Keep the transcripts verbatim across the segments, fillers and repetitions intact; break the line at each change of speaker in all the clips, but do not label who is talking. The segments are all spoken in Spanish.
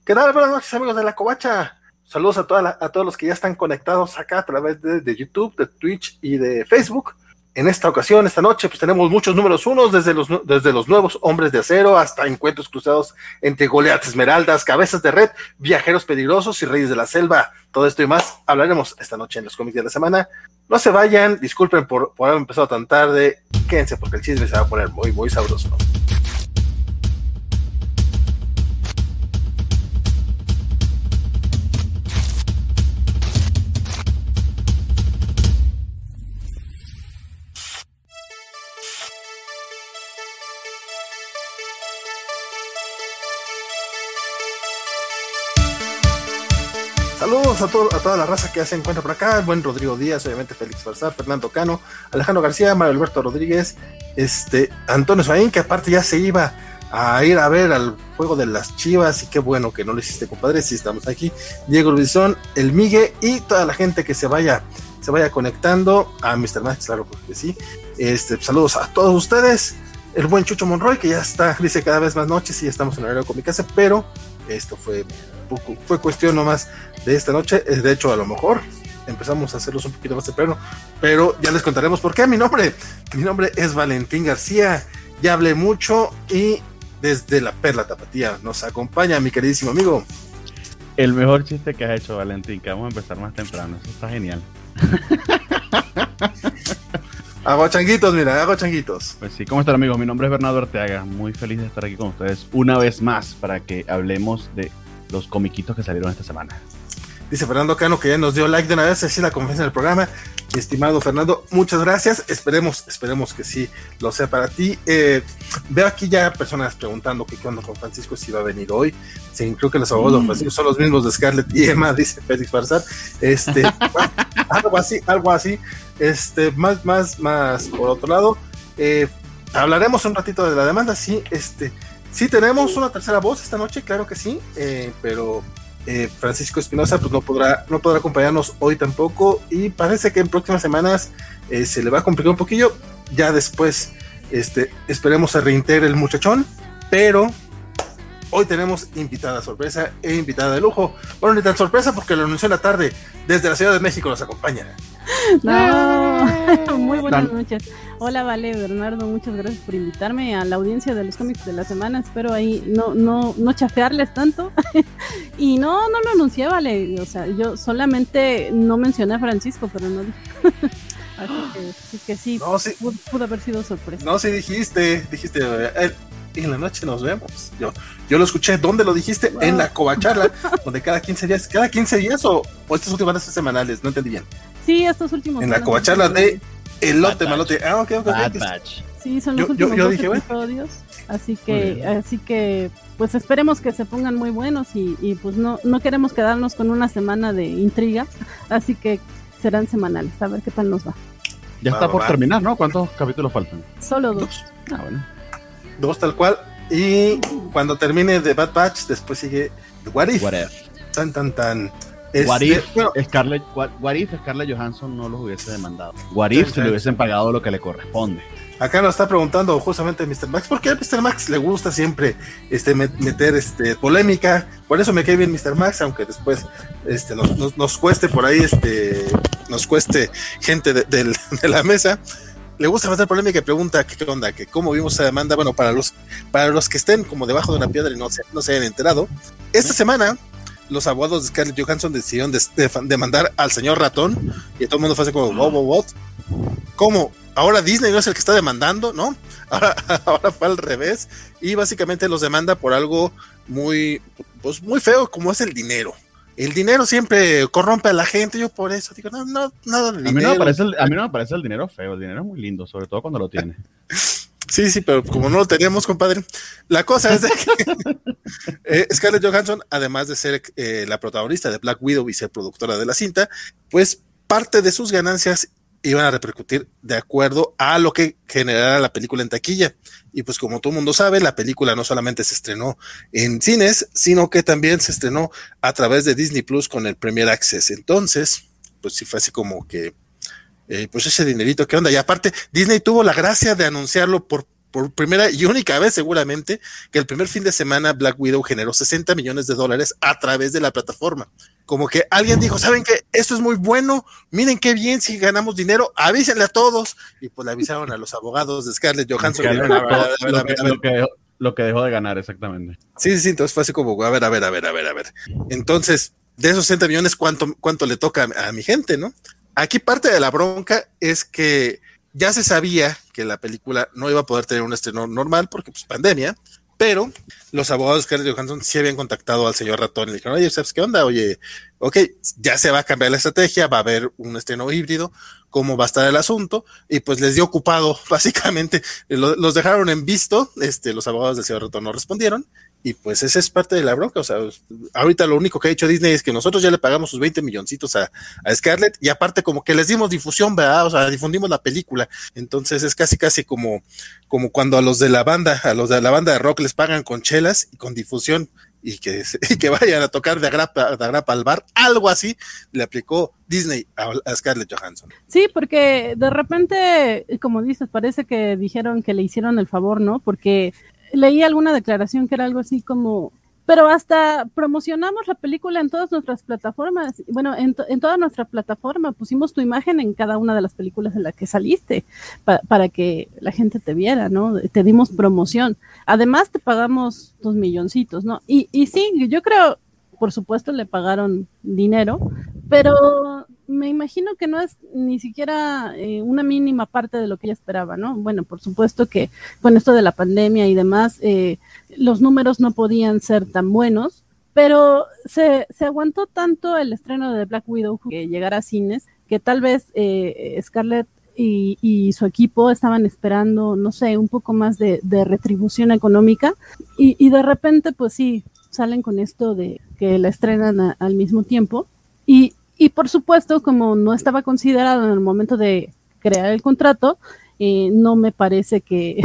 ¿Qué tal? Buenas noches, amigos de La Covacha. Saludos a, toda la, a todos los que ya están conectados acá a través de, de YouTube, de Twitch y de Facebook. En esta ocasión, esta noche, pues tenemos muchos números unos, desde los, desde los nuevos Hombres de Acero hasta encuentros cruzados entre Goliath Esmeraldas, Cabezas de Red, Viajeros Peligrosos y Reyes de la Selva. Todo esto y más hablaremos esta noche en los cómics de la semana. No se vayan, disculpen por, por haber empezado tan tarde. Quédense porque el chisme se va a poner muy, muy sabroso. Saludos a, todo, a toda la raza que ya se encuentra por acá, el buen Rodrigo Díaz, obviamente Félix Farsar, Fernando Cano, Alejandro García, Mario Alberto Rodríguez, este Antonio Swain, que aparte ya se iba a ir a ver al juego de las Chivas, y qué bueno que no lo hiciste, compadre, sí estamos aquí, Diego Urbizón, el Migue, y toda la gente que se vaya, se vaya conectando, a mister Max, claro, porque sí, este, saludos a todos ustedes, el buen Chucho Monroy, que ya está, dice cada vez más noches, y ya estamos en horario con mi casa, pero esto fue poco, fue cuestión nomás de esta noche, de hecho a lo mejor empezamos a hacerlos un poquito más temprano, pero ya les contaremos por qué. Mi nombre, mi nombre es Valentín García, ya hablé mucho y desde la Perla Tapatía nos acompaña mi queridísimo amigo.
El mejor chiste que has hecho, Valentín, que vamos a empezar más temprano, eso está genial.
Hago changuitos, mira, hago changuitos.
Pues sí, ¿cómo están, amigos? Mi nombre es Bernardo Arteaga, muy feliz de estar aquí con ustedes una vez más para que hablemos de los comiquitos que salieron esta semana.
Dice Fernando Cano que ya nos dio like de una vez, así la confianza en el programa. Mi estimado Fernando, muchas gracias. Esperemos, esperemos que sí lo sea para ti. Eh, veo aquí ya personas preguntando que qué onda con Francisco, si va a venir hoy. Sí, creo que los abogados de Francisco son los mismos de Scarlett y Emma, dice Félix Farsar. Este, algo así, algo así. Este, más, más, más por otro lado, eh, hablaremos un ratito de la demanda. Sí, este, sí tenemos una tercera voz esta noche, claro que sí, eh, pero Eh, Francisco Espinosa pues no podrá no podrá acompañarnos hoy tampoco, y parece que en próximas semanas eh, se le va a complicar un poquillo. Ya después este, esperemos se reintegre el muchachón, pero hoy tenemos invitada sorpresa e invitada de lujo. Bueno, ni tan sorpresa porque lo anunció en la tarde, desde la Ciudad de México nos acompaña.
No, muy buenas noches. Hola, Vale, Bernardo, muchas gracias por invitarme a la audiencia de los cómics de la semana. Espero ahí no no no chafearles tanto. Y no no lo anuncié, Vale, o sea, yo solamente no mencioné a Francisco, pero no dije. Así que sí, que sí,
no, sí.
Pudo, pudo haber sido sorpresa.
No, sí dijiste, dijiste, eh, en la noche nos vemos. Yo, yo lo escuché. ¿Dónde lo dijiste? Wow. En la Covacharla, donde cada quince días, cada quince días o, o estas últimas veces semanales, no entendí bien.
Sí, estos últimos.
En la Covacharla de Elote Malote. Ah, ok, ok.
Bad
okay.
Batch.
Sí, son los yo, últimos yo, yo dije, episodios. Bueno. Así que, así que, pues esperemos que se pongan muy buenos y, y pues no, no queremos quedarnos con una semana de intriga, así que serán semanales. A ver qué tal nos va.
Ya va, está va, por va. terminar, ¿no? ¿Cuántos capítulos faltan?
Solo dos.
dos.
Ah, bueno.
Dos tal cual. Y cuando termine The Bad Batch, después sigue What If.
What If.
Tan, tan, tan.
Este, what, if bueno, Scarlett, what, what if Scarlett Johansson no los hubiese demandado. What if se le hubiesen pagado lo que le corresponde.
Acá nos está preguntando justamente mister Max, ¿por qué a mister Max le gusta siempre este, meter este, polémica? Por eso me cae bien mister Max, aunque después este, nos, nos, nos cueste por ahí, este, nos cueste gente de, de, de la mesa. Le gusta meter polémica y pregunta qué onda, que cómo vimos esa demanda. Bueno, para los, para los que estén como debajo de una piedra y no se, no se hayan enterado, esta semana los abogados de Scarlett Johansson decidieron de, de, demandar al señor ratón, y todo el mundo fue así como, wow, wow, what? ¿Cómo? Ahora Disney no es el que está demandando, ¿no? Ahora, ahora fue al revés, y básicamente los demanda por algo muy, pues muy feo, como es el dinero. El dinero siempre corrompe a la gente. Yo por eso digo, no, no, nada de dinero.
A mí no me parece el, a mí no me parece el dinero feo, el dinero es muy lindo, sobre todo cuando lo tiene.
Sí, sí, pero como no lo tenemos, compadre. La cosa es de que eh, Scarlett Johansson, además de ser eh, la protagonista de Black Widow y ser productora de la cinta, pues parte de sus ganancias iban a repercutir de acuerdo a lo que generara la película en taquilla. Y pues como todo el mundo sabe, la película no solamente se estrenó en cines, sino que también se estrenó a través de Disney Plus con el Premier Access. Entonces, pues sí fue así como que, eh, pues ese dinerito, ¿qué onda? Y aparte, Disney tuvo la gracia de anunciarlo por por primera y única vez seguramente, que el primer fin de semana Black Widow generó sesenta millones de dólares a través de la plataforma. Como que alguien dijo, ¿saben qué? Esto es muy bueno, miren qué bien, si ganamos dinero, avísenle a todos. Y pues le avisaron a los abogados de Scarlett Johansson.
Lo que dejó de ganar, exactamente.
Sí, sí, sí, entonces fue así como, a ver, a ver, a ver, a ver, a ver. Entonces, de esos sesenta millones, ¿cuánto, cuánto le toca a, a mi gente, no? Aquí parte de la bronca es que ya se sabía que la película no iba a poder tener un estreno normal porque pues pandemia, pero los abogados de Scarlett Johansson sí habían contactado al señor Ratón y le dijeron, oye, ¿sabes qué onda? Oye, ok, ya se va a cambiar la estrategia, va a haber un estreno híbrido, ¿cómo va a estar el asunto? Y pues les dio ocupado, básicamente, lo, los dejaron en visto, este, los abogados del señor Ratón no respondieron, y pues esa es parte de la bronca. O sea, ahorita lo único que ha hecho Disney es que nosotros ya le pagamos sus veinte milloncitos a, a Scarlett, y aparte como que les dimos difusión, ¿verdad? O sea, difundimos la película. Entonces es casi casi como, como cuando a los de la banda, a los de la banda de rock les pagan con chelas y con difusión, y que, y que vayan a tocar de agrapa, de agrapa al bar, algo así le aplicó Disney a, a Scarlett Johansson.
Sí, porque de repente, como dices, parece que dijeron que le hicieron el favor, ¿no? Porque leí alguna declaración que era algo así como, pero hasta promocionamos la película en todas nuestras plataformas, bueno, en, to- en toda nuestra plataforma, pusimos tu imagen en cada una de las películas en las que saliste, pa- para que la gente te viera, ¿no? Te dimos promoción, además te pagamos tus milloncitos, ¿no? Y, y sí, yo creo, por supuesto le pagaron dinero, pero me imagino que no es ni siquiera eh, una mínima parte de lo que ella esperaba, ¿no? Bueno, por supuesto que con esto de la pandemia y demás, eh, los números no podían ser tan buenos, pero se, se aguantó tanto el estreno de Black Widow que llegara a cines, que tal vez eh, Scarlett y, y su equipo estaban esperando, no sé, un poco más de, de retribución económica, y, y de repente, pues sí, salen con esto de que la estrenan a, al mismo tiempo, y Y por supuesto, como no estaba considerado en el momento de crear el contrato, eh, no me parece que...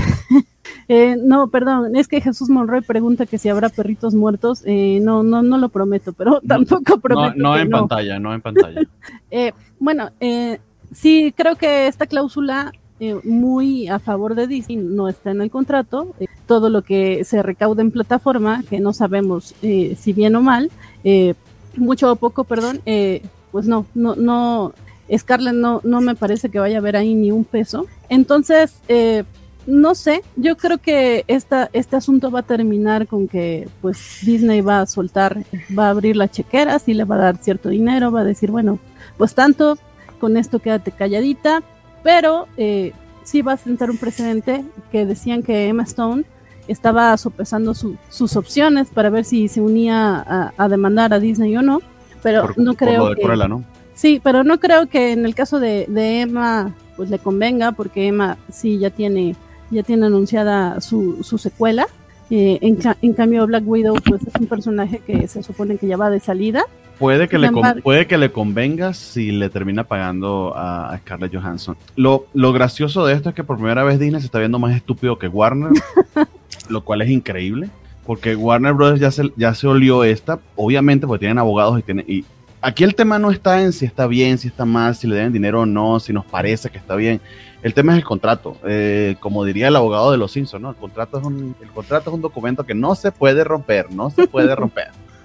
eh, no, perdón, es que Jesús Monroy pregunta que si habrá perritos muertos. Eh, no, no, no lo prometo, pero tampoco
no,
prometo.
No, no
que
en
no.
pantalla, no en pantalla.
eh, bueno, eh, sí, creo que esta cláusula eh, muy a favor de Disney no está en el contrato. Eh, todo lo que se recauda en plataforma, que no sabemos eh, si bien o mal, eh, mucho o poco, perdón, eh, pues no, no, no, Scarlett no, no me parece que vaya a haber ahí ni un peso. Entonces, eh, no sé, yo creo que esta, este asunto va a terminar con que pues Disney va a soltar, va a abrir las chequeras y le va a dar cierto dinero, va a decir, bueno, pues tanto, con esto quédate calladita, pero eh, sí va a sentar un precedente que decían que Emma Stone estaba sopesando su, sus opciones para ver si se unía a, a demandar a Disney o no. Pero
por,
no creo
por lo de
que...
Cruella, ¿no?
Sí, pero no creo que en el caso de, de Emma pues le convenga, porque Emma sí ya tiene ya tiene anunciada su, su secuela. Eh, en, en cambio Black Widow pues es un personaje que se supone que ya va de salida.
Puede que,
Sin
le,
embargo,
puede que le convenga si le termina pagando a, a Scarlett Johansson. Lo, lo gracioso de esto es que por primera vez Disney se está viendo más estúpido que Warner, lo cual es increíble. Porque Warner Brothers ya se, ya se olió esta, obviamente porque tienen abogados y tienen... Y aquí el tema no está en si está bien, si está mal, si le deben dinero o no, si nos parece que está bien. El tema es el contrato. Eh, como diría el abogado de los Simpsons, ¿no? El contrato es un, el contrato es un documento que no se puede romper, no se puede romper.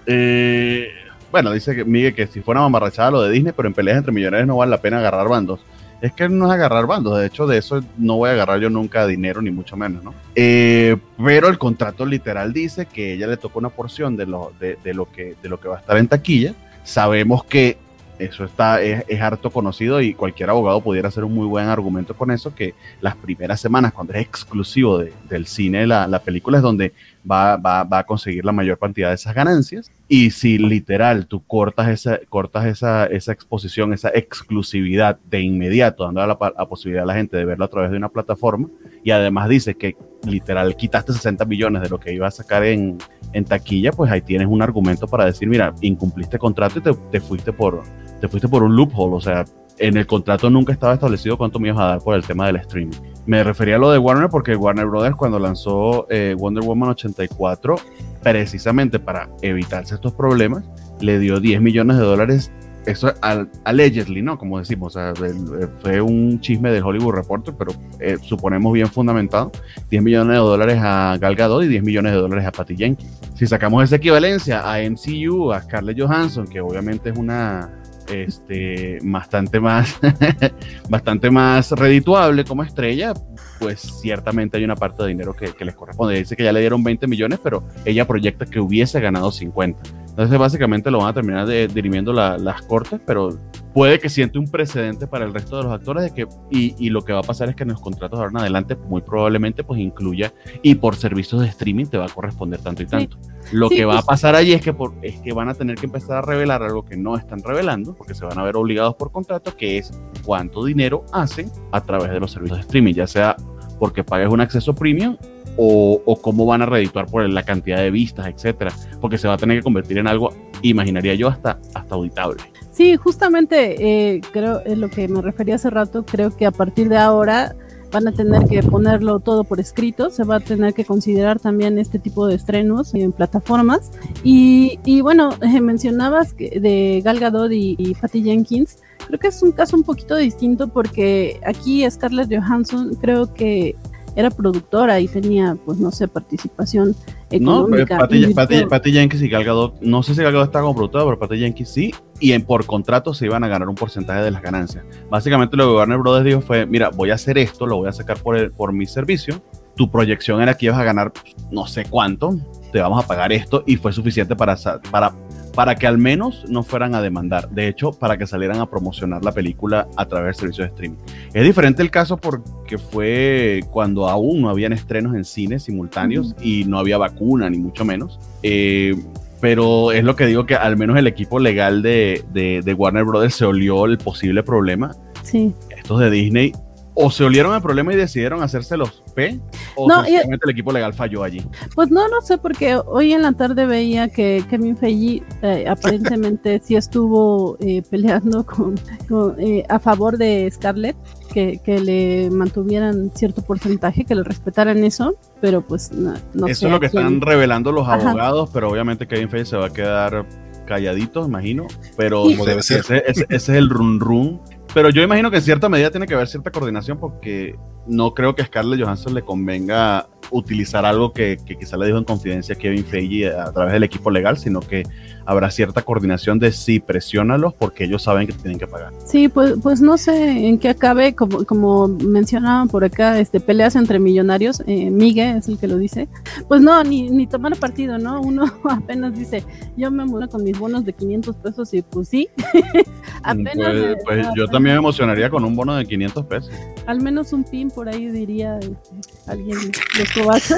Eh, bueno, dice que Miguel que si fuera mamarrachada lo de Disney, pero en peleas entre millonarios no vale la pena agarrar bandos. Es que no es agarrar bandos, de hecho de eso no voy a agarrar yo nunca dinero, ni mucho menos, ¿no? Eh, pero el contrato literal dice que ella le toca una porción de lo, de, de lo que, de lo que va a estar en taquilla. Sabemos que eso está, es, es harto conocido y cualquier abogado pudiera hacer un muy buen argumento con eso, que las primeras semanas, cuando es exclusivo de, del cine, la, la película es donde va, va, va a conseguir la mayor cantidad de esas ganancias. Y si literal tú cortas esa, cortas esa, esa exposición, esa exclusividad de inmediato, dando la, la posibilidad a la gente de verlo a través de una plataforma, y además dice que literal quitaste sesenta millones de lo que iba a sacar en, en taquilla, pues ahí tienes un argumento para decir, mira, incumpliste contrato y te, te fuiste por te fuiste por un loophole. O sea, en el contrato nunca estaba establecido cuánto me ibas a dar por el tema del streaming. Me refería a lo de Warner porque Warner Brothers, cuando lanzó eh, Wonder Woman ochenta y cuatro, precisamente para evitarse estos problemas, le dio diez millones de dólares eso al, allegedly, ¿no? Como decimos, o sea, el, fue un chisme del Hollywood Reporter, pero eh, suponemos bien fundamentado, diez millones de dólares a Gal Gadot y diez millones de dólares a Patty Jenkins. Si sacamos esa equivalencia a M C U, a Scarlett Johansson, que obviamente es una este, bastante más bastante más redituable como estrella, pues ciertamente hay una parte de dinero que, que les corresponde. Dice que ya le dieron veinte millones, pero ella proyecta que hubiese ganado cincuenta. Entonces básicamente lo van a terminar de, dirimiendo la, las cortes, pero puede que siente un precedente para el resto de los actores de que, y, y lo que va a pasar es que en los contratos de ahora en adelante muy probablemente pues incluya, y por servicios de streaming te va a corresponder tanto y tanto. Sí. Lo sí, que va a pasar allí es que, por, es que van a tener que empezar a revelar algo que no están revelando, porque se van a ver obligados por contrato, que es cuánto dinero hacen a través de los servicios de streaming, ya sea porque pagues un acceso premium o, o cómo van a redituar por la cantidad de vistas, etcétera, porque se va a tener que convertir en algo, imaginaría yo, hasta, hasta auditable.
Sí, justamente eh, creo es lo que me refería hace rato. Creo que a partir de ahora van a tener que ponerlo todo por escrito, se va a tener que considerar también este tipo de estrenos en plataformas. Y, y bueno, eh, mencionabas que de Gal Gadot y, y Patty Jenkins. Creo que es un caso un poquito distinto porque aquí Scarlett Johansson creo que era productora y tenía, pues no sé, participación económica.
No, Patty, Patty, Patty Jenkins y Gal Gadot, no sé si Gal Gadot está como productora, pero Patty Jenkins sí, y en, por contrato se iban a ganar un porcentaje de las ganancias. Básicamente lo que Warner Brothers dijo fue, mira, voy a hacer esto, lo voy a sacar por, el, por mi servicio, tu proyección era que ibas a ganar no sé cuánto, te vamos a pagar esto, y fue suficiente para, para, para que al menos no fueran a demandar. De hecho, para que salieran a promocionar la película a través del servicio de streaming. Es diferente el caso porque fue cuando aún no habían estrenos en cines simultáneos uh-huh. y no había vacuna, ni mucho menos. Eh, pero es lo que digo, que al menos el equipo legal de, de, de Warner Brothers se olió el posible problema.
Sí.
Estos de Disney o se olieron el problema y decidieron hacérselos P, o
no,
sencillamente y, el equipo legal falló allí.
Pues no, no sé, porque hoy en la tarde veía que Kevin Feige eh, aparentemente sí estuvo eh, peleando con, con eh, a favor de Scarlett, que, que le mantuvieran cierto porcentaje, que le respetaran eso, pero pues no, no
eso
sé.
Es lo que quién... están revelando los
Ajá.
abogados, pero obviamente Kevin Feige se va a quedar calladito, imagino, pero
sí. debe ser.
Ese, ese, ese es el run run. Pero yo imagino que en cierta medida tiene que haber cierta coordinación, porque no creo que a Scarlett Johansson le convenga utilizar algo que, que quizá le dijo en confidencia Kevin Feige a través del equipo legal, sino que habrá cierta coordinación de sí, presiónalos porque ellos saben que tienen que pagar.
Sí, pues, pues no sé en qué acabe, como, como mencionaban por acá, este, peleas entre millonarios, eh, Miguel es el que lo dice, pues no, ni, ni tomar partido, ¿no? Uno apenas dice, yo me muero con mis bonos de quinientos pesos y pues sí, apenas.
Pues,
eh,
pues
apenas,
yo también me emocionaría con un bono de quinientos pesos.
Al menos un pin por ahí diría este, alguien los cobachos.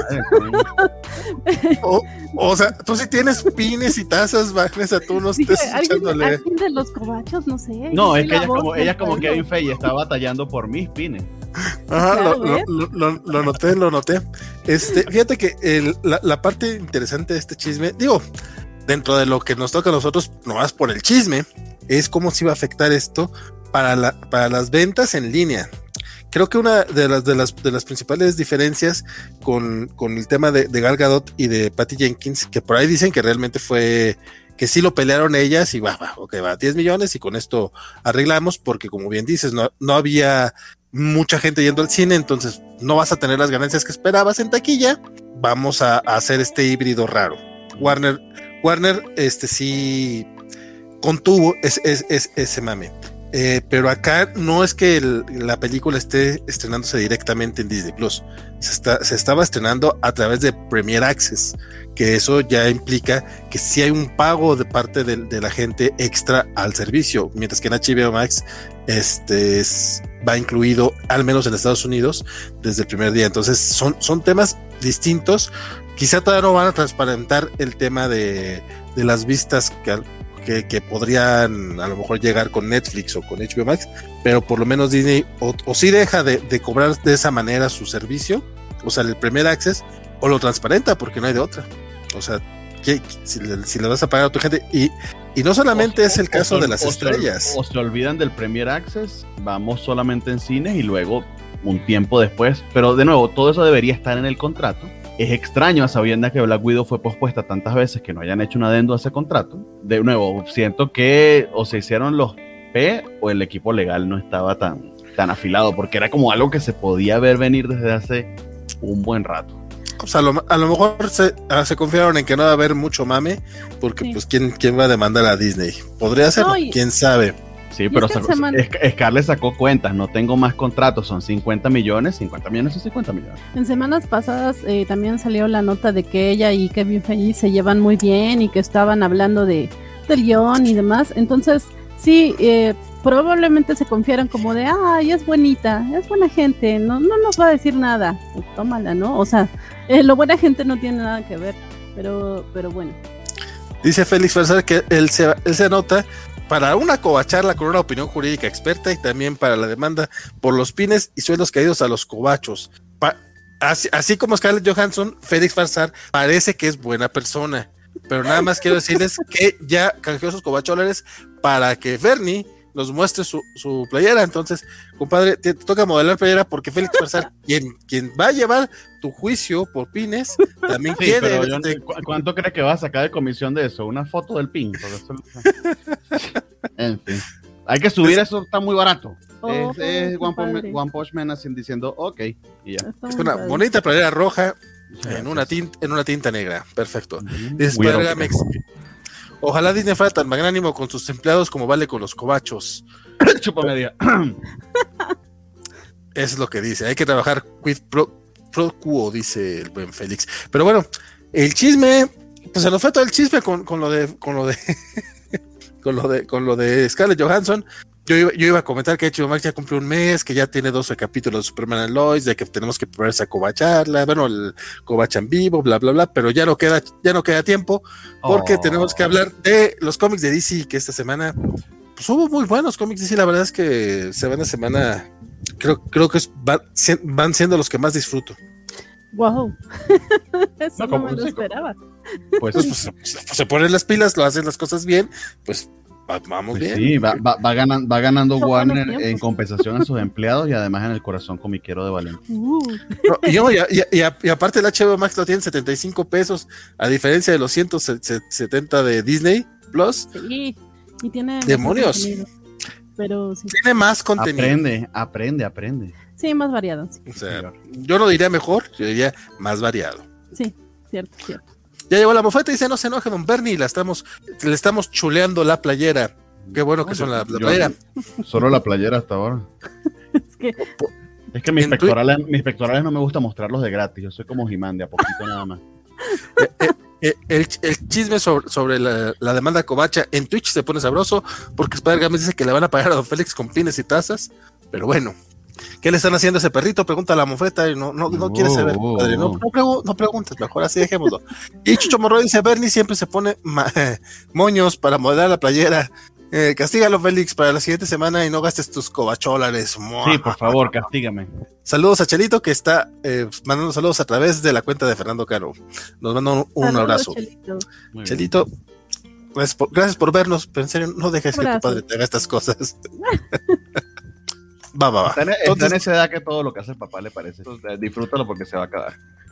o, o sea, tú si tienes pines y tazas, Vanessa, tú no estés echándole.
¿Alguien de los cobachos? No sé.
No, es que ella como, ella como Kevin Feige está batallando por mis pines.
Ajá, claro, lo, lo, lo, lo noté, lo noté. Este, fíjate que el, la, la parte interesante de este chisme, digo, dentro de lo que nos toca a nosotros, nomás por el chisme, es cómo se iba a afectar esto para, la, para las ventas en línea. Creo que una de las, de las, de las principales diferencias con, con el tema de, de Gal Gadot y de Patty Jenkins, que por ahí dicen que realmente fue, que sí lo pelearon ellas y va, va, ok, va, diez millones y con esto arreglamos, porque como bien dices, no, no había mucha gente yendo al cine, entonces no vas a tener las ganancias que esperabas en taquilla, vamos a, a hacer este híbrido raro. Warner, Warner, este sí contuvo ese, ese, ese mame. Eh, pero acá no es que el, la película esté estrenándose directamente en Disney Plus, se, está, se estaba estrenando a través de Premier Access, que eso ya implica que sí hay un pago de parte de, de la gente extra al servicio, mientras que en H B O Max este es, va incluido, al menos en Estados Unidos, desde el primer día. Entonces son, son temas distintos. Quizá todavía no van a transparentar el tema de, de las vistas que Que, que podrían a lo mejor llegar con Netflix o con H B O Max, pero por lo menos Disney o, o sí deja de, de cobrar de esa manera su servicio, o sea, el Premier Access, o lo transparenta porque no hay de otra. O sea, que, si, le, si le vas a pagar a tu gente, y, y no solamente o, es el caso o, de las o estrellas.
Se, o se olvidan del Premier Access, vamos solamente en cines y luego un tiempo después, pero de nuevo, todo eso debería estar en el contrato es extraño a sabiendas que Black Widow fue pospuesta tantas veces que no hayan hecho un adendo a ese contrato. De nuevo, siento que o se hicieron los P o el equipo legal no estaba tan, tan afilado, porque era como algo que se podía ver venir desde hace un buen rato.
O sea, a lo, a lo mejor se, se confiaron en que no va a haber mucho mame, porque sí. pues ¿quién, quién va a demandar a Disney? ¿Podría ser? No, y... ¿Quién sabe?
Sí, pero sacó, Scarlett sacó cuentas, no tengo más contratos, son cincuenta millones, cincuenta millones o cincuenta millones.
En semanas pasadas eh, también salió la nota de que ella y Kevin Feige se llevan muy bien y que estaban hablando de del guión y demás, entonces sí, eh, probablemente se confiaran como de, ay, es bonita, es buena gente, no, no nos va a decir nada, pues tómala, ¿no? O sea, eh, lo buena gente no tiene nada que ver, pero, pero bueno.
Dice Félix Farsar que él se, él se anota para una covacharla con una opinión jurídica experta y también para la demanda por los pines y sueldos caídos a los covachos. Pa- así, así como Scarlett Johansson, Félix Farsar parece que es buena persona, pero nada más quiero decirles que ya canjeó sus covacholares para que Bernie nos muestre su, su playera. Entonces, compadre, te, te toca modelar playera porque Félix Farsar, quien, quien va a llevar tu juicio por pines, también sí, quiere.
Pero yo, este... ¿cu- ¿Cuánto crees que va a sacar de comisión de eso? ¿Una foto del pin? Eso... en fin. Hay que subir, eso está muy barato. Oh, es, es One, Punch, One Punch Man así diciendo, ok, y ya.
Es una padre. Bonita playera roja sí, en, una tinta, en una tinta negra. Perfecto. Mm, ojalá Disney fuera tan magnánimo con sus empleados como vale con los covachos.
Chupa media.
Eso es lo que dice. Hay que trabajar with pro, pro quo, dice el buen Félix. Pero bueno, el chisme, pues se nos fue todo el chisme con, con lo de, con lo de, con lo de, con lo de Scarlett Johansson. Yo iba, yo iba a comentar que H B O Max ya cumplió un mes, que ya tiene doce capítulos de Superman and Lois, de que tenemos que prepararse a covacharla, bueno, el covacha en vivo, bla, bla, bla, pero ya no queda, ya no queda tiempo, porque oh. tenemos que hablar de los cómics de D C, que esta semana, pues hubo muy buenos cómics de D C, la verdad es que semana a semana, creo, creo que es, van, van siendo los que más disfruto.
Wow, eso no, no me lo esperaba.
Pues, pues, pues, pues se ponen las pilas, lo hacen las cosas bien, pues vamos
pues
bien.
Sí, va, va, va, ganan, va ganando no, Warner en compensación a sus empleados y además en el corazón comiquero de Valentín.
Uh.
No, y, no, y, y, y, y aparte el H B O Max lo tiene en setenta y cinco pesos, a diferencia de los ciento setenta de Disney Plus.
Sí, y tiene
demonios.
Pero sí.
Tiene más contenido.
Aprende, aprende, aprende.
Sí, más variado. Sí.
O sea, yo no diría mejor, yo diría más variado.
Sí, cierto, cierto.
Ya llegó la mofeta y dice, no se enoje, don Bernie, la estamos, le estamos chuleando la playera. Qué bueno que son la, la playera.
Solo la playera hasta ahora.
es que,
es que mis pectorales, mis pectorales no me gusta mostrarlos de gratis. Yo soy como He-Man, de a poquito nada más.
eh, eh, eh, el, el chisme sobre, sobre la, la demanda covacha en Twitch se pone sabroso porque Spider-Man dice que le van a pagar a don Félix con pines y tazas. Pero bueno, ¿qué le están haciendo a ese perrito? Pregunta a la mofeta y no, no, no oh, quiere saber, oh, padre. No, no, pregu- no preguntes, mejor así dejémoslo. Y Chucho Morro dice, Bernie siempre se pone ma- moños para modelar la playera. Eh, castígalo, Félix, para la siguiente semana y no gastes tus covacholares.
Sí, por favor, castígame.
Saludos a Chelito, que está eh, mandando saludos a través de la cuenta de Fernando Caro. Nos manda un, un saludos, abrazo. Chelito, Chelito gracias, por, gracias por vernos, pero en serio, no dejes que tu padre te haga estas cosas. Va, va, va.
Está en, Entonces, está en esa edad que todo lo que hace el papá le parece. Entonces, disfrútalo porque se va a acabar.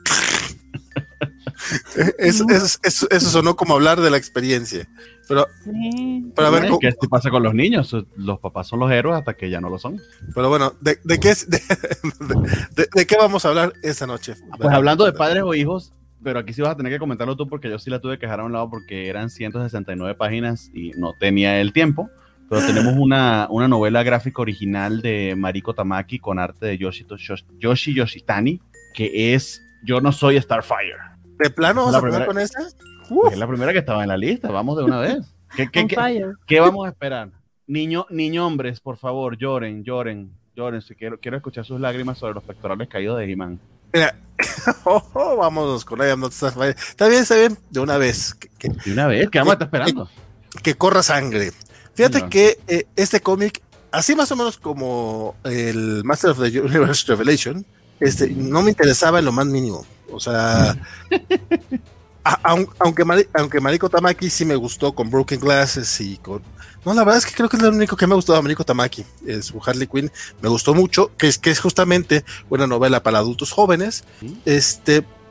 Eso, eso, eso, eso sonó como hablar de la experiencia. Pero,
sí.
pero a ver,
¿qué pasa con los niños? Los papás son los héroes hasta que ya no lo son.
Pero bueno, ¿de, de, qué, es, de, de, de, de qué vamos a hablar esta noche?
Pues hablando de padres o hijos, pero aquí sí vas a tener que comentarlo tú porque yo sí la tuve que dejar a un lado porque eran ciento sesenta y nueve páginas y no tenía el tiempo. Pero tenemos una, una novela gráfica original de Mariko Tamaki con arte de Yoshi, Yoshi Yoshitani, que es Yo no soy Starfire.
¿De plano vas a primera con esa?
Uh. Es la primera que estaba en la lista, vamos de una vez. ¿Qué, qué, qué, ¿qué vamos a esperar? Niño, niño hombres, por favor, lloren, lloren, lloren. Si quiero, quiero escuchar sus lágrimas sobre los pectorales caídos de He-Man.
Mira, oh, oh, vámonos con I Am Not Starfire. Está bien, está bien, de una vez. Que, que,
de una vez, ¿qué vamos a estar esperando?
Que, que corra sangre. Fíjate no. que eh, este cómic, así más o menos como el Master of the Universe Revelation, este, no me interesaba en lo más mínimo. O sea, a, aunque, Mari, aunque Mariko Tamaki sí me gustó con Broken Glasses y con... No, la verdad es que creo que es lo único que me ha gustado a Mariko Tamaki. Eh, su Harley Quinn me gustó mucho, que es, que es justamente una novela para adultos jóvenes. ¿Sí? Este,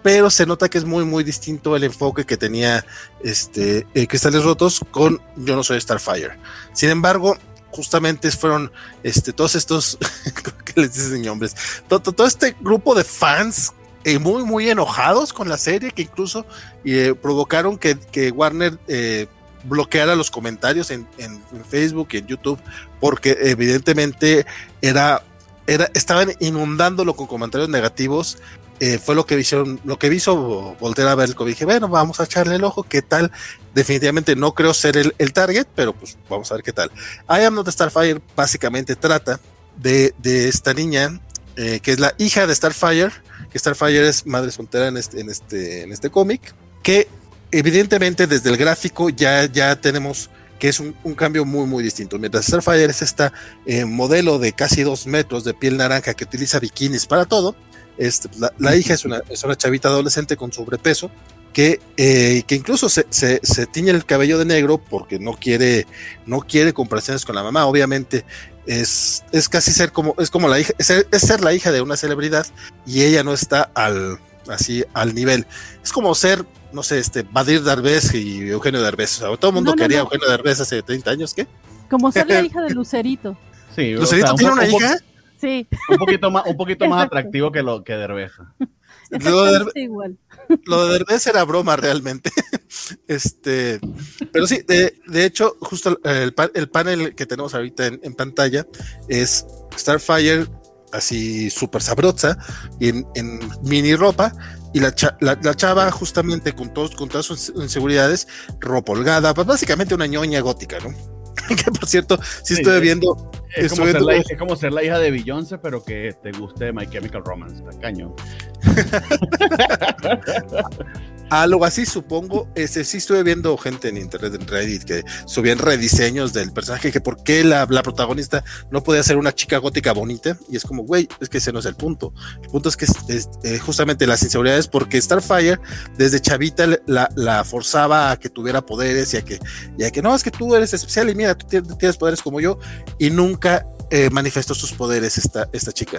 pero se nota que es muy muy distinto el enfoque que tenía este eh, Cristales Rotos con Yo no soy Starfire. Sin embargo, justamente fueron este, todos estos, ¿qué les dicen hombres? Todo, todo este grupo de fans eh, muy muy enojados con la serie, que incluso eh, provocaron que, que Warner eh, bloqueara los comentarios en, en, en Facebook y en YouTube, porque evidentemente era, era, estaban inundándolo con comentarios negativos. Eh, fue lo que hicieron, lo que hizo voltear a ver el COVID. Dije, bueno, vamos a echarle el ojo, ¿qué tal? Definitivamente no creo ser el, el target, pero pues vamos a ver qué tal. I Am Not Starfire básicamente trata de, de esta niña, eh, que es la hija de Starfire, que Starfire es madre soltera en este, en este, en este cómic, que evidentemente desde el gráfico ya, ya tenemos que es un, un cambio muy muy distinto. Mientras Starfire es esta eh, modelo de casi dos metros de piel naranja que utiliza bikinis para todo, este, la, la hija es una, es una chavita adolescente con sobrepeso que, eh, que incluso se, se, se tiñe el cabello de negro porque no quiere, no quiere comparaciones con la mamá. Obviamente es, es casi ser como, es como la hija, es ser, es ser la hija de una celebridad y ella no está al, así, al nivel. Es como ser, no sé, este, Badir Derbez y Eugenio Derbez. O sea, todo el mundo no, no, quería no. Eugenio Derbez hace treinta años, ¿qué?
Como ser la hija de Lucerito.
Sí,
¿Lucerito o sea, tiene un, una un hija?
Sí.
Un poquito más, un poquito más atractivo que lo que Derbez.
Lo de, Derbe, igual. Lo de Derbez era broma realmente. Este, pero sí, de, de hecho, justo el, el panel que tenemos ahorita en, en pantalla es Starfire así súper sabrosa en, en mini ropa y la, cha, la, la chava justamente con, todos, con todas sus inseguridades, ropa holgada, pues básicamente una ñoña gótica, ¿no? Que por cierto, sí, sí estoy viendo.
Es,
estoy
como
viendo
la, es como ser la hija de Beyoncé, pero que te guste My Chemical Romance, está cañón.
Algo así, supongo. Ese, sí estuve viendo gente en internet, en Reddit, que subían rediseños del personaje, que por qué la, la protagonista no podía ser una chica gótica bonita, y es como, güey, es que ese no es el punto. El punto es que es, es eh, justamente las inseguridades, porque Starfire desde chavita la, la forzaba a que tuviera poderes y a que, y a que no, es que tú eres especial y mira, tú tienes poderes como yo, y nunca eh, manifestó sus poderes esta, esta chica.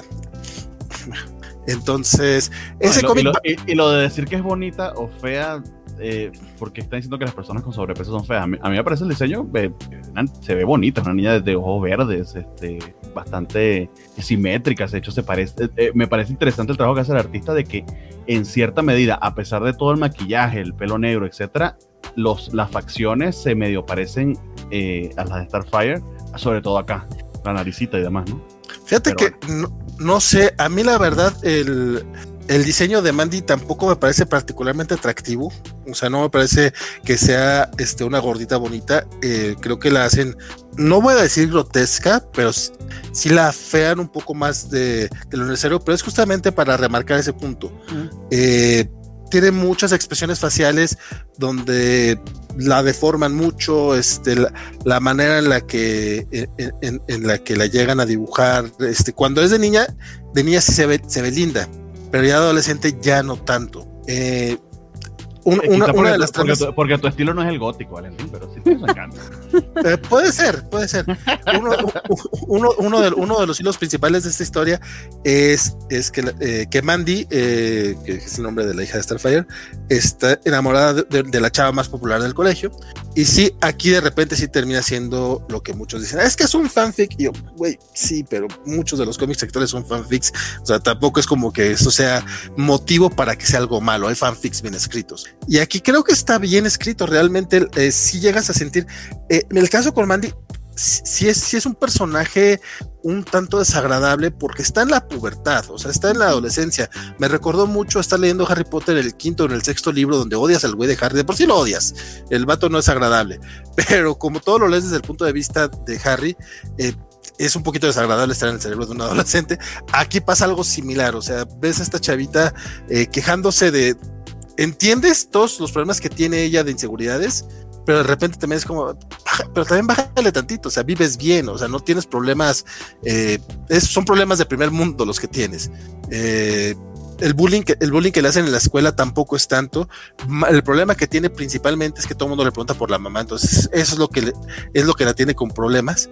Entonces,
no,
ese
y, lo,
cómic...
y, lo, y, y lo de decir que es bonita o fea, eh, porque están diciendo que las personas con sobrepeso son feas. A mí, a mí me parece el diseño, eh, se ve bonita, una niña de ojos verdes, este, bastante simétrica, de hecho se parece, eh, me parece interesante el trabajo que hace el artista de que en cierta medida, a pesar de todo el maquillaje, el pelo negro, etcétera, los, las facciones se medio parecen eh, a las de Starfire, sobre todo acá, la naricita y demás, ¿no?
Fíjate Pero que bueno. no, no sé, a mí la verdad el, el diseño de Mandy tampoco me parece particularmente atractivo, o sea, no me parece que sea este, una gordita bonita, eh, creo que la hacen, no voy a decir grotesca, pero sí, sí la afean un poco más de, de lo necesario, pero es justamente para remarcar ese punto. Uh-huh. Eh, tiene muchas expresiones faciales donde la deforman mucho, este, la, la manera en la que en, en, en la que la llegan a dibujar, este, cuando es de niña, de niña sí se ve, se ve linda, pero ya de adolescente ya no tanto. Eh, un, una, una de las
porque, tramas, tu, porque tu estilo no es el gótico, Valentín, pero sí te encanta.
Eh, puede ser, puede ser. Uno, uno, uno, de, uno de los hilos principales de esta historia es, es que, eh, que Mandy, eh, que es el nombre de la hija de Starfire, está enamorada de, de, de la chava más popular del colegio. Y sí, aquí de repente sí termina siendo lo que muchos dicen, es que es un fanfic. Y yo, güey, sí, pero muchos de los cómics actuales son fanfics. O sea, tampoco es como que eso sea motivo para que sea algo malo. Hay fanfics bien escritos. Y aquí creo que está bien escrito. Realmente eh, si llegas a sentir, eh, en el caso con Mandy, sí es, sí es un personaje un tanto desagradable porque está en la pubertad, o sea, está en la adolescencia. Me recordó mucho estar leyendo Harry Potter el quinto o en el sexto libro donde odias al güey de Harry, de por sí lo odias, el vato no es agradable, pero como todo lo lees desde el punto de vista de Harry, eh, es un poquito desagradable estar en el cerebro de un adolescente. Aquí pasa algo similar, o sea, ves a esta chavita eh, quejándose de, entiendes todos los problemas que tiene ella de inseguridades, pero de repente también es como, pero también bájale tantito, o sea, vives bien, o sea, no tienes problemas, eh, es, son problemas de primer mundo los que tienes. Eh, el bullying, que, el bullying que le hacen en la escuela tampoco es tanto. El problema que tiene principalmente es que todo el mundo le pregunta por la mamá, entonces eso es lo que le, es lo que la tiene con problemas.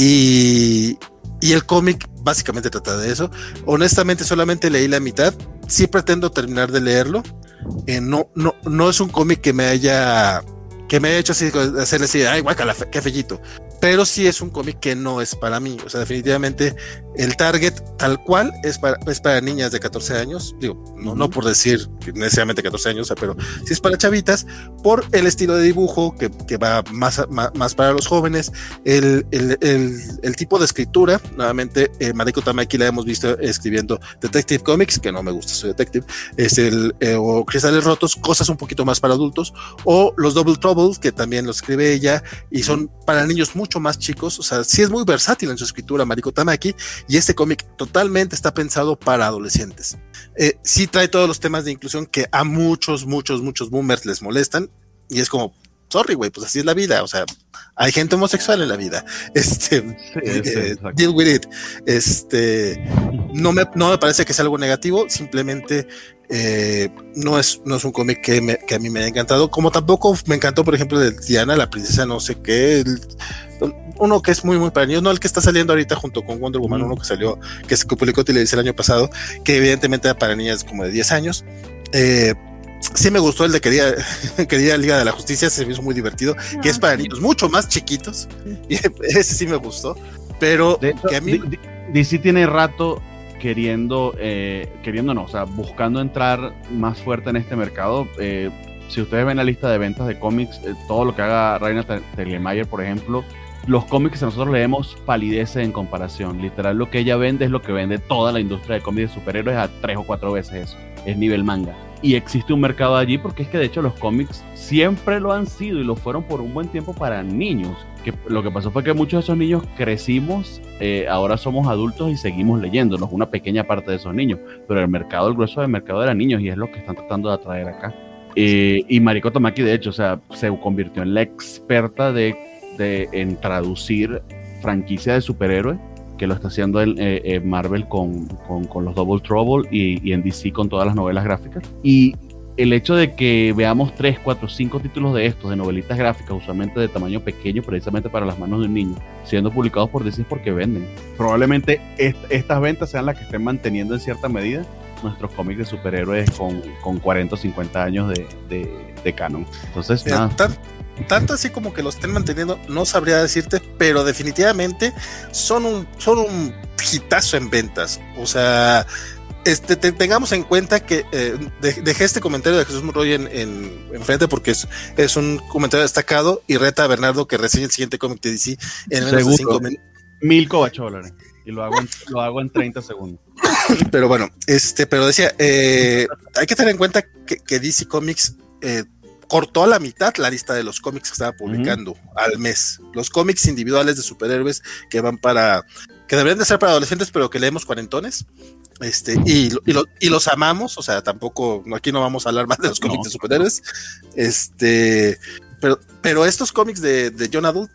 Y, y el cómic básicamente trata de eso. Honestamente solamente leí la mitad, sí pretendo terminar de leerlo. eh, no, no, no es un cómic que me haya que me haya hecho así, hacerle así, ay, guácala, qué fellito. Pero sí es un cómic que no es para mí. O sea, definitivamente el target tal cual es para, es para niñas de catorce años. Digo, no, no por decir que necesariamente catorce años, o sea, pero sí es para chavitas por el estilo de dibujo que, que va más, más, más para los jóvenes. El, el, el, el tipo de escritura, nuevamente, eh, Mariko Tamaki la hemos visto escribiendo Detective Comics, que no me gusta, soy Detective, es el, eh, o Cristales Rotos, cosas un poquito más para adultos, o los Double Trouble, que también lo escribe ella, y son para niños mucho más chicos. O sea, sí es muy versátil en su escritura Mariko Tamaki, y este cómic totalmente está pensado para adolescentes. Eh, sí trae todos los temas de inclusión que a muchos, muchos, muchos boomers les molestan, y es como, sorry, güey, pues así es la vida. O sea, hay gente homosexual en la vida. Este, sí, eh, sí, deal with it. Este, no me, no me parece que sea algo negativo, simplemente eh, no es, no es un cómic que, me, que a mí me haya encantado, como tampoco me encantó, por ejemplo, de Diana, la princesa no sé qué, el, uno que es muy, muy para niños, no el que está saliendo ahorita junto con Wonder Woman, mm. uno que salió, que se publicó Televisa el año pasado, que evidentemente era para niñas como de diez años. Eh, sí me gustó el de Querida, Querida Liga de la Justicia, se me hizo muy divertido, no, que es para sí. niños mucho más chiquitos, y ese sí me gustó, pero
de hecho,
que a mí...
D C tiene rato queriendo, eh, queriendo no, o sea, buscando entrar más fuerte en este mercado. Eh, si ustedes ven la lista de ventas de cómics, eh, todo lo que haga Raina Telgemeier, por ejemplo, los cómics que nosotros leemos palidecen en comparación. Literal, lo que ella vende es lo que vende toda la industria de cómics de superhéroes a tres o cuatro veces eso. Es nivel manga. Y existe un mercado allí porque es que de hecho los cómics siempre lo han sido y lo fueron por un buen tiempo para niños. Que lo que pasó fue que muchos de esos niños crecimos, eh, ahora somos adultos y seguimos leyéndonos, una pequeña parte de esos niños. Pero el mercado, el grueso del mercado era niños, y es lo que están tratando de atraer acá. Eh, y Mariko Tamaki, de hecho, o sea, se convirtió en la experta de, de, en traducir franquicia de superhéroes, que lo está haciendo en eh, eh, Marvel con, con, con los Double Trouble y, y en D C con todas las novelas gráficas. Y el hecho de que veamos tres, cuatro, cinco títulos de estos, de novelitas gráficas, usualmente de tamaño pequeño, precisamente para las manos de un niño, siendo publicados por D C es porque venden. Probablemente est estas ventas sean las que estén manteniendo en cierta medida nuestros cómics de superhéroes con, con cuarenta o cincuenta años de, de, de canon. Entonces,
eh,
nada.
Tan, tanto así como que los estén manteniendo, no sabría decirte, pero definitivamente son un, son un hitazo en ventas. O sea, este, te, tengamos en cuenta que eh, de, dejé este comentario de Jesús Monroy en, en, en frente porque es, es un comentario destacado, y reta a Bernardo que reseñe el siguiente cómic de D C en menos de cinco minutos.
Mil cobacholares. Y lo hago en, lo hago en treinta segundos.
Pero bueno, este, pero decía, eh, hay que tener en cuenta que, que D C Comics eh, cortó a la mitad la lista de los cómics que estaba publicando uh-huh. al mes. Los cómics individuales de superhéroes que van para, que deberían de ser para adolescentes, pero que leemos cuarentones. Este, y, y, lo, y los amamos, o sea, tampoco, aquí no vamos a hablar más de los cómics no. de superhéroes. Este, pero, pero estos cómics de, de Young Adult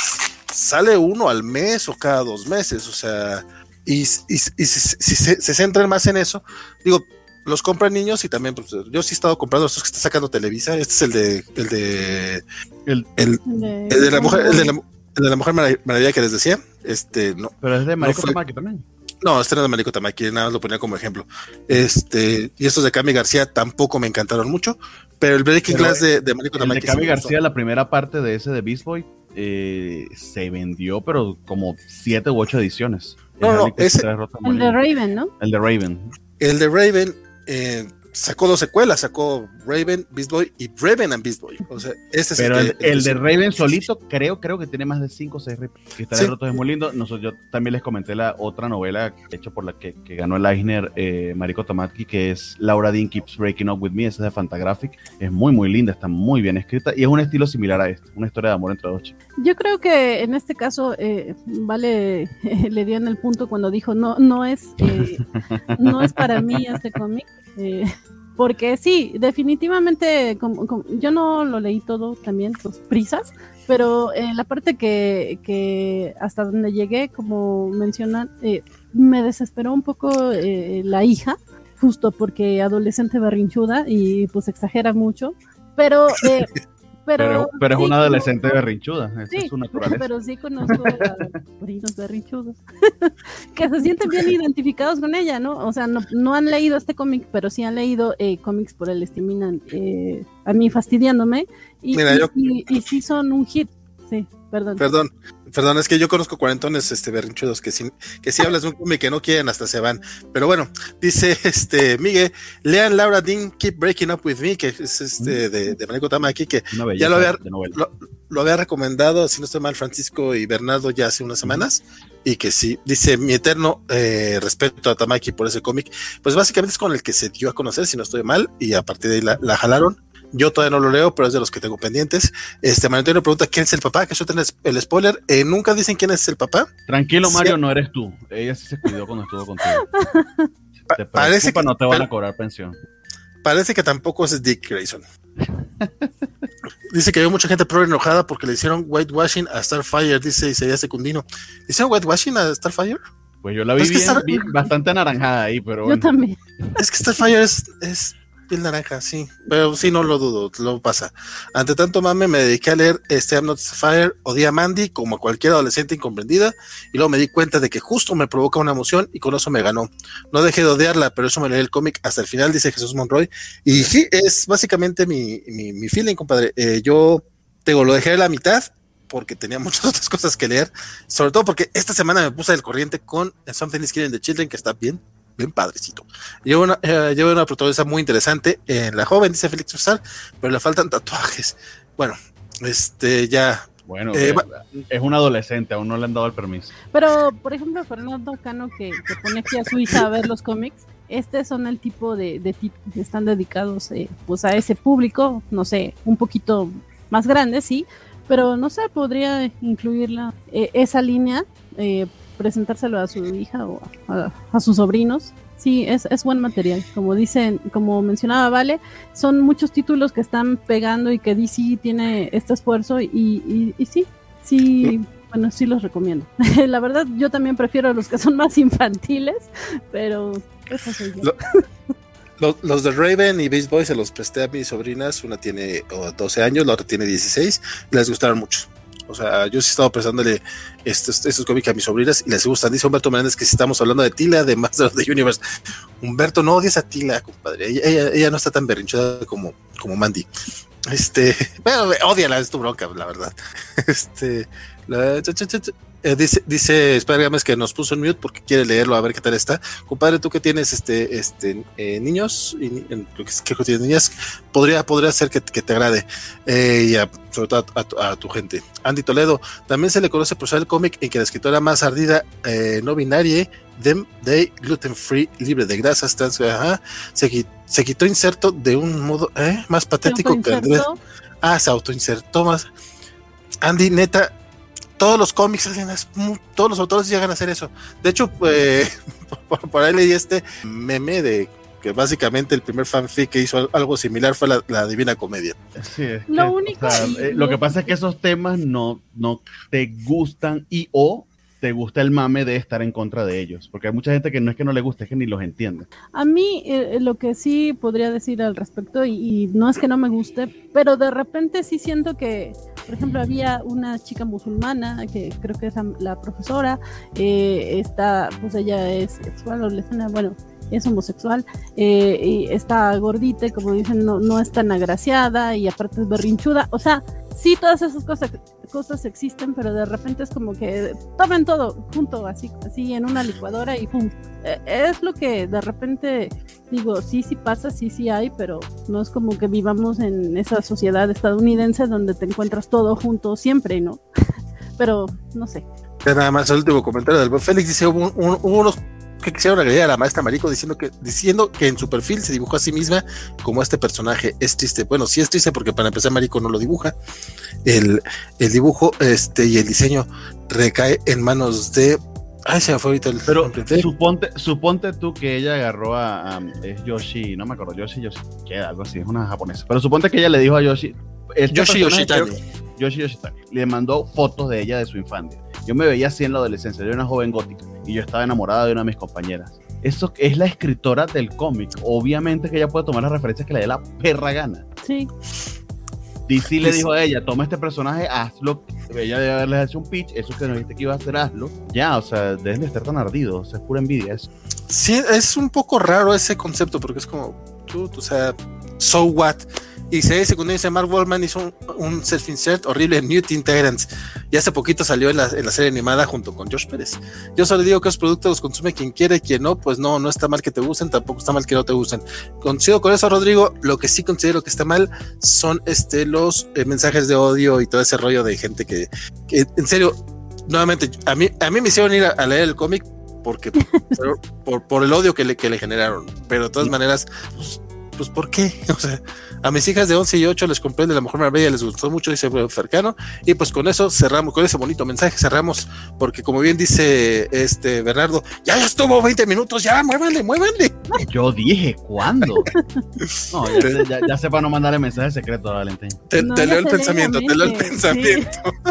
sale uno al mes o cada dos meses, o sea, y, y, y si, si se, se centran más en eso, digo, los compran niños y también, pues, yo sí he estado comprando estos que está sacando Televisa. Este es el de, el de, el, el, el, el de la mujer, el de la, el de la Mujer Maravilla que les decía, este, no.
Pero es de Mariko
no
Tamaki también.
No, este no es de Mariko Tamaki, nada más lo ponía como ejemplo. Este, y estos de Cami García tampoco me encantaron mucho, pero el Breaking Glass de, de Mariko Tamaki.
El de Cami García, la primera parte de ese de Beast Boy, eh, se vendió, pero como siete u ocho ediciones.
No, no, ese,
el de Raven, ¿no?
El de Raven.
El de Raven eh, sacó dos secuelas, sacó Raven, Beast Boy y Raven and Beast Boy. O sea, ese es
Pero el,
el,
el, el de Raven solito creo, creo que tiene más de cinco o seis que está sí. rotos, es muy lindo. Nosotros, yo también les comenté la otra novela hecha por la que, que ganó el Eisner, eh, Mariko Tamaki, que es Laura Dean Keeps Breaking Up With Me, esa es de Fantagraphic. Es muy muy linda, está muy bien escrita y es un estilo similar a este, una historia de amor entre dos chicos.
Yo creo que en este caso eh, Vale eh, le dio en el punto cuando dijo no, no es eh, no es para mí este cómic. Eh, porque sí, definitivamente como, como, yo no lo leí todo también, pues prisas, pero eh, la parte que, que hasta donde llegué, como mencionan, eh, me desesperó un poco eh, la hija, justo porque adolescente berrinchuda y pues exagera mucho, pero eh, Pero,
pero, pero
sí,
es una
como-
adolescente berrinchuda, esa
Sí,
es su naturaleza.
pero sí conozco a sobrinos berrinchudos que se sienten bien identificados con ella, ¿no? O sea, no, no han leído este cómic, pero sí han leído eh, cómics por el Stiminan, eh, a mí fastidiándome, y,
Mira,
y,
yo-
y, y sí son un hit, sí, perdón.
Perdón, perdón, es que yo conozco cuarentones este, berrinchudos que si, que si hablas de un cómic que no quieren, hasta se van. Pero bueno, dice este Miguel, lean Laura Dean, Keep Breaking Up With Me, que es este de, de Maneko Tamaki, que
Una belleza
ya lo había,
de novela.
lo, lo había recomendado, si no estoy mal, Francisco y Bernardo ya hace unas semanas, y que sí, dice mi eterno eh, respeto a Tamaki por ese cómic, pues básicamente es con el que se dio a conocer, si no estoy mal, y a partir de ahí la, la jalaron. Yo todavía no lo leo, pero es de los que tengo pendientes. Este Mario Antonio pregunta quién es el papá, que yo tengo el spoiler. Eh, nunca dicen quién es el papá.
Tranquilo,
Sí.
Mario, no eres tú. Ella sí se cuidó cuando estuvo contigo.
Pa-
Te
parece
preocupa,
que
no te van
pero-
a cobrar pensión.
Parece que tampoco es Dick Grayson. Dice que hay mucha gente pro enojada porque le hicieron whitewashing a Starfire, dice Isaías Secundino. ¿Le hicieron whitewashing a Starfire?
Pues yo la vi
Pues que
bien,
Star-
bien- bastante anaranjada ahí, pero
Yo
bueno.
también.
Es que Starfire es, es piel naranja, sí, pero sí, no lo dudo, lo pasa. Ante tanto mame, me dediqué a leer este I'm Not Starfire, odié a Mandy como a cualquier adolescente incomprendida, y luego me di cuenta de que justo me provoca una emoción y con eso me ganó. No dejé de odiarla, pero eso me leí el cómic hasta el final, dice Jesús Monroy, y sí, es básicamente mi, mi, mi feeling, compadre. Eh, yo, digo, lo dejé a la mitad, porque tenía muchas otras cosas que leer, sobre todo porque esta semana me puse al corriente con Something is Killing the Children, que está bien, bien padrecito. Lleva una, eh, lleva una protagonista muy interesante en la joven, dice Félix Usar, pero le faltan tatuajes. Bueno, este ya.
Bueno,
Eh,
eh,
va-
es un adolescente, aún no le han dado el permiso.
Pero, por ejemplo, Fernando Cano, que, que pone aquí a su hija a ver los cómics, este son el tipo de, de tip que están dedicados eh, pues a ese público, no sé, un poquito más grande, sí, pero no sé, podría incluirla, eh, esa línea, eh, presentárselo a su hija o a, a sus sobrinos. Sí, es, es buen material. Como dicen, como mencionaba Vale, son muchos títulos que están pegando y que D C tiene este esfuerzo y, y, y sí, sí, bueno, sí los recomiendo. La verdad, yo también prefiero los que son más infantiles, pero eso soy yo.
Lo- Los, los de Raven y Beast Boy se los presté a mis sobrinas, una tiene oh, doce años, la otra tiene dieciséis, y les gustaron mucho. O sea, yo sí he estado prestándole estos, estos cómics a mis sobrinas y les gustan. Dice Humberto Menéndez que si estamos hablando de Tila, de Master of the Universe. Humberto, no odies a Tila, compadre. Ella, ella, ella no está tan berrinchuda como, como Mandy. Este, bueno, ódiala, es tu bronca, la verdad. Este, la, ch, ch, ch, ch, eh, dice, dice Spider Games que nos puso en mute porque quiere leerlo a ver qué tal está. Compadre, tú que tienes este, este, eh, niños, y, creo, que, creo que tienes niñas, podría, podría ser que, que te agrade, eh, y a, sobre todo a, a, tu, a tu gente. Andy Toledo, también se le conoce por ser el cómic en que la escritora más ardida, eh, no binaria, Them Day, gluten free, libre de grasas, trans, ajá, se, se quitó inserto de un modo eh, más patético que Andrés. Ah, se autoinsertó más. Andy, neta, todos los cómics hacen eso, todos los autores llegan a hacer eso. De hecho, eh, por, por ahí leí este meme de que básicamente el primer fanfic que hizo algo similar fue la, la Divina Comedia.
Sí, es
Lo
que,
único
o sea,
y-
eh, lo que pasa es que esos temas no, no te gustan y o te gusta el mame de estar en contra de ellos, porque hay mucha gente que no es que no le guste, es que ni los entiende.
A mí eh, lo que sí podría decir al respecto, y, y no es que no me guste, pero de repente sí siento que, por ejemplo, había una chica musulmana, que creo que es la, la profesora, eh, está, pues ella es sexual o lesbiana, bueno, es homosexual, eh, y está gordita, y como dicen, no, no es tan agraciada, y aparte es berrinchuda, o sea, sí, todas esas cosas, cosas existen, pero de repente es como que tomen todo junto, así, así en una licuadora y pum. Eh, es lo que de repente digo, sí, sí pasa, sí, sí hay, pero no es como que vivamos en esa sociedad estadounidense donde te encuentras todo junto siempre, ¿no? Pero no sé.
Ya nada más el último comentario del Félix dice, hubo, un, hubo unos que quisieron agregar a la maestra Mariko diciendo que, diciendo que en su perfil se dibujó a sí misma como este personaje. Es triste. Bueno, sí es triste porque para empezar Mariko no lo dibuja. El, el dibujo este, y el diseño recae en manos de... Ay, se me fue ahorita el...
Pero
el
suponte, suponte tú que ella agarró a, a es Yoshi, no me acuerdo, Yoshi, Yoshi, queda algo así, es una japonesa. Pero suponte que ella le dijo a Yoshi, este
Yoshi Yoshitani.
Yoshi Yoshitani, le mandó fotos de ella de su infancia. Yo me veía así en la adolescencia, yo era una joven gótica y yo estaba enamorada de una de mis compañeras. Eso es la escritora del cómic. Obviamente que ella puede tomar las referencias que le dé la perra gana.
Sí.
D C le dijo a ella, toma este personaje, hazlo. Ella debe haberles hecho un pitch, eso que nos dijiste que iba a hacer, hazlo. Ya, o sea, deben de estar tan ardidos, o sea, es pura envidia eso.
Sí, es un poco raro ese concepto, porque es como, tú, o sea, so what? Y se dice, cuando dice Mark Wallman hizo un, un self-insert horrible en New Teen Titans, y hace poquito salió en la, en la serie animada junto con Josh Pérez. Yo solo digo que los productos los consume quien quiere, quien no, pues no, no está mal que te usen, tampoco está mal que no te usen. Coincido con eso, Rodrigo. Lo que sí considero que está mal son este, los eh, mensajes de odio y todo ese rollo de gente que, que en serio, nuevamente, a mí, a mí me hicieron ir a, a leer el cómic porque por, por, por el odio que le, que le generaron, pero de todas maneras, pues, pues ¿por qué? O sea, a mis hijas de once y ocho les compré de La Mujer Maravilla, les gustó mucho, dice Fercano, y pues con eso cerramos, con ese bonito mensaje cerramos, porque como bien dice este Bernardo, ya, ya estuvo veinte minutos, ya, muévanle, muévanle.
Yo dije, ¿cuándo? No, ya, ya, ya sepa no mandar el mensaje secreto a Valentín.
Te,
No,
te leo el
se
pensamiento, te leo el pensamiento.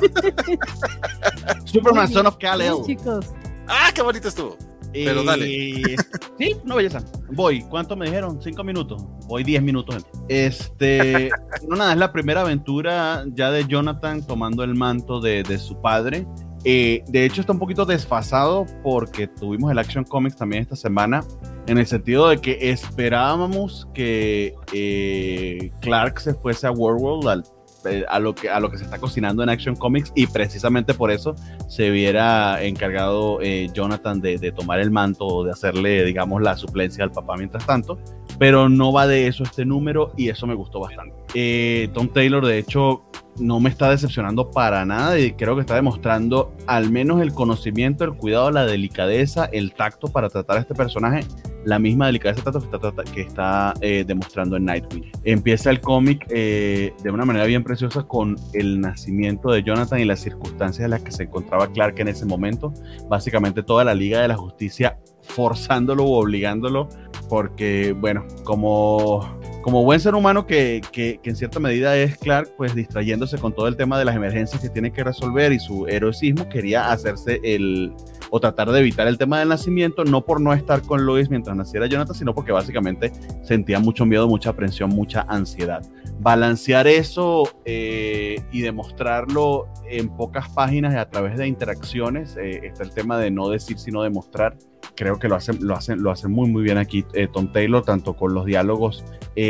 Sí.
Superman, Son of Kal-El.
Sí, chicos.
Ah, qué bonito estuvo. Pero dale.
Sí, no belleza. Voy, ¿cuánto me dijeron? Cinco minutos. Voy diez minutos. Este, no nada, es la primera aventura ya de Jonathan tomando el manto de, de su padre. Eh, de hecho está un poquito desfasado porque tuvimos el Action Comics también esta semana, en el sentido de que esperábamos que eh, Clark se fuese a World al a lo que a lo que se está cocinando en Action Comics, y precisamente por eso se viera encargado eh, Jonathan de, de tomar el manto o de hacerle, digamos, la suplencia al papá mientras tanto, pero no va de eso este número y eso me gustó bastante. eh, Tom Taylor de hecho no me está decepcionando para nada y creo que está demostrando al menos el conocimiento, el cuidado, la delicadeza, el tacto para tratar a este personaje, la misma delicadeza que está, que está eh, demostrando en Nightwing. Empieza el cómic eh, de una manera bien preciosa con el nacimiento de Jonathan y las circunstancias en las que se encontraba Clark en ese momento. Básicamente toda la Liga de la Justicia forzándolo o obligándolo, porque bueno, como... como buen ser humano que, que, que en cierta medida es Clark, pues distrayéndose con todo el tema de las emergencias que tiene que resolver y su heroicismo, quería hacerse el, o tratar de evitar el tema del nacimiento, no por no estar con Lois mientras naciera Jonathan, sino porque básicamente sentía mucho miedo, mucha aprensión, mucha ansiedad. Balancear eso eh, y demostrarlo en pocas páginas y a través de interacciones, eh, está el tema de no decir sino demostrar. Creo que lo hacen, lo hacen, lo hacen muy muy bien aquí eh, Tom Taylor, tanto con los diálogos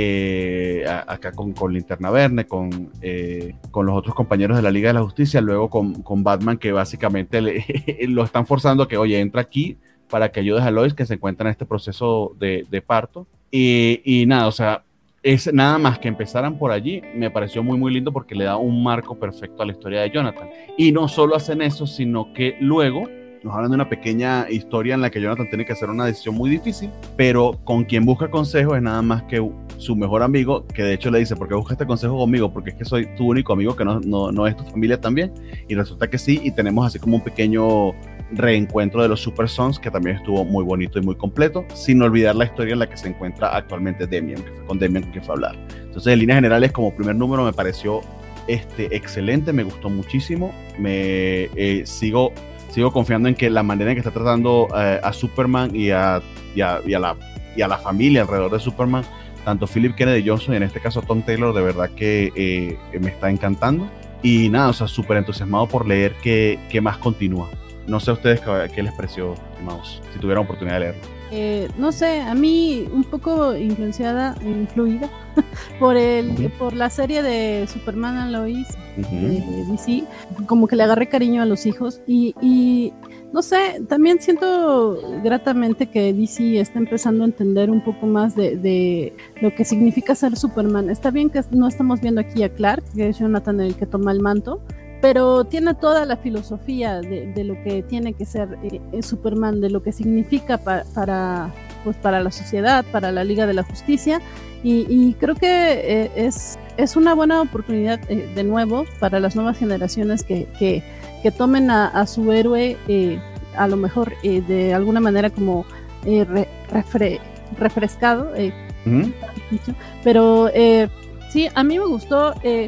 eh, acá con, con Linterna Verde, con, eh, con los otros compañeros de la Liga de la Justicia, luego con, con Batman, que básicamente le, lo están forzando a que, oye, entra aquí para que ayudes a Lois, que se encuentra en este proceso de, de parto. Y, y nada, o sea, es nada más que empezaran por allí, me pareció muy muy lindo porque le da un marco perfecto a la historia de Jonathan. Y no solo hacen eso, sino que luego nos hablan de una pequeña historia en la que Jonathan tiene que hacer una decisión muy difícil, pero con quien busca consejo es nada más que su mejor amigo, que de hecho le dice, ¿por qué buscas este consejo conmigo? Porque es que soy tu único amigo, que no, no, no es tu familia también. Y resulta que sí, y tenemos así como un pequeño reencuentro de los Super Sons, que también estuvo muy bonito y muy completo, sin olvidar la historia en la que se encuentra actualmente Damian, que fue con Damian que fue a hablar. Entonces, en líneas generales, como primer número me pareció este, excelente, me gustó muchísimo, me eh, sigo... Sigo confiando en que la manera en que está tratando eh, a Superman y a, y, a, y, a la, y a la familia alrededor de Superman, tanto Philip Kennedy Johnson y en este caso Tom Taylor, de verdad que eh, me está encantando. Y nada, o sea, súper entusiasmado por leer qué, qué más continúa. No sé a ustedes qué, qué les pareció, estimados, si tuvieran oportunidad de leerlo.
Eh, no sé, a mí un poco influenciada, influida por el uh-huh. por la serie de Superman and Lois uh-huh. de D C, como que le agarré cariño a los hijos y, y no sé, también siento gratamente que D C está empezando a entender un poco más de, de lo que significa ser Superman. Está bien que no estamos viendo aquí a Clark, que es Jonathan el que toma el manto, pero tiene toda la filosofía de, de lo que tiene que ser eh, Superman, de lo que significa pa, para, pues para la sociedad, para la Liga de la Justicia, y, y creo que eh, es, es una buena oportunidad eh, de nuevo para las nuevas generaciones que, que, que tomen a, a su héroe eh, a lo mejor eh, de alguna manera como eh, re, refre, refrescado, eh, uh-huh. dicho, pero eh, sí, a mí me gustó. eh,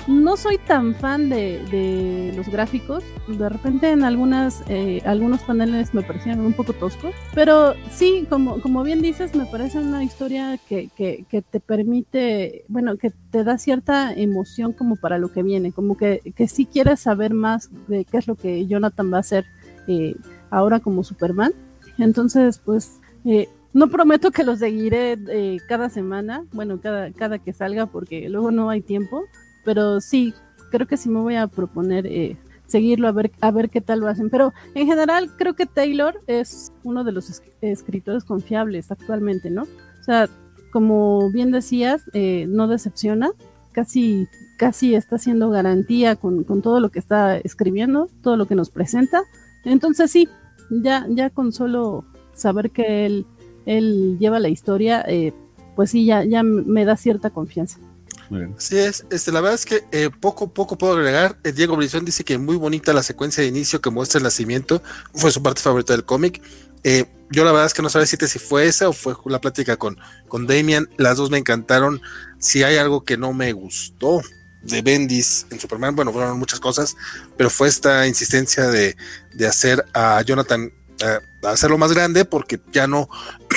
no soy tan fan de, de los gráficos. De repente en algunas eh, algunos paneles me parecían un poco toscos, pero sí, como, como bien dices, me parece una historia que, que, que te permite, bueno, que te da cierta emoción como para lo que viene, como que, que sí quieres saber más de qué es lo que Jonathan va a hacer eh, ahora como Superman. Entonces, pues, eh, no prometo que los seguiré eh, cada semana, bueno, cada, cada que salga, porque luego no hay tiempo, pero sí, creo que sí me voy a proponer eh, seguirlo a ver, a ver qué tal lo hacen. Pero en general creo que Taylor es uno de los es- escritores confiables actualmente, ¿no? O sea, como bien decías, eh, no decepciona, casi, casi está haciendo garantía con, con todo lo que está escribiendo, todo lo que nos presenta. Entonces sí, ya, ya con solo saber que él, él lleva la historia, eh, pues sí, ya, ya me da cierta confianza.
Muy bien.
Así es, este, la verdad es que eh, poco poco puedo agregar. Eh, Diego Brizón dice que muy bonita la secuencia de inicio que muestra el nacimiento, fue su parte favorita del cómic. Eh, yo la verdad es que no sabía si fue esa o fue la plática con, con Damian, las dos me encantaron. Si hay algo que no me gustó de Bendis en Superman, bueno, fueron muchas cosas, pero fue esta insistencia de, de hacer a Jonathan, eh, a hacerlo más grande, porque ya no,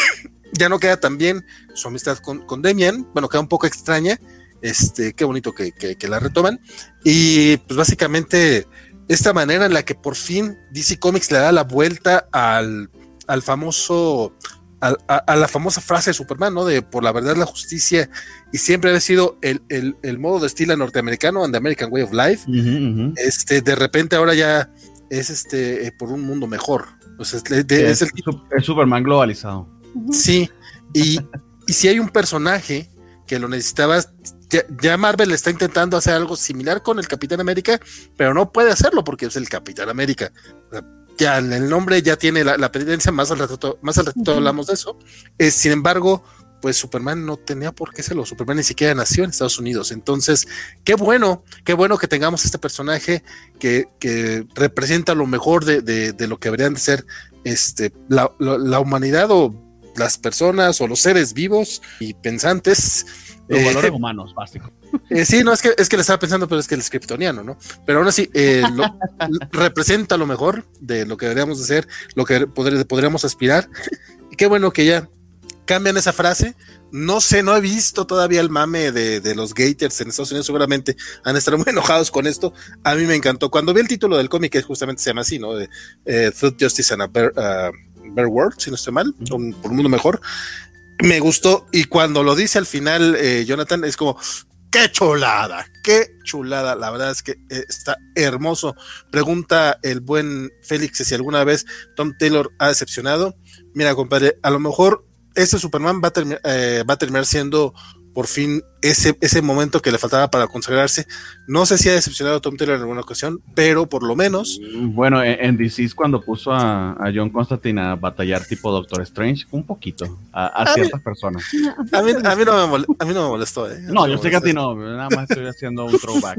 ya no queda tan bien su amistad con, con Damian, bueno, queda un poco extraña. Este, qué bonito que, que, que la retoman. Y pues básicamente esta manera en la que por fin D C Comics le da la vuelta al, al famoso a, a, a la famosa frase de Superman, ¿no? De por la verdad, la justicia, y siempre ha sido el, el, el modo de estilo norteamericano, and the American Way of Life. Uh-huh, uh-huh. Este, de repente ahora ya es este eh, por un mundo mejor. O sea, es, de,
es,
es el tipo.
Es Superman globalizado.
Sí, y, y si hay un personaje que lo necesitabas, ya, ya Marvel está intentando hacer algo similar con el Capitán América, pero no puede hacerlo porque es el Capitán América. Ya el nombre ya tiene la, la pendencia, más al ratito, más al ratito uh-huh. hablamos de eso. Eh, sin embargo, pues Superman no tenía por qué serlo. Superman ni siquiera nació en Estados Unidos. Entonces, qué bueno, qué bueno que tengamos este personaje que, que representa lo mejor de, de, de lo que deberían de ser este, la, la, la humanidad o las personas o los seres vivos y pensantes.
Los
eh,
valores humanos, básicos.
Eh, sí, no, es que, es que le estaba pensando, pero es que el kryptoniano, ¿no? Pero aún así, eh, lo, representa lo mejor de lo que deberíamos de ser, lo que poder, podríamos aspirar. Y qué bueno que ya cambian esa frase. No sé, no he visto todavía el mame de, de los Gators en Estados Unidos, seguramente han de estar muy enojados con esto. A mí me encantó. Cuando vi el título del cómic, que justamente se llama así, ¿no? De eh, Truth, Justice and a Bear, uh, Bear World, si no estoy mal, uh-huh. un, por un mundo mejor. Me gustó, y cuando lo dice al final eh, Jonathan, es como, ¡qué chulada! ¡Qué chulada! La verdad es que eh, está hermoso. Pregunta el buen Félix si alguna vez Tom Taylor ha decepcionado. Mira, compadre, a lo mejor este Superman va a, termi- eh, va a terminar siendo por fin ese, ese momento que le faltaba para consagrarse. No sé si ha decepcionado a Tom Taylor en alguna ocasión, pero por lo menos...
Bueno, en, en D C cuando puso a, a John Constantine a batallar tipo Doctor Strange, un poquito, a, a, a ciertas mí, personas.
A mí, a, mí no me mole, a mí no me molestó. ¿eh?
No, yo sé que a ti no, nada más estoy haciendo un throwback.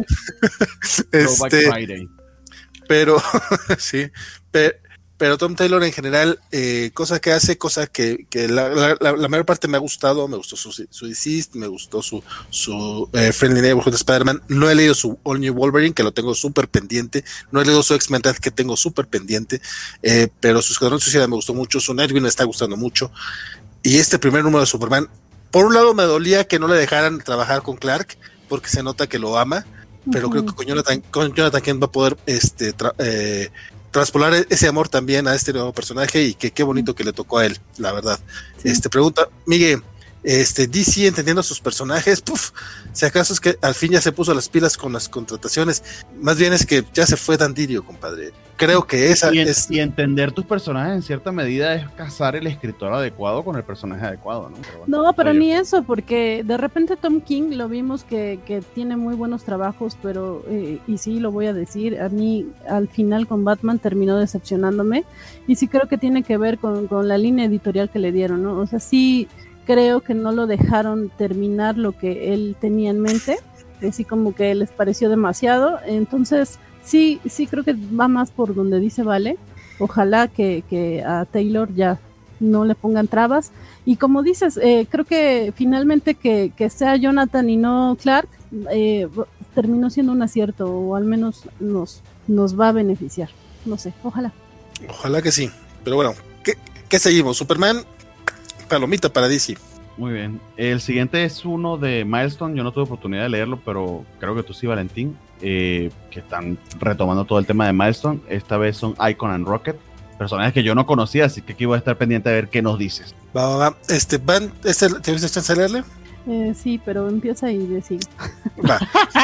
Throwback
este,
Friday.
Pero, sí, pero... Pero Tom Taylor en general, eh, cosas que hace, cosas que, que la, la, la, la mayor parte me ha gustado, me gustó su, su Deceased, me gustó su, su eh, Friendly Neighborhood Spider-Man, no he leído su All New Wolverine, que lo tengo súper pendiente, no he leído su X-Men Red, que tengo súper pendiente, eh, pero su Escuadrón Suicida me gustó mucho, su Nightwing me está gustando mucho, y este primer número de Superman, por un lado me dolía que no le dejaran trabajar con Clark, porque se nota que lo ama, pero uh-huh. creo que con Jonathan, con Jonathan Kent va a poder este, tra- eh, traspolar ese amor también a este nuevo personaje, y que qué bonito que le tocó a él, la verdad. Sí. Este pregunta, Miguel, este D C entendiendo a sus personajes, puf, si acaso es que al fin ya se puso las pilas con las contrataciones, más bien es que ya se fue Dandirio, compadre. Creo que esa
y, en,
es...
y entender tus personajes en cierta medida es casar el escritor adecuado con el personaje adecuado, ¿no?
Pero bueno, no, pero oye, ni eso, porque de repente Tom King lo vimos que, que tiene muy buenos trabajos, pero, eh, y sí, lo voy a decir, a mí al final con Batman terminó decepcionándome, y sí creo que tiene que ver con, con la línea editorial que le dieron, ¿no? O sea, sí creo que no lo dejaron terminar lo que él tenía en mente, así como que les pareció demasiado, entonces... Sí, sí creo que va más por donde dice Vale. Ojalá que, que a Taylor ya no le pongan trabas. Y como dices, eh, creo que finalmente que, que sea Jonathan y no Clark, eh, terminó siendo un acierto, o al menos nos, nos va a beneficiar. No sé, ojalá.
Ojalá que sí. Pero bueno, ¿qué, qué seguimos? Superman, palomita para D C.
Muy bien. El siguiente es uno de Milestone. Yo no tuve oportunidad de leerlo, pero creo que tú sí, Valentín. Eh, que están retomando todo el tema de Milestone. Esta vez son Icon and Rocket, personajes que yo no conocía, así que aquí voy a estar pendiente a ver qué nos dices.
Va, va, va. Este, van, este, ¿tienes chance de leerle?
Eh, sí, pero empieza y decide.
Va.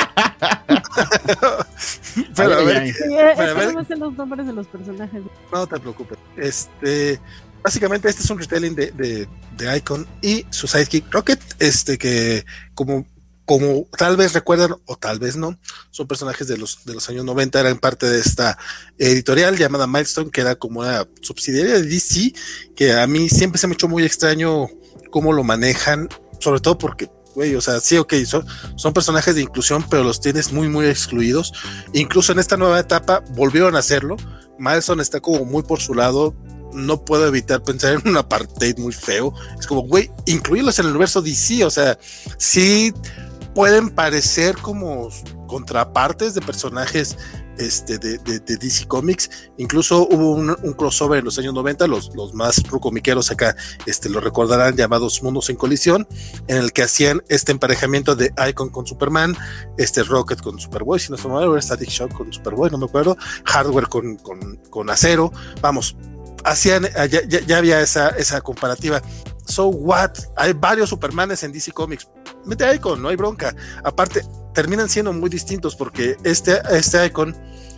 Pero a ver,
sí, eh, pero a ver. No me sé los nombres de los personajes.
No te preocupes. Este, básicamente este es un retelling de, de, de Icon y su sidekick Rocket, este que como como tal vez recuerdan o tal vez no, son personajes de los de los años noventa, eran parte de esta editorial llamada Milestone, que era como una subsidiaria de D C, que a mí siempre se me echó muy extraño cómo lo manejan, sobre todo porque, güey, o sea, sí, ok, son, son personajes de inclusión, pero los tienes muy, muy excluidos. Incluso en esta nueva etapa volvieron a hacerlo. Milestone está como muy por su lado. No puedo evitar pensar en un apartheid muy feo. Es como, güey, incluirlos en el universo D C, o sea, sí pueden parecer como contrapartes de personajes este, de, de, de D C Comics. Incluso hubo un, un crossover en los años noventa, los, los más rucomiqueros acá este, lo recordarán, llamados Mundos en Colisión, en el que hacían este emparejamiento de Icon con Superman, este Rocket con Superboy, si no se me acuerdo, Static Shock con Superboy, no me acuerdo, Hardware con, con, con Acero, vamos, hacían, ya, ya, ya había esa, esa comparativa. So what? Hay varios Supermanes en D C Comics. Mete Icon, no hay bronca. Aparte, terminan siendo muy distintos porque este, este Icon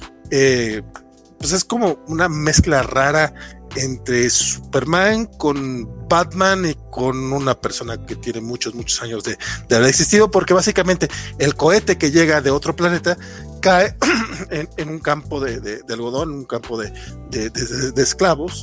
eh, pues es como una mezcla rara entre Superman con Batman y con una persona que tiene muchos, muchos años de, de haber existido, porque básicamente el cohete que llega de otro planeta cae en, en un campo de, de, de algodón, un campo de, de, de, de esclavos,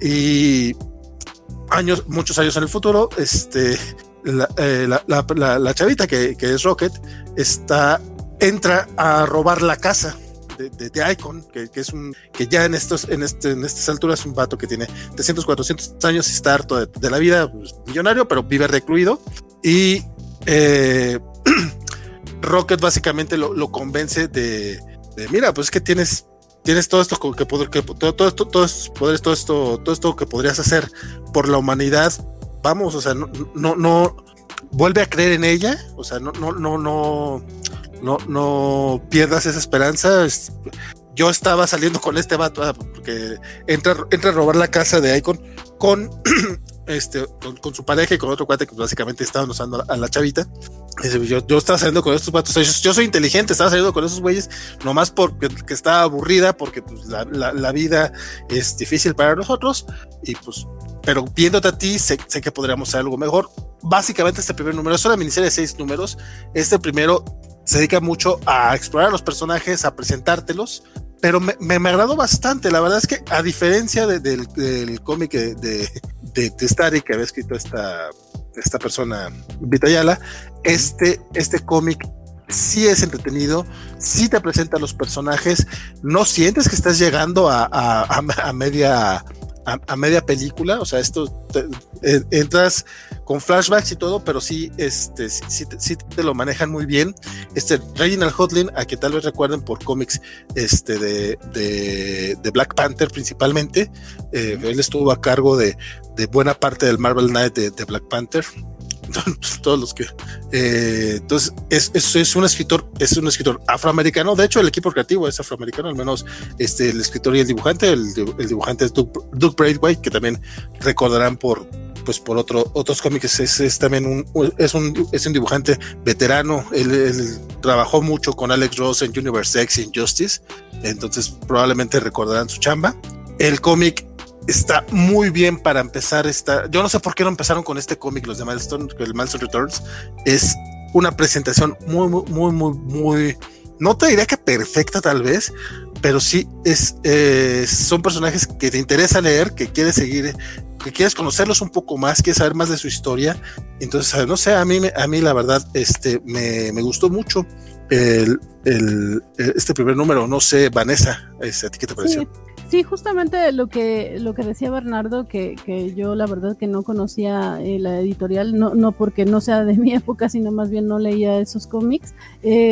y años, muchos años en el futuro, este, la, eh, la, la, la, la chavita que, que es Rocket está, entra a robar la casa de, de, de Icon, que, que es un, que ya en estos, en este, en estas alturas es un vato que tiene trescientos, cuatrocientos años y está harto de, de la vida, pues, millonario, pero vive recluido, y eh, Rocket básicamente lo, lo convence de, de, mira, pues es que tienes tienes todo esto que, poder, que todo, todo esto, todos estos poderes, todo esto, todo esto que podrías hacer por la humanidad, vamos, o sea, no, no, no vuelve a creer en ella, o sea, no, no, no, no, no, no pierdas esa esperanza. Yo estaba saliendo con este vato, porque entra, entra a robar la casa de Icon con este, con, con su pareja y con otro cuate que básicamente estaban usando a la, a la chavita. Yo, yo estaba saliendo con estos vatos, yo, yo soy inteligente, estaba saliendo con esos güeyes nomás porque que estaba aburrida, porque pues, la, la, la vida es difícil para nosotros, y pues, pero viéndote a ti, sé, sé que podríamos hacer algo mejor. Básicamente este primer número es una miniserie de seis números. Este primero se dedica mucho a explorar a los personajes, a presentártelos, pero me, me, me agradó bastante. La verdad es que a diferencia de, de, del cómic de, de, de, de Starry que había escrito esta, esta persona, Vitayala, este, este cómic sí es entretenido, sí te presenta a los personajes, no sientes que estás llegando a, a, a, a media... A, a media película, o sea, esto te, eh, entras con flashbacks y todo, pero sí, este, sí, sí, sí te lo manejan muy bien. Este Reginald Hudlin, a que tal vez recuerden por cómics este, de, de, de Black Panther principalmente, eh, él estuvo a cargo de, de buena parte del Marvel Knight de, de Black Panther. Todos los que eh, entonces es, es, es un escritor es un escritor afroamericano. De hecho el equipo creativo es afroamericano, al menos este, el escritor y el dibujante el, el dibujante es Doug, Doug Braithwaite, que también recordarán por pues por otro, otros cómics. Es, es también un es un es un dibujante veterano. Él, él trabajó mucho con Alex Ross en Universe X y Injustice, entonces probablemente recordarán su chamba. El cómic está muy bien para empezar esta. Yo no sé por qué no empezaron con este cómic los de Milestone, el Milestone Returns. Es una presentación muy, muy, muy, muy, muy, no te diría que perfecta tal vez, pero sí es, eh, son personajes que te interesa leer, que quieres seguir, que quieres conocerlos un poco más, quieres saber más de su historia. Entonces, no sé, a mí, a mí la verdad, este, me, me gustó mucho el, el, este primer número. No sé, Vanessa, ¿a ti qué te pareció?
Sí. Sí, justamente lo que lo que decía Bernardo, que, que yo la verdad que no conocía eh, la editorial, no, no porque no sea de mi época, sino más bien no leía esos cómics. Eh,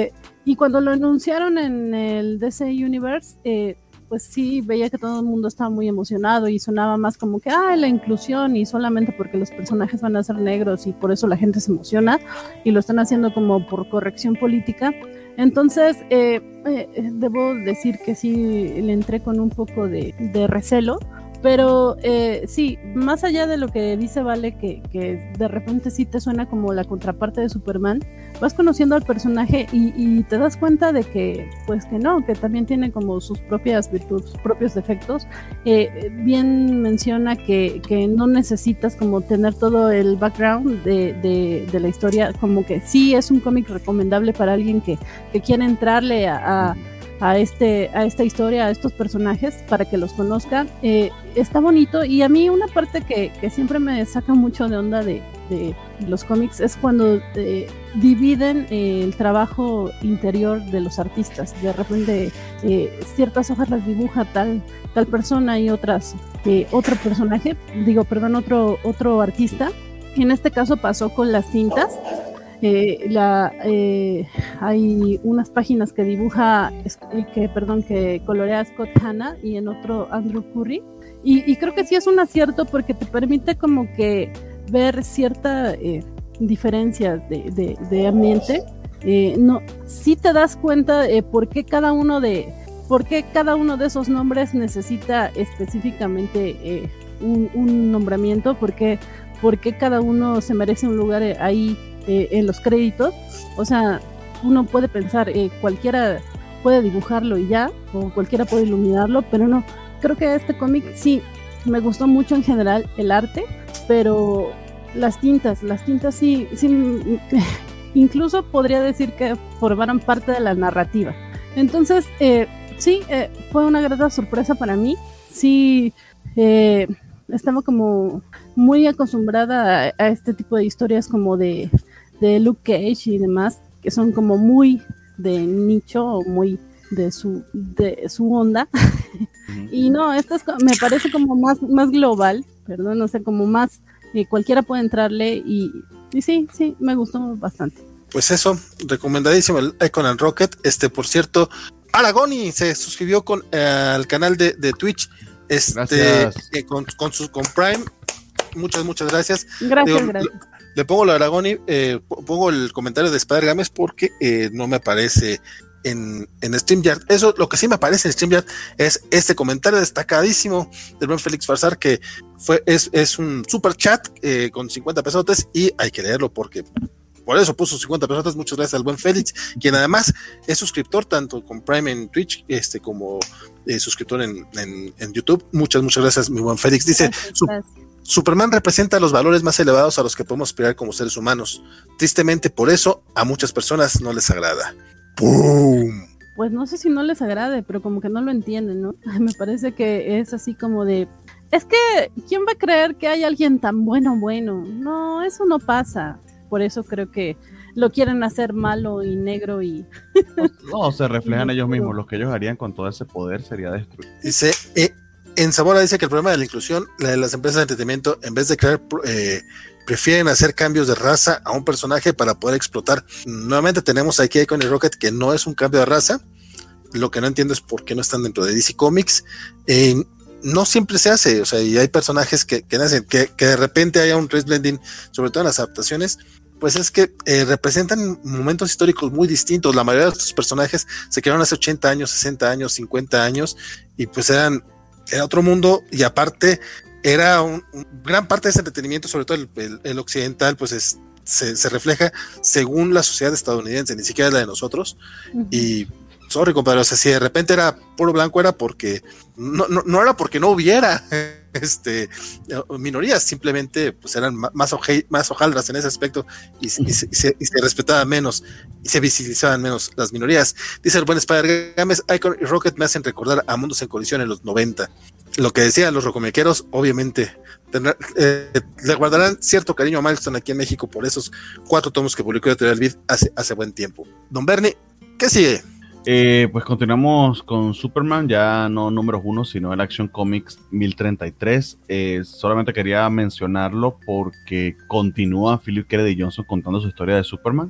y cuando lo anunciaron en el D C Universe, eh, pues sí, veía que todo el mundo estaba muy emocionado y sonaba más como que, ah, la inclusión y solamente porque los personajes van a ser negros y por eso la gente se emociona y lo están haciendo como por corrección política. Entonces, eh, eh, debo decir que sí le entré con un poco de, de recelo, pero eh, sí, más allá de lo que dice Vale, que, que de repente sí te suena como la contraparte de Superman, vas conociendo al personaje y, y te das cuenta de que, pues que no, que también tiene como sus propias virtudes, sus propios defectos. Eh, bien menciona que, que no necesitas como tener todo el background de, de, de la historia, como que sí es un cómic recomendable para alguien que, que quiere entrarle a... a A, este, a esta historia, a estos personajes, para que los conozcan. Eh, está bonito, y a mí una parte que, que siempre me saca mucho de onda de, de los cómics es cuando eh, dividen eh, el trabajo interior de los artistas. De repente eh, ciertas hojas las dibuja tal, tal persona y otras eh, otro personaje, digo, perdón, otro, otro artista. En este caso pasó con las tintas. Eh, la, eh, hay unas páginas que dibuja, que perdón, que colorea Scott Hanna y en otro Andrew Curry, y, y creo que sí es un acierto porque te permite como que ver ciertas eh, diferencias de, de, de ambiente. Eh, no, sí te das cuenta eh, por qué cada uno de por qué cada uno de esos nombres necesita específicamente eh, un, un nombramiento, porque por qué cada uno se merece un lugar ahí Eh, en los créditos. O sea, uno puede pensar, eh, cualquiera puede dibujarlo y ya, o cualquiera puede iluminarlo, pero no, creo que este cómic sí, me gustó mucho en general el arte, pero las tintas, las tintas sí, sí incluso podría decir que formaron parte de la narrativa. Entonces, eh, sí, eh, fue una grata sorpresa para mí. Sí, eh, estaba como muy acostumbrada a, a este tipo de historias como de, de Luke Cage y demás, que son como muy de nicho o muy de su, de su onda. Uh-huh. Y no, esto es, me parece como más, más global, perdón, no sé, como más, eh, cualquiera puede entrarle y, y sí, sí, me gustó bastante.
Pues eso, recomendadísimo el Icon and Rocket. Este, por cierto, Aragoni se suscribió con eh, al canal de, de Twitch, este, eh, con, con su con Prime. Muchas, muchas gracias.
Gracias,
Digo,
gracias.
Le, le pongo la Aragoni, eh, pongo el comentario de Spider Games porque eh, no me aparece en, en StreamYard. Eso, lo que sí me aparece en StreamYard es este comentario destacadísimo del buen Félix Farsar, que fue, es, es un super chat eh, con cincuenta pesotes y hay que leerlo porque por eso puso cincuenta pesotes. Muchas gracias al buen Félix, quien además es suscriptor tanto con Prime en Twitch este como eh, suscriptor en, en, en YouTube. Muchas, muchas gracias, mi buen Félix. Dice,
gracias,
su,
gracias.
Superman representa los valores más elevados a los que podemos aspirar como seres humanos. Tristemente, por eso a muchas personas no les agrada. ¡Pum!
Pues no sé si no les agrade, pero como que no lo entienden, ¿no? Me parece que es así como de... Es que, ¿quién va a creer que hay alguien tan bueno, bueno? No, eso no pasa. Por eso creo que lo quieren hacer malo y negro y...
No, se reflejan ellos mismos. Lo que ellos harían con todo ese poder sería destruir.
Dice... Eh, En Zamora dice que el problema de la inclusión, la de las empresas de entretenimiento, en vez de crear, eh, prefieren hacer cambios de raza a un personaje para poder explotar. Nuevamente tenemos aquí a Icon y Rocket, que no es un cambio de raza. Lo que no entiendo es por qué no están dentro de D C Comics. Eh, no siempre se hace, o sea, y hay personajes que, que nacen, que, que de repente haya un race blending, sobre todo en las adaptaciones, pues es que eh, representan momentos históricos muy distintos. La mayoría de estos personajes se crearon hace ochenta años, sesenta años, cincuenta años, y pues eran era otro mundo, y aparte era un, un gran parte de ese entretenimiento, sobre todo el, el, el occidental, pues es, se, se refleja según la sociedad estadounidense, ni siquiera la de nosotros. Uh-huh. Y sorry, compadre, o sea, si de repente era puro blanco, era porque no, no, no era porque no hubiera este minorías, simplemente pues eran más, oje, más hojaldras en ese aspecto, y, y, se, y, se, y se respetaba menos y se visibilizaban menos las minorías. Dice el buen Spider Games, Icon y Rocket me hacen recordar a Mundos en Colisión en los noventa. Lo que decían los rocomiqueros, obviamente tendrá, eh, le guardarán cierto cariño a Milestone aquí en México por esos cuatro tomos que publicó Editorial Vid hace, hace buen tiempo. Don Bernie, ¿qué sigue?
Eh, pues continuamos con Superman, ya no números uno, sino el Action Comics mil treinta y tres. Eh, solamente quería mencionarlo porque continúa Philip Kennedy Johnson contando su historia de Superman.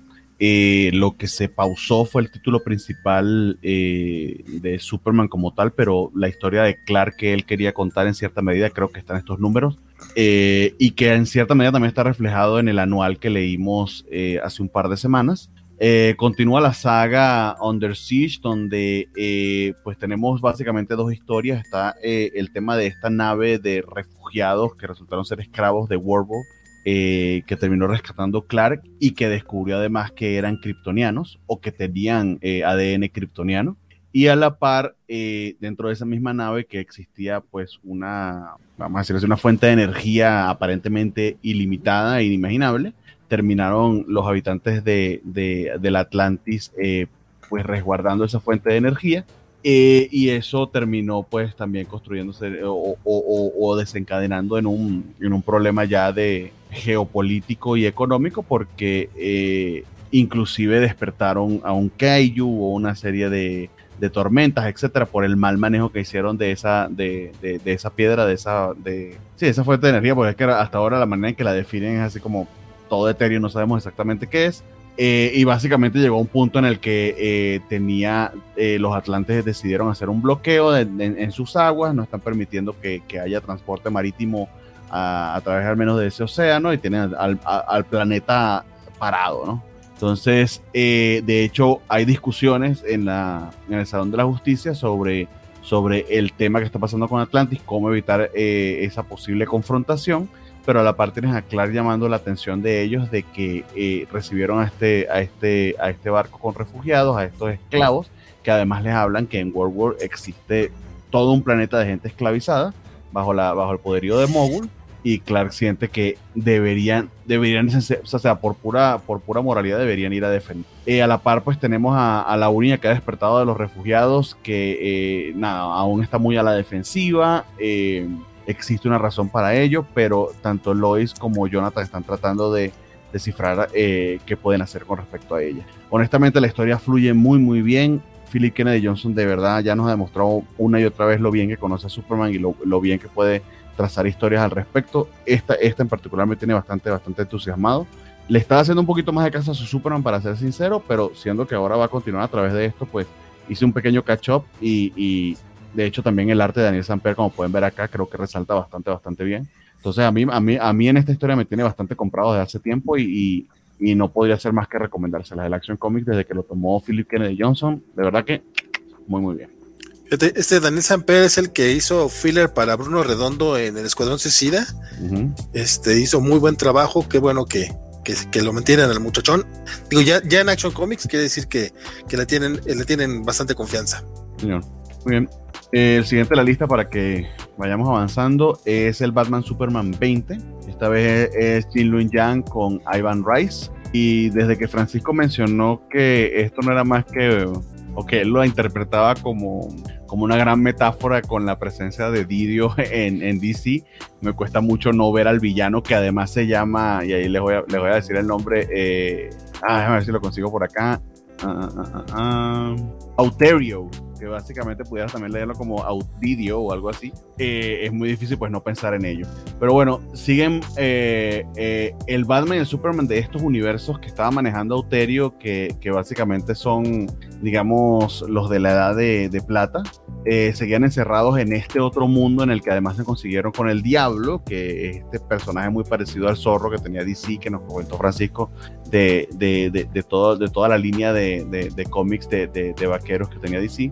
eh, lo que se pausó fue el título principal eh, de Superman como tal, pero la historia de Clark que él quería contar en cierta medida creo que está en estos números, eh, y que en cierta medida también está reflejado en el anual que leímos eh, hace un par de semanas. Eh, continúa la saga Under Siege, donde eh, pues tenemos básicamente dos historias. Está eh, el tema de esta nave de refugiados que resultaron ser esclavos de Warworld, eh, que terminó rescatando Clark y que descubrió además que eran kryptonianos o que tenían eh, A D N kryptoniano. Y a la par, eh, dentro de esa misma nave que existía pues una, vamos a decir, una fuente de energía aparentemente ilimitada e inimaginable. Terminaron los habitantes de, de, del Atlantis eh, pues resguardando esa fuente de energía, eh, y eso terminó pues también construyéndose o, o, o, o desencadenando en un, en un problema ya de geopolítico y económico, porque eh, inclusive despertaron a un kaiju o una serie de, de tormentas, etcétera, por el mal manejo que hicieron de esa, de, de, de esa piedra, de esa, de, sí, esa fuente de energía, porque es que hasta ahora la manera en que la definen es así como todo etéreo, no sabemos exactamente qué es, eh, y básicamente llegó a un punto en el que eh, tenía, eh, los atlantes decidieron hacer un bloqueo de, de, en sus aguas, no están permitiendo que, que haya transporte marítimo a, a través al menos de ese océano, y tienen al, a, al planeta parado, ¿no? Entonces, eh, de hecho, hay discusiones en, la, en el Salón de la Justicia sobre, sobre el tema que está pasando con Atlantis, cómo evitar eh, esa posible confrontación, pero a la par tienes a Clark llamando la atención de ellos de que eh, recibieron a este, a, este, a este barco con refugiados, a estos esclavos, que además les hablan que en World War existe todo un planeta de gente esclavizada bajo, la, bajo el poderío de Mogul, y Clark siente que deberían, deberían o sea, por pura, por pura moralidad deberían ir a defender. Eh, a la par pues tenemos a, a la única que ha despertado de los refugiados, que eh, nada, aún está muy a la defensiva, eh, existe una razón para ello, pero tanto Lois como Jonathan están tratando de descifrar eh, qué pueden hacer con respecto a ella. Honestamente la historia fluye muy muy bien. Philip Kennedy Johnson de verdad ya nos ha demostrado una y otra vez lo bien que conoce a Superman y lo, lo bien que puede trazar historias al respecto. Esta, esta en particular me tiene bastante, bastante entusiasmado. Le estaba haciendo un poquito más de caso a su Superman, para ser sincero, pero siendo que ahora va a continuar a través de esto, pues hice un pequeño catch up y, y de hecho también el arte de Daniel Sampere, como pueden ver acá, creo que resalta bastante, bastante bien. Entonces a mí, a mí, a mí en esta historia me tiene bastante comprado desde hace tiempo y, y, y no podría ser más que recomendárselas. El Action Comics desde que lo tomó Philip Kennedy Johnson, de verdad que muy muy bien.
Este, este Daniel Sampere es el que hizo filler para Bruno Redondo en el Escuadrón Suicida. Uh-huh. Este hizo muy buen trabajo, qué bueno que, que, que lo mantienen al muchachón. Digo, ya, ya en Action Comics quiere decir que, que le tienen, le tienen bastante confianza.
Señor, muy bien. Eh, el siguiente de la lista, para que vayamos avanzando, es el Batman Superman veinte. Esta vez es Jin Luen Yang con Ivan Rice. Y desde que Francisco mencionó que esto no era más que, o que él lo interpretaba como, como una gran metáfora con la presencia de Didio en, en D C, me cuesta mucho no ver al villano, que además se llama, y ahí les voy a, les voy a decir el nombre, eh, ah, déjame ver si lo consigo por acá, uh, uh, uh, uh, Auterio, que básicamente pudieras también leerlo como Autidio o algo así. Eh, es muy difícil pues no pensar en ello, pero bueno, siguen eh, eh, el Batman y el Superman de estos universos que estaba manejando Auterio, que, que básicamente son, digamos, los de la edad de, de plata, eh, seguían encerrados en este otro mundo en el que además se consiguieron con el Diablo, que es este personaje muy parecido al Zorro que tenía D C, que nos comentó Francisco, de, de, de, de, todo, de toda la línea de, de, de cómics de, de, de vaqueros que tenía D C.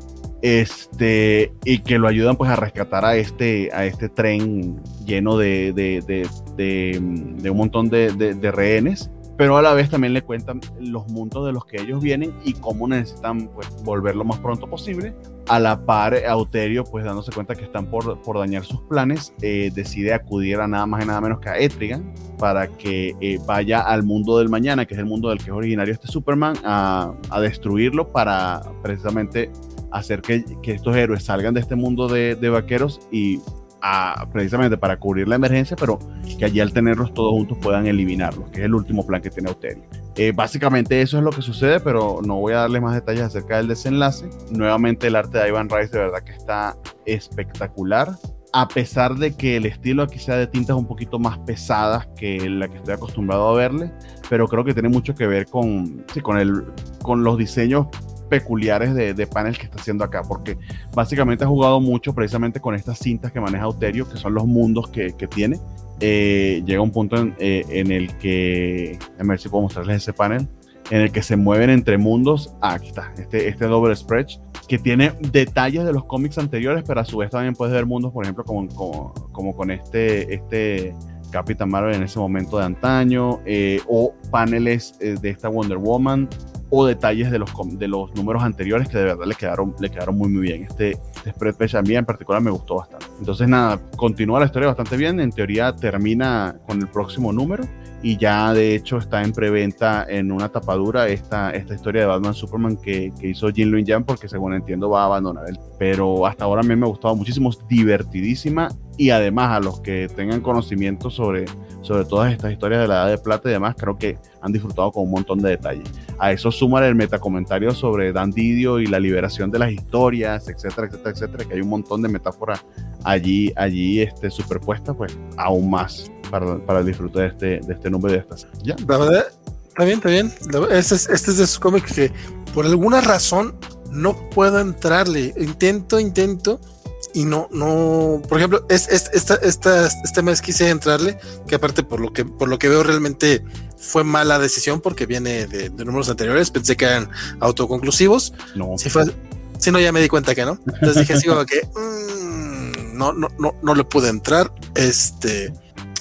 Este, y que lo ayudan pues a rescatar a este, a este tren lleno de, de, de, de, de un montón de, de, de rehenes, pero a la vez también le cuentan los mundos de los que ellos vienen y cómo necesitan pues volver lo más pronto posible. A la par, Auterio, pues dándose cuenta que están por, por dañar sus planes, eh, decide acudir a nada más y nada menos que a Etrigan para que eh, vaya al mundo del mañana, que es el mundo del que es originario este Superman, a, a destruirlo para precisamente hacer que, que estos héroes salgan de este mundo de, de vaqueros y a, precisamente para cubrir la emergencia, pero que allí al tenerlos todos juntos puedan eliminarlos, que es el último plan que tiene Auterio. Eh, básicamente eso es lo que sucede, pero no voy a darles más detalles acerca del desenlace. Nuevamente el arte de Ivan Rice de verdad que está espectacular. a pesar de que el estilo aquí sea de tintas un poquito más pesadas que la que estoy acostumbrado a verle, pero creo que tiene mucho que ver con, sí, con, el, con los diseños peculiares de, de panel que está haciendo acá, porque básicamente ha jugado mucho precisamente con estas cintas que maneja Auterio, que son los mundos que, que tiene. Eh, llega un punto en, eh, en el que, a ver si puedo mostrarles ese panel, en el que se mueven entre mundos. Ah, aquí está, este, este double spread, que tiene detalles de los cómics anteriores, pero a su vez también puedes ver mundos, por ejemplo, como, como, como con este, este Capitán Marvel en ese momento de antaño, eh, o paneles eh, de esta Wonder Woman, o detalles de los, de los números anteriores que de verdad le quedaron, le quedaron muy muy bien. Este, este spread page a mí en particular me gustó bastante. Entonces nada, continúa la historia bastante bien, en teoría termina con el próximo número, y ya de hecho está en preventa en una tapadura esta, esta historia de Batman Superman que, que hizo Jin Luen Yang, porque según entiendo va a abandonar él. Pero hasta ahora a mí me ha gustado muchísimo, es divertidísima, y además a los que tengan conocimiento sobre, sobre todas estas historias de la Edad de Plata y demás, creo que han disfrutado con un montón de detalles. A eso suma el metacomentario sobre Dan Didio y la liberación de las historias, etcétera, etcétera, etcétera, que hay un montón de metáforas allí, allí este, superpuestas, pues aún más para, para el disfrute de este, de este número de estas. ¿Ya?
La verdad, está bien, está bien. Este es, este es de esos cómics que por alguna razón no puedo entrarle. Intento, intento y no, no. Por ejemplo, es, es, esta, esta, este mes quise entrarle, que aparte por lo que, por lo que veo realmente fue mala decisión porque viene de, de números anteriores. Pensé que eran autoconclusivos.
No.
Si fue, si no, ya me di cuenta que no. Entonces dije así como que mmm, no, no, no, no le pude entrar. Este.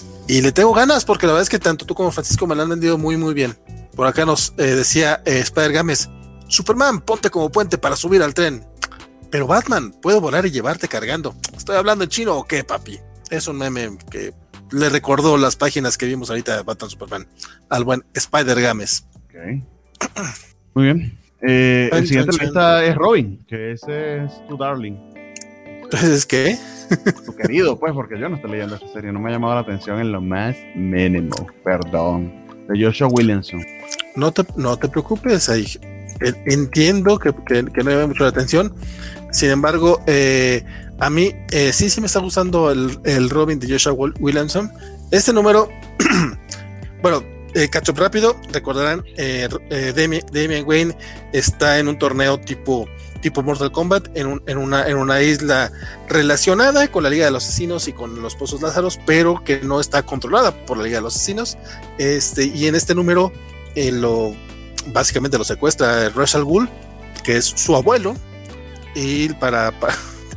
Y le tengo ganas porque la verdad es que tanto tú como Francisco me lo han vendido muy muy bien. Por acá nos eh, decía eh, Spider Games: Superman, ponte como puente para subir al tren. Pero Batman, puedo volar y llevarte cargando. ¿Estoy hablando en chino o qué, papi? Es un meme que le recordó las páginas que vimos ahorita de Batman Superman al buen Spider Games.
Okay. Muy bien. Eh, el siguiente en la lista es Robin, que ese es tu darling.
¿Es qué?
Tu querido, pues, porque yo no estoy leyendo esta serie, no me ha llamado la atención en lo más mínimo, perdón. De Joshua Williamson.
No te, no te preocupes, ahí. Entiendo que, que, que no llama mucho la atención. Sin embargo, eh, a mí eh, sí, sí me está gustando el, el Robin de Joshua Williamson. Este número, bueno, eh, cacho rápido, recordarán, eh, eh, Damian, Damian Wayne está en un torneo tipo tipo Mortal Kombat en, un, en, una, en una isla relacionada con la Liga de los Asesinos y con los Pozos Lázaros, pero que no está controlada por la Liga de los Asesinos. Este, y en este número eh, lo básicamente lo secuestra Ra's al Ghul, que es su abuelo, y para, para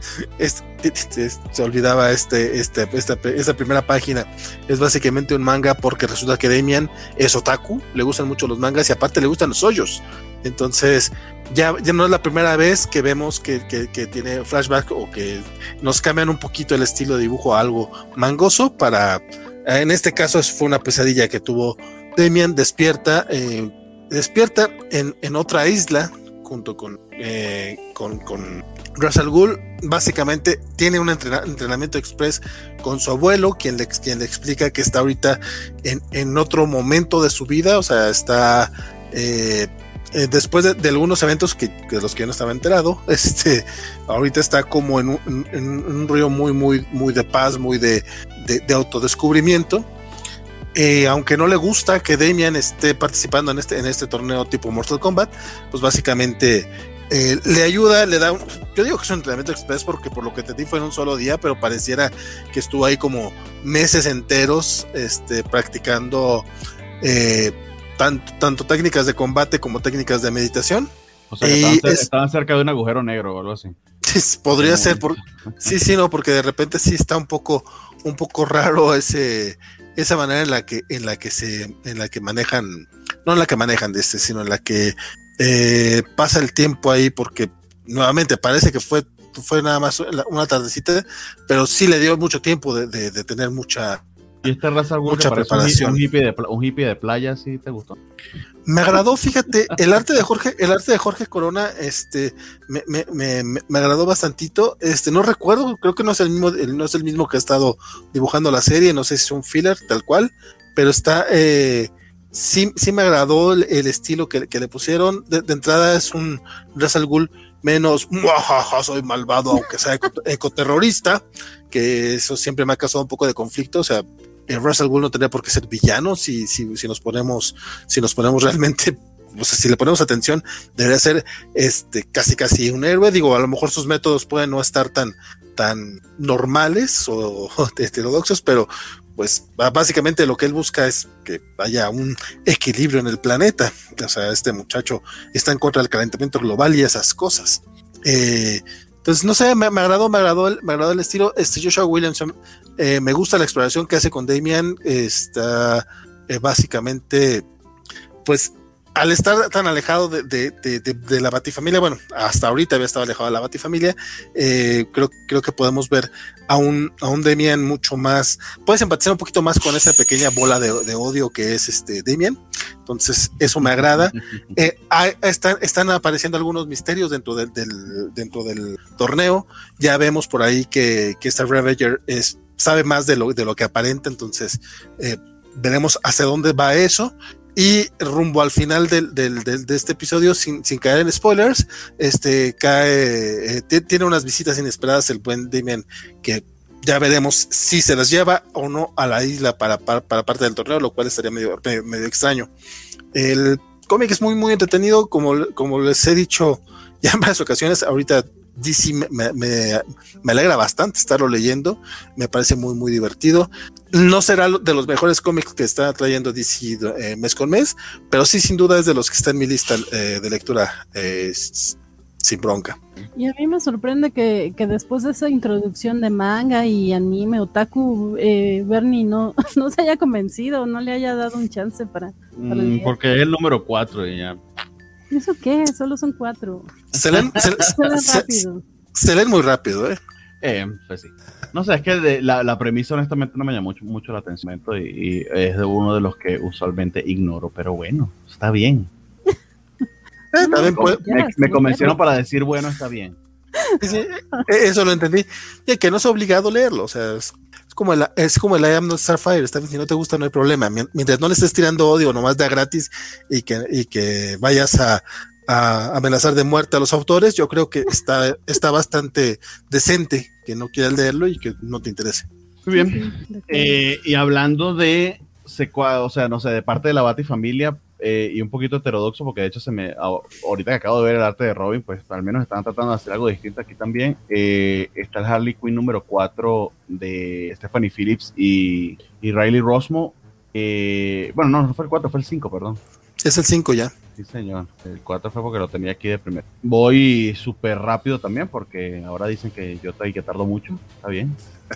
es, es, es, se olvidaba este, este, esta, esta primera página es básicamente un manga porque resulta que Damian es otaku, le gustan mucho los mangas y aparte le gustan los hoyos. Entonces ya, ya no es la primera vez que vemos que, que, que tiene flashback o que nos cambian un poquito el estilo de dibujo a algo mangoso para, en este caso fue una pesadilla que tuvo Damian, despierta eh, despierta en, en otra isla junto con eh, con, con Ra's al Ghul. Básicamente tiene un entrena, entrenamiento express con su abuelo, quien le, quien le explica que está ahorita en, en otro momento de su vida, o sea, está eh, eh, después de, de algunos eventos que, que de los que yo no estaba enterado, este, ahorita está como en un, en, en un río muy, muy, muy de paz, muy de, de, de autodescubrimiento. Eh, aunque no le gusta que Damian esté participando en este, en este torneo tipo Mortal Kombat, pues básicamente eh, le ayuda, le da un, yo digo que es un entrenamiento express porque por lo que te di fue en un solo día, pero pareciera que estuvo ahí como meses enteros este, practicando eh, tanto, tanto técnicas de combate como técnicas de meditación.
O sea, que estaban, es, estaban cerca de un agujero negro o algo así.
Podría ser, por, sí, sí, no, porque de repente sí está un poco, un poco raro ese esa manera en la que en la que se en la que manejan, no en la que manejan de este, sino en la que eh, pasa el tiempo ahí, porque nuevamente parece que fue fue nada más una tardecita, pero sí le dio mucho tiempo de, de, de tener mucha
y esta raza
mucha preparación.
Un hippie, de, un hippie de playa, ¿sí te gustó?
Me agradó, fíjate, el arte de Jorge, el arte de Jorge Corona, este, me, me, me, me agradó bastantito. Este, no recuerdo, creo que no es el mismo, no es el mismo que ha estado dibujando la serie, no sé si es un filler tal cual, pero está, eh, sí, sí me agradó el, el estilo que, que le pusieron. De, de entrada es un Ra's al Ghul menos, muajaja, soy malvado, aunque sea eco, ecoterrorista. que eso siempre me ha causado un poco de conflicto. O sea, el Russell Gould no tendría por qué ser villano si, si, si nos ponemos, si nos ponemos realmente, o sea, si le ponemos atención, debería ser este casi casi un héroe. Digo, a lo mejor sus métodos pueden no estar tan, tan normales o, o heterodoxos, pero pues básicamente lo que él busca es que haya un equilibrio en el planeta. O sea, este muchacho está en contra del calentamiento global y esas cosas. Eh, entonces, no sé, me, me agradó, me agradó el, me agradó el estilo. Este Joshua Williamson, eh, me gusta la exploración que hace con Damian. Está eh, básicamente, pues, al estar tan alejado de, de, de, de, de la Batifamilia, bueno, hasta ahorita había estado alejado de la Batifamilia, eh, creo, creo que podemos ver a un, a un Damian mucho más, puedes empatizar un poquito más con esa pequeña bola de, de odio que es este Damian. Entonces eso me agrada. eh, hay, están, están apareciendo algunos misterios dentro del, del, dentro del torneo. Ya vemos por ahí que, que esta Ravager es, sabe más de lo, de lo que aparenta, entonces eh, veremos hacia dónde va eso. Y rumbo al final del, del, del, de este episodio, sin, sin caer en spoilers, este cae, eh, t- tiene unas visitas inesperadas el buen Damian, que ya veremos si se las lleva o no a la isla para, para, para parte del torneo, lo cual estaría medio, medio, medio extraño. El cómic es muy, muy entretenido, como, como les he dicho ya en varias ocasiones. Ahorita D C me, me, me alegra bastante estarlo leyendo, me parece muy, muy divertido. No será de los mejores cómics que está trayendo D C eh, mes con mes, pero sí, sin duda es de los que está en mi lista eh, de lectura eh, sin bronca.
Y a mí me sorprende que, que después de esa introducción de manga y anime otaku, eh, Bernie no, no se haya convencido, no le haya dado un chance para... para
mm, porque es el número cuatro y ya.
¿Eso qué? Solo son cuatro.
Se leen, se, se, se, se leen muy rápido, ¿eh?
Eh, pues sí. No sé, es que de, la, la premisa honestamente no me llama mucho, mucho la atención y, y es de uno de los que usualmente ignoro, pero bueno, está bien.
Eh, también puede,
me, me convencieron para decir, bueno, está bien.
Sí, eso lo entendí. Y que no es obligado leerlo, o sea, es, es como el, es como el I Am Not Starfire, está bien, si no te gusta no hay problema, mientras no le estés tirando odio nomás de a gratis y que, y que vayas a, a amenazar de muerte a los autores, yo creo que está, está bastante decente que no quieras leerlo y que no te interese.
Muy bien. Eh, y hablando de secua, o sea, no sé, de parte de la Batifamilia, eh, y un poquito heterodoxo, porque de hecho se me ahorita que acabo de ver el arte de Robin, pues al menos están tratando de hacer algo distinto aquí también. Eh, está el Harley Quinn número cuatro de Stephanie Phillips y, y Riley Rossmo. Eh, bueno, no, no fue el cuatro, fue el cinco, perdón.
Es el cinco ya.
Sí, señor. El cuatro fue porque lo tenía aquí de primero. Voy súper rápido también, porque ahora dicen que yo y que tardo mucho. Está bien.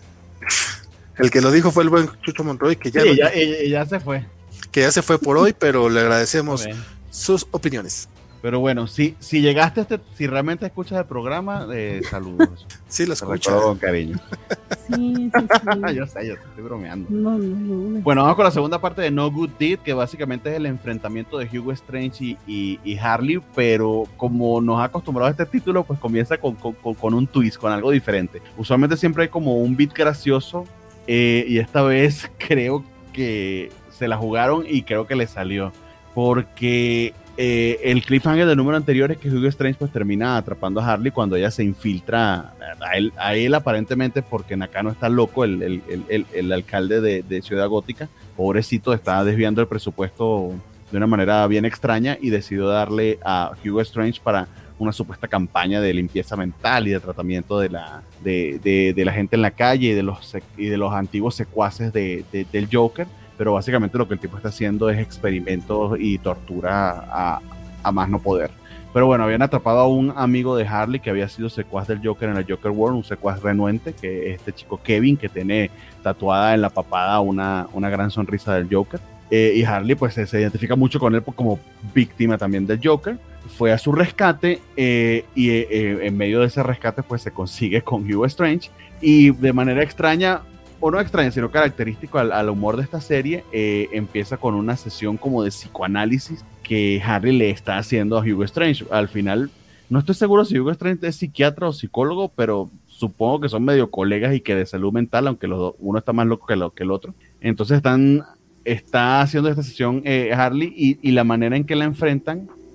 El que lo dijo fue el buen Chucho Monroy, que ya,
sí,
no,
ya, ya, ya se fue.
Que ya se fue por hoy, pero le agradecemos sus opiniones.
Pero bueno, si, si llegaste a este, si realmente escuchas el programa, eh, saludos.
Sí, lo escucho.
Con cariño.
Sí, sí, sí.
Yo sé, yo estoy bromeando.
No, no, no.
Bueno, vamos con la segunda parte de No Good Deed, que básicamente es el enfrentamiento de Hugo Strange y, y, y Harley, pero como nos ha acostumbrado a este título, pues comienza con, con, con un twist, con algo diferente. Usualmente siempre hay como un beat gracioso, eh, y esta vez creo que se la jugaron y creo que le salió, porque eh, el cliffhanger del número anterior es que Hugo Strange pues termina atrapando a Harley cuando ella se infiltra a él, a él aparentemente, porque Nakano está loco, el, el, el, el, el alcalde de, de Ciudad Gótica, pobrecito, está desviando el presupuesto de una manera bien extraña y decidió darle a Hugo Strange para una supuesta campaña de limpieza mental y de tratamiento de la, de, de, de la gente en la calle y de los, y de los antiguos secuaces de, de, del Joker. Pero básicamente lo que el tipo está haciendo es experimentos y tortura a, a más no poder. Pero bueno, habían atrapado a un amigo de Harley que había sido secuaz del Joker en la Joker World, un secuaz renuente, que es este chico Kevin, que tiene tatuada en la papada una, una gran sonrisa del Joker. Eh, y Harley pues se, se identifica mucho con él como víctima también del Joker. Fue a su rescate, eh, y eh, en medio de ese rescate pues se consigue con Hugo Strange, y de manera extraña, o no extraña, sino característico al, al humor de esta serie, eh, empieza con una sesión como de psicoanálisis que Harley le está haciendo a Hugo Strange. Al final, no estoy seguro si Hugo Strange es psiquiatra o psicólogo, pero supongo que son medio colegas y que de salud mental, aunque los, uno está más loco que, lo, que el otro. Entonces están, está haciendo esta sesión eh, Harley, y, y la manera en que la enfrentan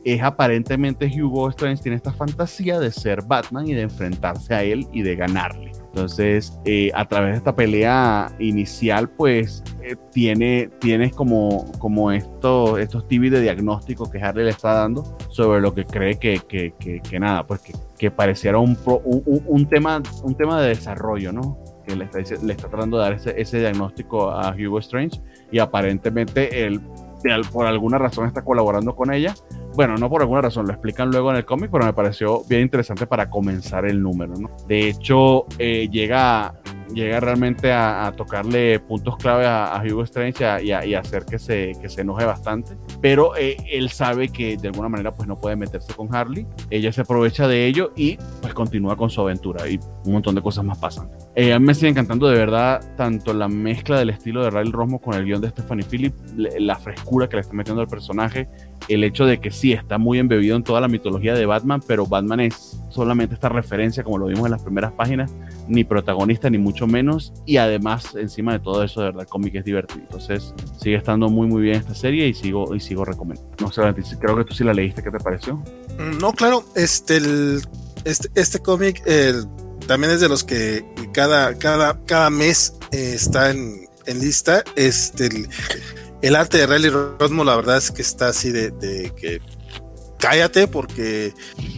es aparentemente Hugo Strange tiene esta fantasía de ser Batman y de enfrentarse a él y de ganarle. Entonces, eh, a través de esta pelea inicial, pues, eh, tiene, tienes como, como esto, estos tibios de diagnóstico que Harley le está dando sobre lo que cree que, que, que, que nada, pues, que, que pareciera un, pro, un, un, tema, un tema de desarrollo, ¿no? Que le está, le está tratando de dar ese, ese diagnóstico a Hugo Strange y aparentemente él, por alguna razón, está colaborando con ella. Bueno, no por alguna razón, lo explican luego en el cómic, pero me pareció bien interesante para comenzar el número, ¿no? De hecho, eh, llega, llega realmente a, a tocarle puntos clave a, a Hugo Strange y, a, y, a, y a hacer que se, que se enoje bastante, pero eh, él sabe que de alguna manera pues no puede meterse con Harley, ella se aprovecha de ello y pues continúa con su aventura y un montón de cosas más pasan. Eh, a mí me sigue encantando de verdad tanto la mezcla del estilo de Riley Rossmo con el guión de Stephanie Phillips, la frescura que le está metiendo al personaje, el hecho de que sí está muy embebido en toda la mitología de Batman, pero Batman es solamente esta referencia, como lo vimos en las primeras páginas, ni protagonista ni mucho menos, y además encima de todo eso, de verdad el cómic es divertido. Entonces sigue estando muy muy bien esta serie y sigo, y sigo recomendando. No sé, creo que tú sí la leíste, ¿qué te pareció?
No, claro, este, el, este, este cómic eh, también es de los que cada, cada, cada mes eh, está en, en lista. Este, el, el arte de Riley Rossmo, la verdad es que está así de, de que cállate, porque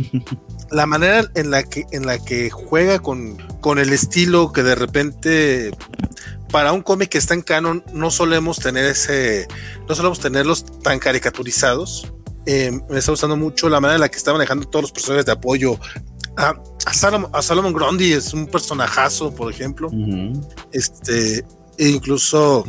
la manera en la que, en la que juega con, con el estilo que de repente, para un cómic que está en canon, no solemos tener ese, no solemos tenerlos tan caricaturizados. Eh, me está gustando mucho la manera en la que está manejando todos los personajes de apoyo. A, a, Salomon, a Solomon Grundy es un personajazo, por ejemplo. Uh-huh. Este, e incluso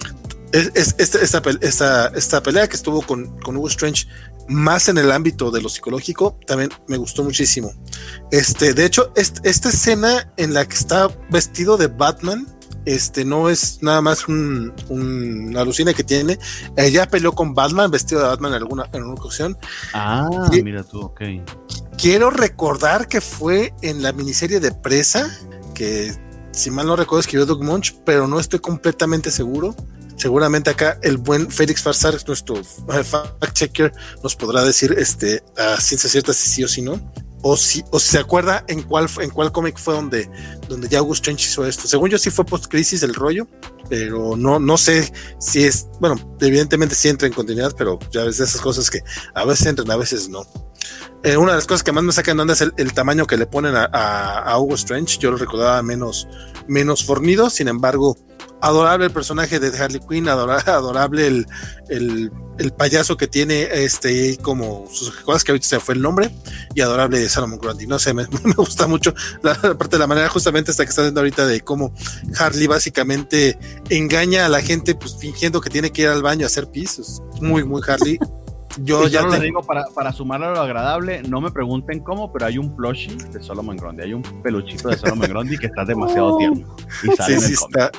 es, es, esta, esta, esta, esta pelea que estuvo con, con Hugo Strange, más en el ámbito de lo psicológico, también me gustó muchísimo. Este, de hecho, este, esta escena en la que está vestido de Batman, este, no es nada más un, un, una alucina que tiene. Ella peleó con Batman, vestido de Batman en alguna, en una ocasión.
Ah, y, mira tú, ok.
Quiero recordar que fue en la miniserie de Presa, que si mal no recuerdo escribió Doug Munch, pero no estoy completamente seguro. Seguramente acá el buen Félix Farsar, nuestro fact checker, nos podrá decir este, a ciencia cierta si sí o si no, o si, o si se acuerda en cuál, en cuál cómic fue donde, donde ya Hugo Strange hizo esto. Según yo sí fue post-crisis el rollo, pero no, no sé si es, bueno, evidentemente sí entra en continuidad, pero ya ves de esas cosas que a veces entran, a veces no. Eh, una de las cosas que más me sacan de onda es el, el tamaño que le ponen a, a, a Hugo Strange. Yo lo recordaba menos, menos fornido, sin embargo, adorable el personaje de Harley Quinn, adorable, adorable el, el, el payaso que tiene, este, como sus cosas que ahorita se fue el nombre, y adorable Solomon Grundy. No sé, me, me gusta mucho la, la parte de la manera, justamente esta que está viendo ahorita, de cómo Harley básicamente engaña a la gente, pues fingiendo que tiene que ir al baño a hacer pis. Es muy, muy Harley. Yo
y
ya
te
te...
digo, para, para sumarlo a lo agradable, no me pregunten cómo, pero hay un plushie de Solomon Grundy, hay un peluchito de Solomon Grundy que está demasiado tierno. Y sale
sí,
en el
sí
cómic.
Está.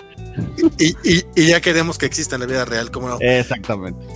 Y, y, y ya queremos que exista en la vida real, ¿cómo no?
Exactamente.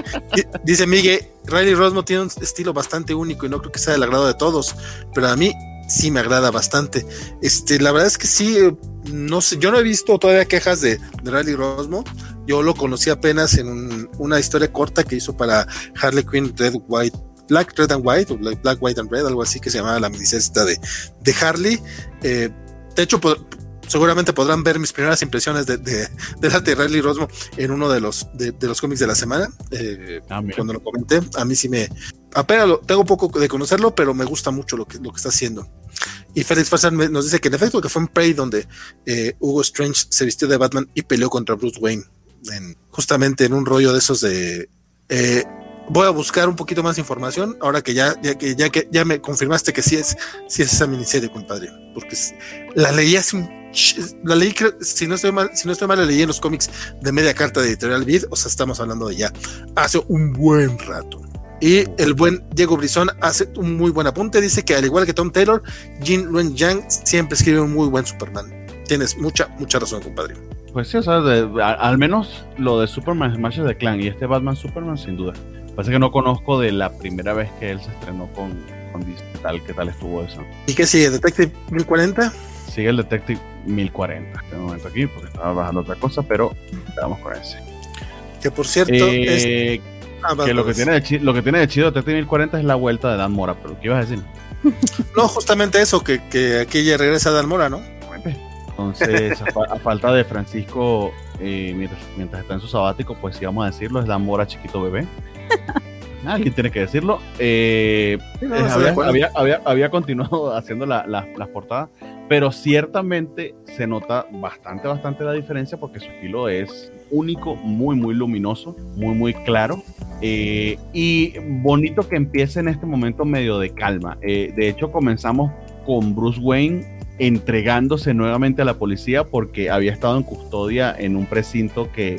Dice Miguel, Riley Rossmo tiene un estilo bastante único y no creo que sea del agrado de todos, pero a mí sí me agrada bastante. Este, la verdad es que sí, no sé, yo no he visto todavía quejas de, de Riley Rossmo. Yo lo conocí apenas en un, una historia corta que hizo para Harley Quinn Red, White, Black, Red and White, o Black, White and Red, algo así, que se llamaba la miniserie de, de Harley. Eh, de hecho, po- seguramente podrán ver mis primeras impresiones de, de, del arte de Riley Rossmo en uno de los, de, de los cómics de la semana. Eh, ah, cuando lo comenté, a mí sí me... Apenas lo, tengo poco de conocerlo, pero me gusta mucho lo que, lo que está haciendo. Y Félix Farsar nos dice que en efecto que fue en Prey donde eh, Hugo Strange se vistió de Batman y peleó contra Bruce Wayne. En, justamente en un rollo de esos de eh, voy a buscar un poquito más de información ahora que ya, ya que ya que ya me confirmaste que sí es sí es esa miniserie, compadre, porque la leí hace un la leí creo, si no estoy mal si no estoy mal la leí en los cómics de Media Carta de Editorial Vid, o sea estamos hablando de ya hace un buen rato. Y el buen Diego Brizón hace un muy buen apunte, dice que al igual que Tom Taylor, Jin Luen Yang siempre escribe un muy buen Superman. Tienes mucha mucha razón, compadre.
Pues sí, o sea, de, a, al menos lo de Superman Smash de Clan y este Batman Superman, sin duda. Parece que no conozco de la primera vez que él se estrenó con, con Disney. ¿Qué tal, qué tal estuvo eso?
¿Y qué sigue? ¿Detective mil cuarenta?
Sigue el Detective mil cuarenta. En este momento aquí, porque estaba bajando otra cosa, pero vamos con ese.
Que por cierto,
eh,
es... Ah,
que lo que, tiene de chido, lo que tiene de chido T T mil cuarenta es la vuelta de Dan Mora, pero ¿qué ibas a decir?
No, justamente eso, que, que aquí ya regresa Dan Mora, ¿no?
Entonces, a, fa- a falta de Francisco, eh, mientras, mientras está en su sabático, pues sí vamos a decirlo, es Dan Mora chiquito bebé. Alguien tiene que decirlo. Eh,
Sí, no,
eh,
estoy de
había,
acuerdo.
había, había, había continuado haciendo la- la- las portadas, pero ciertamente se nota bastante, bastante la diferencia porque su estilo es único, muy, muy luminoso, muy, muy claro. Eh, y bonito que empiece en este momento medio de calma. Eh, de hecho, comenzamos con Bruce Wayne entregándose nuevamente a la policía porque había estado en custodia en un precinto que,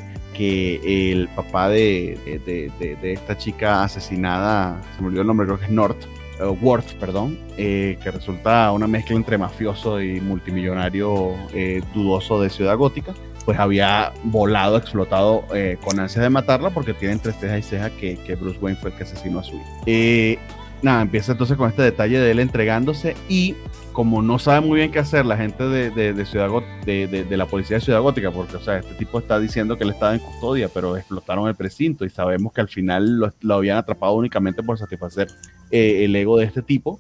que el papá de, de, de, de esta chica asesinada, se me olvidó el nombre, creo que es North, uh, Worth, perdón, eh, que resulta una mezcla entre mafioso y multimillonario eh, dudoso de Ciudad Gótica, pues había volado, explotado eh, con ansias de matarla porque tiene entre ceja y ceja que, que Bruce Wayne fue el que asesinó a su hijo. Eh, nada, empieza entonces con este detalle de él entregándose y como no sabe muy bien qué hacer la gente de, de, de, Ciudad Gó- de, de, de la policía de Ciudad Gótica, porque o sea, este tipo está diciendo que él estaba en custodia, pero explotaron el precinto y sabemos que al final lo, lo habían atrapado únicamente por satisfacer eh, el ego de este tipo.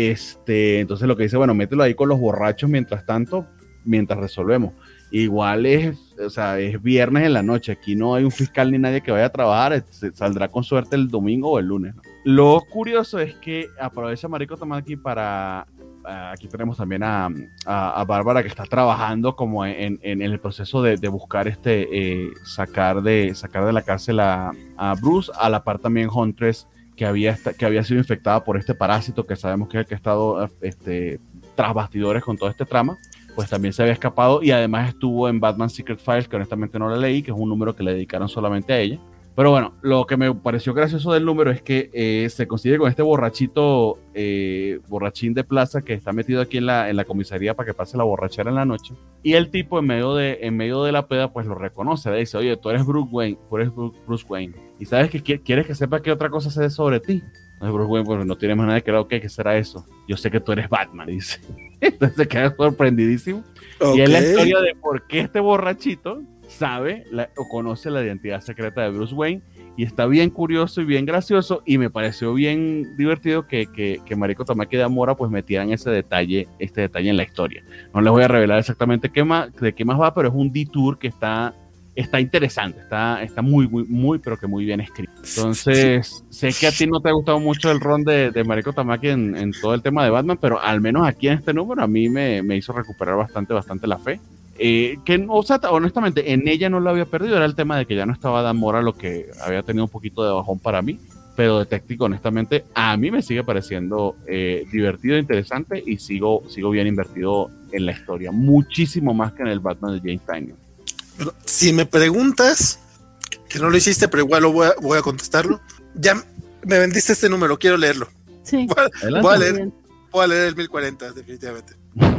Este, entonces lo que dice, bueno, mételo ahí con los borrachos mientras tanto, mientras resolvemos. Igual es, o sea, es viernes en la noche, aquí no hay un fiscal ni nadie que vaya a trabajar, se saldrá con suerte el domingo o el lunes, ¿no? Lo curioso es que aprovecha Mariko Tamaki para, uh, aquí tenemos también a, a, a Bárbara que está trabajando como en, en, en el proceso de, de buscar este, eh, sacar, de, sacar de la cárcel a, a Bruce, a la par también Huntress que había, que había sido infectada por este parásito que sabemos que es el que ha estado este, tras bastidores con todo este trama, pues también se había escapado y además estuvo en Batman Secret Files, que honestamente no la leí, que es un número que le dedicaron solamente a ella. Pero bueno, lo que me pareció gracioso del número es que eh, se consigue con este borrachito, eh, borrachín de plaza que está metido aquí en la, en la comisaría para que pase la borrachera en la noche. Y el tipo en medio de, en medio de la peda pues lo reconoce, le dice, oye, tú eres Bruce Wayne, tú eres Bruce Wayne. Y sabes que quieres que sepa que otra cosa sé sobre ti. Entonces Bruce Wayne, pues no tiene más nada que ver, ok, ¿qué será eso? Yo sé que tú eres Batman, dice. Entonces se queda sorprendidísimo. Okay. Y es la historia de por qué este borrachito sabe la, o conoce la identidad secreta de Bruce Wayne y está bien curioso y bien gracioso y me pareció bien divertido que, que, que Mariko Tamaki de Amora pues metieran ese detalle, este detalle en la historia. No les voy a revelar exactamente qué más, de qué más va, pero es un detour que está, está interesante, está, está muy, muy, muy, pero que muy bien escrito. Entonces, sé que a ti no te ha gustado mucho el ron de, de Mariko Tamaki en, en todo el tema de Batman, pero al menos aquí en este número a mí me, me hizo recuperar bastante, bastante la fe. Eh, que, o sea, honestamente, en ella no lo había perdido, era el tema de que ya no estaba Dan Mora, lo que había tenido un poquito de bajón para mí, pero Detective, honestamente, a mí me sigue pareciendo eh, divertido, interesante y sigo, sigo bien invertido en la historia, muchísimo más que en el Batman de James Tynion.
Pero si me preguntas, que no lo hiciste, pero igual lo voy a, voy a contestarlo, ya me vendiste este número, quiero leerlo.
Sí.
Voy a, voy a leer, voy a leer el mil cuarenta, definitivamente.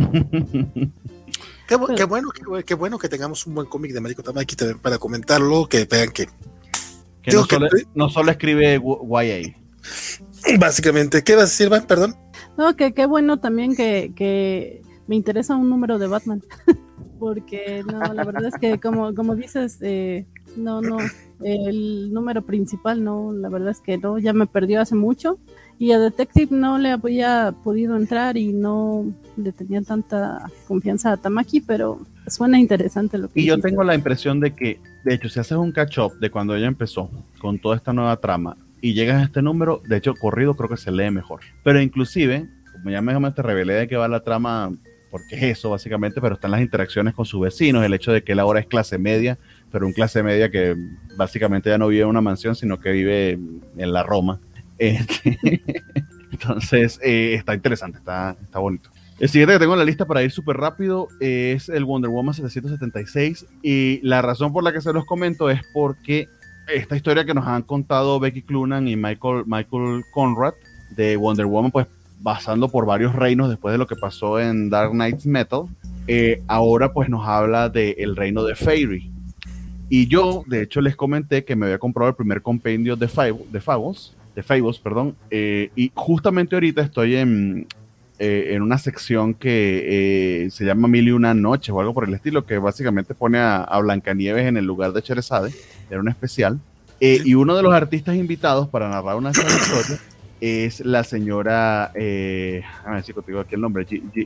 Qué, bu- qué, bueno, qué, qué bueno que tengamos un buen cómic de Mariko Tamaki para comentarlo, que vean que...
Que no solo, que no solo escribe Y A.
Básicamente, ¿qué vas a decir, Van? Perdón.
No, que qué bueno también que, que me interesa un número de Batman. Porque no, la verdad es que como, como dices, eh, no, no, el número principal no, la verdad es que no, ya me perdió hace mucho. Y a Detective no le había podido entrar y no le tenía tanta confianza a Tamaki, pero suena interesante lo que
Y yo
dijiste.
tengo la impresión de que, de hecho, si haces un catch-up de cuando ella empezó con toda esta nueva trama y llegas a este número, de hecho, corrido creo que se lee mejor. Pero inclusive, como ya mejor te revelé de qué va la trama, porque es eso básicamente, pero están las interacciones con sus vecinos, el hecho de que él ahora es clase media, pero un clase media que básicamente ya no vive en una mansión, sino que vive en la Roma. Este, entonces eh, está interesante, está, está bonito. El siguiente que tengo en la lista para ir súper rápido es el Wonder Woman setecientos setenta y seis y la razón por la que se los comento es porque esta historia que nos han contado Becky Cloonan y Michael, Michael Conrad de Wonder Woman, pues pasando por varios reinos después de lo que pasó en Dark Knight's Metal, eh, ahora pues nos habla del reino de Fairy. Y yo, de hecho, les comenté que me había comprado el primer compendio de, Fab- de Fables, de Fables, perdón, eh, y justamente ahorita estoy en, eh, en una sección que eh, se llama Mil y una noches o algo por el estilo, que básicamente pone a, a Blancanieves en el lugar de Sherezade, era un especial, Eh, y uno de los artistas invitados para narrar una historia es la señora, eh, a ver si contigo aquí el nombre, G, G,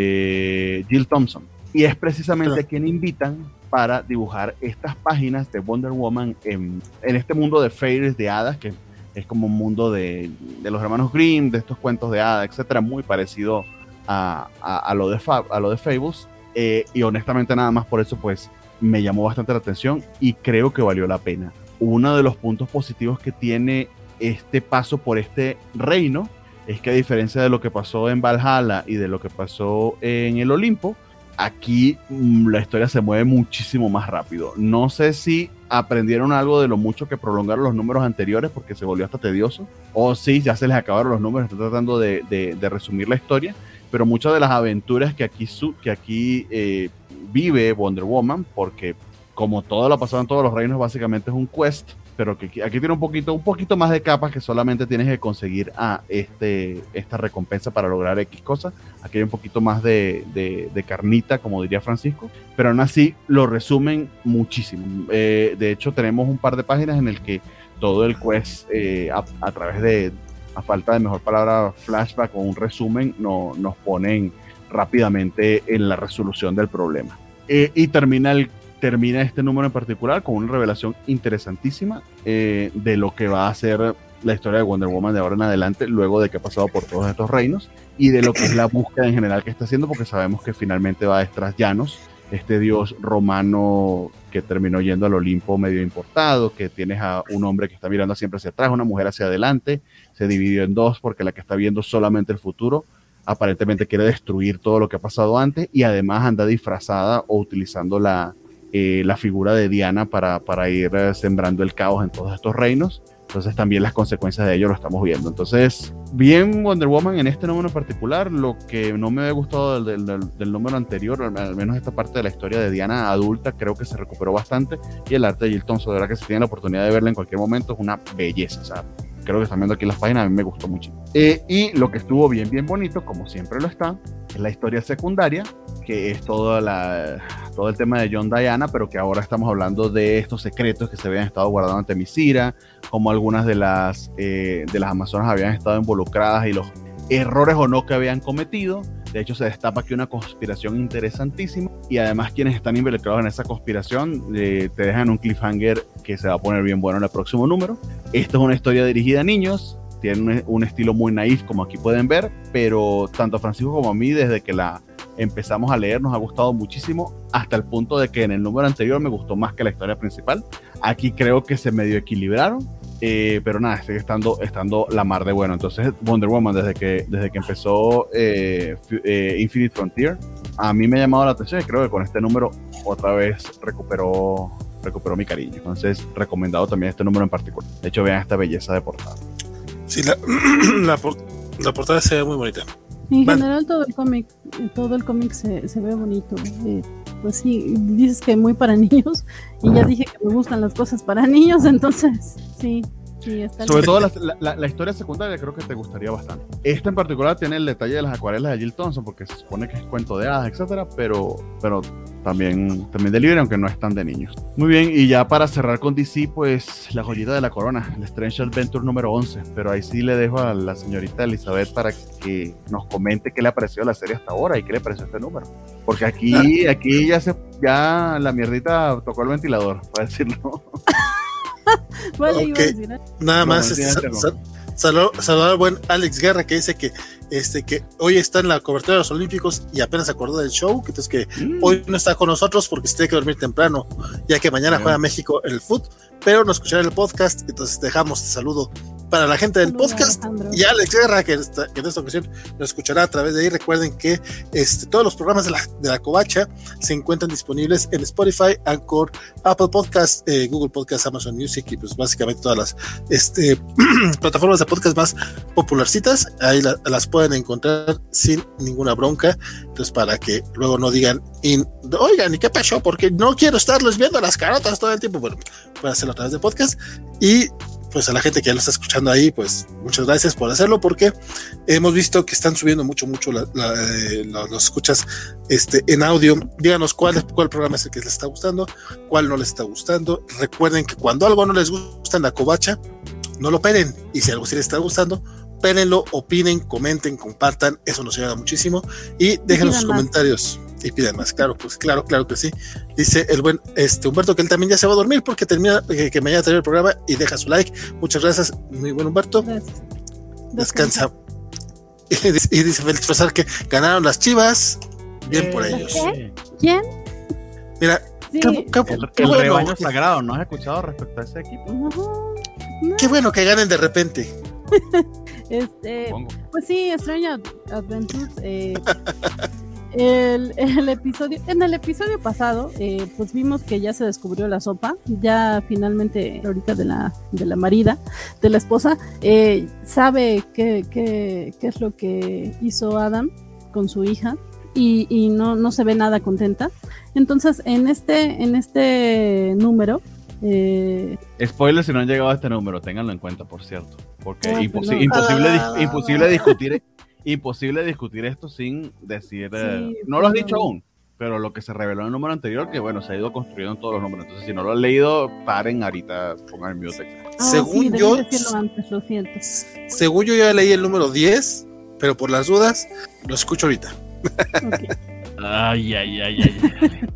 eh, Jill Thompson. Y es precisamente a quien invitan para dibujar estas páginas de Wonder Woman en, en este mundo de fairies, de hadas, que es como un mundo de, de los hermanos Grimm, de estos cuentos de hadas, etcétera, muy parecido a, a, a, lo, de Fab, a lo de Fables. Eh, y honestamente nada más por eso pues me llamó bastante la atención y creo que valió la pena. Uno de los puntos positivos que tiene este paso por este reino es que, a diferencia de lo que pasó en Valhalla y de lo que pasó en el Olimpo, aquí mmm, la historia se mueve muchísimo más rápido. No sé si aprendieron algo de lo mucho que prolongaron los números anteriores porque se volvió hasta tedioso, o si ya se les acabaron los números, están tratando de, de, de resumir la historia, pero muchas de las aventuras que aquí, su, que aquí eh, vive Wonder Woman, porque como todo lo pasado en todos los reinos, básicamente es un quest, pero que aquí, aquí tiene un poquito, un poquito más de capas, que solamente tienes que conseguir a este, esta recompensa para lograr X cosas. Aquí hay un poquito más de, de, de carnita, como diría Francisco, pero aún así lo resumen muchísimo. Eh, de hecho, tenemos un par de páginas en el que todo el quest, eh, a, a través de, a falta de mejor palabra, flashback o un resumen, no, nos ponen rápidamente en la resolución del problema. Eh, y termina el termina este número en particular con una revelación interesantísima eh, de lo que va a ser la historia de Wonder Woman de ahora en adelante, luego de que ha pasado por todos estos reinos, y de lo que es la búsqueda en general que está haciendo, porque sabemos que finalmente va a Estras Llanos, este dios romano que terminó yendo al Olimpo medio importado, que tienes a un hombre que está mirando siempre hacia atrás, una mujer hacia adelante, se dividió en dos porque la que está viendo solamente el futuro aparentemente quiere destruir todo lo que ha pasado antes, y además anda disfrazada o utilizando la Eh, la figura de Diana para, para ir eh, sembrando el caos en todos estos reinos. Entonces también las consecuencias de ello lo estamos viendo. Entonces, bien Wonder Woman en este número en particular. Lo que no me había gustado del, del, del número anterior, al menos esta parte de la historia de Diana adulta, creo que se recuperó bastante, y el arte de Jill Thompson, de verdad que si tienen la oportunidad de verla en cualquier momento, es una belleza. O sea, creo que están viendo aquí las páginas, a mí me gustó mucho. Eh, y lo que estuvo bien, bien bonito, como siempre lo está, es la historia secundaria, que es toda la, todo el tema de John Diana, pero que ahora estamos hablando de estos secretos que se habían estado guardando ante Misira, como algunas de las, eh, de las amazonas habían estado involucradas y los errores o no que habían cometido. De hecho, se destapa aquí una conspiración interesantísima, y además quienes están involucrados en esa conspiración eh, te dejan un cliffhanger que se va a poner bien bueno en el próximo número. Esta es una historia dirigida a niños, tiene un, un estilo muy naif, como aquí pueden ver, pero tanto a Francisco como a mí, desde que la empezamos a leer, nos ha gustado muchísimo, hasta el punto de que en el número anterior me gustó más que la historia principal. Aquí creo que se medio equilibraron, eh, pero nada, sigue estando, estando la mar de bueno. Entonces Wonder Woman, desde que, desde que empezó eh, eh, Infinite Frontier, a mí me ha llamado la atención, y creo que con este número otra vez recuperó, recuperó mi cariño. Entonces, recomendado también este número en particular. De hecho, vean esta belleza de portada.
Sí, la, la, por, la portada se ve muy bonita.
En
Vale.
general todo el cómic, todo el cómic se, se ve bonito. Eh, pues sí, dices que muy para niños, y ya dije que me gustan las cosas para niños, entonces sí, sí está.
Sobre todo la, la, la historia secundaria creo que te gustaría bastante. Esta en particular tiene el detalle de las acuarelas de Jill Thompson, porque se supone que es cuento de hadas, etcétera, pero, pero también, también de libre, aunque no es tan de niños. Muy bien, y ya para cerrar con D C, pues la joyita de la corona, el Strange Adventure número once, pero ahí sí le dejo a la señorita Elizabeth para que nos comente qué le ha parecido la serie hasta ahora y qué le pareció este número, porque aquí, aquí ya se, ya la mierdita tocó el ventilador, para decirlo.
Vale,
Okay.
iba a decir, ¿eh?
Nada
No,
más
no,
este,
no,
sal,
no.
sal, saludar, saludar al buen Alex Guerra, que dice que este que hoy está en la cobertura de los Olímpicos y apenas se acordó del show, que entonces que
Mm.
hoy no está con nosotros porque se tiene que dormir temprano, ya que mañana
Bien.
juega México en el fútbol, pero nos escuchará en el podcast. Entonces dejamos este saludo para la gente del
Saludos,
podcast,
Alejandro.
y Alex Guerra, que, esta, que en esta ocasión nos escuchará a través de ahí. Recuerden que este, todos los programas de la, de la Covacha se encuentran disponibles en Spotify, Anchor, Apple Podcast, eh, Google Podcast, Amazon Music, y pues básicamente todas las este, plataformas de podcast más popularcitas. Ahí la, las pueden encontrar sin ninguna bronca. Entonces, para que luego no digan, in, oigan, ¿y qué pasó? Porque no quiero estarles viendo las carotas todo el tiempo. Bueno, pueden hacerlo a través de podcast. Y pues a la gente que ya lo está escuchando ahí, pues muchas gracias por hacerlo, porque hemos visto que están subiendo mucho, mucho la, la, eh, los, los escuchas este, en audio. Díganos cuál, cuál programa es el que les está gustando, cuál no les está gustando. Recuerden que cuando algo no les gusta en la covacha, no lo pelen, y si algo sí les está gustando, pélenlo, opinen, comenten, compartan, eso nos ayuda muchísimo, y déjenos sus comentarios. Y piden más, claro, pues claro, claro que sí. Dice el buen este Humberto que él también ya se va a dormir porque termina, eh, que mañana termina el programa, y deja su like. Muchas gracias, muy buen Humberto. Gracias. Descansa. Y dice, y dice Félix Pasar que ganaron las Chivas. Bien eh, por ellos.
¿Qué? ¿Quién?
Mira,
sí. qué, qué, el, qué el bueno. Rebaño sagrado, ¿no has escuchado respecto a ese equipo?
No, no.
Qué bueno que ganen de repente.
este, pues sí, Extraño Adventures. Eh, El, el episodio, en el episodio pasado, eh, pues vimos que ya se descubrió la sopa, ya finalmente ahorita de la, de la marida, de la esposa, eh, sabe qué, qué, qué es lo que hizo Adam con su hija, y, y no, no se ve nada contenta. Entonces, en este, en este número, eh,
spoiler si no han llegado a este número, ténganlo en cuenta, por cierto, porque oh, imposi- no. imposible, ah, dis- imposible discutir imposible discutir esto sin decir, sí, eh, no lo has dicho aún, pero lo que se reveló en el número anterior, que bueno, se ha ido construyendo en todos los números. Entonces, si no lo han leído, paren ahorita, pongan el mute.
Oh, según sí, yo, antes, lo siento.
Según yo ya leí el número diez, pero por las dudas, lo escucho ahorita.
Okay. Ay, ay, ay, ay,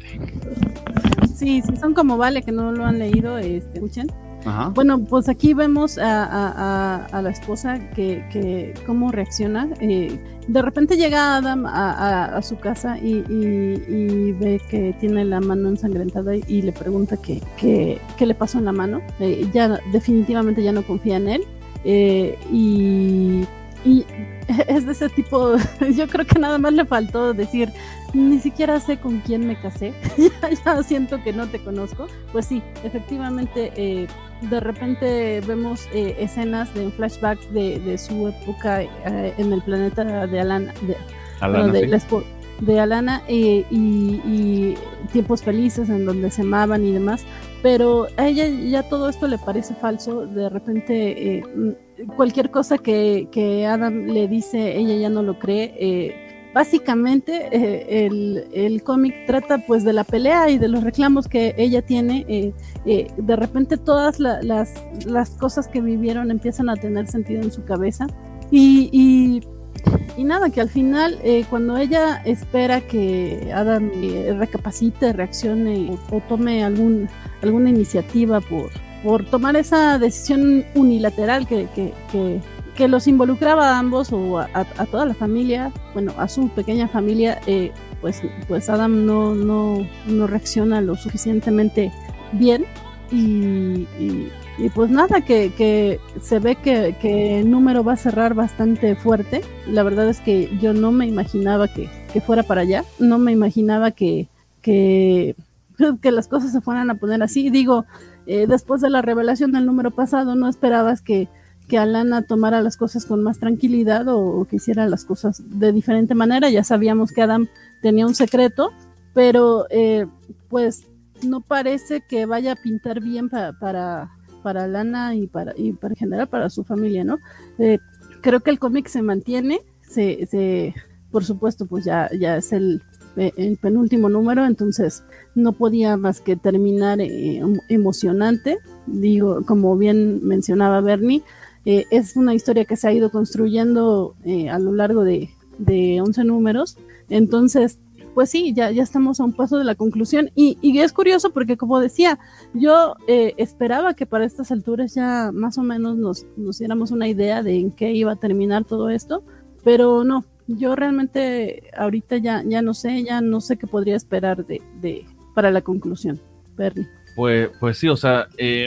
ay.
Sí, sí, son como Vale que no lo han leído, este, escuchen.
Ajá.
Bueno, pues aquí vemos a, a, a, a la esposa que, que cómo reacciona. Eh, de repente llega Adam a, a, a su casa y, y, y ve que tiene la mano ensangrentada y, y le pregunta qué que, que le pasó en la mano. Eh, ya definitivamente ya no confía en él. Eh, y, y es de ese tipo, yo creo que nada más le faltó decir, ni siquiera sé con quién me casé, ya, ya siento que no te conozco. Pues sí, efectivamente, eh, de repente vemos eh, escenas de flashbacks de, de su época eh, en el planeta de Alana, de,
Alana,
bueno, de,
sí.
la, de Alana eh, y, y tiempos felices en donde se amaban y demás, pero a ella ya todo esto le parece falso. De repente eh, cualquier cosa que, que Adam le dice, ella ya no lo cree. eh, Básicamente eh, el, el cómic trata pues de la pelea y de los reclamos que ella tiene. Eh, eh, de repente todas la, las, las cosas que vivieron empiezan a tener sentido en su cabeza y, y, y nada, que al final eh, cuando ella espera que Adam eh, recapacite, reaccione o, o tome algún, alguna iniciativa por, por tomar esa decisión unilateral que, que, que que los involucraba a ambos o a, a, a toda la familia, bueno, a su pequeña familia, eh, pues, pues Adam no, no, no reacciona lo suficientemente bien y, y, y pues nada, que, que se ve que, que el número va a cerrar bastante fuerte. La verdad es que yo no me imaginaba que, que fuera para allá, no me imaginaba que, que, que las cosas se fueran a poner así. Digo, eh, después de la revelación del número pasado, no esperabas que que Alana tomara las cosas con más tranquilidad o, o que hiciera las cosas de diferente manera. Ya sabíamos que Adam tenía un secreto, pero eh, pues no parece que vaya a pintar bien pa, para, para Alana y para, y para en general para su familia, ¿no? Eh, creo que el cómic se mantiene, se, se, por supuesto, pues ya, ya es el, el penúltimo número, entonces no podía más que terminar eh, emocionante. Digo, como bien mencionaba Bernie, Eh, es una historia que se ha ido construyendo eh, a lo largo de, de once números. Entonces, pues sí, ya, ya estamos a un paso de la conclusión. Y, y es curioso porque, como decía, yo eh, esperaba que para estas alturas ya más o menos nos, nos diéramos una idea de en qué iba a terminar todo esto, pero no, yo realmente ahorita ya, ya no sé, ya no sé qué podría esperar de, de para la conclusión. Bernie.
Pues, pues sí, o sea, eh,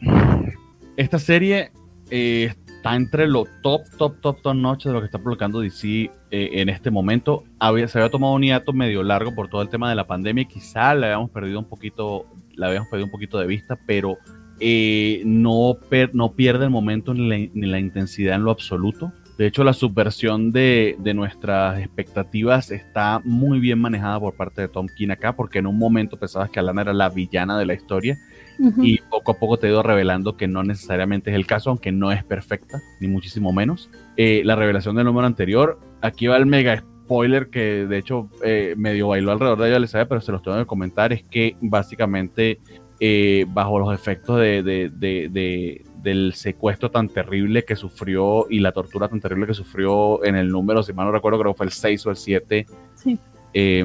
esta serie Eh, está entre lo top, top, top, top noche de lo que está publicando D C eh, en este momento. Había, se había tomado un hiato medio largo por todo el tema de la pandemia, quizá la habíamos perdido un poquito, la habíamos perdido un poquito de vista, pero eh, no, per, no pierde el momento ni la, ni la intensidad en lo absoluto. De hecho, la subversión de, de nuestras expectativas está muy bien manejada por parte de Tom King acá, porque en un momento pensabas que Alana era la villana de la historia. Uh-huh. Y poco poco a poco te he ido revelando que no necesariamente es el caso, aunque no es perfecta, ni muchísimo menos. Eh, la revelación del número anterior, aquí va el mega spoiler que de hecho eh, medio bailó alrededor de ella, le sabe, pero se los tengo que comentar, es que básicamente eh, bajo los efectos de, de, de, de, del secuestro tan terrible que sufrió y la tortura tan terrible que sufrió en el número, si mal no recuerdo, creo que fue el seis o el siete,
sí.
eh,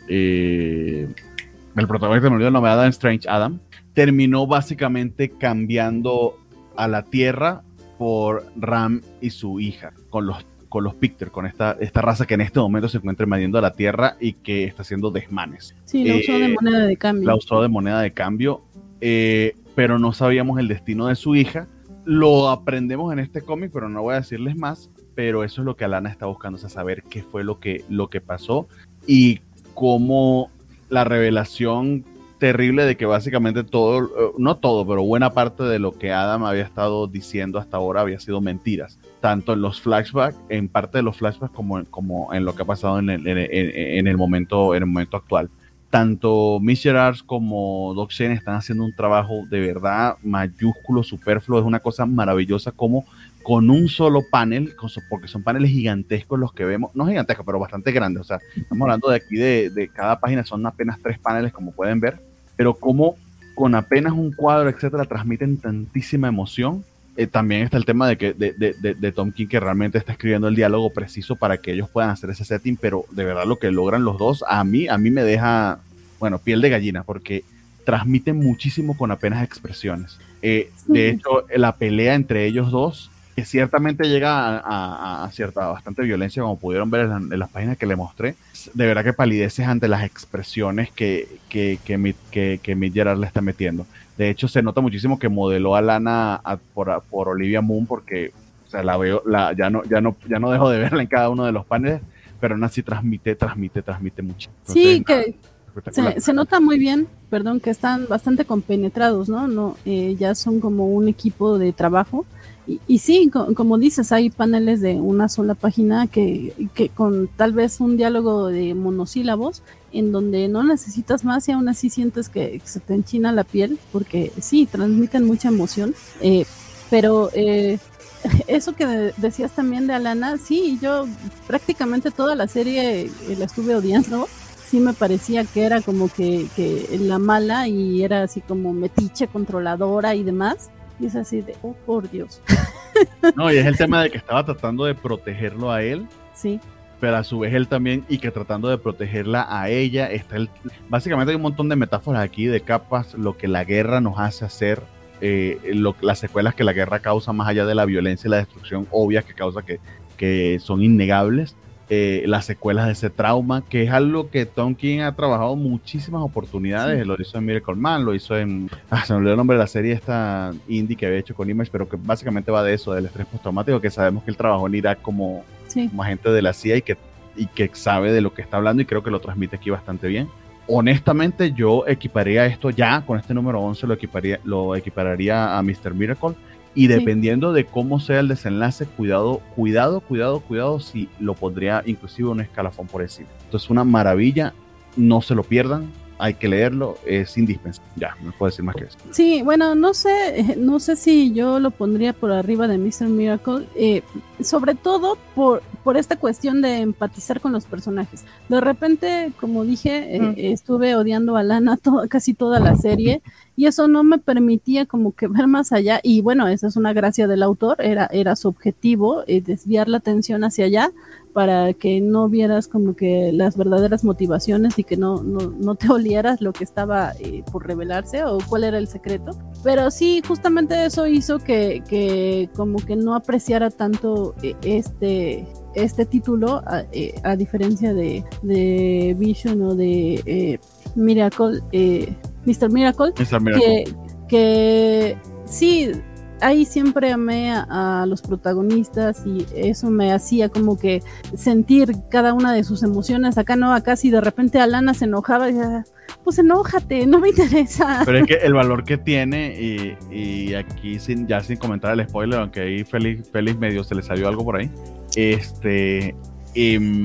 eh, el protagonista, me olvidó el nombre, Adam Strange, Adam, terminó básicamente cambiando a la Tierra por Ram y su hija, con los, con los Picter, con esta, esta raza que en este momento se encuentra invadiendo a la Tierra y que está haciendo desmanes.
Sí, la usó eh, de moneda de cambio.
La usó de moneda de cambio, eh, pero no sabíamos el destino de su hija. Lo aprendemos en este cómic, pero no voy a decirles más, pero eso es lo que Alana está buscando, o sea, saber qué fue lo que, lo que pasó y cómo la revelación terrible de que básicamente todo, no todo, pero buena parte de lo que Adam había estado diciendo hasta ahora había sido mentiras, tanto en los flashbacks, en parte de los flashbacks como, como en lo que ha pasado en el, en, en, en el momento, en el momento actual. Tanto Mitch Gerads como Doc Chiang están haciendo un trabajo de verdad mayúsculo, superfluo, es una cosa maravillosa como con un solo panel, porque son paneles gigantescos los que vemos, no gigantescos, pero bastante grandes, o sea, estamos hablando de aquí de, de cada página, son apenas tres paneles como pueden ver, pero como con apenas un cuadro, etcétera, transmiten tantísima emoción. Eh, también está el tema de, que, de, de, de, de Tom King, que realmente está escribiendo el diálogo preciso para que ellos puedan hacer ese setting, pero de verdad lo que logran los dos, a mí, a mí me deja, bueno, piel de gallina, porque transmiten muchísimo con apenas expresiones. Eh, sí. De hecho, la pelea entre ellos dos, que ciertamente llega a, a, a cierta, bastante violencia, como pudieron ver en, la, en las páginas que le mostré, de verdad que palideces ante las expresiones que, que, que, que, que Mitch Gerads le está metiendo. De hecho, se nota muchísimo que modeló a Lana a, por, por Olivia Moon, porque o sea, la veo, la, ya, no, ya, no, ya no dejo de verla en cada uno de los paneles, pero aún así transmite, transmite, transmite mucho. Entonces,
sí, que se, se nota muy bien, perdón, que están bastante compenetrados, ¿no? no eh, ya son como un equipo de trabajo. Y, y sí, co- como dices, hay paneles de una sola página que, que con tal vez un diálogo de monosílabos en donde no necesitas más y aún así sientes que se te enchina la piel, porque sí, transmiten mucha emoción, eh, pero eh, eso que de- decías también de Alana, sí, yo prácticamente toda la serie eh, la estuve odiando. Sí me parecía que era como que, que la mala y era así como metiche, controladora y demás. Y es así de, oh, por Dios.
No, y es el tema de que estaba tratando de protegerlo a él.
Sí.
Pero a su vez él también, y que tratando de protegerla a ella, está el, básicamente hay un montón de metáforas aquí, de capas, lo que la guerra nos hace hacer, eh, lo, las secuelas que la guerra causa, más allá de la violencia y la destrucción obvia que causa, que, que son innegables, eh, las secuelas de ese trauma, que es algo que Tom King ha trabajado muchísimas oportunidades, sí. Lo hizo en Miracle Man, lo hizo en, ah, se me olvidó el nombre de la serie esta indie que había hecho con Image, pero que básicamente va de eso, del estrés postraumático, que sabemos que él trabajó en Irak como, sí. como agente de la C I A y que, y que sabe de lo que está hablando, y creo que lo transmite aquí bastante bien. Honestamente, yo equiparía esto ya, con este número once lo equiparía, lo equipararía a mister Miracle. Y dependiendo sí. de cómo sea el desenlace, cuidado, cuidado, cuidado, cuidado, si lo pondría inclusive un escalafón por encima. Entonces, una maravilla, no se lo pierdan, hay que leerlo, es indispensable. Ya, no puedo decir más que eso.
Sí, bueno, no sé, no sé si yo lo pondría por arriba de mister Miracle, eh, sobre todo por, por esta cuestión de empatizar con los personajes. De repente, como dije, eh, mm. estuve odiando a Lana to- casi toda la serie, y eso no me permitía como que ver más allá, y bueno, esa es una gracia del autor, era, era su objetivo, eh, desviar la atención hacia allá, para que no vieras como que las verdaderas motivaciones y que no, no, no te olieras lo que estaba eh, por revelarse o cuál era el secreto. Pero sí, justamente eso hizo que, que como que no apreciara tanto eh, este, este título, a, eh, a diferencia de, de Vision o de eh, Miracle, eh, mister Miracle,
mister Miracle.
Que, que sí, ahí siempre amé a, a los protagonistas y eso me hacía como que sentir cada una de sus emociones. Acá no, acá si de repente Alana se enojaba, decía, pues enójate, no me interesa.
Pero es que el valor que tiene, y, y aquí sin, ya sin comentar el spoiler, aunque ahí Félix, Félix medio se le salió algo por ahí, este... Eh,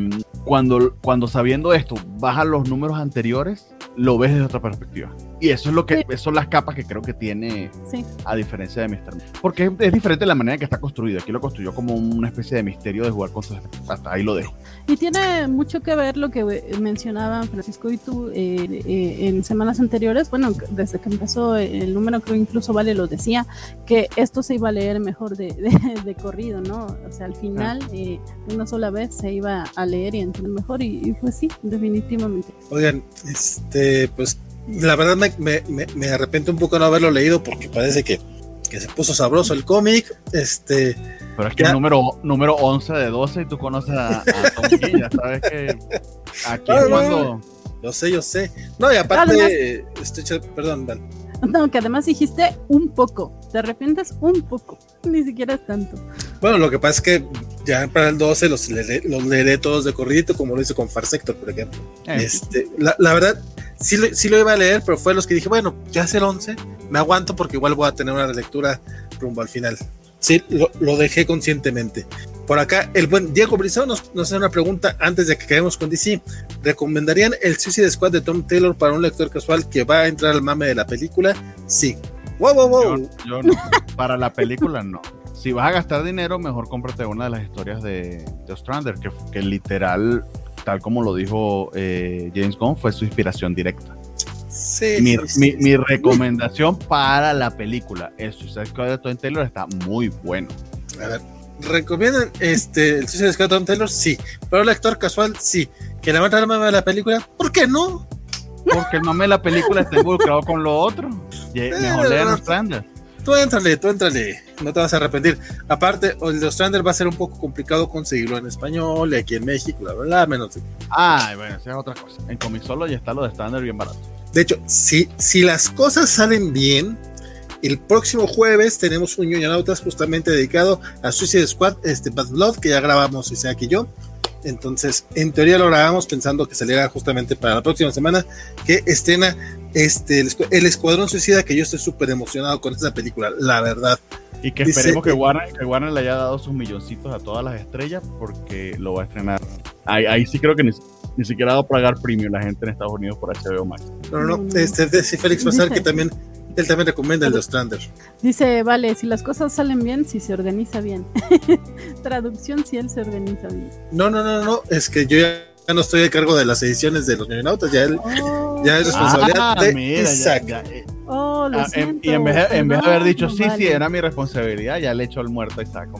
cuando, cuando sabiendo esto, bajas los números anteriores, lo ves desde otra perspectiva. Y eso es lo que, esas son las capas que creo que tiene, sí. A diferencia de míster Miller. Porque es, es diferente la manera en que está construido. Aquí lo construyó como una especie de misterio de jugar con sus efectos. Hasta ahí lo dejo.
Y tiene mucho que ver lo que mencionaban Francisco y tú eh, eh, en semanas anteriores. Bueno, desde que empezó el número, creo incluso Vale lo decía, que esto se iba a leer mejor de, de, de corrido, ¿no? O sea, al final, ah. eh, una sola vez se iba a leer y entender mejor. Y, y pues sí, definitivamente.
Oigan, este, pues la verdad me, me, me, me arrepiento un poco de no haberlo leído porque parece que, que se puso sabroso el cómic. Este,
pero es que el número, número once de doce y tú conoces a, a Tom King, ya sabes que aquí no, es cuando...
No, yo sé, yo sé. No, y aparte, además, estoy, perdón, Dan.
No, que además dijiste un poco, te arrepientes un poco, ni siquiera es tanto.
Bueno, lo que pasa es que ya para el doce los leeré, los leeré todos de corridito, como lo hice con Far Sector, por ejemplo. Eh. Este, la, la verdad, sí, sí lo iba a leer, pero fue los que dije, bueno, ya es el once, me aguanto porque igual voy a tener una relectura rumbo al final. Sí, lo, lo dejé conscientemente. Por acá, el buen Diego Brizón nos, nos hace una pregunta antes de que quedemos con D C. ¿Recomendarían el Suicide Squad de Tom Taylor para un lector casual que va a entrar al mame de la película? Sí. ¡Wow, wow, wow!
Yo, yo no. Para la película, no. Si vas a gastar dinero, mejor cómprate una de las historias de, de Ostrander, que, que literal, tal como lo dijo eh, James Gunn, fue su inspiración directa.
Sí,
mi,
sí,
mi,
sí.
mi recomendación para la película, el Suicide Squad de Tom Taylor está muy bueno.
A ver, ¿recomiendan este, el Suicide Squad de Tom Taylor? Sí. ¿Pero el lector casual? Sí. ¿Que le va a entrar el mame de la película? ¿Por qué no?
Porque el mame de la película está involucrado con lo otro. Y eh, mejor leer Ostrander.
Tú éntrale, tú éntrale, no te vas a arrepentir. Aparte, el de Ostrander va a ser un poco complicado conseguirlo en español y aquí en México, la verdad, menos.
Ah, bueno, esa es otra cosa. En Comixolo ya está lo de Ostrander bien barato.
De hecho, si, si las cosas salen bien, el próximo jueves tenemos un Ñoñonautas justamente dedicado a Suicide Squad, este Bad Blood, que ya grabamos Isaac y yo. Entonces, en teoría lo grabamos pensando que saliera justamente para la próxima semana, que estrena este, el, el Escuadrón Suicida, que yo estoy súper emocionado con esta película, la verdad.
Y que Dice, esperemos que Warner, que Warner le haya dado sus milloncitos a todas las estrellas, porque lo va a estrenar. Ahí, ahí sí creo que ni, ni siquiera va a pagar premium la gente en Estados Unidos por H B O Max.
No, no, no. Este, dice Félix Bazar que también él también recomienda el de Ostrander.
Dice, vale, si las cosas salen bien, si se organiza bien. Traducción, si él se organiza bien.
No, no, no, no, es que yo ya no estoy a cargo de las ediciones de los Ñoñonautas, ya él oh. ya es responsabilidad
ah,
de
mira,
Isaac.
Ya, ya, eh.
Oh, lo ah, siento.
Y en vez, de, en vez de haber dicho, sí, vale. sí, era mi responsabilidad, ya le echó el muerto a Isaac.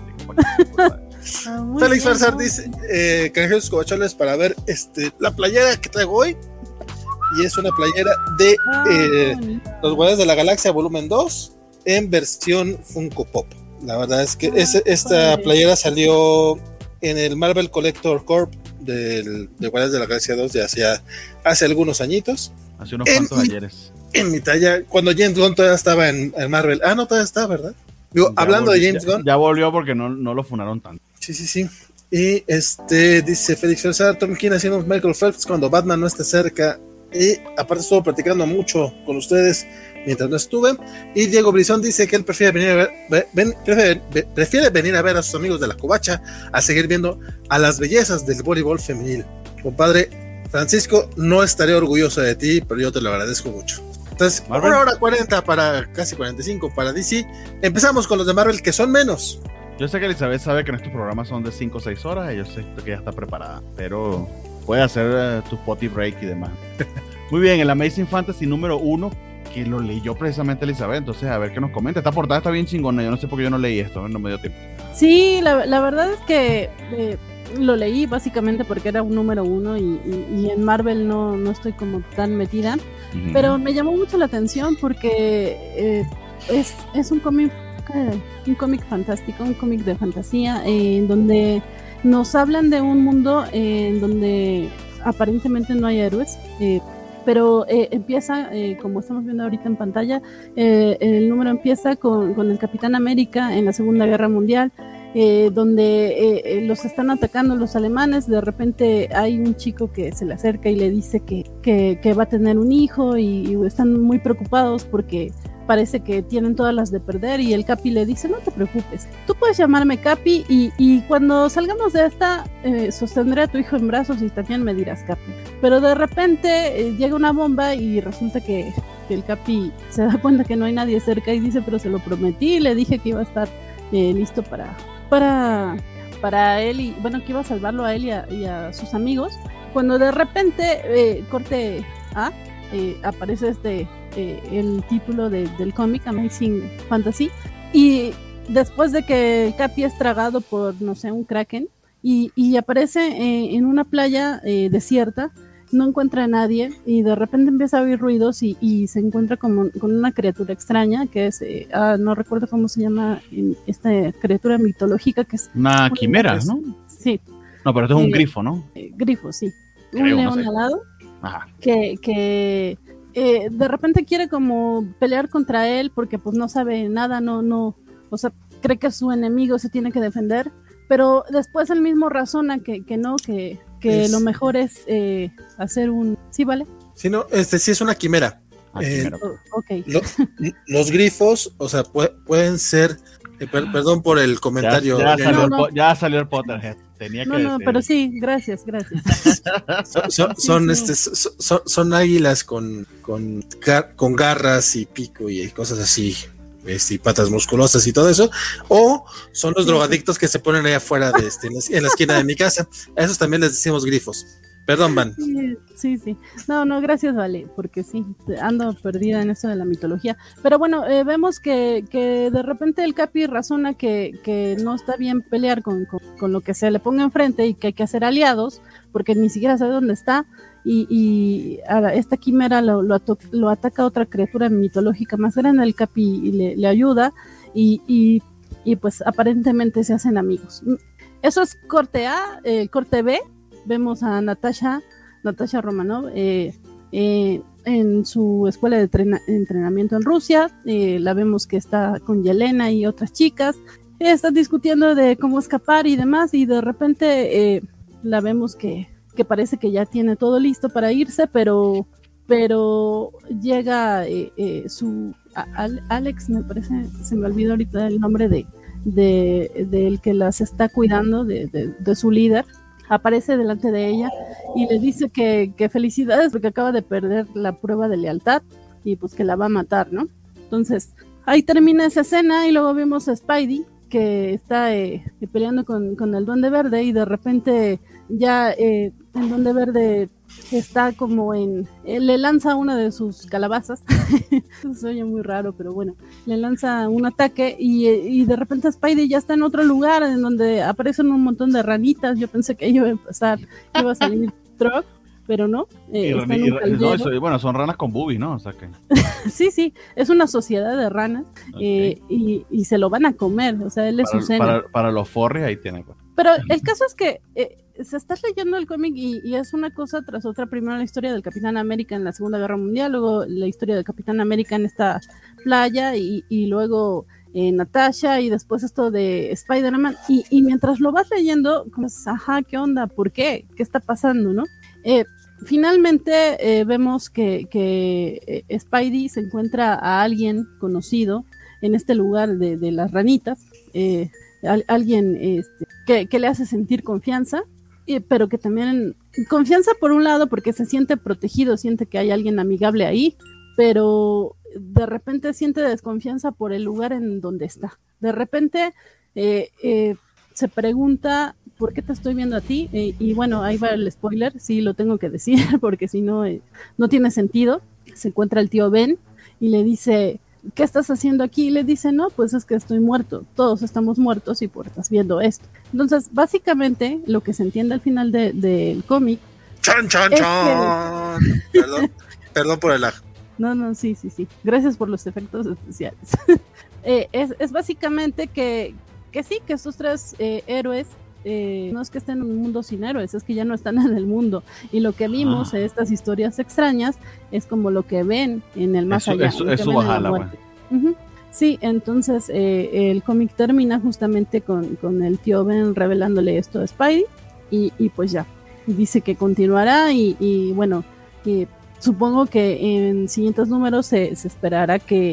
ah, Félix Farsar dice, eh, canjeros covacholes para ver este, la playera que traigo hoy. Y es una playera de ah, eh, Los Guardianes de la Galaxia volumen dos en versión Funko Pop. La verdad es que ah, es, esta playera salió en el Marvel Collector Corp del, de Guardianes de la Galaxia dos de hace, hace algunos añitos.
Hace unos cuantos
mi,
ayeres.
En mi talla, cuando James Gunn todavía estaba en, en Marvel. Ah, no, todavía está, ¿verdad? Digo,
ya
hablando
volvió,
de James
ya,
Gunn.
Ya volvió porque no, no lo funaron tanto.
Sí, sí, sí. Y este dice Félix Farsar, Tom King haciendo Michael Phelps cuando Batman no esté cerca. Y aparte estuvo platicando mucho con ustedes mientras no estuve. Y Diego Brizón dice que él prefiere venir a ver, ven, prefiere, prefiere venir a ver a sus amigos de la covacha a seguir viendo a las bellezas del voleibol femenil. Compadre Francisco, no estaré orgulloso de ti, pero yo te lo agradezco mucho. Entonces, Marvel. Una hora cuarenta para casi cuarenta y cinco para D C. Empezamos con los de Marvel, que son menos.
Yo sé que Elizabeth sabe que nuestros programas son de cinco o seis horas y yo sé que ya está preparada, pero puede hacer uh, tu potty break y demás. Muy bien, el Amazing Fantasy número uno, que lo leyó precisamente Elizabeth, entonces a ver qué nos comenta. Esta portada está bien chingona, yo no sé por qué yo no leí esto, no me dio tiempo.
Sí, la, la verdad es que eh, lo leí básicamente porque era un número uno y, y, y en Marvel no, no estoy como tan metida, uh-huh. pero me llamó mucho la atención porque eh, es, es un cómic un cómic fantástico, un cómic de fantasía eh, en donde nos hablan de un mundo eh, en donde aparentemente no hay héroes, eh, pero eh, empieza, eh, como estamos viendo ahorita en pantalla, eh, el número empieza con, con el Capitán América en la Segunda Guerra Mundial, eh, donde eh, los están atacando los alemanes. De repente hay un chico que se le acerca y le dice que, que, que va a tener un hijo y, y están muy preocupados porque parece que tienen todas las de perder y el Capi le dice, no te preocupes, tú puedes llamarme Capi y, y cuando salgamos de esta eh, sostendré a tu hijo en brazos y también me dirás Capi. Pero de repente eh, llega una bomba y resulta que, que el Capi se da cuenta que no hay nadie cerca y dice, pero se lo prometí, le dije que iba a estar eh, listo para, para, para él y bueno, que iba a salvarlo a él y a, y a sus amigos. Cuando de repente eh, corte A, eh, aparece este eh, el título de, del cómic Amazing Fantasy y después de que el Capi es tragado por no sé un kraken y, y aparece eh, en una playa eh, desierta, no encuentra a nadie y de repente empieza a oír ruidos y, y se encuentra como, con una criatura extraña que es eh, ah, no recuerdo cómo se llama esta criatura mitológica que es
una quimera, ¿no?
Sí.
No, pero esto es un
eh,
grifo, ¿no?
Eh, grifo, sí.
Creo,
un león
no sé.
alado.
Ajá.
Que, que eh, de repente quiere como pelear contra él porque pues no sabe nada, no, no, o sea, cree que su enemigo se tiene que defender, pero después él mismo razona que, que no, que, que
Es...
lo mejor es eh, hacer un... ¿Sí, vale?
Sí, no, este sí es una quimera.
Ah,
Eh,
quimera.
Oh, ok.
Lo, los grifos, o sea, pu- pueden ser, eh, per- perdón por el comentario.
Ya, ya, salió,
No,
el
no.
po- ya salió el Potterhead. Tenía que
No, no,
decir.
pero sí, gracias, gracias.
Son, son,
Sí,
son,
sí.
este, son, son- son águilas con, con, gar- con garras y pico y cosas así, este, y patas musculosas y todo eso, o son los
Sí.
drogadictos que se ponen ahí afuera de este, en, la, en la esquina de mi casa. A esos también les decimos grifos. Perdón, Van.
Sí, sí, sí. No, no, gracias, Vale, porque sí, ando perdida en eso de la mitología. Pero bueno, eh, vemos que, que de repente el Capi razona que, que no está bien pelear con, con, con lo que se le ponga enfrente y que hay que hacer aliados, porque ni siquiera sabe dónde está. Y, y a esta quimera lo, lo, ato- lo ataca otra criatura mitológica más grande, el Capi le, le ayuda y, y, y pues aparentemente se hacen amigos. Eso es corte A, eh, corte B. Vemos a Natasha, Natasha Romanov eh, eh, en su escuela de trena- entrenamiento en Rusia. Eh, la vemos que está con Yelena y otras chicas. Eh, están discutiendo de cómo escapar y demás. Y de repente eh, la vemos que, que parece que ya tiene todo listo para irse, pero, pero llega eh, eh, su a- Al- Alex, me parece, se me olvidó ahorita el nombre de, de, del que las está cuidando, de, de, de su líder. Aparece delante de ella y le dice que, que felicidades porque acaba de perder la prueba de lealtad y pues que la va a matar, ¿no? Entonces, ahí termina esa escena y luego vemos a Spidey que está eh, peleando con, con el Duende Verde y de repente ya eh, el Duende Verde está como en... eh, le lanza una de sus calabazas. Eso se oye muy raro, pero bueno. Le lanza un ataque y, y de repente Spidey ya está en otro lugar en donde aparecen un montón de ranitas. Yo pensé que iba a empezar, iba a salir Truck, pero no. Eh,
Y-
está en
y-
un
no,
caldero.
eso- bueno, son ranas con boobies, ¿no? O sea que.
Sí, sí, es una sociedad de ranas eh, y, y se lo van a comer. O sea, él es su
Para,
cena.
para, para los forris ahí tiene. Pues.
Pero el caso es que eh, se estás leyendo el cómic y, y es una cosa tras otra. Primero la historia del Capitán América en la Segunda Guerra Mundial, luego la historia del Capitán América en esta playa y, y luego eh, Natasha y después esto de Spider-Man. Y, y mientras lo vas leyendo, como, ajá, ¿qué onda? ¿Por qué? ¿Qué está pasando? ¿No? Eh, finalmente eh, vemos que, que eh, Spidey se encuentra a alguien conocido en este lugar de, de las ranitas. Eh, Al, alguien este, que, que le hace sentir confianza, eh, pero que también confianza por un lado porque se siente protegido, siente que hay alguien amigable ahí, pero de repente siente desconfianza por el lugar en donde está. De repente eh, eh, se pregunta ¿por qué te estoy viendo a ti? Eh, y bueno, ahí va el spoiler, sí lo tengo que decir porque si no, eh, no tiene sentido. Se encuentra el tío Ben y le dice... ¿qué estás haciendo aquí? Y le dice, no, pues es que estoy muerto, todos estamos muertos y por estás viendo esto. Entonces, básicamente, lo que se entiende al final del de, de cómic...
¡Chan, chan,
Es
chan! Perdón, perdón por el lag.
No, no, sí, sí, sí. Gracias por los efectos especiales. eh, es, es básicamente que, que sí, que estos tres eh, héroes... Eh, no es que estén en un mundo sin héroes, es que ya no están en el mundo. Y lo que vimos
Ah.
en estas historias extrañas es como lo que ven en el más
Eso-
allá.
eso-
lo que
eso
ven en la
bajala,
muerte. Ujú. Sí, entonces eh, el cómic termina justamente con, con el tío Ben revelándole esto a Spidey y, y pues ya, dice que continuará y, y bueno, y supongo que en siguientes números se, se esperará que,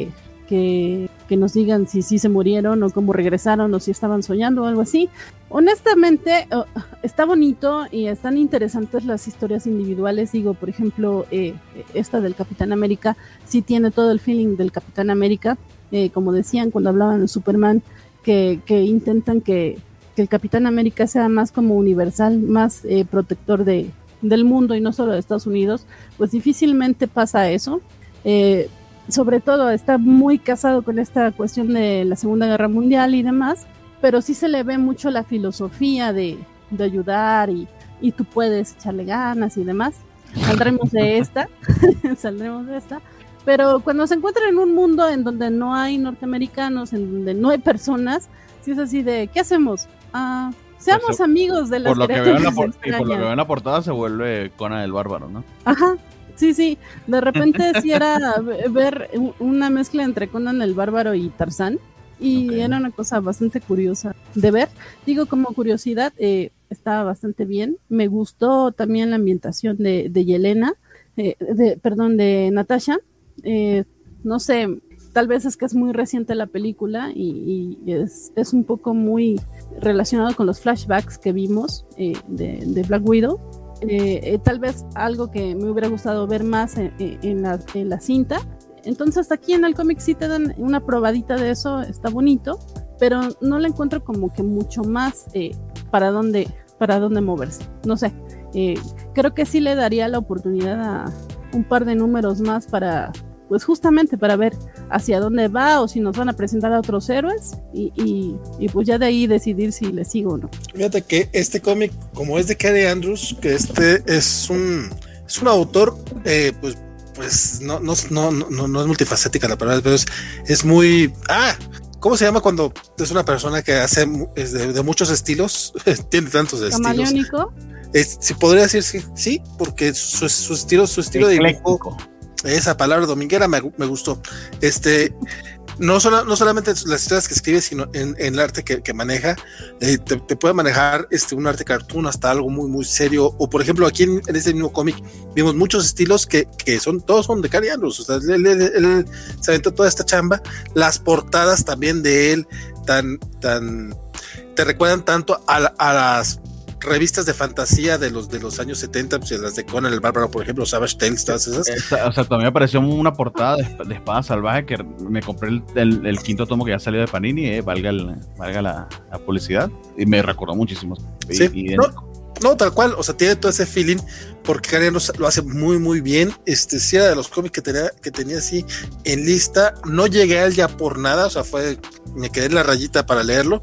que, que nos digan si sí se murieron o cómo regresaron o si estaban soñando o algo así. Honestamente, oh, está bonito y están interesantes las historias individuales. Digo, por ejemplo, eh, esta del Capitán América sí tiene todo el feeling del Capitán América, eh, como decían cuando hablaban de Superman, que, que intentan que, que el Capitán América sea más como universal, más eh, protector de, del mundo y no solo de Estados Unidos. Pues difícilmente pasa eso. Eh, sobre todo está muy casado con esta cuestión de la Segunda Guerra Mundial y demás, pero sí se le ve mucho la filosofía de, de ayudar y, y tú puedes echarle ganas y demás. Saldremos de esta, saldremos de esta, pero cuando se encuentra en un mundo en donde no hay norteamericanos, en donde no hay personas, sí es así de, ¿qué hacemos? Ah, seamos
Pues,
amigos de las
Por lo, que veo en la por- y
extrañas.
por lo que veo en la portada se vuelve Conan el Bárbaro, ¿no?
Ajá, sí, sí, de repente sí era ver una mezcla entre Conan el Bárbaro y Tarzán, y
Ok.
era una cosa bastante curiosa de ver. Digo, como curiosidad, eh, estaba bastante bien. Me gustó también la ambientación de, de Yelena, eh, de, perdón, de Natasha. Eh, no sé, tal vez es que es muy reciente la película y, y es, es un poco muy relacionado con los flashbacks que vimos eh, de, de Black Widow. Eh, eh, tal vez algo que me hubiera gustado ver más en, en, la, en la cinta. Entonces aquí en el cómic sí te dan una probadita de eso, está bonito, pero no le encuentro como que mucho más eh, para dónde para dónde moverse. No sé, eh, creo que sí le daría la oportunidad a un par de números más para, pues justamente para ver hacia dónde va o si nos van a presentar a otros héroes y, y, y pues ya de ahí decidir si le sigo o no.
Fíjate que este cómic, como es de Cary Andrews, que este es un es un autor, eh, pues pues no no, no no no es multifacética la palabra, pero es, es muy ah ¿cómo se llama cuando es una persona que hace es de, de muchos estilos? Tiene tantos estilos.
Camaleónico.
Es, si podría decir sí, sí, porque su, su estilo, su estilo de dibujo, esa palabra dominguera me, me gustó. Este, no, solo, no solamente las historias que escribe, sino en, en el arte que, que maneja, eh, te, te puede manejar este, un arte cartoon hasta algo muy, muy serio. O por ejemplo, aquí en, en este mismo cómic vimos muchos estilos que, que son, todos son de Cary Andrews. O sea, él, él, él, él se aventó toda esta chamba. Las portadas también de él, tan, tan, te recuerdan tanto a, a las revistas de fantasía de los de los años setenta, pues las de Conan el Bárbaro, por ejemplo, Savage Tales, todas esas.
Esa, o sea, también me apareció una portada de, de Espada Salvaje que me compré el, el, el quinto tomo que ya salió de Panini, eh, valga, el, valga la, la publicidad, y me recordó muchísimo.
Sí,
y, y
no, no, tal cual, o sea, tiene todo ese feeling, porque Cary Andrews lo hace muy, muy bien. Este, sí era de los cómics que tenía, que tenía así en lista. No llegué a él ya por nada, o sea, fue, me quedé en la rayita para leerlo.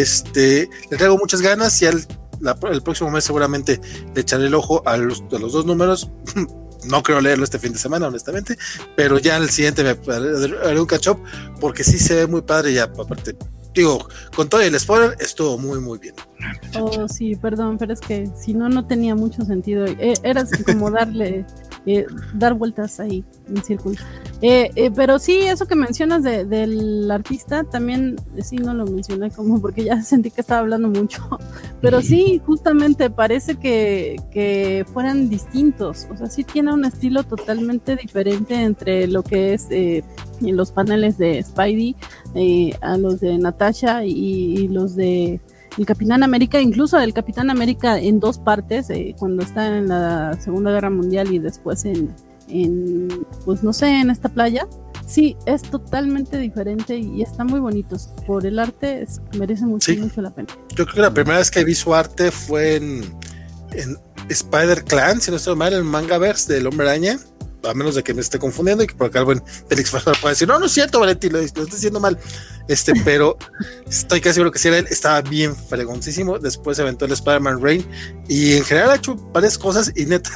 Este, le traigo muchas ganas y al La, el próximo mes seguramente le echaré el ojo a los, a los dos números. No creo leerlo este fin de semana, honestamente, pero ya el siguiente me haré un catch up porque sí se ve muy padre. Ya, aparte, digo, con todo el spoiler, estuvo muy, muy bien.
Oh, sí, perdón, pero es que si no, no tenía mucho sentido. Eh, era como darle, eh, dar vueltas ahí en círculo. Eh, eh, pero sí, eso que mencionas de, del artista, también eh, sí no lo mencioné como porque ya sentí que estaba hablando mucho. Pero sí, justamente parece que, que fueran distintos. O sea, sí tiene un estilo totalmente diferente entre lo que es eh, los paneles de Spidey, eh, a los de Natasha y, y los de el Capitán América, incluso el Capitán América en dos partes, eh, cuando está en la Segunda Guerra Mundial y después en, en, pues no sé, en esta playa. Sí, es totalmente diferente y está muy bonito. Por el arte es, merece mucho, sí. mucho la pena.
Yo creo que la primera vez que vi su arte fue en, en Spider-Clan, si no estoy mal, en Mangaverse del Hombre Araña. A menos de que me esté confundiendo y que por acá el buen Félix Farsar puede decir, no, no es cierto, Valentín, lo, lo estoy diciendo mal. Este, pero estoy casi seguro que si era él, estaba bien fregoncísimo. Después se aventó el Spider-Man Reign y en general ha hecho varias cosas y neta,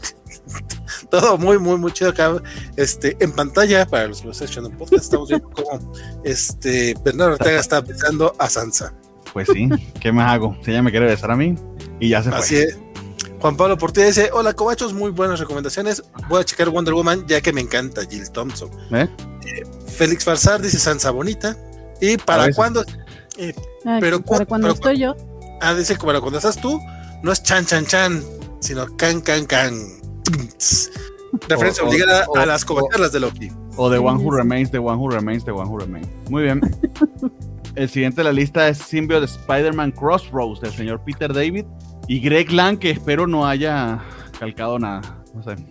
todo muy, muy, muy chido acá. Este, en pantalla, para los que lo están escuchando en podcast, estamos viendo cómo este, Bernardo Ortega está besando a Sansa.
Pues sí, ¿qué más hago? Si ella me quiere besar a mí y ya se fue.
Así es. Juan Pablo Portilla dice, hola Cobachos, muy buenas recomendaciones, voy a checar Wonder Woman ya que me encanta Jill Thompson. ¿Eh? Eh, Félix Farsar dice Sansa bonita. ¿Y para cuándo? Eh,
Ay, pero para cuando estoy yo.
Ah, dice que para cuando estás tú, no es chan chan chan, sino can can can. Referencia
O- o-
obligada
o-
a las
o-
covacharlas de Loki.
O The
Sí,
One Who
sí.
Remains, The One Who Remains, The One Who Remains. Muy bien. El siguiente de la lista es Symbiote Spider-Man Crossroads del señor Peter David y Greg Land, que espero no haya calcado nada. No sé.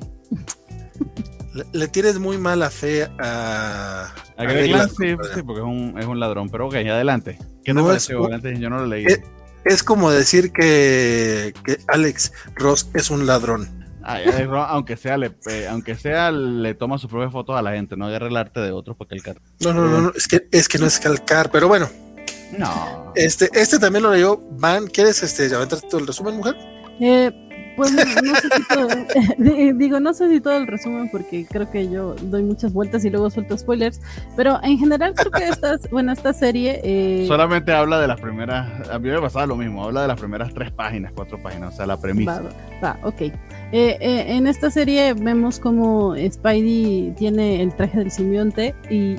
Le, le tienes muy mala fe a.
A Greg
Land,
Land, sí,
¿verdad?
sí, porque es un, es un ladrón. Pero ok, adelante. ¿Qué
No
te
es
pareció?
un-
Adelante, yo no lo leí.
Eh, Es como decir que, que Alex Ross es un ladrón.
Ay, ay, Ro- aunque sea, le, eh, aunque sea, le toma sus propias fotos a la gente, no agarre el arte de otros para calcar.
No, no, no, no, es que, es que no es calcar, pero bueno,
No.
este, este también lo leyó Van. ¿Quieres este, aventarte todo el resumen, mujer?
Eh, pues no sé si todo, di- digo, no sé si todo el resumen porque creo que yo doy muchas vueltas y luego suelto spoilers, pero en general creo que esta, bueno, esta serie eh,
Solamente habla de las primeras, a mí me pasaba lo mismo, habla de las primeras tres páginas, cuatro páginas, o sea, la premisa.
va, va, ok. Eh, eh, en esta serie vemos como Spidey tiene el traje del simbionte y,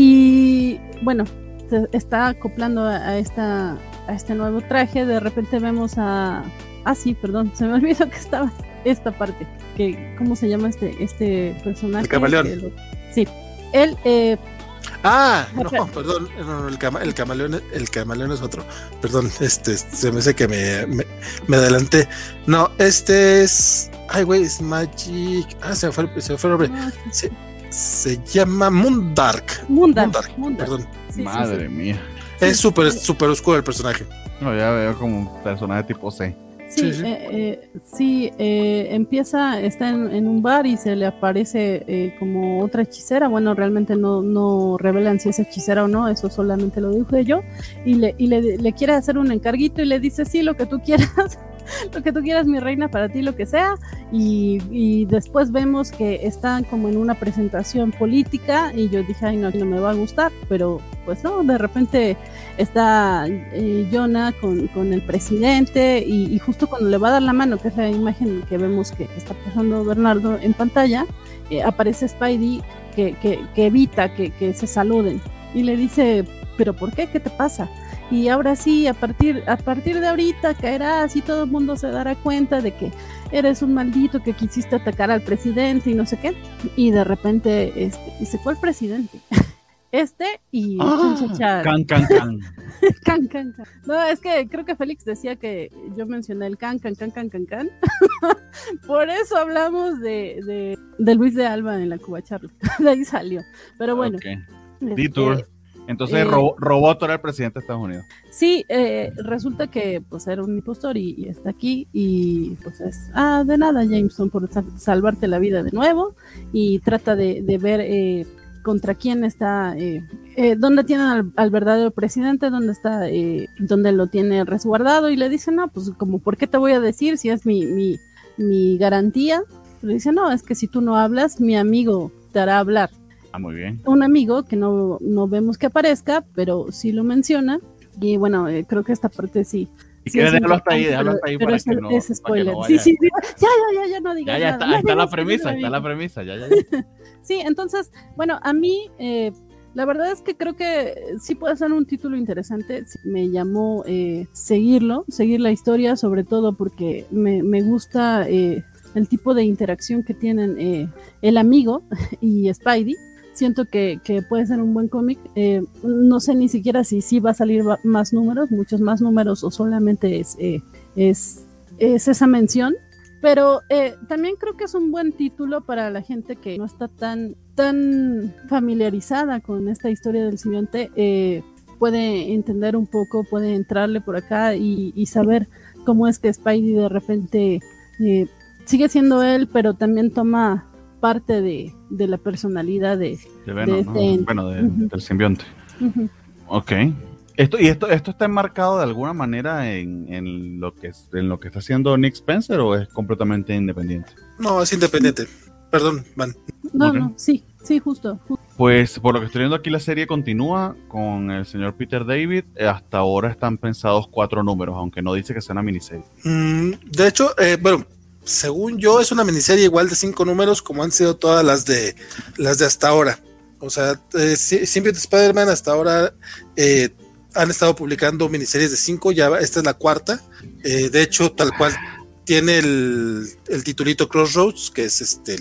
y bueno, se está acoplando a, a esta, a este nuevo traje. De repente vemos a... Ah, sí, perdón, se me olvidó que estaba esta parte. Que, ¿cómo se llama este, este personaje?
El camaleón.
Que lo- sí, él... Eh,
Ah, no,
Ajá.
perdón, no, no, el, cama, el camaleón, el camaleón es otro. Perdón, este, se me hace que me, me, me adelanté. No, este es, ay, güey, es Magic. Ah, se me fue, se me fue el nombre.
no,
Se, se llama Moondark.
Mundark,
Moondark,
Mundark.
Perdón,
Sí, sí,
Madre mía.
sí.
es
Sí.
súper, súper oscuro el personaje.
No, ya veo como un personaje tipo C.
Sí,
Sí, sí.
eh, eh, sí, eh, empieza, está en, en un bar y se le aparece eh, como otra hechicera. Bueno, realmente no, no revelan si es hechicera o no, eso solamente lo dije yo. Y le, y le, le quiere hacer un encarguito y le dice, sí, lo que tú quieras, lo que tú quieras, mi reina, para ti, lo que sea. Y, y después vemos que están como en una presentación política y yo dije, ay, no, no me va a gustar, pero pues no, de repente está eh, Jonah con, con el presidente y, y justo cuando le va a dar la mano, que es la imagen que vemos que está pasando Bernardo en pantalla, eh, aparece Spidey que, que, que evita que, que se saluden y le dice, pero ¿por qué? ¿Qué te pasa? Y ahora sí, a partir, a partir de ahorita caerás y todo el mundo se dará cuenta de que eres un maldito que quisiste atacar al presidente y no sé qué. Y de repente este, dice, ¿cuál presidente? Este y
Ah,
chan, chan, chan.
can, can, can.
Can, can, can. No, es que creo que Félix decía que yo mencioné el can, can, can, can, can, can. Por eso hablamos de, de, de Luis de Alba en la Cuba Charla. De ahí salió. Pero bueno.
Ok.
este,
Detour. Entonces,
eh,
Ro- Roboto era el presidente de Estados Unidos.
sí, eh, resulta que pues era un impostor y, y está aquí y pues es, ah, de nada Jameson por sal- salvarte la vida de nuevo y trata de, de ver eh, contra quién está, eh, eh, dónde tienen al, al verdadero presidente, dónde está, eh, dónde lo tiene resguardado y le dice, no, pues como, ¿por qué te voy a decir si es mi, mi, mi garantía? Le dice, no, es que si tú no hablas, mi amigo te hará hablar.
Ah, muy bien.
Un amigo que no, no vemos que aparezca, pero sí lo menciona. Y bueno, eh, creo que esta parte sí.
Y
sí
quieres
es
dejarlo hasta ahí,
importante,
déjalo
pero-
hasta ahí
pero
para
es,
que no.
es
para que
spoiler.
no
sí,
vaya-
sí, sí. Ya, ya, ya, ya no digas
Ya, ya
nada.
está,
No
ahí está la
digas que
premisa,
no
ahí está la
amigo.
premisa, ya, ya, ya.
Sí, entonces, bueno, a mí, eh, la verdad es que creo que sí puede ser un título interesante. Sí, me llamó eh, seguirlo, seguir la historia, sobre todo porque me, me gusta eh, el tipo de interacción que tienen eh, el amigo y Spidey. Siento que, que puede ser un buen cómic. Eh, no sé ni siquiera si sí va a salir va- más números, muchos más números, o solamente es, eh, es, es esa mención. Pero eh, también creo que es un buen título para la gente que no está tan, tan familiarizada con esta historia del simbionte. Eh, puede entender un poco, puede entrarle por acá y, y saber cómo es que Spidey de repente eh, sigue siendo él, pero también toma parte de, de la personalidad de...
De Venom,
de
¿no?
este ente.
Bueno, de-
Ujú.
del simbionte.
Ujú.
Ok. Esto, ¿Y esto, esto está enmarcado de alguna manera en, en, lo que es, en lo que está haciendo Nick Spencer o es completamente independiente?
No, es independiente. Perdón, Van.
No,
Ok.
no, sí, sí, justo. justo.
Pues por lo que estoy viendo aquí la serie continúa con el señor Peter David. Eh, Hasta ahora están pensados cuatro números, aunque no dice que sea una miniserie.
Mm, de hecho, eh, bueno, según yo, es una miniserie igual de cinco números como han sido todas las de las de hasta ahora. O sea, eh, Sy- Symbiote Spider-Man hasta ahora eh, han estado publicando miniseries de cinco, ya va- esta es la cuarta. Eh, de hecho, tal cual tiene el, el titulito Crossroads, que es este el,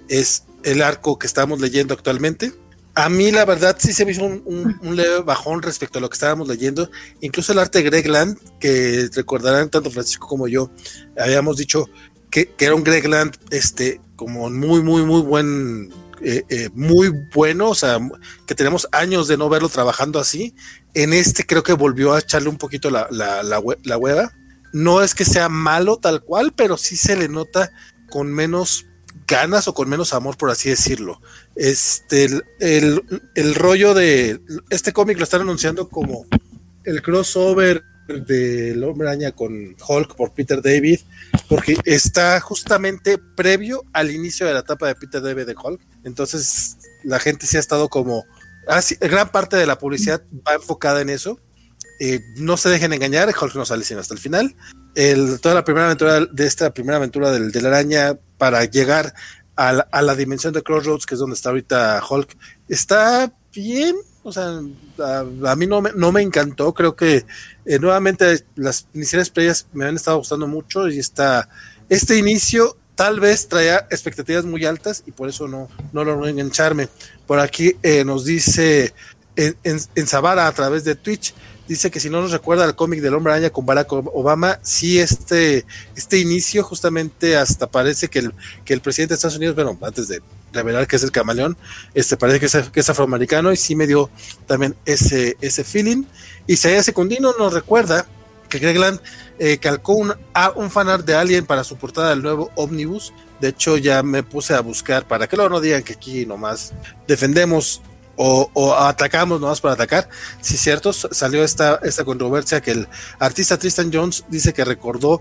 es el arco que estamos leyendo actualmente. A mí la verdad sí se me hizo un, un, un leve bajón respecto a lo que estábamos leyendo, incluso el arte de Greg Land, que recordarán tanto Francisco como yo, habíamos dicho que, que era un Greg Land este, como muy, muy, muy buen, eh, eh, muy bueno, o sea, que tenemos años de no verlo trabajando así. En este creo que volvió a echarle un poquito la, la, la, la hueva. No es que sea malo tal cual, pero sí se le nota con menos ganas o con menos amor, por así decirlo. Este, el, el, el rollo de este cómic lo están anunciando como el crossover del Hombre Araña con Hulk por Peter David, porque está justamente previo al inicio de la etapa de Peter David de Hulk. Entonces la gente sí ha estado como así, gran parte de la publicidad va enfocada en eso. Eh, no se dejen engañar, Hulk no sale sino hasta el final. El, toda la primera aventura de esta primera aventura del, de la araña para llegar a la, a la dimensión de Crossroads, que es donde está ahorita Hulk, está bien. O sea, a, a mí no me, no me encantó. Creo que eh, nuevamente las iniciales previas me han estado gustando mucho y está, este inicio tal vez traía expectativas muy altas y por eso no, no logró engancharme. Por aquí eh, nos dice en, en, en Zavara a través de Twitch, dice que si no nos recuerda el cómic del Hombre Araña con Barack Obama, sí, este, este inicio justamente hasta parece que el, que el presidente de Estados Unidos, bueno, antes de revelar que es el camaleón, este parece que es, que es afroamericano y sí me dio también ese, ese feeling. Y Isaiah Secundino nos recuerda que Greg Land eh, calcó un, a, un fanart de Alien para su portada del nuevo Omnibus. De hecho ya me puse a buscar para que luego no digan que aquí nomás defendemos O, o atacamos nomás para atacar. Sí, es cierto, salió esta, esta controversia que el artista Tristan Jones dice que recordó,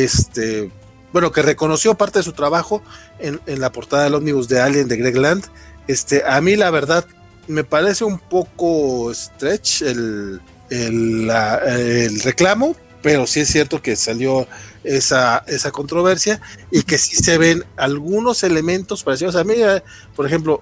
este, bueno, que reconoció parte de su trabajo en, en la portada del ómnibus de Alien de Greg Land. Este, a mí la verdad me parece un poco stretch el, el, la, el reclamo, pero sí es cierto que salió esa, esa controversia y que sí se ven algunos elementos parecidos a mí. Por ejemplo,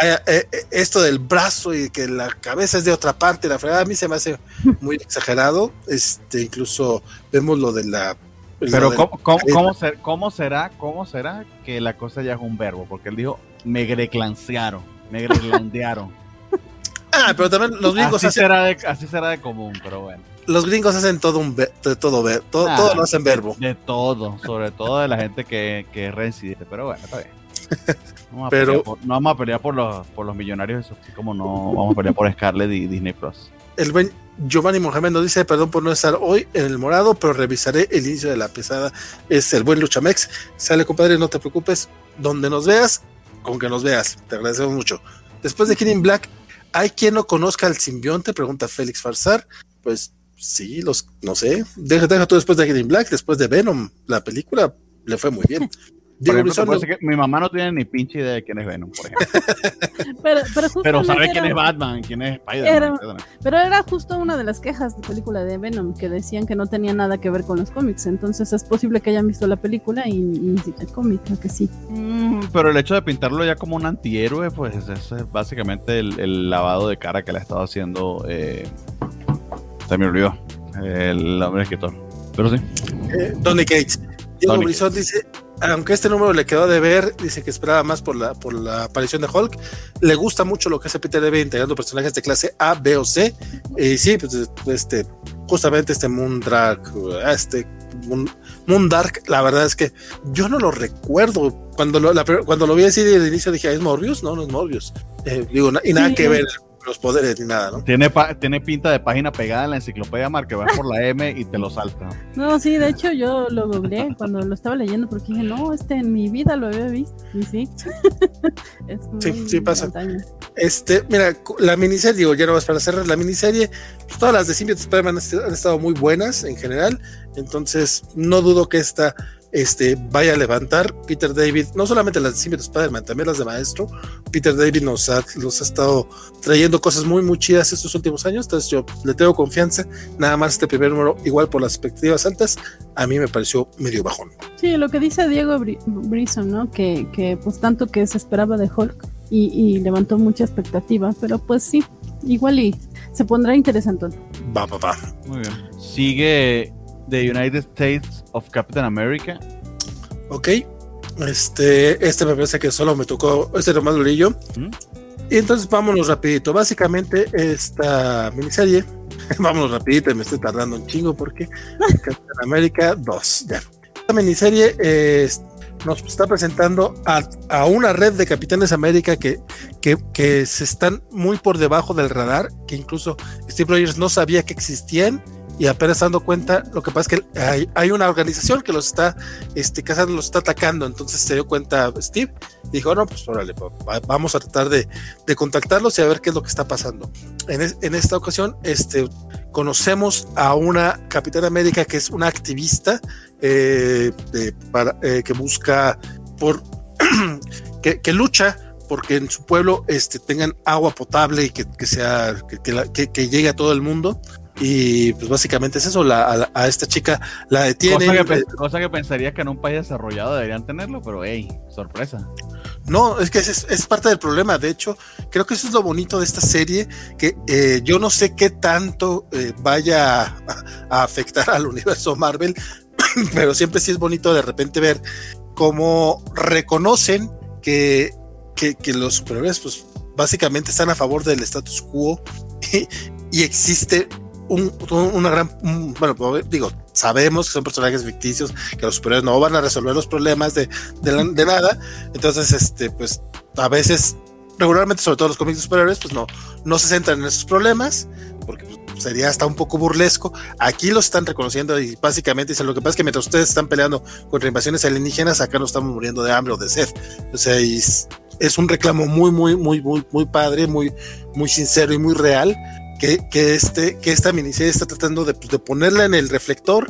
esto del brazo y que la cabeza es de otra parte, la fregada, a mí se me hace muy exagerado. Este, incluso vemos lo de la.
Pero ¿cómo, cómo, cómo, ser, cómo será, cómo será que la cosa ya es un verbo? Porque él dijo me greclancearon, me greclandearon.
Ah, pero también los gringos
así
hacen,
será de, así será de común, pero bueno.
Los gringos hacen todo un ver, de todo ver, todo, ah, todo lo hacen verbo.
De todo, sobre todo de la gente que, que es reincidente, pero bueno, está bien. Vamos a
pero
por, no vamos a pelear por los, por los millonarios, eso así como no vamos a pelear por Scarlett y Disney Plus.
El buen Giovanni Mohamed nos dice perdón por no estar hoy en el morado, pero revisaré el inicio de la pesada. Es el buen Luchamex. Sale, compadre, no te preocupes, donde nos veas, con que nos veas, te agradecemos mucho. Después de King in Black, ¿hay quien no conozca al simbionte? Pregunta Félix Farsar. Pues sí, los, no sé, deja, deja tú después de King in Black, después de Venom, la película le fue muy bien.
Diego ejemplo, Brizón, que mi mamá no tiene ni pinche idea de quién es Venom, por ejemplo.
pero, pero,
pero sabe quién era, es Batman, quién es Spider-Man.
Era, pero era justo una de las quejas de la película de Venom, que decían que no tenía nada que ver con los cómics. Entonces es posible que hayan visto la película y, y el cómic, creo que sí.
Mm, pero el hecho de pintarlo ya como un antihéroe, pues eso es básicamente el, el lavado de cara que le ha estado haciendo. Eh, se me olvidó el hombre escritor. Pero sí.
Eh, Donny Cates. Diego Brizón dice, aunque este número le quedó de ver, dice que esperaba más por la, por la aparición de Hulk, le gusta mucho lo que hace Peter David integrando personajes de clase A, B o C, y sí, pues este, justamente este Moondark, este Moon, Moondark, la verdad es que yo no lo recuerdo, cuando lo, la, cuando lo vi así de inicio dije, ¿es Morbius? No, no es Morbius, eh, digo, y nada sí. que ver los poderes ni nada, ¿no?
Tiene, pa- tiene pinta de página pegada en la enciclopedia Mar, que vas por la M y te lo salta.
No, sí, de hecho yo lo googleé cuando lo estaba leyendo porque dije, no, este en mi vida lo había visto. Y sí. Es muy
sí, sí pasa. Montaña. Este, mira, la miniserie, digo, ya no vas para cerrar la miniserie, pues todas las de Symbiote Spider-Man han estado muy buenas en general, entonces no dudo que esta este, vaya a levantar. Peter David, no solamente las de Symbiote Spider-Man, también las de Maestro. Peter David nos ha, nos ha estado trayendo cosas muy muy chidas estos últimos años, entonces yo le tengo confianza. Nada más este primer número, igual por las expectativas altas, a mí me pareció medio bajón.
Sí, lo que dice Diego Brizón, ¿no? Que, que pues tanto que se esperaba de Hulk y, y levantó mucha expectativa, pero pues sí, igual y se pondrá interesante.
Va, va, va.
Muy bien. Sigue The United States of Captain America.
Ok. Este, este me parece que solo me tocó, este nomás lo leí yo. ¿Mm? Y entonces vámonos rapidito. Básicamente esta miniserie, vámonos rapidito, me estoy tardando un chingo porque Capitán América dos, ya. Esta miniserie eh, nos está presentando a, a una red de Capitanes América que, que, que se están muy por debajo del radar, que incluso Steve Rogers no sabía que existían. Y apenas dando cuenta, lo que pasa es que hay, hay una organización que los está este, cazando, los está atacando. Entonces se dio cuenta Steve y dijo, no, pues órale, vamos a tratar de, de contactarlos y a ver qué es lo que está pasando. En, es, en esta ocasión este, conocemos a una Capitana América que es una activista eh, de, para, eh, que busca por que, que lucha porque en su pueblo este, tengan agua potable y que, que, sea, que, que, la, que, que llegue a todo el mundo. Y pues básicamente es eso, la, a, a esta chica la detienen.
Cosa que, cosa que pensarías que en un país desarrollado deberían tenerlo, pero hey, sorpresa.
No, es que es, es parte del problema. De hecho, creo que eso es lo bonito de esta serie, que eh, yo no sé qué tanto eh, vaya a, a afectar al universo Marvel, pero siempre sí es bonito de repente ver cómo reconocen que, que, que los superhéroes pues básicamente están a favor del status quo y, y existe Un, una gran, un, bueno, digo, sabemos que son personajes ficticios, que los superhéroes no van a resolver los problemas de, de, la, de nada, entonces, este, pues, a veces, regularmente, sobre todo los cómics de superhéroes, pues no, no se centran en esos problemas, porque pues, sería hasta un poco burlesco. Aquí lo están reconociendo y básicamente dicen, lo que pasa es que mientras ustedes están peleando contra invasiones alienígenas, acá no estamos muriendo de hambre o de sed, o sea, y es, es un reclamo muy, muy, muy, muy, muy padre, muy, muy sincero y muy real, Que, que, este, que esta miniserie está tratando de, de ponerla en el reflector.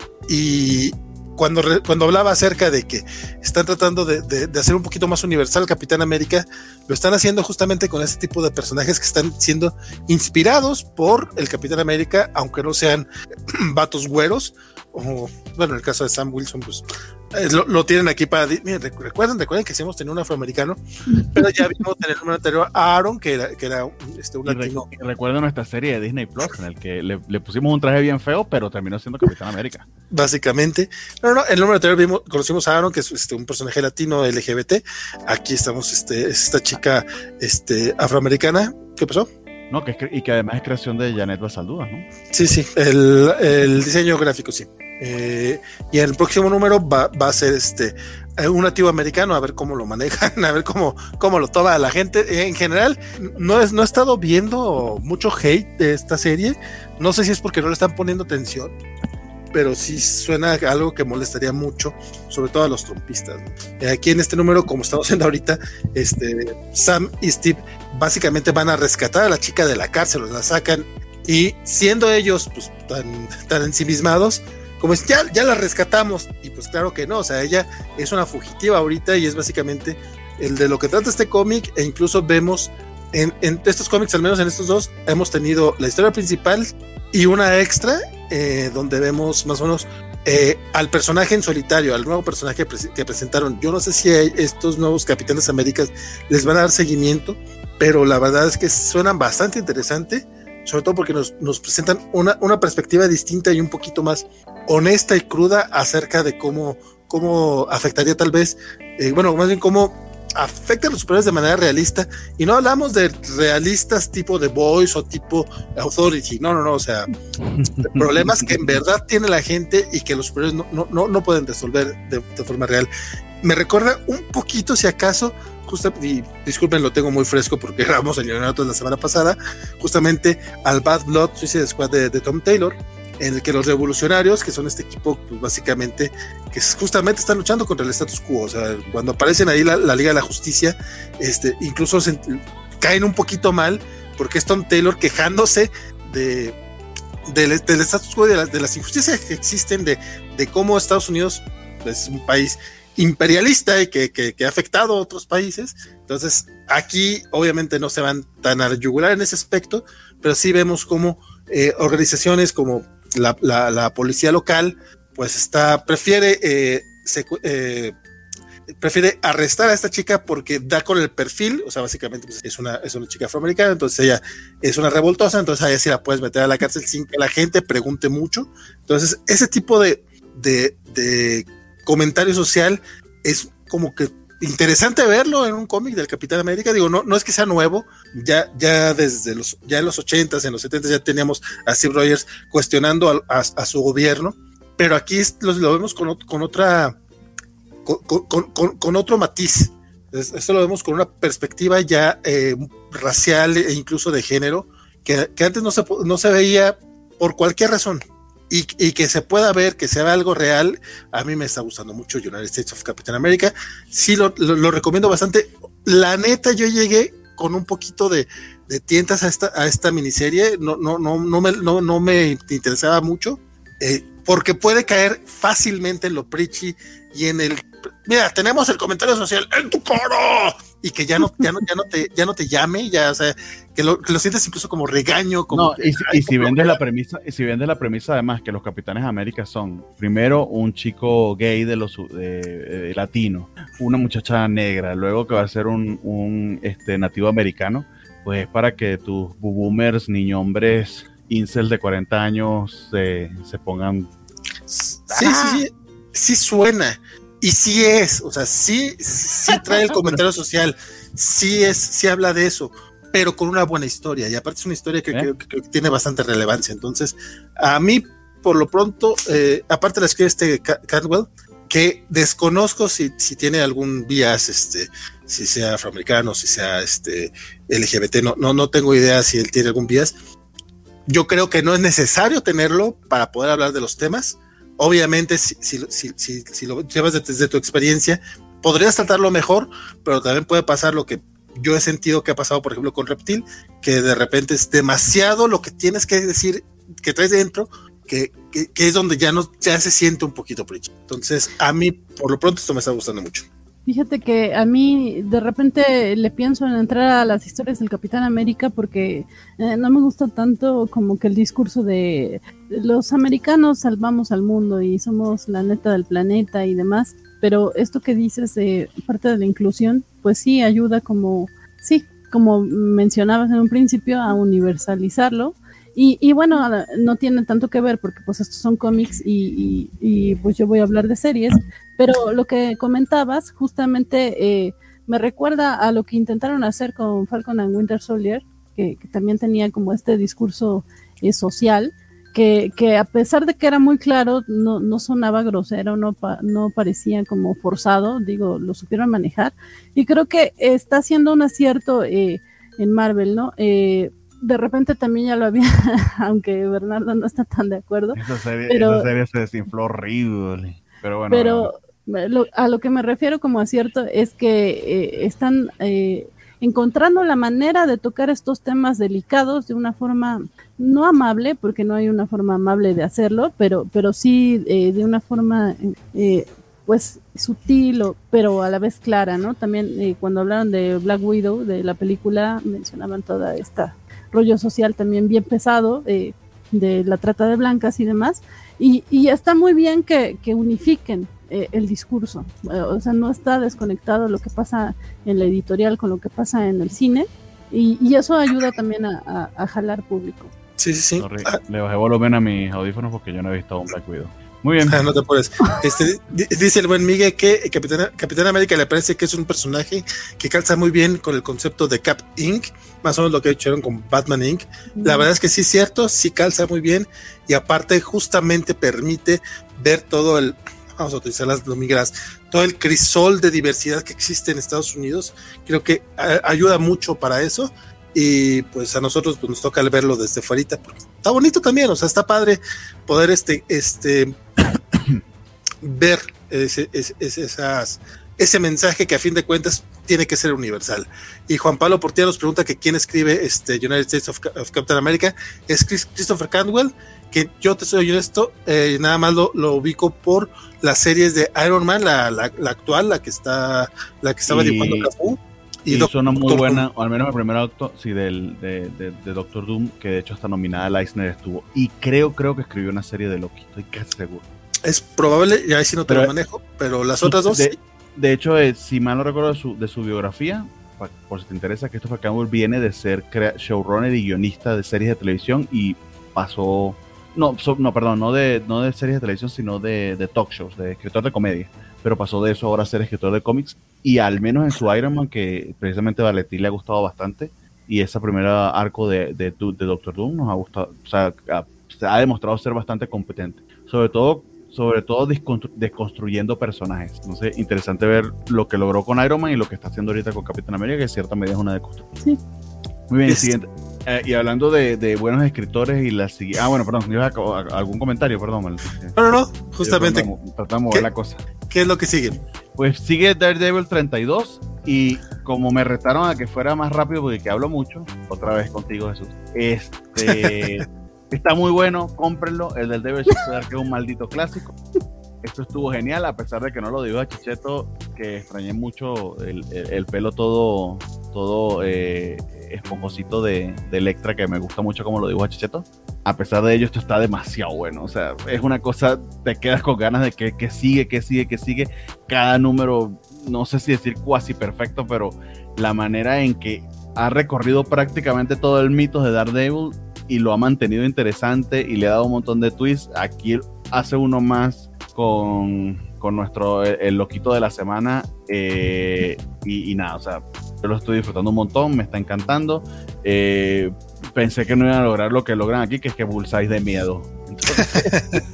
Y cuando, re, cuando hablaba acerca de que están tratando de, de, de hacer un poquito más universal Capitán América, lo están haciendo justamente con este tipo de personajes que están siendo inspirados por el Capitán América, aunque no sean vatos güeros, o bueno, en el caso de Sam Wilson, pues eh, lo, lo tienen aquí para, miren, recuerden, recuerden que sí hemos tenido un afroamericano, pero ya vimos en el número anterior a Aaron, que era, que era este, un
y
latino.
Re, recuerdo nuestra serie de Disney Plus, en el que le, le pusimos un traje bien feo, pero terminó siendo Capitán América.
Básicamente, no, no, en el número anterior vimos, conocimos a Aaron, que es este, un personaje latino L G B T. Aquí estamos, este, es esta chica este, afroamericana. ¿Qué pasó?
No, que es, y que además es creación de Janet Basaldúa, ¿no?
Sí, sí, el, el diseño gráfico, sí. Eh, y el próximo número va, va a ser este un nativo americano, a ver cómo lo manejan, a ver cómo, cómo lo toma la gente. En general, no, es, no he estado viendo mucho hate de esta serie. No sé si es porque no le están poniendo atención, pero sí suena algo que molestaría mucho, sobre todo a los trompistas. Aquí en este número, como estamos viendo ahorita, este, Sam y Steve básicamente van a rescatar a la chica de la cárcel, la sacan, y siendo ellos pues tan, tan ensimismados, como es, ya, ya la rescatamos, y pues claro que no, o sea, ella es una fugitiva ahorita, y es básicamente el de lo que trata este cómic, e incluso vemos en, en estos cómics, al menos en estos dos, hemos tenido la historia principal y una extra, eh, donde vemos más o menos eh, al personaje en solitario, al nuevo personaje pre- que presentaron. Yo no sé si a estos nuevos Capitanes Américas les van a dar seguimiento, pero la verdad es que suenan bastante interesante, sobre todo porque nos, nos presentan una, una perspectiva distinta y un poquito más honesta y cruda acerca de cómo, cómo afectaría tal vez, eh, bueno, más bien cómo afecta a los superhéroes de manera realista, y no hablamos de realistas tipo The Voice o tipo Authority, no, no, no, o sea, problemas que en verdad tiene la gente y que los superhéroes no, no, no, no pueden resolver de, de forma real. Me recuerda un poquito, si acaso, justo, y disculpen, lo tengo muy fresco porque grabamos el Leonardo la semana pasada, justamente al Bad Blood Suicide Squad de, de Tom Taylor, en el que los revolucionarios, que son este equipo, pues básicamente, que justamente están luchando contra el status quo, o sea, cuando aparecen ahí la, la Liga de la Justicia, este, incluso se, caen un poquito mal, porque es Tom Taylor quejándose de, de del status quo, de, la, de las injusticias que existen, de, de cómo Estados Unidos es un país imperialista y que, que, que ha afectado a otros países. Entonces, aquí obviamente no se van tan a yugular en ese aspecto, pero sí vemos cómo eh, organizaciones como la, la, la policía local, pues está, prefiere eh, secu- eh, prefiere arrestar a esta chica porque da con el perfil, o sea, básicamente pues, es, una, es una chica afroamericana, entonces ella es una revoltosa, entonces a ella sí la puedes meter a la cárcel sin que la gente pregunte mucho. Entonces, ese tipo de, de, de comentario social es como que interesante verlo en un cómic del Capitán América. Digo, no, no es que sea nuevo, ya, ya desde los, ya en los ochentas, en los setentas ya teníamos a Steve Rogers cuestionando a, a, a su gobierno, pero aquí lo, lo vemos con, con otra, con, con, con, con otro matiz. Esto lo vemos con una perspectiva ya eh, racial e incluso de género, que, que antes no se, no se veía por cualquier razón. Y, y que se pueda ver, que sea algo real. A mí me está gustando mucho United States of Captain America. Sí, lo, lo, lo recomiendo bastante. La neta, yo llegué con un poquito de, de tientas a esta, a esta miniserie. No, no, no, no, me, no, no me interesaba mucho, eh, porque puede caer fácilmente en lo preachy y en el... Mira, tenemos el comentario social en tu cara, y que ya no, ya no, ya no te, ya no te llame, ya, o sea, que lo, que lo sientes incluso como regaño, como
no,
que,
y, si, y si vendes la premisa, y si vendes la premisa además que los Capitanes América son primero un chico gay de los de, de latino, una muchacha negra, luego que va a ser un, un este nativo americano, pues es para que tus boomers, niño hombres, incels de cuarenta años se, se pongan.
Sí, sí, sí, sí suena. Y sí es, o sea, sí, sí trae el comentario social, sí es, sí habla de eso, pero con una buena historia, y aparte es una historia que ¿Eh? creo, que creo que tiene bastante relevancia. Entonces, a mí, por lo pronto, eh, aparte la escribe este Cantwell, que desconozco si, si tiene algún bias, este, si sea afroamericano, si sea este L G B T, no, no, no tengo idea si él tiene algún bias. Yo creo que no es necesario tenerlo para poder hablar de los temas. Obviamente, si, si, si, si, si lo llevas desde tu experiencia, podrías tratarlo mejor, pero también puede pasar lo que yo he sentido que ha pasado, por ejemplo, con Reptil, que de repente es demasiado lo que tienes que decir, que traes dentro, que, que, que es donde ya, no, ya se siente un poquito preachy. Entonces, a mí, por lo pronto, esto me está gustando mucho.
Fíjate que a mí de repente le pienso en entrar a las historias del Capitán América porque eh, no me gusta tanto como que el discurso de los americanos salvamos al mundo y somos la neta del planeta y demás, pero esto que dices de parte de la inclusión, pues sí ayuda como, sí, como mencionabas en un principio, a universalizarlo. Y, y bueno, no tiene tanto que ver porque pues estos son cómics y, y, y pues yo voy a hablar de series, pero lo que comentabas justamente eh, me recuerda a lo que intentaron hacer con Falcon and Winter Soldier, que, que también tenía como este discurso eh, social, que, que a pesar de que era muy claro, no, no sonaba grosero, no, pa, no parecía como forzado, digo, lo supieron manejar, y creo que está haciendo un acierto eh, en Marvel, ¿no? Eh, de repente también ya lo había, aunque Bernardo no está tan de acuerdo.
Esa serie,
pero,
esa serie se desinfló horrible. Pero bueno.
Pero bueno. Lo, a lo que me refiero como acierto es que eh, están eh, encontrando la manera de tocar estos temas delicados de una forma no amable, porque no hay una forma amable de hacerlo, pero, pero sí eh, de una forma eh, pues sutil, o, pero a la vez clara, ¿no? También eh, cuando hablaron de Black Widow, de la película, mencionaban toda esta rollo social también bien pesado, eh, de la trata de blancas y demás, y, y está muy bien que, que unifiquen eh, el discurso, eh, o sea, no está desconectado lo que pasa en la editorial con lo que pasa en el cine, y, y eso ayuda también a, a, a jalar público.
Sí, sí, sí.
Sorry, ah. Le bajé volumen a mis audífonos porque yo no he visto un Black Widow. Muy bien.
Ah, no te apures. Este, dice el buen Miguel que Capitán, Capitán América le parece que es un personaje que calza muy bien con el concepto de Cap Incorporated, más o menos lo que hicieron con Batman Incorporated. Mm. La verdad es que sí es cierto, sí calza muy bien, y aparte justamente permite ver todo el, vamos a utilizar las domingueras, todo el crisol de diversidad que existe en Estados Unidos. Creo que a, ayuda mucho para eso. Y pues a nosotros pues, nos toca verlo desde fuerita, porque está bonito también, o sea, está padre poder este, este ver ese, ese, esas, ese mensaje que a fin de cuentas tiene que ser universal. Y Juan Pablo Portilla nos pregunta que quién escribe este United States of, of Captain America. Es Chris, Christopher Cantwell, que yo te soy honesto, eh, nada más lo, lo ubico por las series de Iron Man, la, la, la actual, la que está, la que estaba y... dibujando Cafú.
Y, y Doctor, una muy Doctor buena, Doom. O al menos el primer acto, sí, del, de, de, de Doctor Doom, que de hecho hasta nominada a Eisner estuvo. Y creo, creo que escribió una serie de Loki, estoy casi seguro.
Es probable, ya ahí sí no te pero, lo manejo, pero las su, otras dos
de,
sí.
De hecho, eh, si mal no recuerdo de su, de su biografía, pa, por si te interesa, Christopher Campbell viene de ser crea, showrunner y guionista de series de televisión y pasó, no, so, no perdón, no de, no de series de televisión, sino de, de talk shows, de escritor de comedia. pero pasó de eso ahora a ser escritor de cómics, y al menos en su Iron Man, que precisamente a Valentín le ha gustado bastante, y esa primera arco de, de, de Doctor Doom nos ha gustado, o sea, ha, ha demostrado ser bastante competente, sobre todo sobre todo desconstru- desconstruyendo personajes. No sé, interesante ver lo que logró con Iron Man y lo que está haciendo ahorita con Capitán América, que en cierta medida es una deconstrucción.
Sí.
Muy bien,
Es...
siguiente. Eh, y hablando de, de buenos escritores y la siguiente... Ah, bueno, perdón, ¿ibas a, a, a algún comentario? Perdón, Mal.
No, no, no, justamente.
Tratamos, tratamos de ver la cosa.
¿Qué es lo que sigue?
Pues sigue Daredevil treinta y dos, y como me retaron a que fuera más rápido porque que hablo mucho, otra vez contigo, Jesús, este... está muy bueno, cómprenlo. El del Devil Shifter, que es un maldito clásico. Esto estuvo genial, a pesar de que no lo digo a Chicheto, que extrañé mucho el, el, el pelo todo, todo eh, esponjosito de, de Electra, que me gusta mucho como lo digo a Chicheto. A pesar de ello, esto está demasiado bueno. O sea, es una cosa, te quedas con ganas de que, que sigue, que sigue, que sigue. Cada número, no sé si decir cuasi perfecto, pero la manera en que ha recorrido prácticamente todo el mito de Daredevil y lo ha mantenido interesante y le ha dado un montón de twists. Aquí hace uno más con, con nuestro el, el loquito de la semana, eh, y, y nada, o sea, yo lo estoy disfrutando un montón, me está encantando. Eh, pensé que no iban a lograr lo que logran aquí, que es que Bullseye de miedo. Entonces,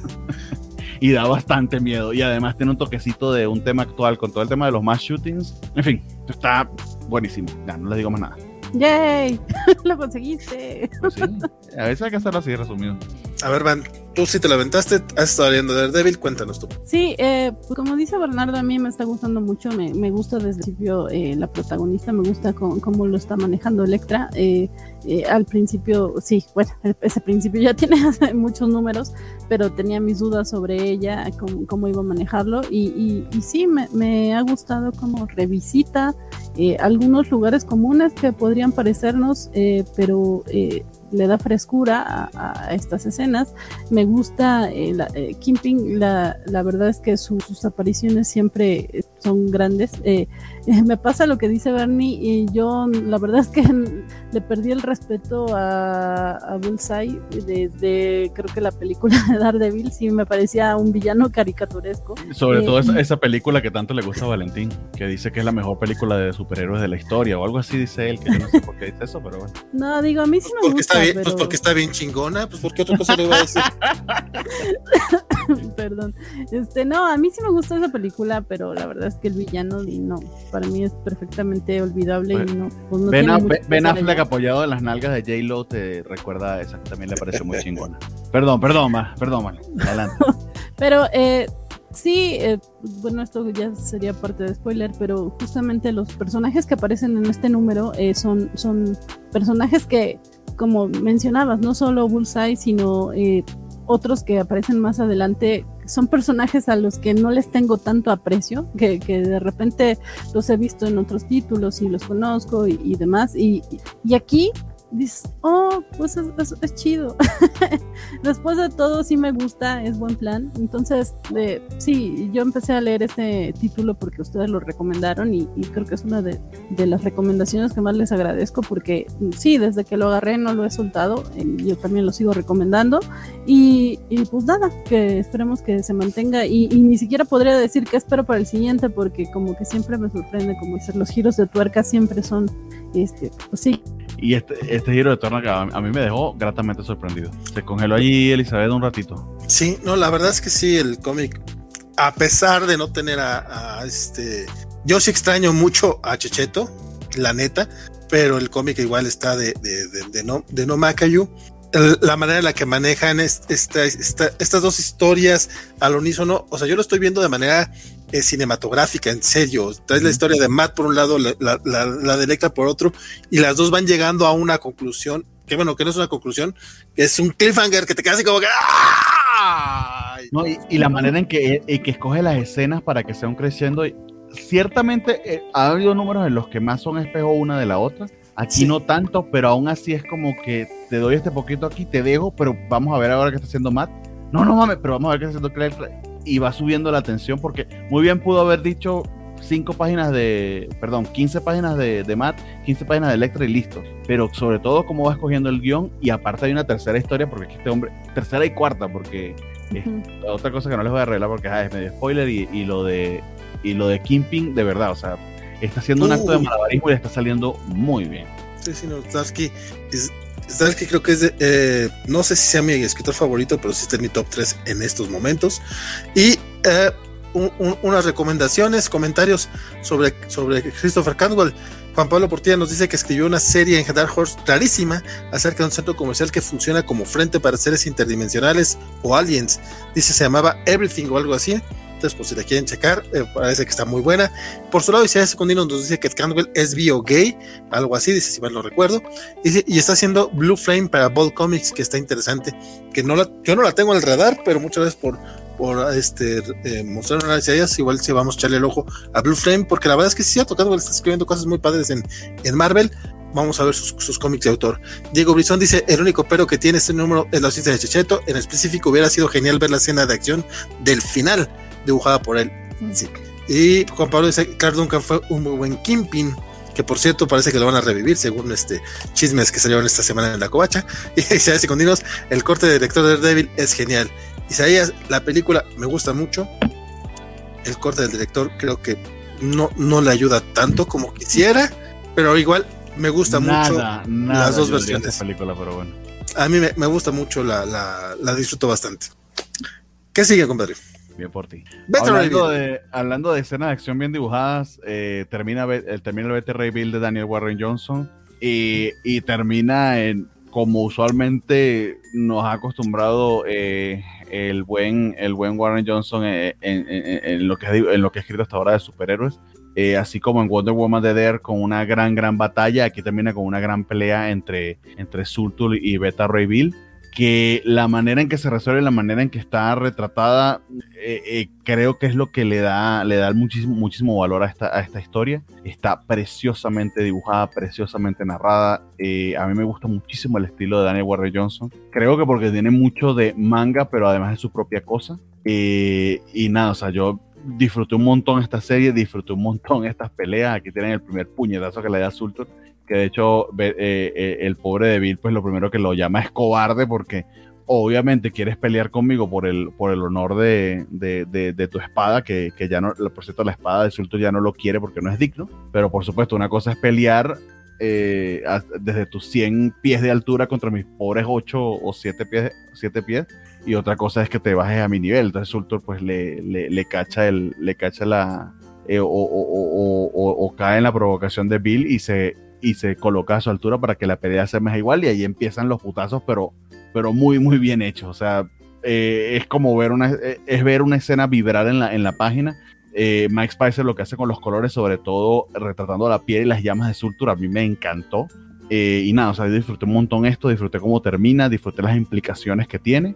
y da bastante miedo, y además tiene un toquecito de un tema actual con todo el tema de los mass shootings. En fin, está buenísimo, ya no les digo más nada.
¡Yay! ¡Lo conseguiste!
Pues sí, a veces hay que hacerlo así resumido.
A ver, Van, tú sí te lo aventaste, has estado leyendo Daredevil, cuéntanos tú.
Sí, eh, pues como dice Bernardo, a mí me está gustando mucho, me, me gusta desde el principio eh, la protagonista, me gusta cómo, cómo lo está manejando Electra. Eh, eh, al principio, sí, bueno, ese principio ya tiene muchos números, pero tenía mis dudas sobre ella, cómo, cómo iba a manejarlo, y, y, y sí, me, me ha gustado cómo revisita eh, algunos lugares comunes que podrían parecernos, eh, pero eh, le da frescura a, a estas escenas. Me gusta eh, la, eh, Kingpin, la, la verdad es que su, sus apariciones siempre son grandes. Eh, eh, me pasa lo que dice Bernie, y yo la verdad es que le perdí el respeto a, a Bullseye desde creo que la película de Daredevil. Sí me parecía un villano caricaturesco.
Sobre
eh,
todo esa, esa película que tanto le gusta a Valentín, que dice que es la mejor película de superhéroes de la historia o algo así, dice él, que yo no sé por qué dice eso, pero bueno.
No, digo, a mí sí
Pues
me gusta,
bien,
pero...
pues porque está bien chingona, pues porque otra cosa le iba a decir.
Perdón, este, no, a mí sí me gusta esa película, pero la verdad es que el villano, y no, para mí es perfectamente olvidable. Pues, y no, pues no
Ben,
tiene
a,
mucho
Ben Affleck apoyado en las nalgas de J-Lo te recuerda a esa, que también le pareció muy chingona. Perdón, perdón, ma, perdón, ma, adelante.
Pero, eh, sí, eh, bueno, esto ya sería parte de spoiler, pero justamente los personajes que aparecen en este número eh, son, son personajes que, como mencionabas, no solo Bullseye, sino eh, otros que aparecen más adelante, son personajes a los que no les tengo tanto aprecio, que, que de repente los he visto en otros títulos y los conozco y, y demás, y, y aquí dices, oh, pues es, es, es chido. Después de todo sí me gusta, es buen plan. Entonces, eh, sí, yo empecé a leer este título porque ustedes lo recomendaron, y, y creo que es una de, de las recomendaciones que más les agradezco, porque sí, desde que lo agarré no lo he soltado, eh, yo también lo sigo recomendando, y, y pues nada, que esperemos que se mantenga, y, y ni siquiera podría decir qué espero para el siguiente, porque como que siempre me sorprende, como decir, los giros de tuerca siempre son, este, pues sí.
Y este, este giro de tuerca a, a mí me dejó gratamente sorprendido. Se congeló allí Elizabeth un ratito.
Sí, no, la verdad es que sí, el cómic, a pesar de no tener a, a este... Yo sí extraño mucho a Checheto, la neta, pero el cómic igual está de, de, de, de no, de no Macayu. La manera en la que manejan esta, esta, esta, estas dos historias al unísono, o sea, yo lo estoy viendo de manera eh, cinematográfica, en serio. Traes mm. la historia de Matt por un lado, la, la, la, la de Electra por otro, y las dos van llegando a una conclusión, que bueno, que no es una conclusión, que es un cliffhanger que te queda así como que ¡ah!
No, y, y la manera en que, en que escoge las escenas para que sea un creciendo, ciertamente eh, ha habido números en los que más son espejo una de la otra. Aquí sí. No tanto, pero aún así es como que te doy este poquito aquí, te dejo, pero vamos a ver ahora qué está haciendo Matt. No, no mames, pero vamos a ver qué está haciendo Claire. Y va subiendo la tensión, porque muy bien pudo haber dicho cinco páginas de, perdón, quince páginas de, de Matt, quince páginas de Electra y listos. Pero sobre todo cómo va escogiendo el guión, y aparte hay una tercera historia, porque este hombre, tercera y cuarta, porque uh-huh. es otra cosa que no les voy a arreglar porque ah, es medio spoiler, y, y lo de y lo de Kingpin, de verdad, o sea, está haciendo un
uh.
acto de malabarismo y le está saliendo muy bien.
Sí, sí, no, Zdarsky, Zdarsky creo que es de, eh, no sé si sea mi escritor favorito, pero sí está en mi top tres en estos momentos. Y eh, un, un, unas recomendaciones, comentarios sobre, sobre Christopher Cantwell. Juan Pablo Portilla nos dice que escribió una serie en Dark Horse rarísima acerca de un centro comercial que funciona como frente para seres interdimensionales o aliens. Dice se llamaba Everything o algo así. Entonces, pues si la quieren checar, eh, parece que está muy buena. Por su lado, Isaías Secundino nos dice que Cantwell es bi o gay, algo así, dice si mal no recuerdo. Dice, y está haciendo Blue Flame para Bold Comics, que está interesante. Que no la, yo no la tengo en el radar, pero muchas veces por, por este, eh, mostrar una Isaías, igual si vamos a echarle el ojo a Blue Flame, porque la verdad es que sí, cierto, Cantwell está escribiendo cosas muy padres en, en Marvel. Vamos a ver sus, sus cómics de autor. Diego Brizón dice, el único pero que tiene este número es la ausencia de Checheto. En específico, hubiera sido genial ver la escena de acción del final, dibujada por él. Sí. Y Juan Pablo dice, Clark Duncan fue un muy buen Kingpin, que por cierto parece que lo van a revivir según este chismes que salieron esta semana en la covacha. Y Isaías Segundinos, el corte de director de Daredevil es genial. Isaías, la película me gusta mucho. El corte del director creo que no, no le ayuda tanto como quisiera, pero igual me gusta
nada,
mucho
nada
las dos versiones.
Esta película, pero bueno.
A mí me, me gusta mucho, la, la, la disfruto bastante. ¿Qué sigue, compadre?
Bien por ti.
Better
Hablando de, hablando de escenas de acción bien dibujadas, eh, termina, el, termina el Better Reveal de Daniel Warren Johnson y, y termina en, como usualmente nos ha acostumbrado eh, el buen el buen Warren Johnson en, en, en, en, lo que, en lo que ha escrito hasta ahora de superhéroes. Eh, así como en Wonder Woman de Dare con una gran gran batalla, aquí termina con una gran pelea entre, entre Surtur y Beta Ray Bill, que la manera en que se resuelve, la manera en que está retratada, eh, eh, creo que es lo que le da, le da muchísimo, muchísimo valor a esta, a esta historia. Está preciosamente dibujada, preciosamente narrada. Eh, a mí me gusta muchísimo el estilo de Daniel Warren Johnson. Creo que porque tiene mucho de manga, pero además es su propia cosa. Eh, y nada, o sea, yo disfruté un montón esta serie, disfruté un montón estas peleas. Aquí tienen el primer puñetazo que le da a Surtur, que de hecho eh, eh, el pobre de Bill, pues lo primero que lo llama es cobarde, porque obviamente quieres pelear conmigo por el, por el honor de, de, de, de tu espada, que, que ya no, por cierto, la espada de Surtur ya no lo quiere porque no es digno, pero por supuesto una cosa es pelear eh, desde tus cien pies de altura contra mis pobres ocho o siete pies, siete pies, y otra cosa es que te bajes a mi nivel. Entonces Surtur pues le, le, le cacha el, le cacha la eh, o, o, o, o, o cae en la provocación de Bill y se y se coloca a su altura para que la pelea sea más igual, y ahí empiezan los putazos, pero, pero muy muy bien hechos. O sea, eh, es como ver una es ver una escena vibrar en la, en la página. eh, Mike Spicer lo que hace con los colores, sobre todo retratando la piel y las llamas de Surtur, a mí me encantó. Eh, y nada, o sea, yo disfruté un montón esto, disfruté cómo termina, disfruté las implicaciones que tiene.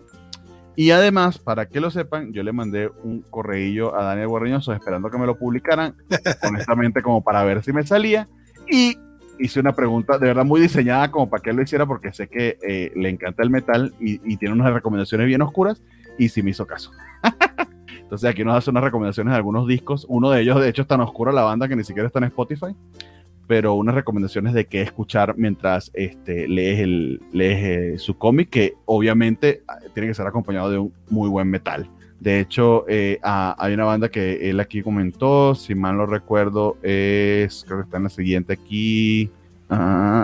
Y además, para que lo sepan, yo le mandé un correillo a Daniel Warren Johnson esperando que me lo publicaran, honestamente, como para ver si me salía, y hice una pregunta de verdad muy diseñada como para que él lo hiciera, porque sé que eh, le encanta el metal y, y tiene unas recomendaciones bien oscuras, y sí me hizo caso. Entonces aquí nos hace unas recomendaciones de algunos discos. Uno de ellos, de hecho, es tan oscura la banda que ni siquiera está en Spotify, pero unas recomendaciones de qué escuchar mientras este, lees, el, lees eh, su cómic, que obviamente tiene que ser acompañado de un muy buen metal. De hecho, eh, ah, hay una banda que él aquí comentó, si mal no recuerdo, es, creo que está en la siguiente aquí. Ah,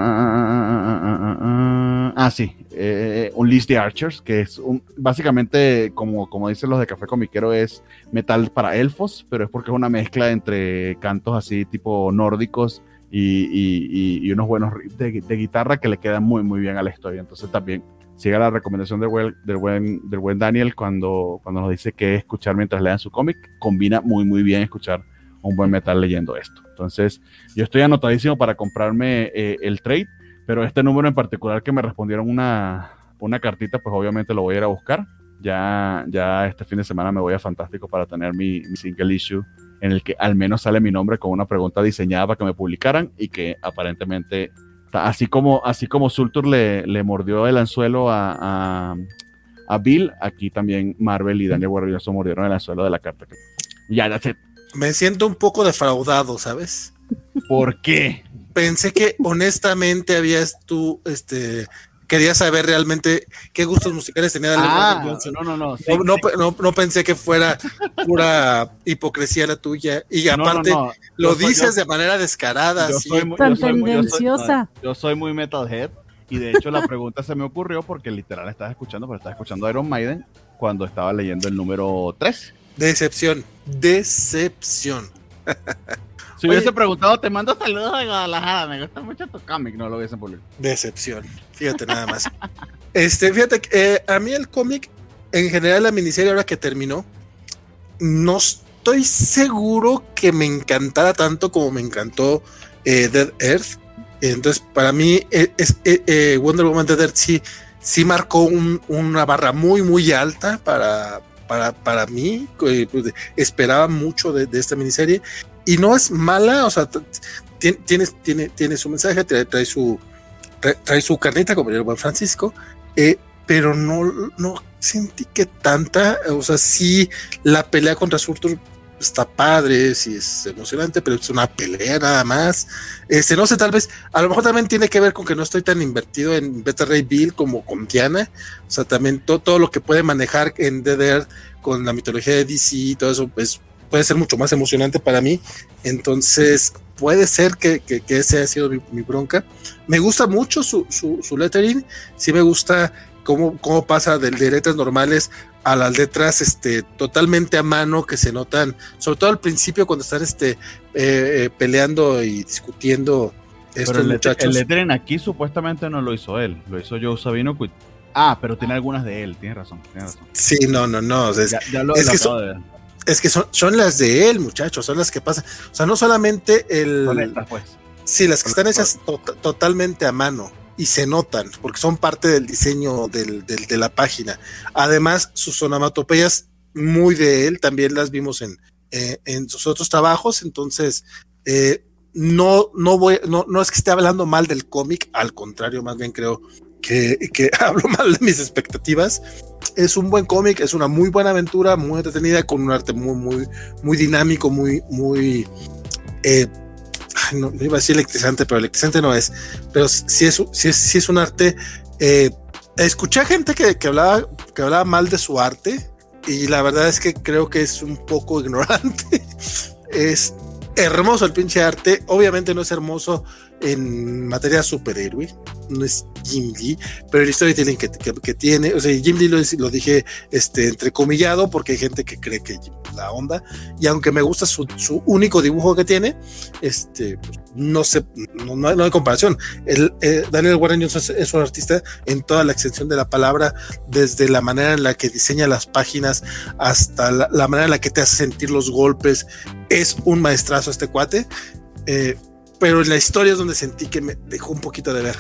ah, ah, ah, ah sí, eh, Unleash the Archers, que es un, básicamente, como, como dicen los de Café Comiquero, es metal para elfos, pero es porque es una mezcla entre cantos así tipo nórdicos y, y, y, y unos buenos riffs de, de guitarra que le quedan muy, muy bien a la historia. Entonces también siga la recomendación del buen, del buen, del buen Daniel cuando, cuando nos dice que escuchar mientras lean su cómic. Combina muy muy bien escuchar un buen metal leyendo esto. Entonces yo estoy anotadísimo para comprarme eh, el trade, pero este número en particular que me respondieron una, una cartita, pues obviamente lo voy a ir a buscar. Ya, ya este fin de semana me voy a Fantástico para tener mi, mi single issue en el que al menos sale mi nombre con una pregunta diseñada para que me publicaran, y que aparentemente Así como, así como Surtur le, le mordió el anzuelo a, a, a Bill, aquí también Marvel y Daniel Warren Johnson mordieron el anzuelo de la carta. Ya, that's it.
Me siento un poco defraudado, ¿sabes?
¿Por qué?
Pensé que honestamente habías tú este, quería saber realmente qué gustos musicales tenía Daniel
ah,
Johnson.
No, no, no, sí,
no, no,
sí.
no, no pensé que fuera pura hipocresía la tuya. Y aparte,
no, no, no.
lo
soy,
dices
yo,
de manera descarada.
Yo
¿sí?
soy muy,
Tan
yo soy muy,
tendenciosa.
Yo soy, yo soy muy metalhead. Y de hecho la pregunta se me ocurrió porque literal estaba escuchando, pero estaba escuchando Iron Maiden cuando estaba leyendo el número tres.
Decepción, decepción.
Si Oye, hubiese preguntado, te mando saludos de Guadalajara, me gusta mucho tu cómic, no lo hubiesen publicado.
Decepción, fíjate nada más. este, fíjate, eh, a mí el cómic, en general la miniserie ahora que terminó, no estoy seguro que me encantara tanto como me encantó eh, Dead Earth. Entonces, para mí, eh, es, eh, eh, Wonder Woman Dead Earth sí, sí marcó un, una barra muy, muy alta para, para, para mí. Eh, pues, esperaba mucho de, de esta miniserie. Y no es mala, o sea, tiene, tiene, tiene, tiene su mensaje, trae, trae, su, trae, trae su carnita, como diría Juan Francisco, eh, pero no, no sentí que tanta, o sea, sí, la pelea contra Surtur está padre, sí es emocionante, pero es una pelea nada más. Este, no sé, tal vez, a lo mejor también tiene que ver con que no estoy tan invertido en Beta Ray Bill como con Diana, o sea, también to, todo lo que puede manejar en Dead Earth con la mitología de D C y todo eso, pues puede ser mucho más emocionante para mí. Entonces puede ser que, que, que ese haya sido mi, mi bronca. Me gusta mucho su, su, su lettering, sí me gusta cómo, cómo pasa de, de letras normales a las letras este, totalmente a mano, que se notan, sobre todo al principio cuando están este, eh, eh, peleando y discutiendo estos
pero el
muchachos.
El lettering aquí supuestamente no lo hizo él, lo hizo Joe Sabino. Ah, pero tiene algunas de él, tienes razón, tienes razón.
Sí, no, no, no. O sea, es,
ya, ya lo,
es
lo
que son,
de ver.
Es que son, son las de él, muchachos, son las que pasan. O sea, no solamente el.
Son estas, pues.
Sí, las que están hechas to totalmente a mano y se notan, porque son parte del diseño del, del, de la página. Además, sus onomatopeyas, muy de él, también las vimos en, eh, en sus otros trabajos. Entonces, eh, no, no, voy, no, no es que esté hablando mal del cómic, al contrario, más bien creo que, que hablo mal de mis expectativas. Es un buen cómic, es una muy buena aventura, muy entretenida, con un arte muy, muy, muy dinámico, muy, muy, eh, no, no iba a decir electrizante, pero electrizante no es, pero sí es, sí es, sí es un arte. Eh, escuché a gente que, que hablaba, que hablaba mal de su arte, y la verdad es que creo que es un poco ignorante. Es hermoso el pinche arte, obviamente no es hermoso en materia superhéroe, no es Jim Lee, pero el storytelling que, que, que tiene, o sea, Jim Lee lo, lo dije este, entrecomillado, porque hay gente que cree que la onda, y aunque me gusta su, su único dibujo que tiene, este, pues, no sé, no, no, hay, no hay comparación. El, eh, Daniel Warren Johnson es, es un artista en toda la extensión de la palabra, desde la manera en la que diseña las páginas hasta la, la manera en la que te hace sentir los golpes. Es un maestrazo este cuate, eh, pero en la historia es donde sentí que me dejó un poquito de ver.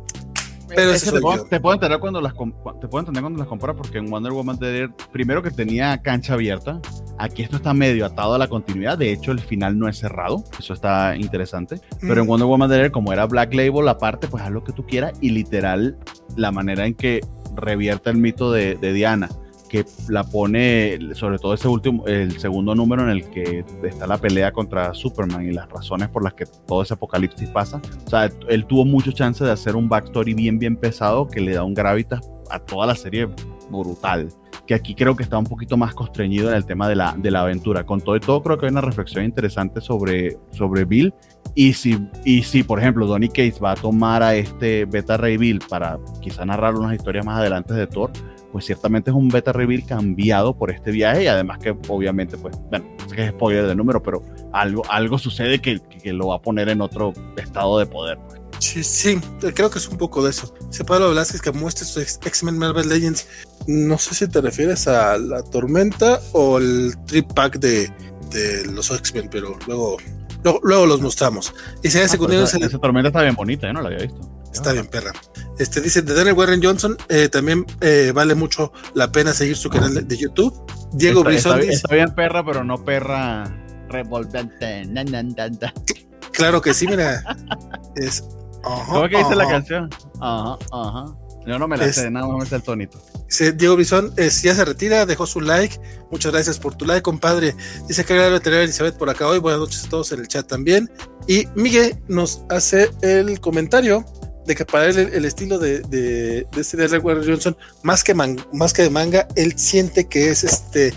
Pero
es que te, puedo, te puedo entender cuando las te puedo entender cuando las comparas, porque en Wonder Woman Dead Earth, primero que tenía cancha abierta, aquí esto está medio atado a la continuidad, de hecho el final no es cerrado, eso está interesante, mm. pero en Wonder Woman Dead Earth, como era Black Label aparte, pues haz lo que tú quieras, y literal la manera en que revierte el mito de, de Diana, que la pone, sobre todo ese último, el segundo número en el que está la pelea contra Superman y las razones por las que todo ese apocalipsis pasa. O sea, él tuvo mucho chance de hacer un backstory bien, bien pesado que le da un gravitas a toda la serie brutal. Que aquí creo que está un poquito más constreñido en el tema de la, de la aventura. Con todo y todo, creo que hay una reflexión interesante sobre, sobre Bill. Y si, y si, por ejemplo, Donny Cates va a tomar a este Beta Ray Bill para quizá narrar unas historias más adelante de Thor, pues ciertamente es un Beta Ray Bill cambiado por este viaje, y además que obviamente, pues, bueno, no sé que es spoiler de número, pero algo, algo sucede que, que, que lo va a poner en otro estado de poder. Pues.
Sí, sí, creo que es un poco de eso. Dice Pablo Velázquez que muestre su X-Men Marvel Legends. No sé si te refieres a la Tormenta o el trip pack de, de los X-Men, pero luego, luego, luego los mostramos. Y si hay ah, secundarios.
Esa, esa Tormenta está bien bonita, ¿eh? No la había visto.
Está bien, perra. Este dice de Daniel Warren Johnson, eh, también eh, vale mucho la pena seguir su canal de, de YouTube. Diego
está,
Brizón
está,
dice,
está bien, perra, pero no perra revolvente. Na, na, na, na.
Claro que sí, mira. Es. Uh-huh,
¿Cómo que dice
uh-huh.
la canción? Ajá, ajá. Yo no me la
es,
sé, nada más me sé el tonito.
Dice Diego Brizón, es, ya se retira, dejó su like. Muchas gracias por tu like, compadre. Dice que agradable tener a Elizabeth por acá hoy. Buenas noches a todos en el chat también. Y Miguel nos hace el comentario de que para él el, el estilo de, de, de este de Edward Warner Johnson, más que, man, más que de manga, él siente que es este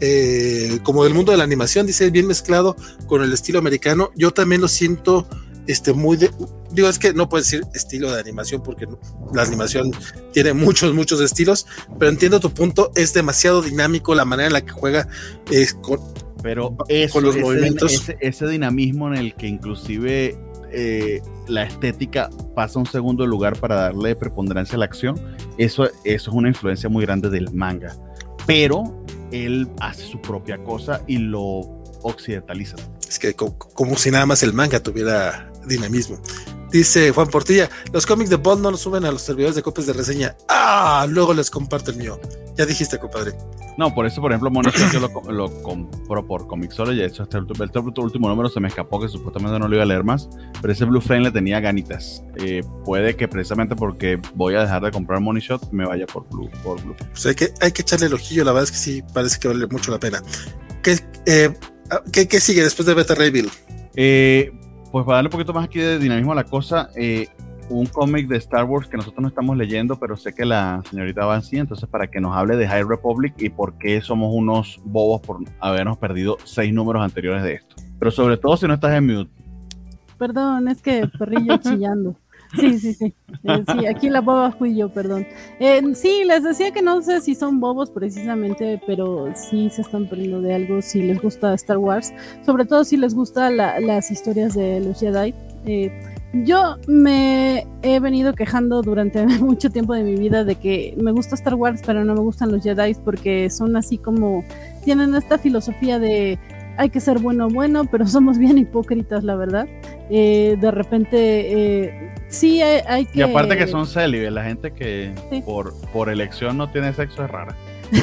eh, como del mundo de la animación, dice, bien mezclado con el estilo americano. Yo también lo siento este muy de, digo, es que no puedo decir estilo de animación porque no, la animación tiene muchos, muchos estilos, pero entiendo tu punto, es demasiado dinámico la manera en la que juega eh, con,
pero eso,
con los
ese,
movimientos.
Ese, ese dinamismo en el que inclusive eh, la estética pasa un segundo lugar para darle preponderancia a la acción, eso, eso es una influencia muy grande del manga, pero él hace su propia cosa y lo occidentaliza.
Es que como, como si nada más el manga tuviera dinamismo. Dice Juan Portilla, los cómics de Bolt no los suben a los servidores de copias de reseña. Ah, luego les comparto el mío. Ya dijiste, compadre.
No, por eso, por ejemplo, Mono yo lo, lo compro por Comixology. De hecho, hasta el, el, el último número se me escapó, que supuestamente no lo iba a leer más, pero ese Blue Flame le tenía ganitas. Eh, puede que precisamente porque voy a dejar de comprar Money Shot me vaya por Blue. Por Blue.
Pues hay que, hay que echarle el ojillo, la verdad es que sí, parece que vale mucho la pena. ¿Qué, eh, ¿qué, qué sigue después de Beta Ray Bill?
Eh... Pues para darle un poquito más aquí de dinamismo a la cosa, eh, un cómic de Star Wars que nosotros no estamos leyendo, pero sé que la señorita va así, entonces para que nos hable de High Republic y por qué somos unos bobos por habernos perdido seis números anteriores de esto. Pero sobre todo si no estás en mute.
Perdón, es que perrillo chillando. Sí, sí, sí. Eh, sí, aquí la boba fui yo, perdón. Eh, sí, les decía que no sé si son bobos precisamente, pero sí se están perdiendo de algo si les gusta Star Wars, sobre todo si les gusta la, las historias de los Jedi. Eh, yo me he venido quejando durante mucho tiempo de mi vida de que me gusta Star Wars, pero no me gustan los Jedi porque son así como, tienen esta filosofía de hay que ser bueno, bueno, pero somos bien hipócritas, la verdad. Eh, de repente... Eh, Sí, hay, hay que...
Y aparte que son célibes, la gente que sí. por, por elección no tiene sexo es rara.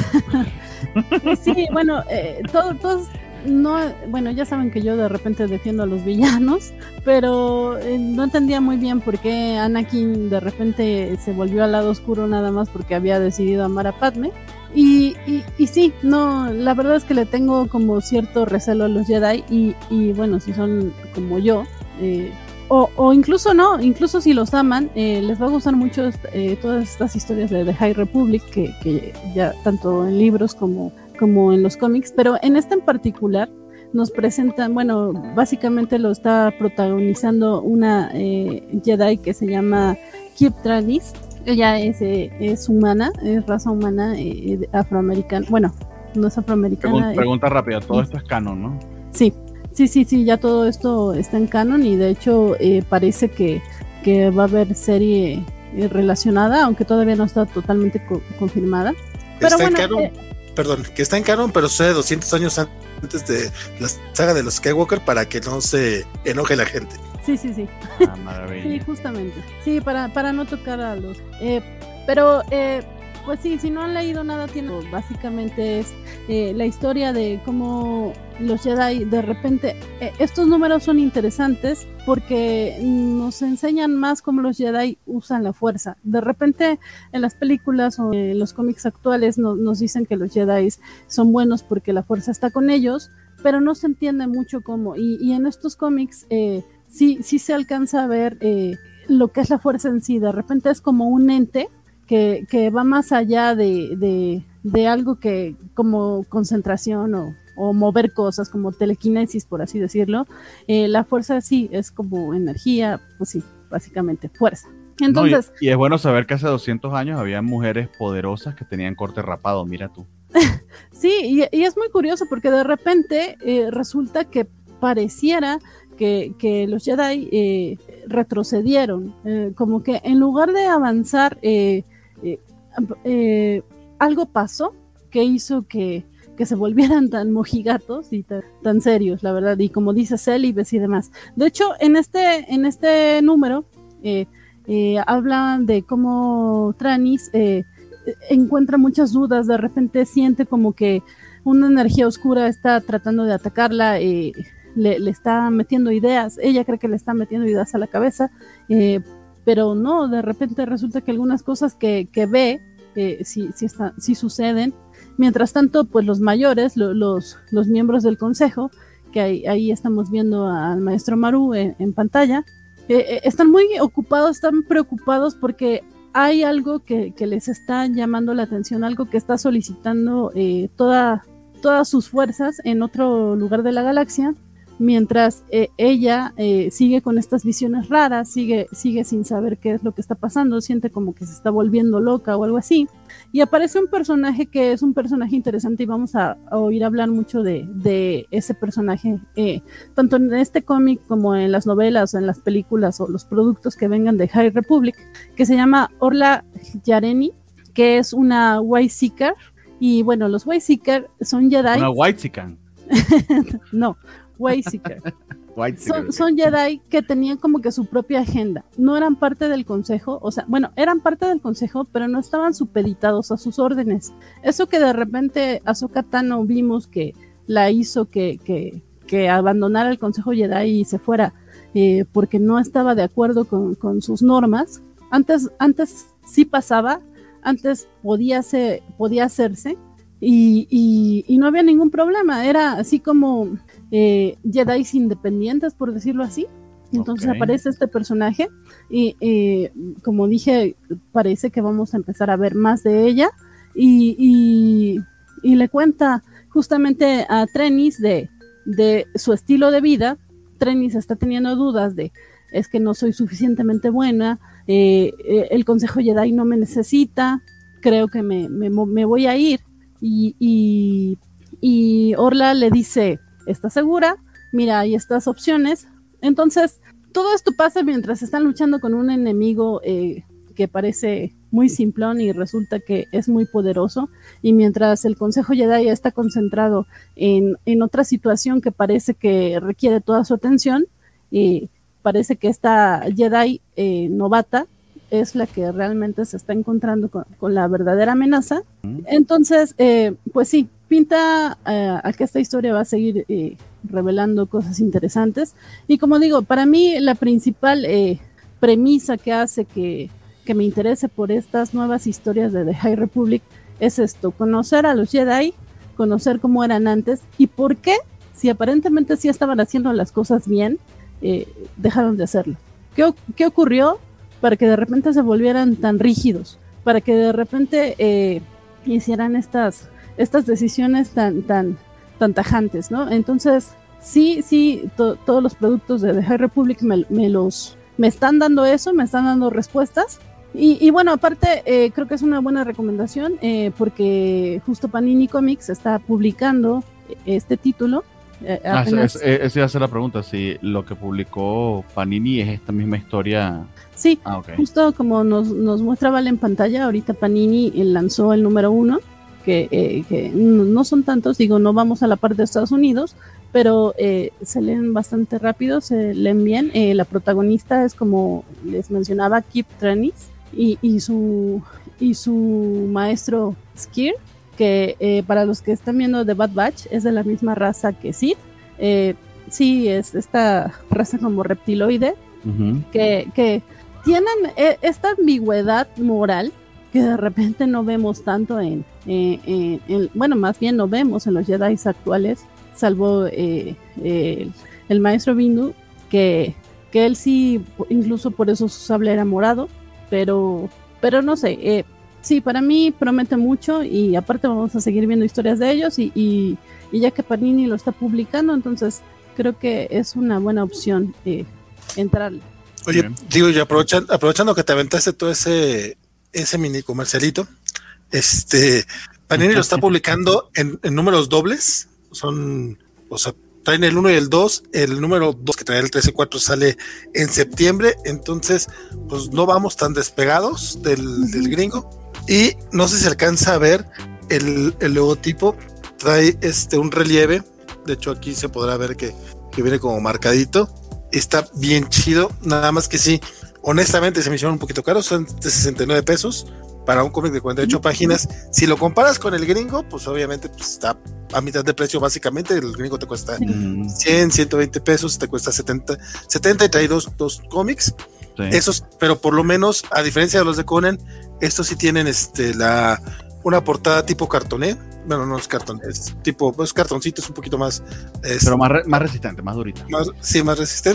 Sí, bueno, eh, todos, todos, no, bueno, ya saben que yo de repente defiendo a los villanos, pero eh, no entendía muy bien por qué Anakin de repente se volvió al lado oscuro nada más porque había decidido amar a Padme. Y, y, y sí, no, la verdad es que le tengo como cierto recelo a los Jedi y, y bueno, si son como yo, eh, O, o incluso no, incluso si los aman, eh, les va a gustar mucho eh, todas estas historias de The High Republic, que, que ya tanto en libros como, como en los cómics, pero en este en particular nos presentan, bueno, básicamente lo está protagonizando una eh, Jedi que se llama Kip Tranis. Ella es, eh, es humana, es raza humana eh, afroamericana, bueno, no es afroamericana.
Pregunta, pregunta
es,
rápida, todo esto es canon, ¿no?
Sí. Sí, sí, sí, ya todo esto está en canon y de hecho eh, parece que, que va a haber serie eh, relacionada, aunque todavía no está totalmente co- confirmada. Pero
está
bueno,
en canon,
eh,
perdón, que está en canon, pero sucede doscientos años antes de la saga de los Skywalker para que no se enoje la gente.
Sí, sí, sí.
Ah, maravilla.
Sí, justamente. Sí, para, para no tocar a los... Eh, pero... Eh, Pues sí, si no han leído nada, tiene básicamente es eh, la historia de cómo los Jedi de repente, eh, estos números son interesantes porque nos enseñan más cómo los Jedi usan la fuerza. De repente en las películas o en los cómics actuales no, nos dicen que los Jedi son buenos porque la fuerza está con ellos, pero no se entiende mucho cómo. Y, y en estos cómics eh, sí, sí se alcanza a ver eh, lo que es la fuerza en sí. De repente es como un ente Que, que va más allá de, de, de algo que como concentración o, o mover cosas, como telequinesis, por así decirlo. Eh, la fuerza sí es como energía, pues sí, básicamente fuerza. Entonces,
no, y, y es bueno saber que hace doscientos años había mujeres poderosas que tenían corte rapado, mira tú.
Sí, y, y es muy curioso porque de repente eh, resulta que pareciera que, que los Jedi eh, retrocedieron, eh, como que en lugar de avanzar, eh, Eh, eh, algo pasó que hizo que, que se volvieran tan mojigatos y tan, tan serios, la verdad, y como dice célibes y demás. De hecho, en este, en este número eh, eh, hablan de cómo Tranis eh, encuentra muchas dudas, de repente siente como que una energía oscura está tratando de atacarla, eh, le, le está metiendo ideas, ella cree que le está metiendo ideas a la cabeza, eh, pero no, de repente resulta que algunas cosas que, que ve eh, sí, sí, está, sí suceden. Mientras tanto, pues los mayores, lo, los, los miembros del consejo, que ahí, ahí estamos viendo al maestro Maru en, en pantalla, eh, están muy ocupados, están preocupados porque hay algo que, que les está llamando la atención, algo que está solicitando eh, toda, todas sus fuerzas en otro lugar de la galaxia, mientras eh, ella eh, sigue con estas visiones raras, sigue, sigue sin saber qué es lo que está pasando, siente como que se está volviendo loca o algo así, y aparece un personaje que es un personaje interesante y vamos a, a oír hablar mucho de, de ese personaje, eh, tanto en este cómic como en las novelas, en las películas o los productos que vengan de High Republic, que se llama Orla Yareni, que es una White Seeker, y bueno, los White Seeker son Jedi.
Una White Seeker.
No, White Seeker. Son, son Jedi que tenían como que su propia agenda. No eran parte del consejo, o sea, bueno, eran parte del consejo, pero no estaban supeditados a sus órdenes. Eso que de repente Ahsoka Tano vimos que la hizo que, que, que abandonara el consejo Jedi y se fuera eh, porque no estaba de acuerdo con, con sus normas. Antes, antes sí pasaba, antes podía, ser, podía hacerse y, y, y no había ningún problema. Era así como Eh, Jedi independientes, por decirlo así. Entonces okay. aparece este personaje y eh, como dije, parece que vamos a empezar a ver más de ella y, y, y le cuenta justamente a Trennis de, de su estilo de vida. Trennis está teniendo dudas de es que no soy suficientemente buena, eh, eh, el consejo Jedi no me necesita, creo que me, me, me voy a ir y, y, y Orla le dice: ¿estás segura? Mira, hay estas opciones. Entonces, todo esto pasa mientras están luchando con un enemigo eh, que parece muy simplón y resulta que es muy poderoso. Y mientras el Consejo Jedi está concentrado en, en otra situación que parece que requiere toda su atención, eh, parece que esta Jedi eh, novata es la que realmente se está encontrando con, con la verdadera amenaza. Entonces, eh, pues sí, pinta uh, a que esta historia va a seguir eh, revelando cosas interesantes. Y como digo, para mí la principal eh, premisa que hace que, que me interese por estas nuevas historias de The High Republic es esto: conocer a los Jedi, conocer cómo eran antes y por qué, si aparentemente sí estaban haciendo las cosas bien, eh, dejaron de hacerlo. ¿Qué, qué ocurrió para que de repente se volvieran tan rígidos? Para que de repente eh, hicieran estas, estas decisiones tan, tan, tan tajantes, ¿no? Entonces, sí, sí, to, todos los productos de The High Republic me, me los me están dando eso, me están dando respuestas. Y, y bueno, aparte, eh, creo que es una buena recomendación eh, porque justo Panini Comics está publicando este título.
Eh, ah, apenas... Esa es, es, es la pregunta, si lo que publicó Panini es esta misma historia.
Sí, ah, okay. Justo como nos, nos muestra Vale en pantalla, ahorita Panini lanzó el número uno, que, eh, que no son tantos, digo, no vamos a la parte de Estados Unidos, pero eh, se leen bastante rápido, se leen bien. Eh, la protagonista es, como les mencionaba, Kip Trennis y, y, su, y su maestro Skir, que eh, para los que están viendo The Bad Batch es de la misma raza que Sid. Eh, sí, es esta raza como reptiloide, uh-huh. que, que tienen eh, esta ambigüedad moral que de repente no vemos tanto en, eh, en, en bueno, más bien no vemos en los Jedi actuales, salvo eh, eh, el, el maestro Windu, que, que él sí, incluso por eso su sable era morado, pero, pero no sé, eh, sí, para mí promete mucho y aparte vamos a seguir viendo historias de ellos y, y, y ya que Panini lo está publicando, entonces creo que es una buena opción eh, entrarle.
Oye, bien. digo, y aprovechando, aprovechando que te aventaste todo ese, ese mini comercialito, este, Panini lo está publicando en, en números dobles, son, o sea, traen el uno y el dos, el número dos que trae el trece cuatro sale en septiembre, entonces pues no vamos tan despegados del, del gringo. Y no sé si alcanza a ver el, el logotipo, trae este un relieve, de hecho aquí se podrá ver que, que viene como marcadito, está bien chido, nada más que sí, honestamente se me hicieron un poquito caros, son de sesenta y nueve pesos para un cómic de cuarenta y ocho páginas. Si lo comparas con el gringo, pues obviamente pues, está a mitad de precio básicamente. El gringo te cuesta cien, ciento veinte pesos, te cuesta setenta, setenta y trae dos, dos cómics. Sí. Esos, pero por lo menos, a diferencia de los de Conan, estos sí tienen este la una portada tipo cartoné. Bueno, no es cartón, es tipo, es cartoncito, es un poquito más. Es,
pero más, re, más resistente, más durita.
Más, sí, más resistente.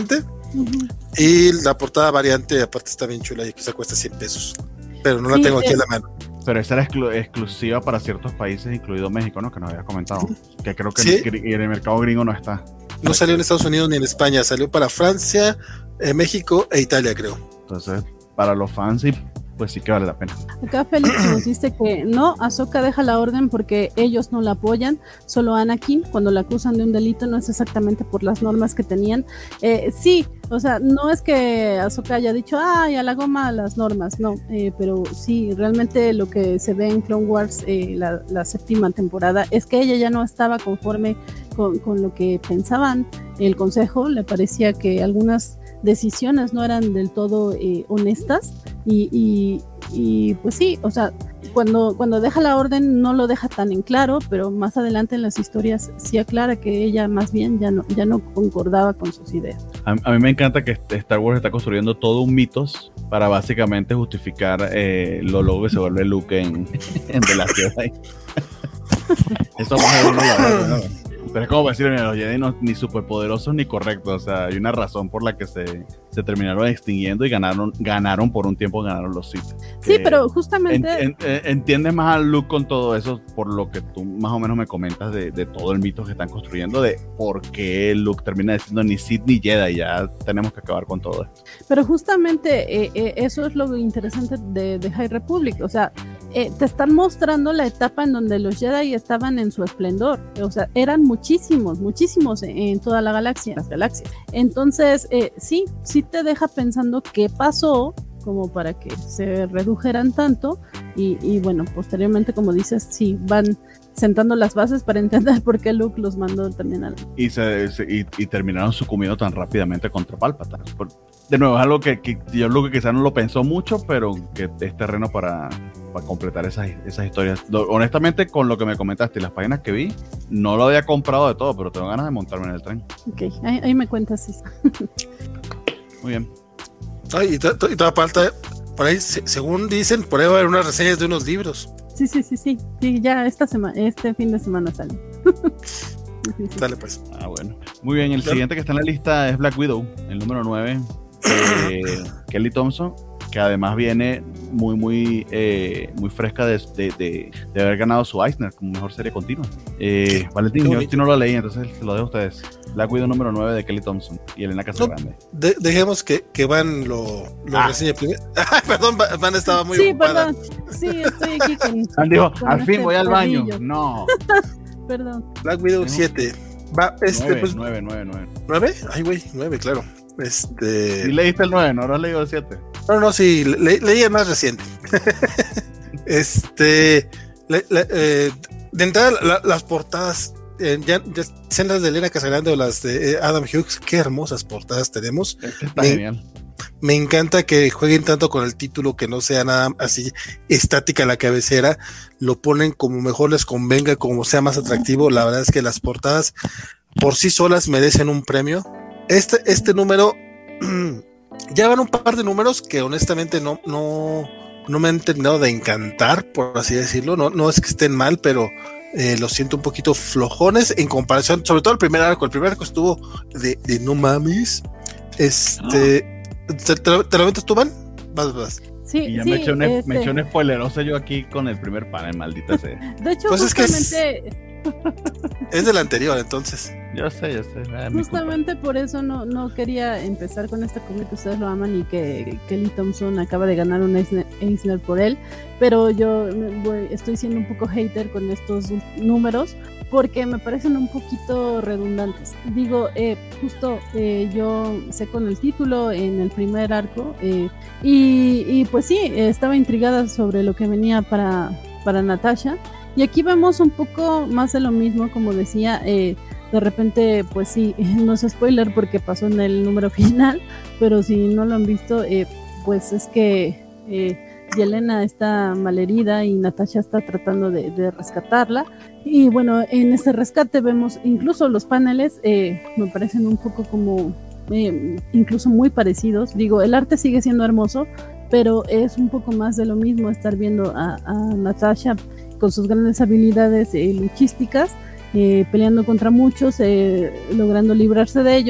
Uh-huh. Y la portada variante, aparte está bien chula y quizá cuesta cien pesos. Pero no sí, la tengo aquí es... en la mano.
Pero esa era exclu- exclusiva para ciertos países, incluido México, ¿no? Que nos habías comentado. Que creo que ¿sí? en, el, en el mercado gringo no está.
No salió en Estados Unidos ni en España. Salió para Francia, eh, México e Italia, creo.
Entonces, para los fans, sí, pues sí que vale la pena.
Acá Félix nos dice que no, Ahsoka deja la orden porque ellos no la apoyan. Solo Anakin, cuando la acusan de un delito, no es exactamente por las normas que tenían. Eh, sí, o sea, no es que Ahsoka haya dicho, ay, a la goma las normas, no, eh, pero sí, realmente lo que se ve en Clone Wars, eh, la, la séptima temporada, es que ella ya no estaba conforme con, con lo que pensaban el consejo. Le parecía que algunas decisiones no eran del todo eh, honestas y, y, y pues sí, o sea, cuando, cuando deja la orden no lo deja tan en claro, pero más adelante en las historias sí aclara que ella más bien ya no, ya no concordaba con sus ideas.
A, a mí me encanta que Star Wars está construyendo todo un mitos para básicamente justificar eh, lo loco que se vuelve Luke en, en The Last Jedi. Eso más de uno la verdad, ¿no? Pero es como decir, mira, los Jedi no, ni superpoderosos ni correctos, o sea, hay una razón por la que se, se terminaron extinguiendo y ganaron ganaron por un tiempo, ganaron los Sith.
Sí, eh, pero justamente...
En, en, entiendes más a Luke con todo eso, por lo que tú más o menos me comentas de, de todo el mito que están construyendo, de por qué Luke termina diciendo ni Sith ni Jedi, ya tenemos que acabar con todo esto.
Pero justamente eh, eh, eso es lo interesante de, de High Republic, o sea, eh, te están mostrando la etapa en donde los Jedi estaban en su esplendor, o sea, eran muchísimos, muchísimos en, en toda la galaxia, las galaxias. Entonces, eh, sí, sí te deja pensando qué pasó como para que se redujeran tanto y, y bueno, posteriormente, como dices, sí, van sentando las bases para entender por qué Luke los mandó también al...
Y, se, se, y, y terminaron sucumbiendo tan rápidamente contra Palpatine. Por, de nuevo, es algo que, que yo Luke quizás no lo pensó mucho, pero que es terreno para, para completar esas, esas historias. Lo, honestamente, con lo que me comentaste y las páginas que vi, no lo había comprado de todo, pero tengo ganas de montarme en el tren.
Ok, ahí, ahí me cuentas, sí.
Muy bien.
Ay, y, to, y toda falta, por ahí, se, según dicen, por ahí va a haber unas reseñas de unos libros.
Sí, sí, sí, sí, sí, ya esta semana, este fin de semana sale.
Sí, sí, sí. Dale pues.
Ah, bueno. Muy bien, el siguiente que está en la lista es Black Widow, el número nueve, eh, Kelly Thompson, que además viene muy, muy, eh, muy fresca de, de, de, de haber ganado su Eisner como mejor serie continua. Eh, Valentín, yo si no lo leí, entonces se lo dejo a ustedes. Black Widow número nueve de Kelly Thompson y Elena Casagrande. No,
de, dejemos que, que Van lo, lo ah. reseñe primero. Perdón, Van estaba muy
sí,
ocupada.
Perdón. Sí, estoy aquí con...
Van dijo,
con
al
este
fin voy al baño.
perrillo.
No.
Perdón.
Black Widow siete. Va, este,
nueve,
pues,
nueve, nueve, nueve.
¿nueve? Ay, güey, nueve, claro. Este...
¿Y leíste el nueve? ¿No lo has leído el siete?
No, no, sí, le, leí el más reciente. este... Le, le, eh, de entrada, la, las portadas... Eh, ya, ya sean las de Elena Casagrande o las de eh, Adam Hughes, qué hermosas portadas tenemos.
Este está
me,
genial.
Me encanta que jueguen tanto con el título, que no sea nada así estática la cabecera, lo ponen como mejor les convenga, como sea más atractivo. La verdad es que las portadas por sí solas merecen un premio. Este, este número, ya van un par de números que honestamente no, no, no me han terminado de encantar, por así decirlo. No, no es que estén mal, pero Eh, los siento un poquito flojones en comparación, sobre todo el primer arco. El primer arco estuvo de, de no mames. Este, oh. ¿te, te, ¿Te lo metes tú, Van? Vas, vas.
Sí,
y ya
sí,
me eché un,
este...
me eché un spoileroso yo aquí con el primer panel, maldita sea.
De hecho,
pues
justamente...
es que es, es del anterior, entonces.
Yo sé, yo sé. Ah,
justamente por eso no, no quería empezar con este cómic que ustedes lo aman y que Kelly Thompson acaba de ganar un Eisner, Eisner por él, pero yo voy, estoy siendo un poco hater con estos números porque me parecen un poquito redundantes. Digo, eh, justo eh, yo sé con el título en el primer arco eh, y, y pues sí, eh, estaba intrigada sobre lo que venía para, para Natasha, y aquí vemos un poco más de lo mismo, como decía. eh, De repente, pues sí, no es spoiler porque pasó en el número final, pero si no lo han visto, eh, pues es que eh, Yelena está malherida y Natasha está tratando de, de rescatarla. Y bueno, en ese rescate vemos incluso los paneles, eh, me parecen un poco como, eh, incluso muy parecidos. Digo, el arte sigue siendo hermoso, pero es un poco más de lo mismo estar viendo a, a Natasha con sus grandes habilidades eh, luchísticas, Eh, peleando contra muchos, eh, logrando librarse de ellos,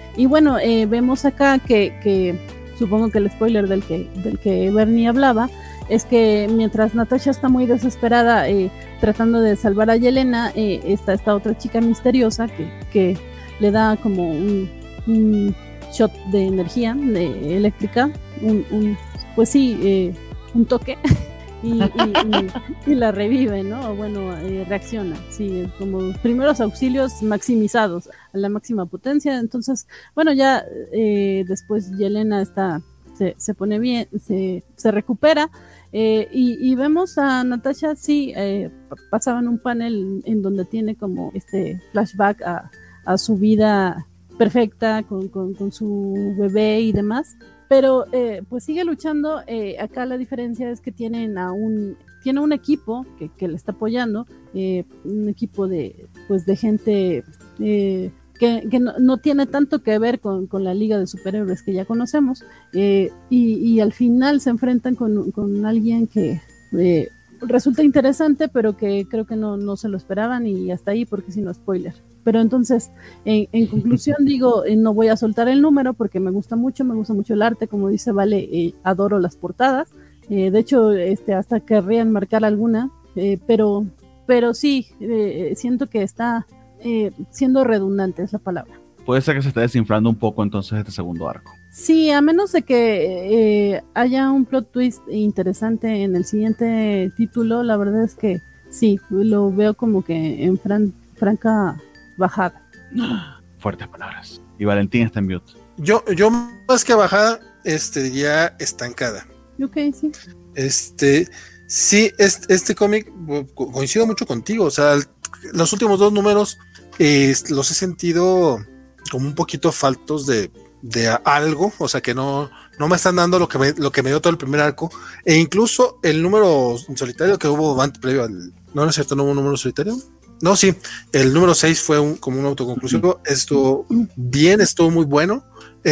y bueno, eh, vemos acá que, que supongo que el spoiler del que, del que Bernie hablaba es que mientras Natasha está muy desesperada eh, tratando de salvar a Yelena, eh, está esta otra chica misteriosa que, que le da como un, un shot de energía de eléctrica, un, un, pues sí, eh, un toque y, y, y, y la revive, ¿no? Bueno, eh, reacciona, sí, como primeros auxilios maximizados a la máxima potencia. Entonces, bueno, ya eh, después Yelena está, se, se pone bien, se, se recupera. Eh, y, y vemos a Natasha, sí, eh, pasaba en un panel en donde tiene como este flashback a, a su vida perfecta con, con, con su bebé y demás, pero eh, pues sigue luchando. Eh, acá la diferencia es que tienen a un, tiene un equipo que, que le está apoyando, eh, un equipo de, pues de gente eh, que, que no, no tiene tanto que ver con, con la liga de superhéroes que ya conocemos, eh, y, y al final se enfrentan con, con alguien que eh, resulta interesante, pero que creo que no, no se lo esperaban, y hasta ahí, porque si no, spoiler. Pero entonces, en, en conclusión, digo, eh, no voy a soltar el número porque me gusta mucho, me gusta mucho el arte, como dice Vale, eh, adoro las portadas, eh, de hecho, este, hasta querrían marcar alguna, eh, pero, pero sí, eh, siento que está Eh, siendo redundante es la palabra.
Puede ser que se esté desinflando un poco entonces este segundo arco.
Sí, a menos de que eh, haya un plot twist interesante en el siguiente título, la verdad es que sí, lo veo como que en fran- franca bajada.
Fuertes palabras. Y Valentín está en mute.
Yo, yo más que bajada, este, ya estancada.
Ok, sí.
Este, sí, este, este cómic, coincido mucho contigo, o sea, los últimos dos números eh, los he sentido como un poquito faltos de, de algo, o sea que no, no me están dando lo que me, lo que me dio todo el primer arco, e incluso el número solitario que hubo antes, previo al, no, no es cierto, no hubo un número solitario, no, sí, el número seis fue un, como un autoconclusivo, estuvo bien, estuvo muy bueno,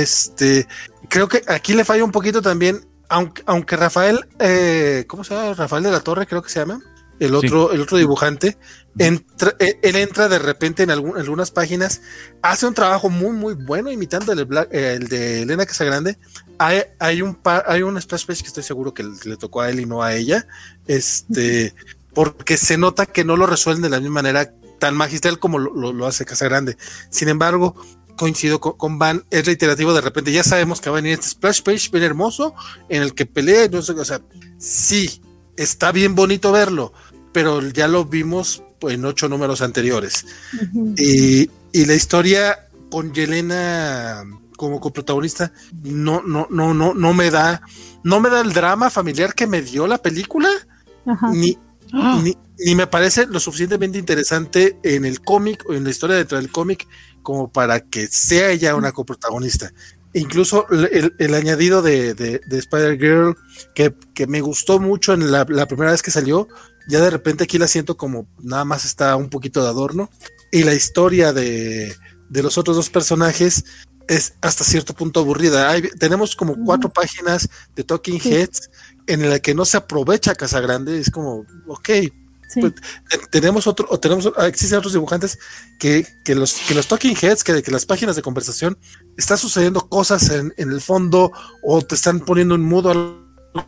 este, creo que aquí le falla un poquito también, aunque, aunque Rafael, eh, ¿cómo se llama? Rafael de la Torre, creo que se llama. El otro, sí. el otro dibujante, entra, él entra de repente en algún, algunas páginas, hace un trabajo muy, muy bueno imitando el, Black, el de Elena Casagrande. Hay, hay un par, hay un splash page que estoy seguro que le, le tocó a él y no a ella, este, porque se nota que no lo resuelven de la misma manera tan magistral como lo, lo, lo hace Casagrande. Sin embargo, coincido con, con Van, es reiterativo, de repente ya sabemos que va a venir este splash page bien hermoso en el que pelea, no sé, o sea, sí, está bien bonito verlo, pero ya lo vimos en ocho números anteriores. Uh-huh. Y, y la historia con Yelena como coprotagonista no, no, no, no, no me da, no me da el drama familiar que me dio la película, uh-huh. ni, oh. ni, ni me parece lo suficientemente interesante en el cómic o en la historia detrás del cómic como para que sea ella una coprotagonista. Incluso el, el añadido de, de, de Spider-Girl, que, que me gustó mucho en la, la primera vez que salió, ya de repente aquí la siento como nada más está un poquito de adorno, y la historia de, de los otros dos personajes es hasta cierto punto aburrida. Hay, tenemos como uh-huh. cuatro páginas de Talking sí. Heads en la que no se aprovecha Casagrande, es como, ok, sí. pues, tenemos otro, o tenemos, existen otros dibujantes que, que, los, que los Talking Heads, que, que las páginas de conversación, están sucediendo cosas en, en el fondo, o te están poniendo en mudo.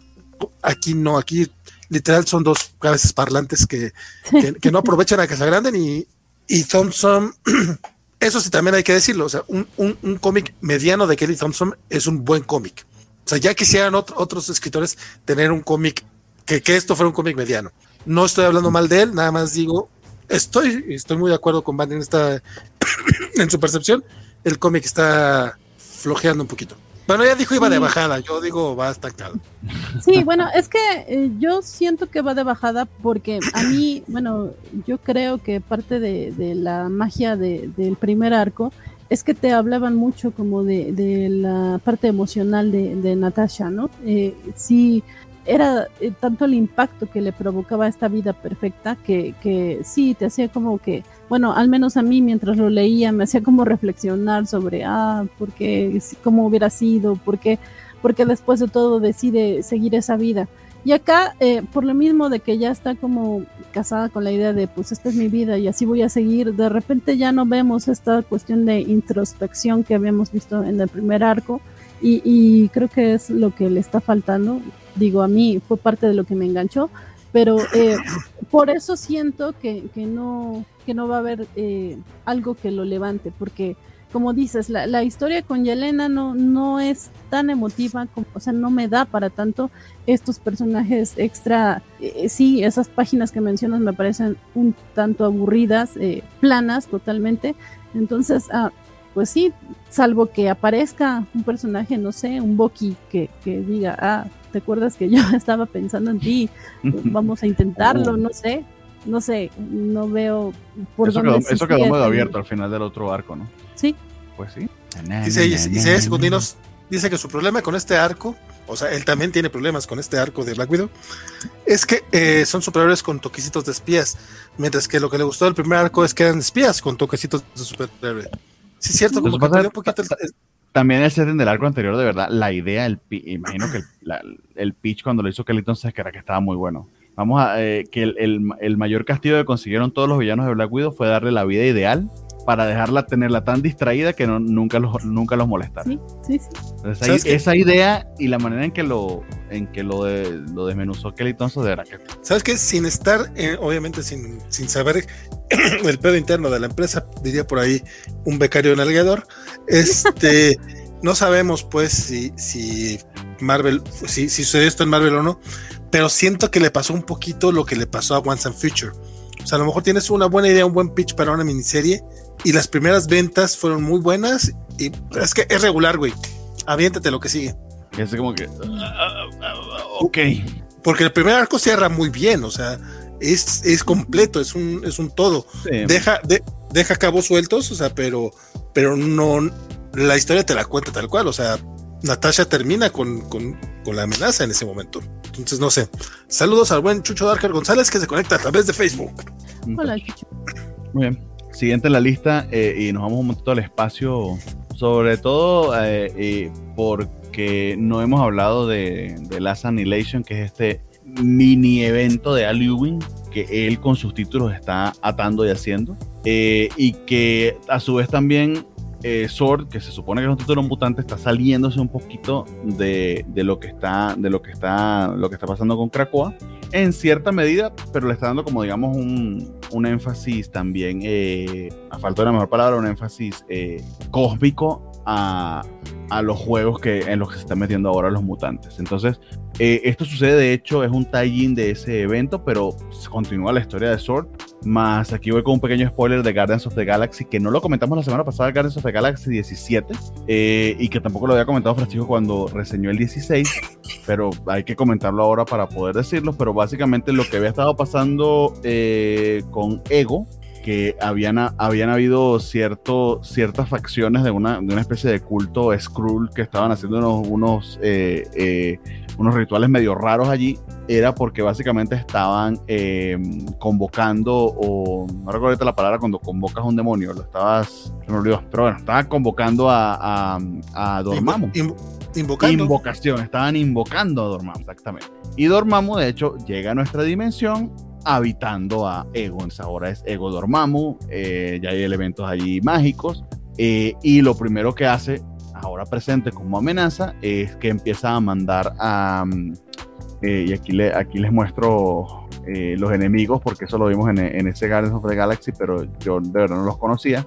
Aquí no, aquí literal son dos cabezas parlantes que, que, que no aprovechan a Casagrande ni, y Thompson. Eso sí también hay que decirlo, o sea, un, un, un cómic mediano de Kelly Thompson es un buen cómic. O sea, ya quisieran otro, otros escritores tener un cómic, que, que esto fuera un cómic mediano. No estoy hablando mal de él, nada más digo, estoy, estoy muy de acuerdo con Van en esta, en su percepción, el cómic está flojeando un poquito. Bueno, ella dijo iba sí. de bajada, yo digo va estancado.
Sí, bueno, es que eh, yo siento que va de bajada porque a mí, bueno, yo creo que parte de, de la magia de, del primer arco es que te hablaban mucho como de, de la parte emocional de, de Natasha, ¿no? Eh, sí, era eh, tanto el impacto que le provocaba esta vida perfecta que, que sí, te hacía como que, bueno, al menos a mí mientras lo leía me hacía como reflexionar sobre, ah, ¿por qué? ¿Cómo hubiera sido? ¿Por qué? Porque después de todo decide seguir esa vida. Y acá, eh, por lo mismo de que ya está como casada con la idea de, pues esta es mi vida y así voy a seguir, de repente ya no vemos esta cuestión de introspección que habíamos visto en el primer arco, y, y creo que es lo que le está faltando. Digo, a mí fue parte de lo que me enganchó, pero eh, por eso siento que, que, no, que no va a haber eh, algo que lo levante, porque como dices, la, la historia con Yelena no, no es tan emotiva, como, o sea, no me da para tanto. Estos personajes extra, eh, sí, esas páginas que mencionas me parecen un tanto aburridas, eh, planas totalmente. Entonces, ah, pues sí, salvo que aparezca un personaje, no sé, un Bucky que, que diga, ah, ¿te acuerdas que yo estaba pensando en ti? Vamos a intentarlo, no sé, no sé, no veo por
eso
dónde.
Quedó, eso quedó medio abierto al final del otro arco, ¿no?
Sí.
Pues sí.
Dice, dice Segundinos, dice que su problema con este arco, o sea, él también tiene problemas con este arco de Black Widow, es que eh, son superhéroes con toquecitos de espías, mientras que lo que le gustó del primer arco es que eran espías con toquecitos de superhéroe. Sí, es cierto, como que un poquito el, el,
también el setting del arco anterior, de verdad, la idea, el imagino que el, la, el pitch cuando lo hizo Kelly entonces que era que estaba muy bueno. Vamos a eh, que el, el, el mayor castigo que consiguieron todos los villanos de Black Widow fue darle la vida ideal para dejarla tenerla tan distraída que no, nunca los nunca los molestara.
Sí, sí, sí.
Entonces, esa, esa idea y la manera en que lo en que lo, de, lo desmenuzó Kelly Thompson, de verdad que...
¿Sabes qué? Sin estar, eh, obviamente sin, sin saber el pedo interno de la empresa, diría por ahí un becario nalgueador, este, no sabemos pues si, si Marvel, si, si sucedió esto en Marvel o no, pero siento que le pasó un poquito lo que le pasó a Once and Future. O sea, a lo mejor tienes una buena idea, un buen pitch para una miniserie, y las primeras ventas fueron muy buenas, y es que es regular, güey. Aviéntate lo que sigue.
Es como que... Uh, uh, uh, ok.
Porque el primer arco cierra muy bien, o sea, es, es completo, es un, es un todo. Sí. Deja, de, deja cabos sueltos, o sea, pero, pero no... La historia te la cuenta tal cual, o sea, Natasha termina con, con, con la amenaza en ese momento. Entonces, no sé. Saludos al buen Chucho Darker González, que se conecta a través de Facebook.
Hola, Chucho.
Muy bien. Siguiente en la lista, eh, y nos vamos un montón al espacio, sobre todo eh, eh, porque no hemos hablado de, de Last Annihilation, que es este mini evento de Al Ewing que él con sus títulos está atando y haciendo, eh, y que a su vez también eh, Sword, que se supone que es un título mutante, está saliéndose un poquito de, de lo que está de lo que está lo que está pasando con Krakoa en cierta medida, pero le está dando como digamos un, un énfasis también, eh, a falta de una mejor palabra, un énfasis eh, cósmico a, a los juegos que, en los que se están metiendo ahora los mutantes. Entonces, eh, esto sucede, de hecho, es un tie-in de ese evento, pero continúa la historia de Sword. Más aquí voy con un pequeño spoiler de Guardians of the Galaxy, que no lo comentamos la semana pasada, Guardians of the Galaxy diecisiete, eh, y que tampoco lo había comentado Francisco cuando reseñó el dieciséis, pero hay que comentarlo ahora para poder decirlo. Pero básicamente lo que había estado pasando eh, con Ego, que habían, habían habido cierto, ciertas facciones de una, de una especie de culto Skrull que estaban haciendo unos, unos, eh, eh, unos rituales medio raros allí, era porque básicamente estaban eh, convocando, o no recuerdo ahorita la palabra cuando convocas a un demonio, lo estabas, se me olvidó, pero bueno, estaban convocando a, a, a Dormammu.
Invo, invocando.
Invocación, estaban invocando a Dormammu, exactamente. Y Dormammu, de hecho, llega a nuestra dimensión habitando a Ego. Entonces ahora es Ego Dormammu, eh, ya hay elementos allí mágicos, eh, y lo primero que hace, ahora presente como amenaza, es que empieza a mandar a... Eh, y aquí, le, aquí les muestro eh, los enemigos, porque eso lo vimos en, en ese Guardians of the Galaxy, pero yo de verdad no los conocía,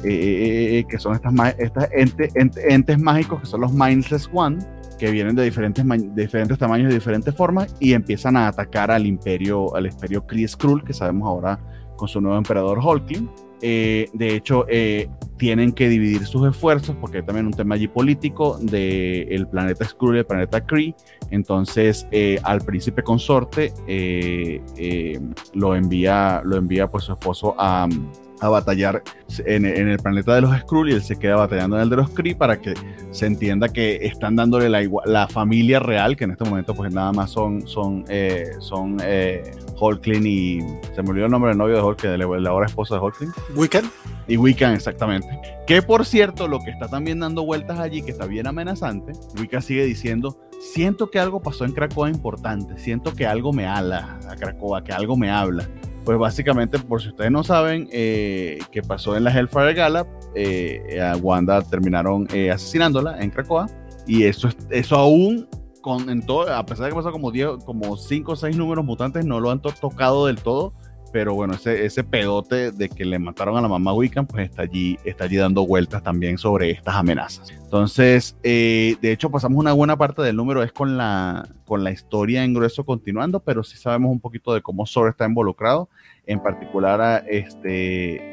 eh, eh, que son estas, estas ente, ente, entes mágicos, que son los Mindless One, que vienen de diferentes, de diferentes tamaños y de diferentes formas, y empiezan a atacar al imperio, al imperio Kree Skrull, que sabemos ahora con su nuevo emperador Hulkling. Eh, de hecho, eh, tienen que dividir sus esfuerzos, porque hay también un tema allí político del planeta Skrull y el planeta Kree. Entonces, eh, al príncipe consorte eh, eh, lo envía, lo envía pues su esposo a, a batallar en, en el planeta de los Skrull, y él se queda batallando en el de los Kree, para que se entienda que están dándole la, la familia real, que en este momento pues nada más son son, eh, son eh, Hulkling y... se me olvidó el nombre del novio de Hulk, de la ahora esposa de Hulkling.
Wiccan.
Y Wiccan, exactamente. Que por cierto, lo que está también dando vueltas allí, que está bien amenazante, Wiccan sigue diciendo, siento que algo pasó en Krakoa importante, siento que algo me ala a Krakoa, que algo me habla. Pues básicamente, por si ustedes no saben, eh, que pasó en la Hellfire Gala, eh, a Wanda terminaron eh, asesinándola en Krakoa, y eso, eso aún, con, en todo, a pesar de que pasó como como cinco o seis números mutantes, no lo han to tocado del todo, pero bueno, ese, ese pedote de que le mataron a la mamá Wiccan, pues está allí, está allí dando vueltas también sobre estas amenazas. Entonces, eh, de hecho, pasamos una buena parte del número es con la, con la historia en grueso continuando, pero sí sabemos un poquito de cómo Sword está involucrado, en particular a este,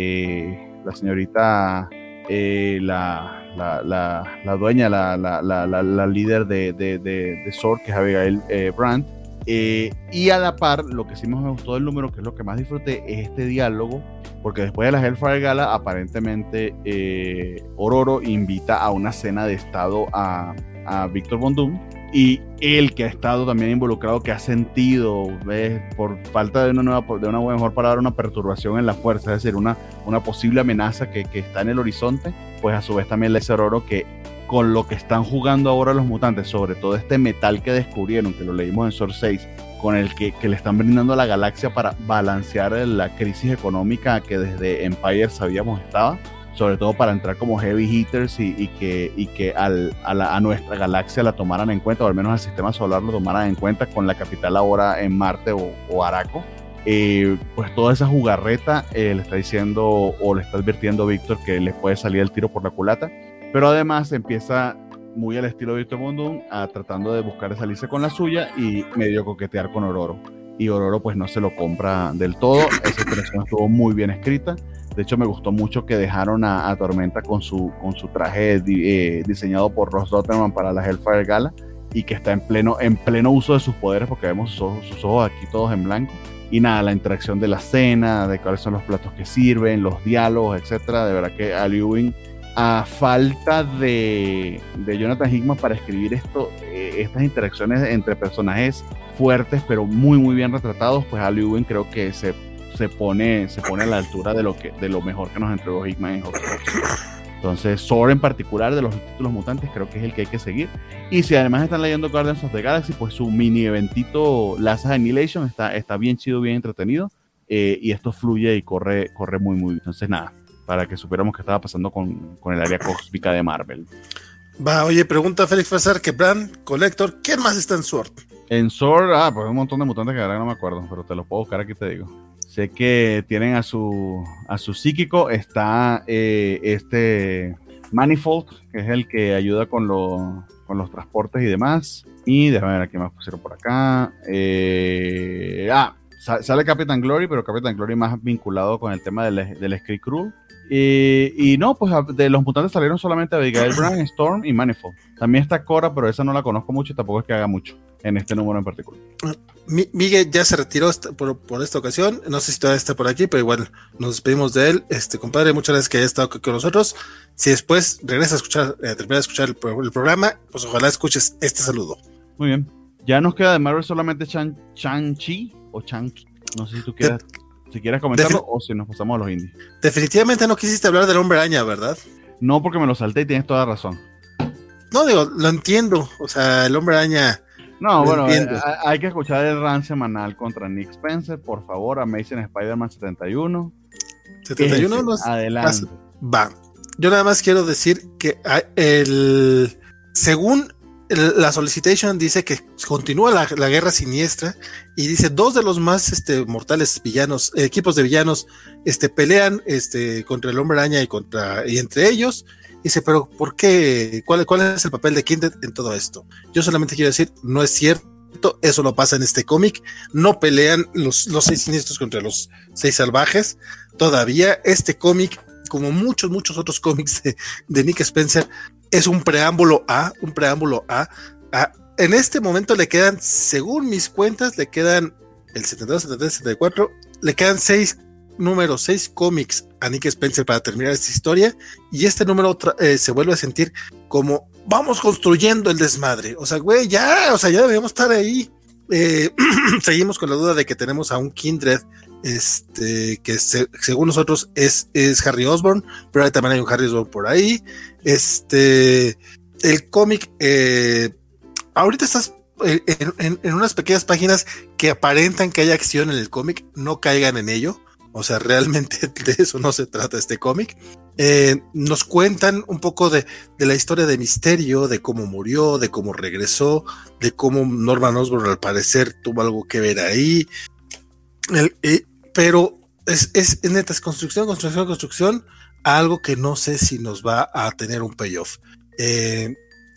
eh, la señorita, eh, la, la, la, la dueña, la, la, la, la, la líder de, de, de, de Sword, que es Abigail eh, Brandt. Eh, y a la par, lo que sí más me gustó del número, que es lo que más disfruté, es este diálogo, porque después de la Hellfire Gala, aparentemente eh, Ororo invita a una cena de estado a, a Victor Von Doom, y él, que ha estado también involucrado, que ha sentido, ¿ves? Por falta de una nueva, de una mejor palabra, una perturbación en la fuerza, es decir, una, una posible amenaza que, que está en el horizonte, pues a su vez también le dice a Ororo que con lo que están jugando ahora los mutantes, sobre todo este metal que descubrieron, que lo leímos en Sword seis, con el que, que le están brindando a la galaxia para balancear la crisis económica que desde Empire sabíamos estaba, sobre todo para entrar como heavy hitters y, y que, y que al, a, la, a nuestra galaxia la tomaran en cuenta, o al menos al sistema solar lo tomaran en cuenta, con la capital ahora en Marte o, o Araco. Eh, pues toda esa jugarreta eh, le está diciendo o le está advirtiendo Víctor que le puede salir el tiro por la culata. Pero además empieza muy al estilo de Victor Von Doom, a tratando de buscar salirse con la suya y medio coquetear con Ororo. Y Ororo pues no se lo compra del todo. Esa expresión estuvo muy bien escrita. De hecho me gustó mucho que dejaron a, a Tormenta con su, con su traje eh, diseñado por Ross Dotterman para la Hellfire Gala, y que está en pleno, en pleno uso de sus poderes, porque vemos sus ojos, sus ojos aquí todos en blanco. Y nada, la interacción de la cena, de cuáles son los platos que sirven, los diálogos, etcétera. De verdad que Al Ewing, a falta de, de Jonathan Hickman para escribir esto, eh, estas interacciones entre personajes fuertes pero muy muy bien retratados, pues Al Ewing creo que se, se, pone, se pone a la altura de lo, que, de lo mejor que nos entregó Hickman en Hawkeye. Entonces Sword en particular, de los títulos mutantes, creo que es el que hay que seguir. Y si además están leyendo Guardians of the Galaxy, pues su mini eventito Last Annihilation está, está bien chido, bien entretenido, eh, y esto fluye y corre, corre muy muy bien. Entonces nada, para que supiéramos qué estaba pasando con, con el área cósmica de Marvel.
Va, oye, pregunta Félix Fazar, que Brand, Collector, ¿quién más está en Sword?
En Sword, ah, pues un montón de mutantes que ahora no me acuerdo, pero te los puedo buscar aquí, te digo. Sé que tienen a su, a su psíquico, está eh, este Manifold, que es el que ayuda con, lo, con los transportes y demás. Y déjame ver aquí más pusieron por acá. Eh, ah, sale Captain Glory, pero Captain Glory más vinculado con el tema del, del Skrull Crew. Y, y no, pues de los mutantes salieron solamente Abigail Brand, Storm y Manifold. También está Cora, pero esa no la conozco mucho y tampoco es que haga mucho en este número en particular.
Miguel ya se retiró por, por esta ocasión, no sé si todavía está por aquí, pero igual nos despedimos de él. Este compadre, muchas gracias que haya estado con nosotros. Si después regresa a escuchar, eh, termina de escuchar el, el programa, pues ojalá escuches este saludo.
Muy bien, ya nos queda de Marvel solamente Shang-Chi o Shang-Chi, no sé si tú quieras, de, si quieres comentarlo Defin- o si nos pasamos a los indies.
Definitivamente no quisiste hablar del Hombre Araña, ¿verdad?
No, porque me lo salté y tienes toda razón.
No, digo, lo entiendo, o sea, el Hombre Araña.
No, bueno, eh, hay que escuchar el rant semanal contra Nick Spencer, por favor. Amazing Spider-Man setenta y uno.
setenta y uno nos
adelante.
Va. Yo nada más quiero decir que el según el, la solicitation dice que continúa la, la guerra siniestra, y dice dos de los más este, mortales villanos, eh, equipos de villanos, este, pelean este, contra el Hombre Araña y contra y entre ellos. Dice, pero ¿por qué? ¿Cuál, ¿Cuál es el papel de Kindred en todo esto? Yo solamente quiero decir, no es cierto, eso no pasa en este cómic, no pelean los, los seis siniestros contra los seis salvajes, todavía este cómic, como muchos, muchos otros cómics de, de Nick Spencer, es un preámbulo a, un preámbulo a, a, en este momento le quedan, según mis cuentas, le quedan el setenta y dos, setenta y tres, setenta y cuatro, le quedan seis número seis cómics a Nick Spencer para terminar esta historia, y este número eh, se vuelve a sentir como vamos construyendo el desmadre, o sea, güey, ya, o sea, ya debemos estar ahí. Eh, seguimos con la duda de que tenemos a un Kindred este, que se, según nosotros es, es Harry Osborn, pero ahí también hay un Harry Osborn por ahí. Este, el cómic, eh, ahorita estás en, en, en unas pequeñas páginas que aparentan que hay acción en el cómic, no caigan en ello. O sea, realmente de eso no se trata este cómic. Eh, nos cuentan un poco de, de la historia de Misterio, de cómo murió, de cómo regresó, de cómo Norman Osborn al parecer tuvo algo que ver ahí. El, eh, pero es, es, es neta, es construcción, construcción, construcción, algo que no sé si nos va a tener un payoff. Eh,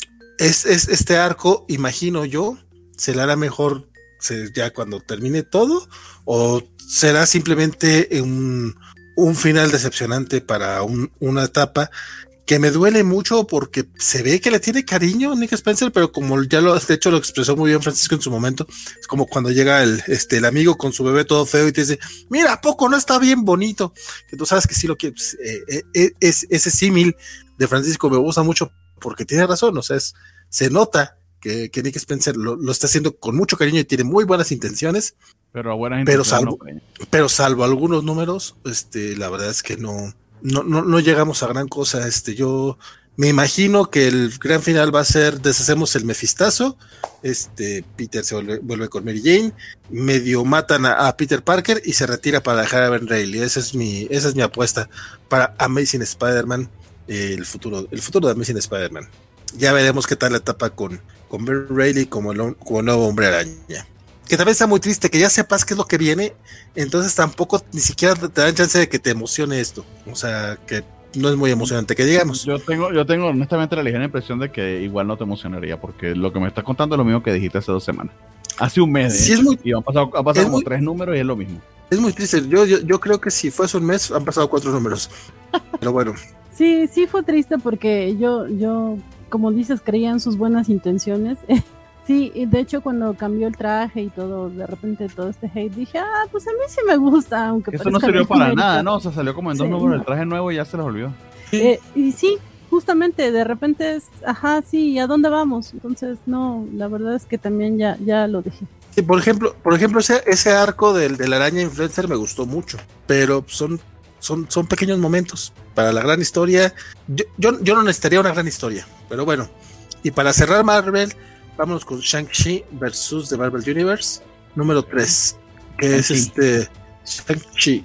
es, es este arco, imagino yo, se le hará mejor se, ya cuando termine todo, o será simplemente un, un final decepcionante para un, una etapa que me duele mucho porque se ve que le tiene cariño a Nick Spencer, pero como ya lo, de hecho lo expresó muy bien Francisco en su momento, es como cuando llega el, este, el amigo con su bebé todo feo y te dice, mira, ¿a poco no está bien bonito? Que tú sabes que sí lo que pues, eh, eh, es, ese símil de Francisco me gusta mucho porque tiene razón, o sea, es, se nota que, que Nick Spencer lo, lo está haciendo con mucho cariño y tiene muy buenas intenciones,
pero, buenas
pero,
intenciones
salvo,
no,
pero salvo algunos números, este, la verdad es que no, no, no, no llegamos a gran cosa. Este, yo me imagino que el gran final va a ser deshacemos el Mefistazo, este, Peter se vuelve, vuelve con Mary Jane, medio matan a, a Peter Parker y se retira para dejar a Ben Reilly. Esa es mi, esa es mi apuesta para Amazing Spider-Man, eh, el futuro, el futuro de Amazing Spider-Man. Ya veremos qué tal la etapa con, con Ben Reilly como el, como el nuevo Hombre Araña. Que también está muy triste, que ya sepas qué es lo que viene, entonces tampoco ni siquiera te dan chance de que te emocione esto. O sea, que no es muy emocionante, que digamos.
Yo tengo, yo tengo honestamente la ligera impresión de que igual no te emocionaría, porque lo que me estás contando es lo mismo que dijiste hace dos semanas. Hace un mes,
sí, es muy,
y han pasado, han pasado como
muy,
tres números y es lo mismo.
Es muy triste, yo, yo, yo creo que si fuese un mes han pasado cuatro números, pero bueno.
Sí, sí fue triste porque yo, yo, como dices, creía en sus buenas intenciones. Sí, y de hecho cuando cambió el traje y todo, de repente todo este hate, dije, ah, pues a mí sí me gusta, aunque
eso no sirvió para genérico. Nada, ¿no? O sea, salió como en dos sí, números no. El traje nuevo y ya se los olvidó.
Eh, y sí, justamente, de repente es, ajá, sí, ¿y a dónde vamos? Entonces, no, la verdad es que también ya, ya lo dejé.
Sí, por ejemplo, por ejemplo ese, ese arco del, de la araña influencer me gustó mucho, pero son, son, son pequeños momentos. Para la gran historia, yo, yo, yo no necesitaría una gran historia, pero bueno. Y para cerrar Marvel, vámonos con Shang-Chi versus The Marvel Universe, número tres, que es este Shang-Chi,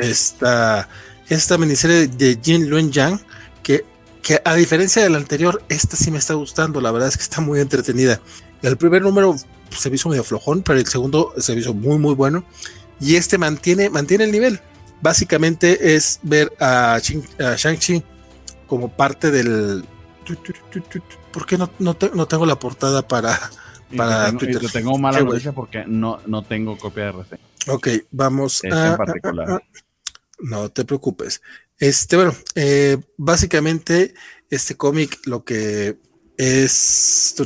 esta, esta miniserie de Jin Luen Yang, que, que a diferencia del anterior, esta sí me está gustando, la verdad es que está muy entretenida. El primer número se me hizo medio flojón, pero el segundo se me hizo muy muy bueno, y este mantiene, mantiene el nivel. Básicamente es ver a, a Shang-Chi como parte del... ¿Por qué no, no, te, no tengo la portada para, para
y te tengo,
Twitter?
Y te tengo mala noticia porque no, no tengo copia de reseña.
Ok, vamos
a,
en particular. A, a, a, no te preocupes. Este, bueno, eh, básicamente este cómic lo que es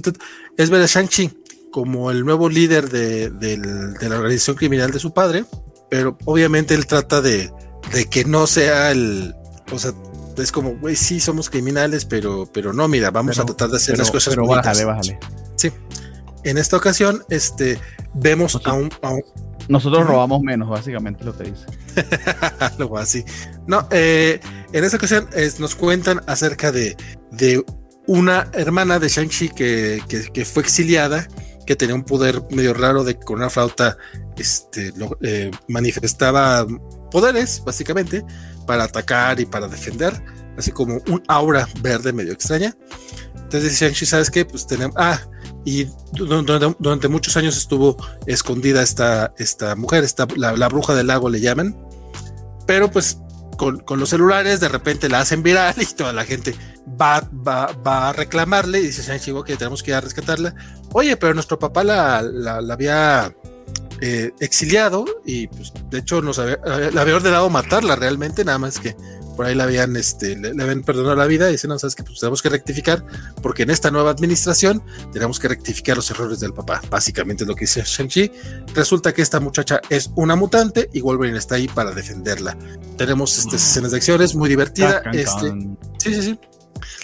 es ver a Shang-Chi como el nuevo líder de, de, de la organización criminal de su padre, pero obviamente él trata de, de que no sea el, o sea, es como, güey, sí somos criminales, pero, pero no, mira, vamos pero, a tratar de hacer
pero,
las cosas
pero
bonitas.
Bájale, bájale.
Sí. En esta ocasión, este, vemos nosotros, a, un, a un...
Nosotros robamos menos, básicamente lo que dice.
Algo así. No, eh, en esta ocasión es, nos cuentan acerca de, de una hermana de Shang-Chi que, que, que fue exiliada, que tenía un poder medio raro de con una flauta este, lo, eh, manifestaba poderes, básicamente, para atacar y para defender, así como un aura verde medio extraña. Entonces Shang-Chi, ¿sabes qué? Pues tenemos... Ah, y durante, durante muchos años estuvo escondida esta, esta mujer, esta, la, la bruja del lago le llaman, pero pues con, con los celulares de repente la hacen viral y toda la gente va, va, va a reclamarle y dice Shang-Chi, ok, tenemos que ir a rescatarla. Oye, pero nuestro papá la, la, la había... Eh, exiliado y pues de hecho nos había, le había ordenado matarla realmente, nada más que por ahí la habían, este, le, le habían perdonado la vida y dicen, no, sabes que pues tenemos que rectificar porque en esta nueva administración tenemos que rectificar los errores del papá, básicamente es lo que dice Shang-Chi. Resulta que esta muchacha es una mutante y Wolverine está ahí para defenderla. Tenemos este, escenas de acciones muy divertidas, este, sí, sí, sí.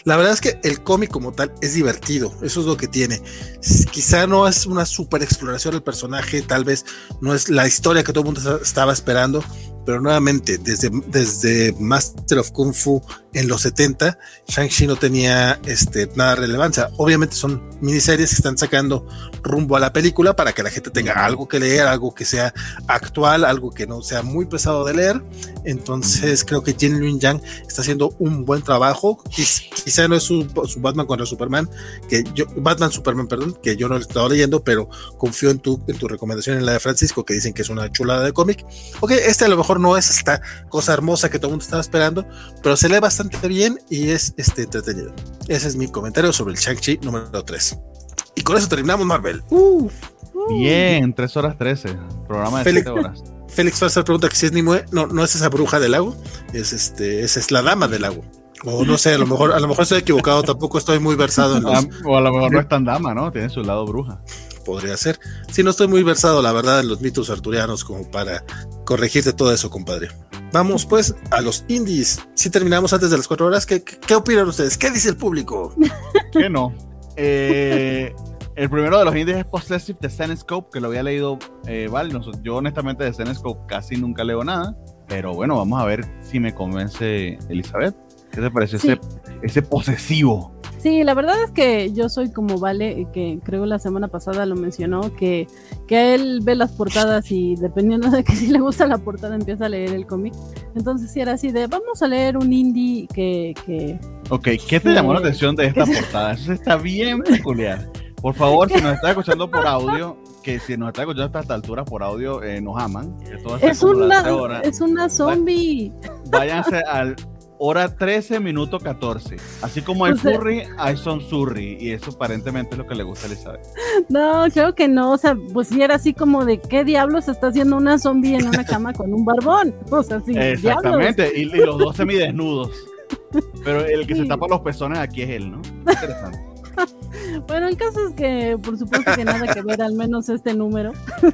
La verdad es que el cómic como tal es divertido, eso es lo que tiene. Quizá no es una super exploración del personaje, tal vez no es la historia que todo el mundo estaba esperando, pero nuevamente, desde, desde Master of Kung Fu en los setenta, Shang-Chi no tenía este, nada de relevancia. Obviamente son miniseries que están sacando rumbo a la película para que la gente tenga algo que leer, algo que sea actual, algo que no sea muy pesado de leer. Entonces creo que Jin Luen Yang está haciendo un buen trabajo. Quiz, quizá no es su, su Batman contra Superman, que yo, Batman Superman, perdón, que yo no lo he estado leyendo, pero confío en tu, en tu recomendación, en la de Francisco, que dicen que es una chulada de cómic. Ok, este a lo mejor no es esta cosa hermosa que todo el mundo estaba esperando, pero se lee bastante bien y es este, entretenido. Ese es mi comentario sobre el Shang-Chi número tres. Y con eso terminamos, Marvel. Uh,
uh. Bien, tres horas trece. Programa de
Félix,
siete horas.
Félix Farser pregunta que si es Nimue. No, no es esa bruja del lago. Es este, esa es la dama del lago. O no sé, a lo mejor, a lo mejor estoy equivocado. Tampoco estoy muy versado en los...
O a lo mejor no es tan dama, ¿no? Tiene su lado bruja.
Podría ser. Sí, no estoy muy versado, la verdad, en los mitos arturianos como para corregirte todo eso, compadre. Vamos pues a los indies. Si terminamos antes de las cuatro horas, ¿qué, qué, qué opinan ustedes? ¿Qué dice el público?
Que no. Eh, el primero de los indies es Possessive de Zenescope, que lo había leído eh, Val. Yo honestamente de Zenescope casi nunca leo nada, pero bueno, vamos a ver si me convence Elizabeth. ¿Qué te parece sí. ese, ese posesivo?
Sí, la verdad es que yo soy como Vale, que creo la semana pasada lo mencionó, que, que él ve las portadas y dependiendo de que si le gusta la portada empieza a leer el cómic. Entonces sí era así de, vamos a leer un indie que... que
ok, ¿qué te que, llamó la atención de esta portada? Eso está bien peculiar. Por favor, si nos estás escuchando por audio, que si nos estás escuchando hasta esta altura por audio, eh, nos aman.
Es una, es una zombie.
Váyanse al... hora trece, minuto catorce. Así como hay o sea, furry, hay son surri. Y eso aparentemente es lo que le gusta a Elizabeth.
No, creo que no. O sea, pues sí era así como de ¿qué diablos está haciendo una zombie en una cama con un barbón? O sea, sí.
Exactamente. Y, y los dos semidesnudos. Pero el que sí. se tapa los pezones aquí es él, ¿no? Interesante.
Bueno, el caso es que, por supuesto que nada que ver, al menos este número.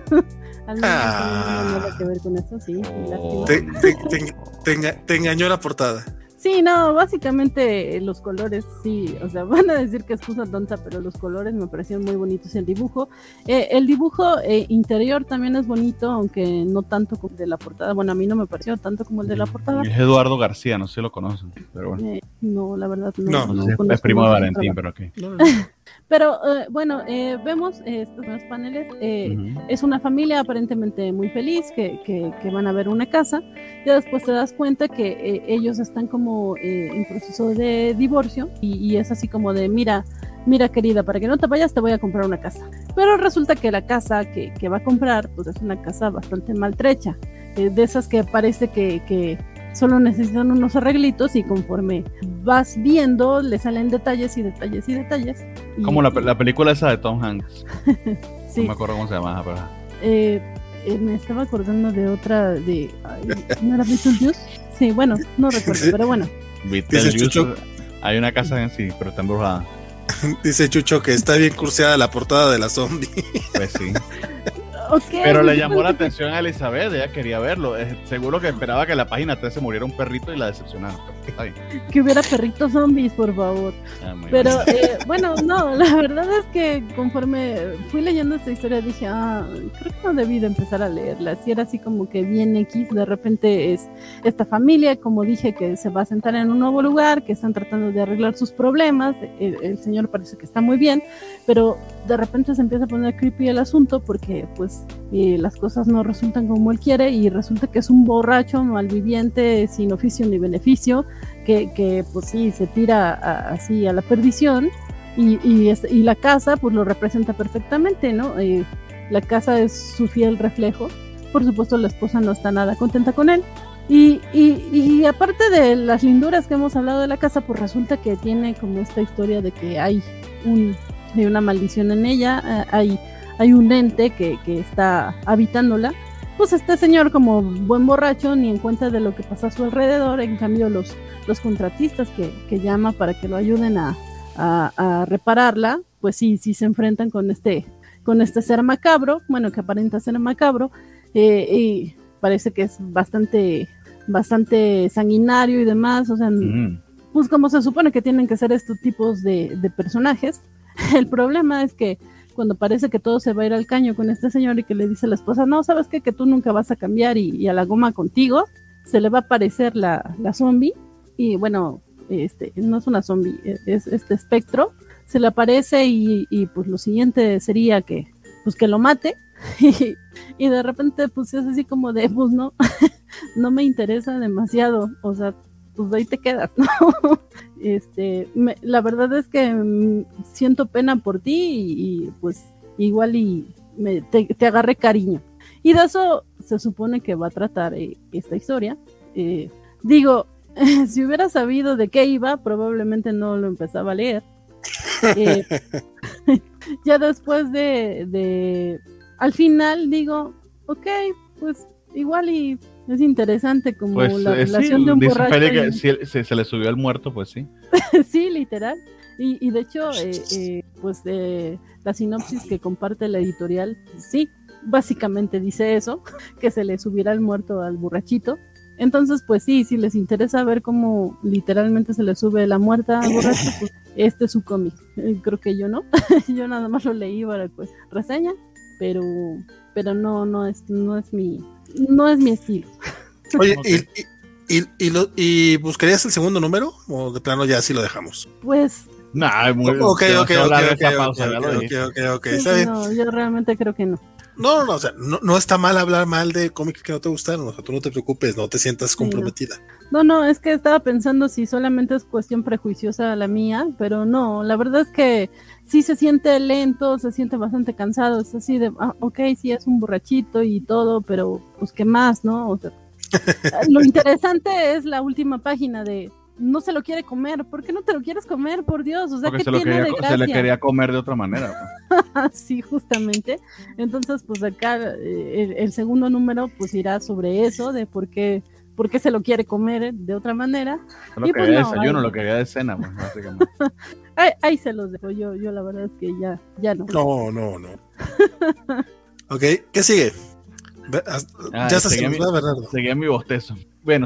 Al menos ah, no nada que ver con eso, sí.
Oh, te, te, te, te, te engañó la portada.
Sí, no, básicamente los colores, sí, o sea, van a decir que es cosa tonta, pero los colores me parecieron muy bonitos. El dibujo, eh, el dibujo eh, interior también es bonito, aunque no tanto como el de la portada. Bueno, a mí no me pareció tanto como el de la portada.
Es Eduardo García, no sé si lo conocen, pero bueno.
Eh, no, la verdad no.
No, no, no es primo de Valentín, pero ok. No, no.
Pero eh, bueno, eh, vemos eh, estos nuevos paneles. Eh, uh-huh. Es una familia aparentemente muy feliz que, que, que van a ver una casa. Y después te das cuenta que eh, ellos están como eh, en proceso de divorcio. Y, y es así como de: mira, mira querida, para que no te vayas, te voy a comprar una casa. Pero resulta que la casa que, que va a comprar, pues es una casa bastante maltrecha. Eh, de esas que parece que. que solo necesitan unos arreglitos y conforme vas viendo le salen detalles y detalles y detalles. Y,
como la, la película esa de Tom Hanks.
Sí.
No me acuerdo cómo se llamaba, pero...
Eh, eh, me estaba acordando de otra de... Ay, ¿no era Beetlejuice? Sí, bueno, no recuerdo, pero bueno.
Beetlejuice, hay una casa en sí, pero está embrujada.
Dice Chucho que está bien curseada la portada de la zombie.
Pues sí.
Okay,
pero le llamó la atención a Elizabeth, ella quería verlo. Eh, seguro que esperaba que en la página tres se muriera un perrito y la decepcionara. Está bien.
Que hubiera perritos zombies, por favor. Ah, pero eh, bueno, no, la verdad es que conforme fui leyendo esta historia dije, ah, creo que no debí de empezar a leerla. Si era así como que bien X, de repente es esta familia, como dije, que se va a sentar en un nuevo lugar, que están tratando de arreglar sus problemas. El, el señor parece que está muy bien, pero de repente se empieza a poner creepy el asunto porque pues eh, las cosas no resultan como él quiere y resulta que es un borracho malviviente sin oficio ni beneficio que, que pues sí se tira a, así a la perdición y, y, es, y la casa pues lo representa perfectamente, ¿no? Eh, la casa es su fiel reflejo. Por supuesto la esposa no está nada contenta con él y, y, y aparte de las linduras que hemos hablado de la casa, pues resulta que tiene como esta historia de que hay un hay una maldición en ella, eh, hay, hay un ente que, que está habitándola. Pues este señor, como buen borracho, ni en cuenta de lo que pasa a su alrededor. En cambio los, los contratistas que, que llama para que lo ayuden a, a, a repararla, pues sí, sí se enfrentan con este, con este ser macabro, bueno, que aparenta ser macabro, eh, y parece que es bastante, bastante sanguinario y demás, o sea, mm. pues como se supone que tienen que ser estos tipos de, de personajes, el problema es que cuando parece que todo se va a ir al caño con este señor y que le dice a la esposa, no, ¿sabes qué? Que tú nunca vas a cambiar y, y a la goma contigo, se le va a aparecer la, la zombie, y bueno, este, no es una zombie, es este espectro, se le aparece y, y pues lo siguiente sería que, pues que lo mate, y, y de repente pues es así como de, pues no, no me interesa demasiado, o sea, pues de ahí te quedas, ¿no? Este, me, la verdad es que mm, siento pena por ti y, y pues igual y me, te, te agarré cariño. Y de eso se supone que va a tratar eh, esta historia. Eh, digo, eh, si hubiera sabido de qué iba, probablemente no lo empezaba a leer. Eh, ya después de, de, al final digo, ok, pues igual y es interesante como
pues,
la
eh,
relación
sí,
de un
dice
borracho.
Fede que
y...
si se, se le subió el muerto, pues sí.
Sí, literal. Y, y de hecho, eh, eh, pues eh, la sinopsis que comparte la editorial, sí, básicamente dice eso, que se le subiera el muerto al borrachito. Entonces, pues sí, si les interesa ver cómo literalmente se le sube la muerta al borracho, pues este es su cómic. Eh, creo que yo no, yo nada más lo leí para pues reseña, pero pero no no es no es mi no es mi estilo.
Oye, okay. ¿y, y, y, lo, ¿y buscarías el segundo número o de plano ya así lo dejamos?
Pues
nah, muy bien.
Ok, ok, ok, ok, ok, está bien.
No, yo realmente creo que no.
No, no, o sea, no, no está mal hablar mal de cómics que no te gustaron, o sea, tú no te preocupes, no te sientas comprometida.
No, no, es que estaba pensando si solamente es cuestión prejuiciosa la mía, pero no, la verdad es que sí se siente lento, se siente bastante cansado, es así de, ah, ok, sí es un borrachito y todo, pero pues qué más, ¿no? O sea, lo interesante es la última página de no se lo quiere comer. ¿Por qué no te lo quieres comer? Por Dios, o sea,
porque
¿qué
se
tiene
lo quería,
de gracia?
Se le quería comer de otra manera.
Pues. Sí, justamente. Entonces, pues acá eh, el, el segundo número pues irá sobre eso, de por qué, por qué se lo quiere comer de otra manera.
Yo lo
y
quería
pues,
de
no,
desayuno,
ahí,
lo quería de cena, pues, básicamente.
ahí, ahí se los dejo, yo, yo la verdad es que ya, ya no.
No, no, no. Ok, ¿qué sigue?
Ah,
ya se
seguía, mi,
Bernardo.
seguía mi bostezo. Bueno,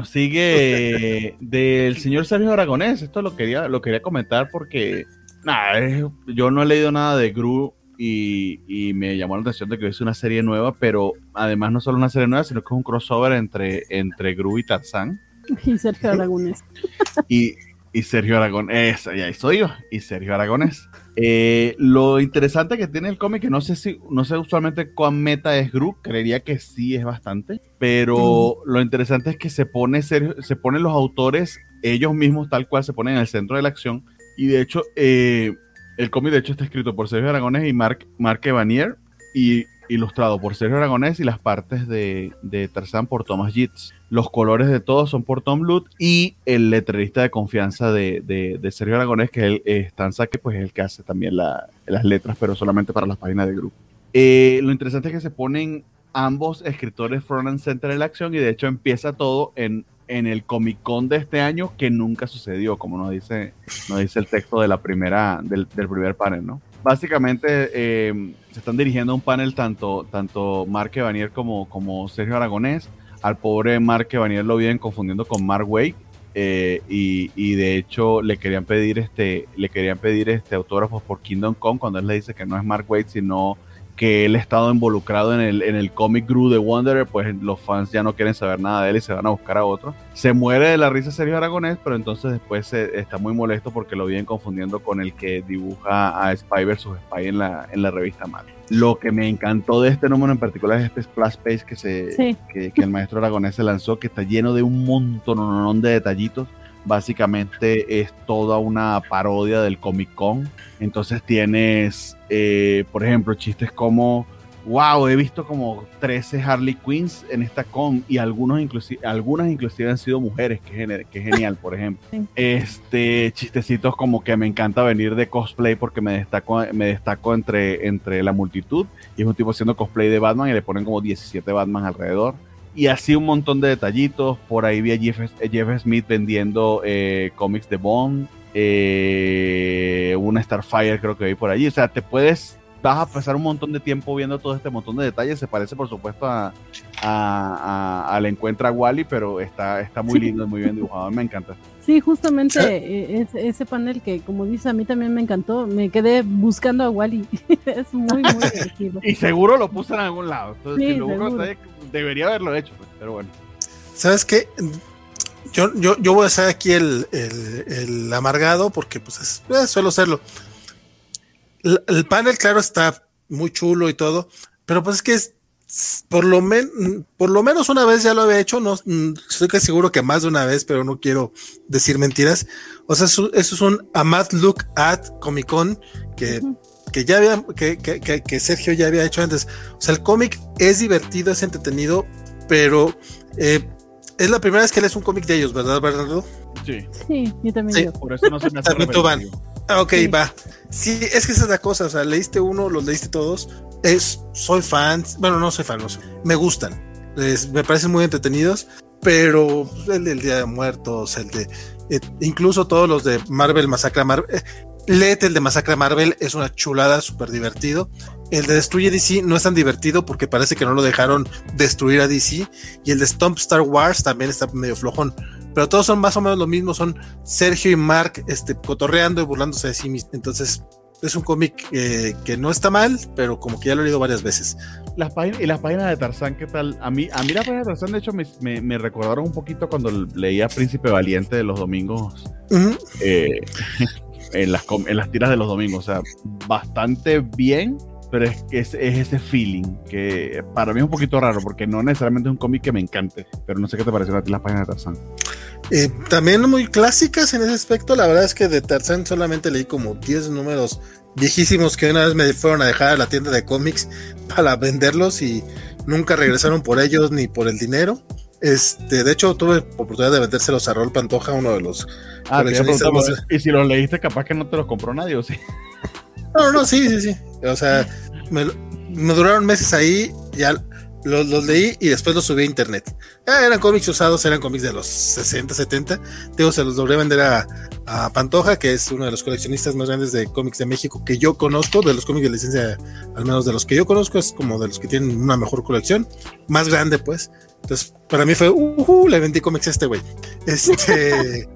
sigue del señor Sergio Aragonés. Esto lo quería, lo quería comentar porque nah, es, yo no he leído nada de Gru y, y me llamó la atención de que es una serie nueva, pero además no solo una serie nueva, sino que es un crossover entre, entre Gru y Tarzán.
Y Sergio Aragonés.
Y, y Sergio Aragonés, y ahí soy yo, y Sergio Aragonés. Eh, lo interesante que tiene el cómic, que no sé si, no sé usualmente cuán meta es Gru, creería que sí es bastante, pero mm. lo interesante es que se pone Sergio, se ponen los autores ellos mismos tal cual, se ponen en el centro de la acción, y de hecho eh, el cómic de hecho está escrito por Sergio Aragonés y Marc, Marc Evanier, y ilustrado por Sergio Aragonés, y las partes de, de Tarzán por Thomas Yates. Los colores de todos son por Tom Bluth, y el letrerista de confianza de, de, de Sergio Aragonés, que es el eh, Stan Saque, pues es el que hace también la, las letras, pero solamente para las páginas de grupo. Eh, lo interesante es que se ponen ambos escritores front and center de la acción, y de hecho empieza todo en, en el Comic Con de este año, que nunca sucedió, como nos dice, nos dice el texto de la primera, del, del primer panel, ¿no? Básicamente eh, se están dirigiendo a un panel tanto, tanto Marc Evanier como, como Sergio Aragonés. Al pobre Marc Evanier lo vienen confundiendo con Mark Waid, eh, y, y de hecho le querían pedir este le querían pedir este autógrafos por Kingdom Come, cuando él le dice que no es Mark Waid, sino que él ha estado involucrado en el, en el cómic Gru de Wanderer. Pues los fans ya no quieren saber nada de él y se van a buscar a otro. Se muere de la risa Sergio Aragonés, pero entonces después se, está muy molesto porque lo vienen confundiendo con el que dibuja a Spy versus Spy en la, en la revista Marvel. Lo que me encantó de este número en particular es este splash page que, se, sí. que, que el maestro Aragonés se lanzó, que está lleno de un montón de detallitos. Básicamente es toda una parodia del Comic Con. Entonces tienes, eh, por ejemplo, chistes como, wow, he visto como trece Harley Quinns en esta con, y algunos inclusive, algunas inclusive han sido mujeres, que, que genial, por ejemplo. Sí. Este, chistecitos como que me encanta venir de cosplay porque me destaco, me destaco entre, entre la multitud, y es un tipo haciendo cosplay de Batman y le ponen como diecisiete Batman alrededor. Y así un montón de detallitos. Por ahí vi a Jeff, Jeff Smith vendiendo eh, cómics de Bond. Eh, una Starfire creo que vi por allí. O sea, te puedes vas a pasar un montón de tiempo viendo todo este montón de detalles. Se parece, por supuesto, a, a, a, a la encuentra Wally, pero está, está muy lindo y muy bien dibujado. Me encanta.
Sí, justamente eh, ese, ese panel que, como dice, a mí también me encantó. Me quedé buscando a Wally. Es muy, muy divertido.
Y seguro lo puso en algún lado. Entonces,
Sí,
si lo busco,
seguro.
debería haberlo hecho, pues, pero bueno.
¿Sabes qué? Yo, yo, yo voy a ser aquí el, el, el amargado porque pues es, eh, suelo serlo. El, el panel, claro, está muy chulo y todo, pero pues es que es, por lo, men, por lo menos una vez ya lo había hecho, no estoy casi seguro que más de una vez, pero no quiero decir mentiras. O sea, eso, eso es un A Mad Look at Comic Con que, uh-huh. que ya había, que, que, que, que Sergio ya había hecho antes. O sea, el cómic es divertido, es entretenido, pero eh, es la primera vez que lees un cómic de ellos, ¿verdad, Bernardo?
Sí.
Sí, yo también.
Sí.
Yo.
Por eso no se me hace
También tú van. Ah, ok,
sí.
va. Sí, es que esa es la cosa, o sea, leíste uno, los leíste todos. Es, soy fan, bueno, no soy fan, no sé, me gustan, es, me parecen muy entretenidos, pero el del Día de Muertos, el de, eh, incluso todos los de Marvel, Masacra Marvel, eh, léete el de Masacra Marvel, es una chulada, súper divertido. El de Destruye D C no es tan divertido porque parece que no lo dejaron destruir a D C, y el de Stomp Star Wars también está medio flojón. Pero todos son más o menos lo mismo, son Sergio y Mark este, cotorreando y burlándose de sí mismos. Entonces, es un cómic eh, que no está mal, pero como que ya lo he leído varias veces.
Las páginas, y las páginas de Tarzán, ¿qué tal? A mí, a mí las páginas de Tarzán, de hecho, me, me, me recordaron un poquito cuando leía Príncipe Valiente de los domingos, uh-huh. eh, en, las, en las tiras de los domingos. O sea, bastante bien, pero es, es, es ese feeling que para mí es un poquito raro, porque no necesariamente es un cómic que me encante, pero no sé qué te parecieron a ti las páginas de Tarzán.
Eh, también muy clásicas en ese aspecto. La verdad es que de Tarzán solamente leí como diez números viejísimos que una vez me fueron a dejar a la tienda de cómics para venderlos y nunca regresaron por ellos ni por el dinero. Este, de hecho, tuve oportunidad de vendérselos a Raúl Pantoja, uno de los
ah, coleccionistas más... Y si los leíste, capaz que no te los compró nadie, ¿o sí?
No, no, sí, sí, sí. O sea, me, me duraron meses ahí, ya los, los leí y después los subí a internet. Ah, eran cómics usados, eran cómics de los sesenta, setenta. Digo, se los logré vender a, a Pantoja, que es uno de los coleccionistas más grandes de cómics de México que yo conozco, de los cómics de licencia, al menos de los que yo conozco, es como de los que tienen una mejor colección, más grande, pues. Entonces, para mí fue, uh, uh le vendí cómics a este güey. Este.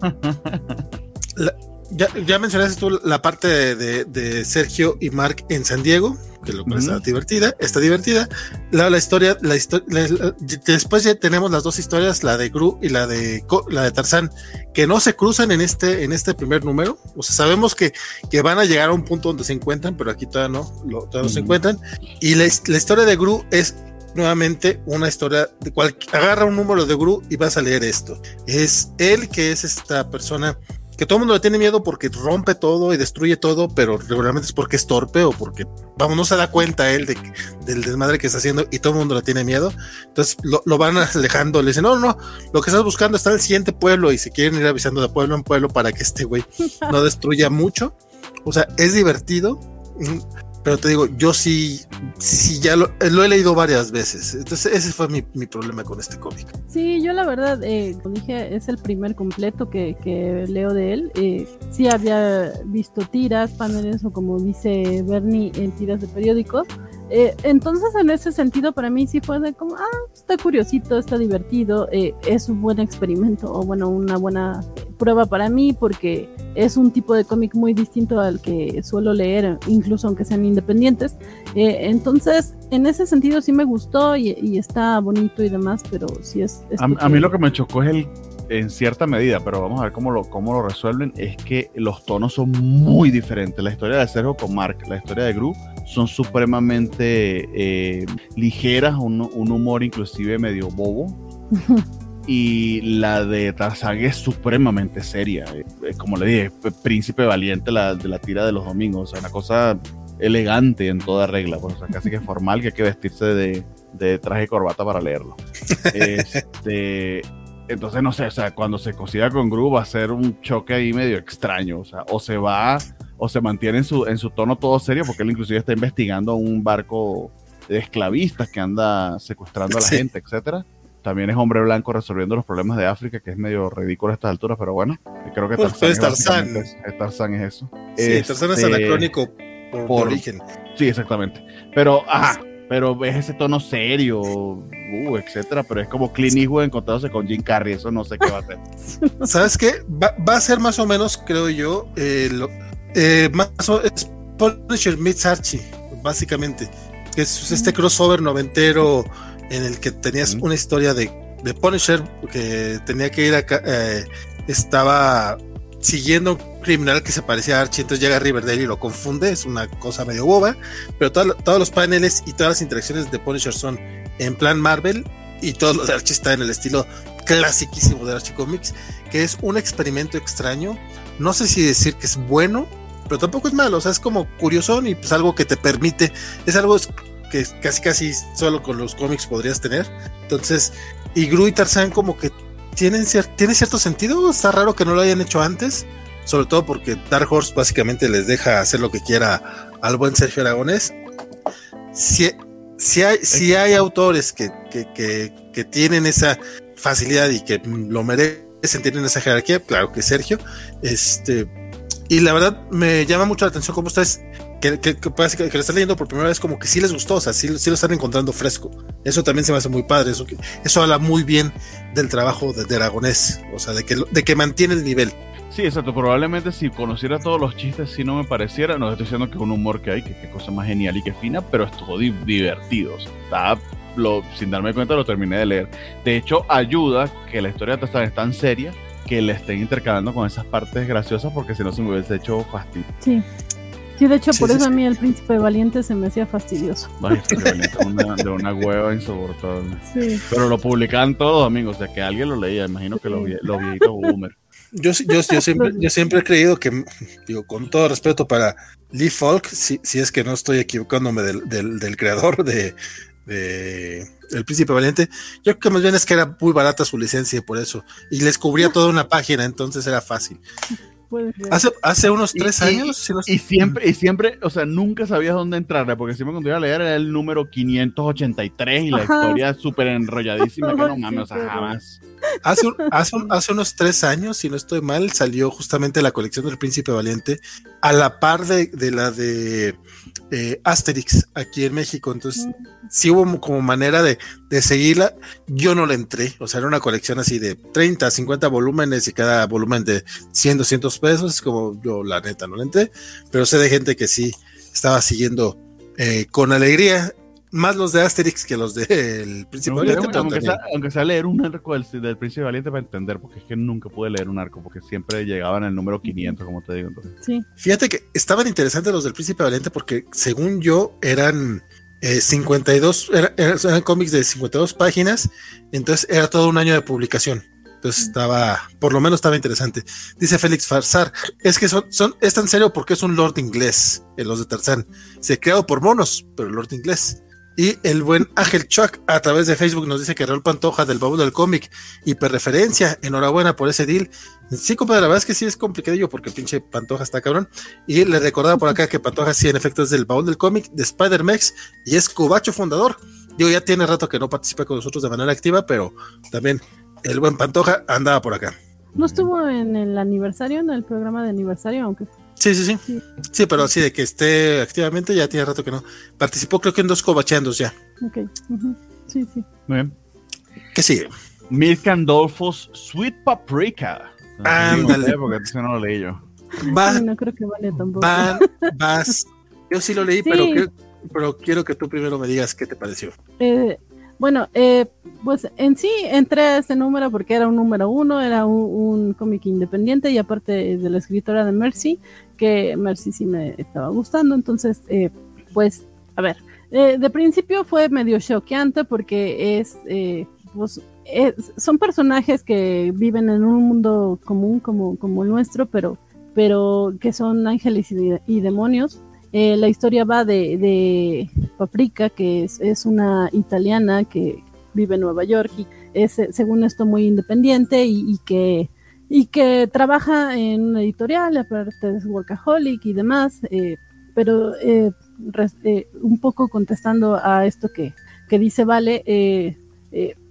la, Ya, ya mencionaste tú la parte de, de, de Sergio y Mark en San Diego, que lo cual uh-huh. está divertida, está divertida. La, la historia, la historia, la, la, después ya tenemos las dos historias, la de Gru y la de la de Tarzán, que no se cruzan en este, en este primer número. O sea, sabemos que, que van a llegar a un punto donde se encuentran, pero aquí todavía no, lo, todavía uh-huh. no se encuentran. Y la, la historia de Gru es nuevamente una historia de cual, agarra un número de Gru y vas a leer esto. Es él, que es esta persona que todo el mundo le tiene miedo porque rompe todo y destruye todo, pero regularmente es porque es torpe o porque, vamos, no se da cuenta él de, del desmadre que está haciendo y todo el mundo le tiene miedo. Entonces lo, lo van alejando, le dicen, no, no, lo que estás buscando está en el siguiente pueblo, y se quieren ir avisando de pueblo en pueblo para que este güey no destruya mucho. O sea, es divertido, pero te digo, yo sí, sí ya lo, lo he leído varias veces. Entonces ese fue mi, mi problema con este cómic.
Sí, yo la verdad, eh, como dije, es el primer completo que, que leo de él. Eh, sí había visto tiras, paneles o como dice Bernie, en tiras de periódicos. Eh, entonces en ese sentido para mí sí fue de como, ah, está curiosito, está divertido, eh, es un buen experimento o bueno, una buena prueba para mí porque es un tipo de cómic muy distinto al que suelo leer, incluso aunque sean independientes. Eh, entonces en ese sentido sí me gustó y, y está bonito y demás, pero sí es... es
a, a mí lo que me chocó es el, en cierta medida, pero vamos a ver cómo lo, cómo lo resuelven, es que los tonos son muy diferentes. La historia de Sergio con Mark, la historia de Gru son supremamente eh, ligeras, un, un humor inclusive medio bobo. Y la de Tarzán es supremamente seria, eh, como le dije, Príncipe Valiente la, de la tira de los domingos, o sea, una cosa elegante en toda regla, pues, o sea, casi que formal, que hay que vestirse de, de traje y corbata para leerlo. Este, entonces no sé, o sea, cuando se consiga con Gru va a ser un choque ahí medio extraño, o sea, o se va, o se mantiene en su, en su tono todo serio, porque él inclusive está investigando un barco de esclavistas que anda secuestrando a la sí. gente, etcétera. También es hombre blanco resolviendo los problemas de África, que es medio ridículo a estas alturas, pero bueno, creo que
pues,
Tarzán,
pues, Tarzán.
Es, es, Tarzán es eso.
Sí, este... Tarzán es anacrónico por,
por
origen.
Sí, exactamente. Pero, ajá, pero es ese tono serio, uh, etcétera, pero es como Clint Eastwood encontrándose con Jim Carrey, eso no sé qué va a hacer.
¿Sabes qué? Va, va a ser más o menos, creo yo, eh, lo, eh, más o es Punisher meets Archie, básicamente, que es este crossover noventero en el que tenías una historia de, de Punisher que tenía que ir acá, eh, estaba siguiendo un criminal que se parecía a Archie, entonces llega Riverdale y lo confunde, es una cosa medio boba, pero todo, todos los paneles y todas las interacciones de Punisher son en plan Marvel y todo lo de Archie está en el estilo clasiquísimo de Archie Comics, que es un experimento extraño, no sé si decir que es bueno, pero tampoco es malo, o sea, es como curiosón y pues algo que te permite, es algo que casi casi solo con los cómics podrías tener, entonces, y Gru y Tarzán como que tienen cier- tiene cierto sentido, está raro que no lo hayan hecho antes, sobre todo porque Dark Horse básicamente les deja hacer lo que quiera al buen Sergio Aragonés. Si, si, hay, si hay autores que, que, que, que tienen esa facilidad y que lo merecen, tienen esa jerarquía, claro que Sergio, este, y la verdad me llama mucho la atención cómo ustedes que, que, que, que, que lo están leyendo por primera vez, como que sí les gustó, o sea, sí, sí lo están encontrando fresco. Eso también se me hace muy padre, eso, que, eso habla muy bien del trabajo de, de Aragonés, o sea, de que, de que mantiene el nivel.
Sí, exacto, probablemente si conociera todos los chistes, si no me pareciera, no estoy diciendo que es un humor que hay, que qué cosa más genial y que fina, pero estuvo di- divertido, o sea, estaba, lo, sin darme cuenta lo terminé de leer. De hecho, ayuda que la historia de Tarzán es tan seria que le estén intercalando con esas partes graciosas, porque si no se me hubiese hecho fastidio.
Sí. Sí, de hecho,
Sí,
por
sí,
eso
sí.
a mí el Príncipe Valiente se me hacía fastidioso.
Ay, es de una, de una hueva insoportable.
Sí.
Pero lo publicaban todos, amigos, o sea, que alguien lo leía, imagino que los, vie- los viejitos boomer.
Yo, yo, yo, siempre, yo siempre he creído que, digo, con todo respeto para Lee Falk, si, si es que no estoy equivocándome del, del, del creador de, de El Príncipe Valiente, yo creo que más bien es que era muy barata su licencia y por eso, y les cubría toda una página, entonces era fácil. Hace, hace unos tres
y,
años.
Y,
si no...
y siempre, y siempre, o sea, nunca sabías dónde entrarle, porque siempre cuando iba a leer era el número quinientos ochenta y tres y la
Ajá.
historia súper enrolladísima, que no mames, o sea, jamás.
Hace, un, hace, un, hace unos tres años, si no estoy mal, salió justamente la colección del Príncipe Valiente a la par de, de la de eh, Asterix aquí en México. Entonces, mm. sí hubo como manera de, de seguirla. Yo no le entré, o sea, era una colección así de treinta, cincuenta volúmenes y cada volumen de cien, doscientos pesos. Es como yo, la neta, no le entré, pero sé de gente que sí estaba siguiendo eh, con alegría. Más los de Asterix que los del Príncipe
aunque,
Valiente.
Aunque, sea, aunque sea leer un arco del, del Príncipe Valiente para entender, porque es que nunca pude leer un arco, porque siempre llegaban al número quinientos, como te digo. Entonces.
Sí.
Fíjate que estaban interesantes los del Príncipe Valiente porque, según yo, eran eh, cincuenta y dos, era, eran, eran cómics de cincuenta y dos páginas, entonces era todo un año de publicación. Entonces estaba, por lo menos estaba interesante. Dice Félix Farsar, es que son, son, es tan serio porque es un lord inglés, en los de Tarzán. Se creado por monos, pero el lord inglés. Y el buen Ángel Chuck a través de Facebook nos dice que Raúl Pantoja del baúl del cómic, hiperreferencia, enhorabuena por ese deal. Sí, compadre, la verdad es que sí es complicadillo porque el pinche Pantoja está cabrón. Y le recordaba por acá que Pantoja sí en efecto es del baúl del cómic, de Spider-Mex y es Cubacho fundador. Digo, ya tiene rato que no participa con nosotros de manera activa, pero también el buen Pantoja andaba por acá.
¿No estuvo en el aniversario, en el programa de aniversario? Aunque
Sí, sí, sí, sí. Sí, pero así de que esté activamente ya tiene rato que no. Participó creo que en dos covacheandos ya.
Ok. Uh-huh. Sí, sí.
Muy bien.
¿Qué sigue?
Mirk Andolfo's Sweet Paprika.
Ándale.
No, porque eso no lo leí yo.
Va,
sí, no creo que vale tampoco.
Va, vas. Yo sí lo leí, sí. Pero, que, pero quiero que tú primero me digas qué te pareció.
Eh, bueno, eh, pues en sí entré a ese número porque era un número uno, era un, un cómic independiente y aparte de la escritora de Mercy, que Mercy sí me estaba gustando, entonces eh, pues a ver, eh, de principio fue medio choqueante porque es, eh, pues, es, son personajes que viven en un mundo común como, como el nuestro, pero, pero que son ángeles y, y demonios. Eh, la historia va de, de Paprika, que es, es una italiana que vive en Nueva York y es, según esto, muy independiente y, y, que, y que trabaja en una editorial, aparte es workaholic y demás, eh, pero eh, res, eh, un poco contestando a esto que, que dice Vale, eh, eh,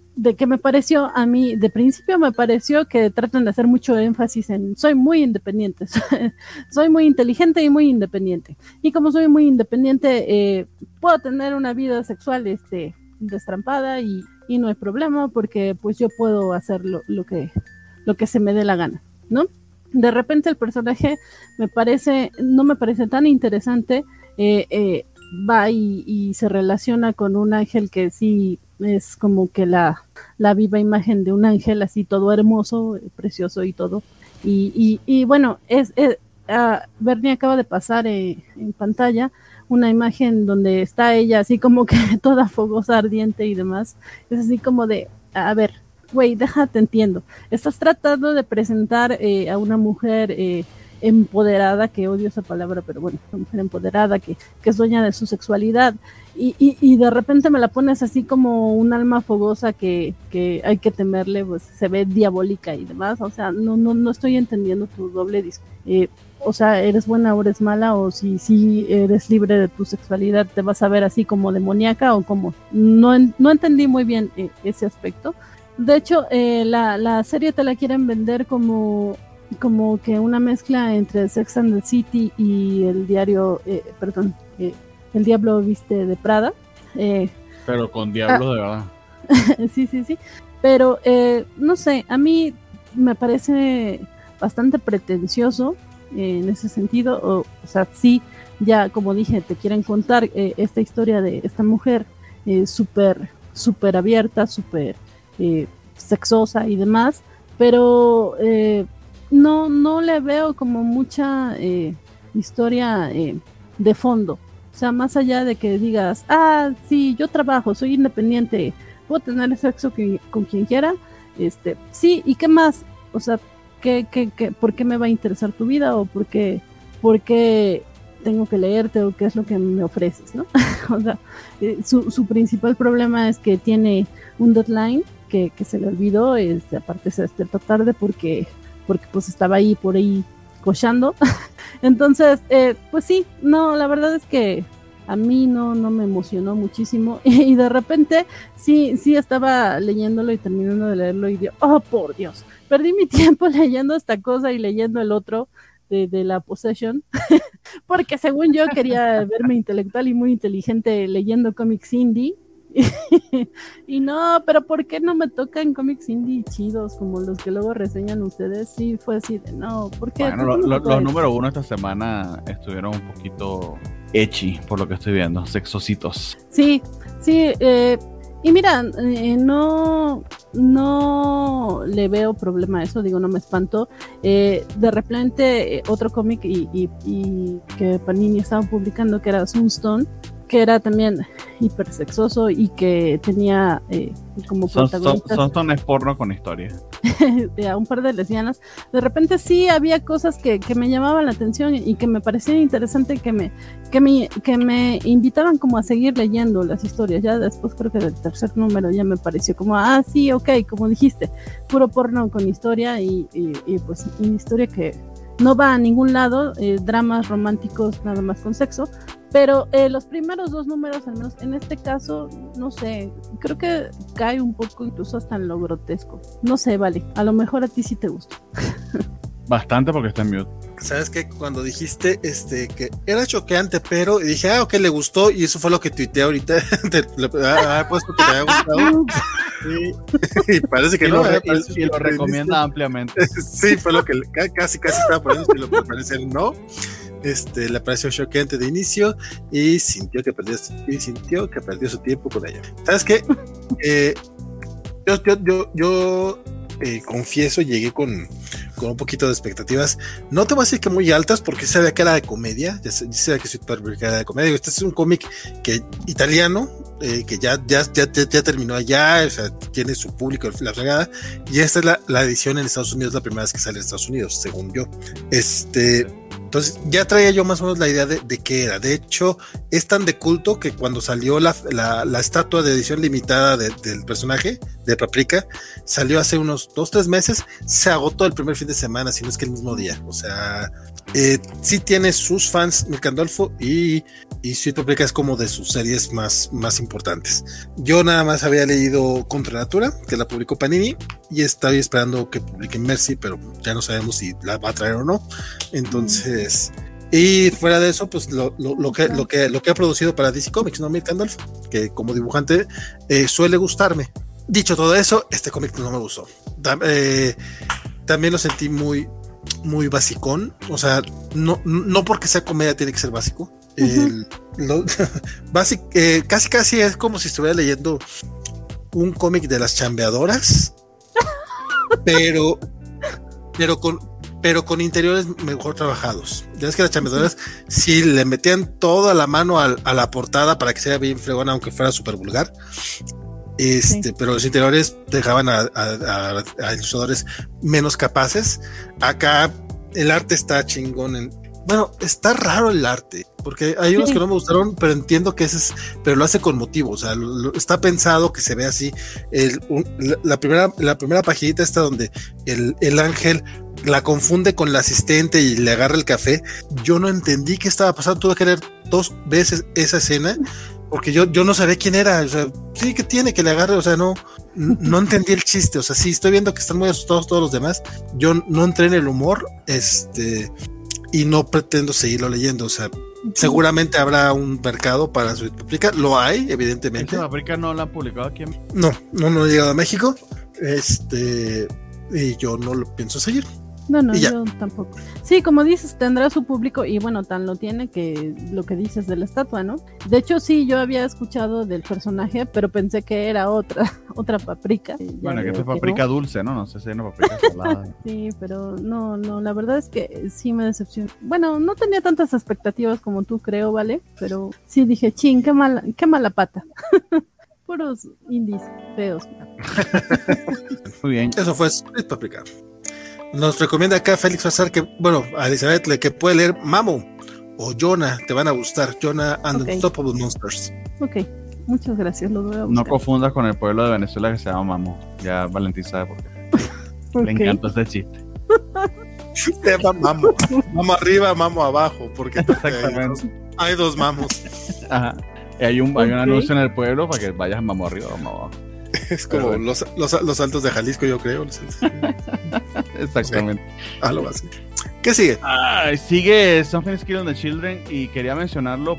de que me pareció a mí, de principio me pareció que tratan de hacer mucho énfasis en soy muy independiente, soy muy inteligente y muy independiente. Y como soy muy independiente, eh, puedo tener una vida sexual este, destrampada y, y no hay problema porque pues yo puedo hacer lo, lo, que, lo que se me dé la gana, ¿no? De repente el personaje me parece, no me parece tan interesante, eh, eh, va y, y se relaciona con un ángel que sí es como que la, la viva imagen de un ángel así todo hermoso, precioso y todo. Y, y, y bueno, es, es uh, Bernie acaba de pasar eh, en pantalla una imagen donde está ella así como que toda fogosa, ardiente y demás. Es así como de, a ver, güey, déjate entiendo. Estás tratando de presentar eh, a una mujer eh, empoderada, que odio esa palabra, pero bueno, una mujer empoderada que, que es dueña de su sexualidad y, y, y de repente me la pones así como un alma fogosa que, que hay que temerle, pues se ve diabólica y demás, o sea, no, no, no estoy entendiendo tu doble disco. Eh, o sea, eres buena o eres mala, o si, si eres libre de tu sexualidad, te vas a ver así como demoníaca o como, no, no entendí muy bien eh, ese aspecto. De hecho, eh, la, la serie te la quieren vender como como que una mezcla entre Sex and the City y el diario, eh, perdón, eh, el Diablo Viste de Prada. Eh,
Pero con diablos ah, de verdad.
sí, sí, sí. Pero, eh, no sé, a mí me parece bastante pretencioso eh, en ese sentido. O, o sea, sí, ya como dije, te quieren contar eh, esta historia de esta mujer eh, súper, súper abierta, súper eh, sexosa y demás, pero... Eh, No, no le veo como mucha eh, historia eh, de fondo. O sea, más allá de que digas, ah, sí, yo trabajo, soy independiente, puedo tener sexo que, con quien quiera, este, sí, ¿y qué más? O sea, ¿qué, qué, qué, ¿por qué me va a interesar tu vida? ¿O por qué, por qué tengo que leerte? ¿O qué es lo que me ofreces? ¿No? O sea, eh, su, su principal problema es que tiene un deadline que, que se le olvidó, este, aparte se despierta tarde porque... porque pues estaba ahí por ahí cochando. Entonces, eh, pues sí, no, la verdad es que a mí no, no me emocionó muchísimo y de repente sí, sí estaba leyéndolo y terminando de leerlo y digo, oh por Dios, perdí mi tiempo leyendo esta cosa y leyendo el otro de, de la Possession, porque según yo quería verme intelectual y muy inteligente leyendo cómics indie. Y no, pero ¿por qué no me tocan cómics indie chidos como los que luego reseñan ustedes? Sí, fue así de no, ¿por qué?
Bueno, lo, lo, los número uno esta semana estuvieron un poquito ecchi, por lo que estoy viendo, sexositos.
Sí, sí, eh, y mira, eh, no, no le veo problema a eso, digo, no me espanto. Eh, de repente, eh, otro cómic y, y, y que Panini estaba publicando, que era Sunstone, que era también hipersexoso y que tenía eh, como protagonistas...
Sunstone es porno con historia.
A un par de lesbianas. De repente sí había cosas que, que me llamaban la atención y que me parecían interesantes, que me, que, me, que me invitaban como a seguir leyendo las historias. Ya después creo que del tercer número ya me pareció como, ah, sí, ok, como dijiste, puro porno con historia y, y, y pues una historia que no va a ningún lado, eh, dramas románticos nada más con sexo. Pero eh, los primeros dos números, al menos en este caso, no sé, creo que cae un poco incluso hasta en lo grotesco. No sé, vale, a lo mejor a ti sí te gusta.
Bastante porque está en mute.
¿Sabes qué? Cuando dijiste este que era choqueante, pero y dije, ah, ok, le gustó, y eso fue lo que tuiteé ahorita. Te, lo, ah, puesto que te haya gustado. Sí. Y parece que
y
no.
Lo,
eh,
y, y lo recomienda ampliamente.
Sí, fue lo que casi, casi estaba poniendo, y lo parece no. Este, le pareció choqueante de inicio y sintió que perdió, y sintió que perdió su tiempo con ella. ¿Sabes qué? Eh, yo yo, yo, yo eh, confieso, llegué con, con un poquito de expectativas. No te voy a decir que muy altas, porque sabía que era de comedia. Ya sabía que soy era de comedia. Este es un cómic que italiano, eh, que ya, ya, ya, ya, ya terminó allá, o sea, tiene su público, la fregada. Y esta es la, la edición en Estados Unidos, la primera vez que sale en Estados Unidos, según yo. Este. Entonces ya traía yo más o menos la idea de, de qué era. De hecho, es tan de culto que cuando salió la, la, la estatua de edición limitada de, del personaje de Paprika, salió hace unos dos, tres meses, se agotó el primer fin de semana, si no es que el mismo día. O sea, Eh, sí tiene sus fans Mirka Andolfo y, y Sweet Paprika es como de sus series más, más importantes. Yo nada más había leído Contra Natura, que la publicó Panini, y estaba esperando que publiquen Mercy, pero ya no sabemos si la va a traer o no. Entonces, y fuera de eso, pues lo, lo, lo, que, lo, que, lo que ha producido para D C Comics, ¿no? Mirka Andolfo, que como dibujante eh, suele gustarme. Dicho todo eso, este cómic no me gustó. Da, eh, también lo sentí muy muy basicón, o sea, no, no porque sea comedia tiene que ser básico. Uh-huh. El, lo, basic, eh, casi casi es como si estuviera leyendo un cómic de las chambeadoras, pero pero con pero con interiores mejor trabajados. Ya es que las chambeadoras sí le metían toda la mano a, a la portada para que sea bien fregona, aunque fuera súper vulgar. Este, sí. Pero los interiores dejaban a, a, a, a ilustradores menos capaces. Acá el arte está chingón. En, bueno, está raro el arte, porque hay unos sí. que no me gustaron, pero entiendo que ese es, pero lo hace con motivo. O sea, lo, lo, está pensado que se vea así. El, un, la, la primera, la primera paginita está donde el, el ángel la confunde con la asistente y le agarra el café. Yo no entendí qué estaba pasando. Tuve que leer dos veces esa escena. Porque yo, yo no sabía quién era, o sea, sí que tiene que le agarre, o sea, no, no entendí el chiste, o sea, sí, estoy viendo que están muy asustados todos los demás, yo no entré en el humor, este, y no pretendo seguirlo leyendo, o sea, seguramente habrá un mercado para Sweet Paprika, lo hay, evidentemente.
¿Sweet Paprika no la han publicado aquí en México?
No, no, no he llegado a México, este, y yo no lo pienso seguir.
No, no, yo tampoco. Sí, como dices, tendrá su público y bueno, tan lo tiene que lo que dices de la estatua, ¿no? De hecho, sí, yo había escuchado del personaje, pero pensé que era otra, otra paprika.
Bueno, que es paprika no. dulce, ¿no? No sé si es una paprika salada.
Sí, pero no, no, la verdad es que sí me decepcionó. Bueno, no tenía tantas expectativas como tú, creo, ¿vale? Pero sí dije, chin, qué mala, qué mala pata. Puros indies feos.
Muy bien.
Eso fue Sweet Paprika. Nos recomienda acá Félix Bazar que, bueno, a Elizabeth le que puede leer Mamo o Jonah, te van a gustar, Jonah and okay. Unstoppable Monsters.
Ok, muchas gracias, lo voy a buscar.
No confundas con el pueblo de Venezuela que se llama Mamo, ya Valentín sabe por qué. Okay. Le encantó este chiste.
Se llama Mamo, Mamo arriba, Mamo abajo, porque hay dos, hay dos mamos.
Ajá. Y hay un, okay. hay un anuncio en el pueblo para que vayas Mamo arriba o Mamo abajo.
Es como bueno. los, los, los altos de Jalisco, yo creo.
Exactamente.
Sí, algo así. ¿Qué sigue?
Ah, sigue Something's Killing the Children y quería mencionarlo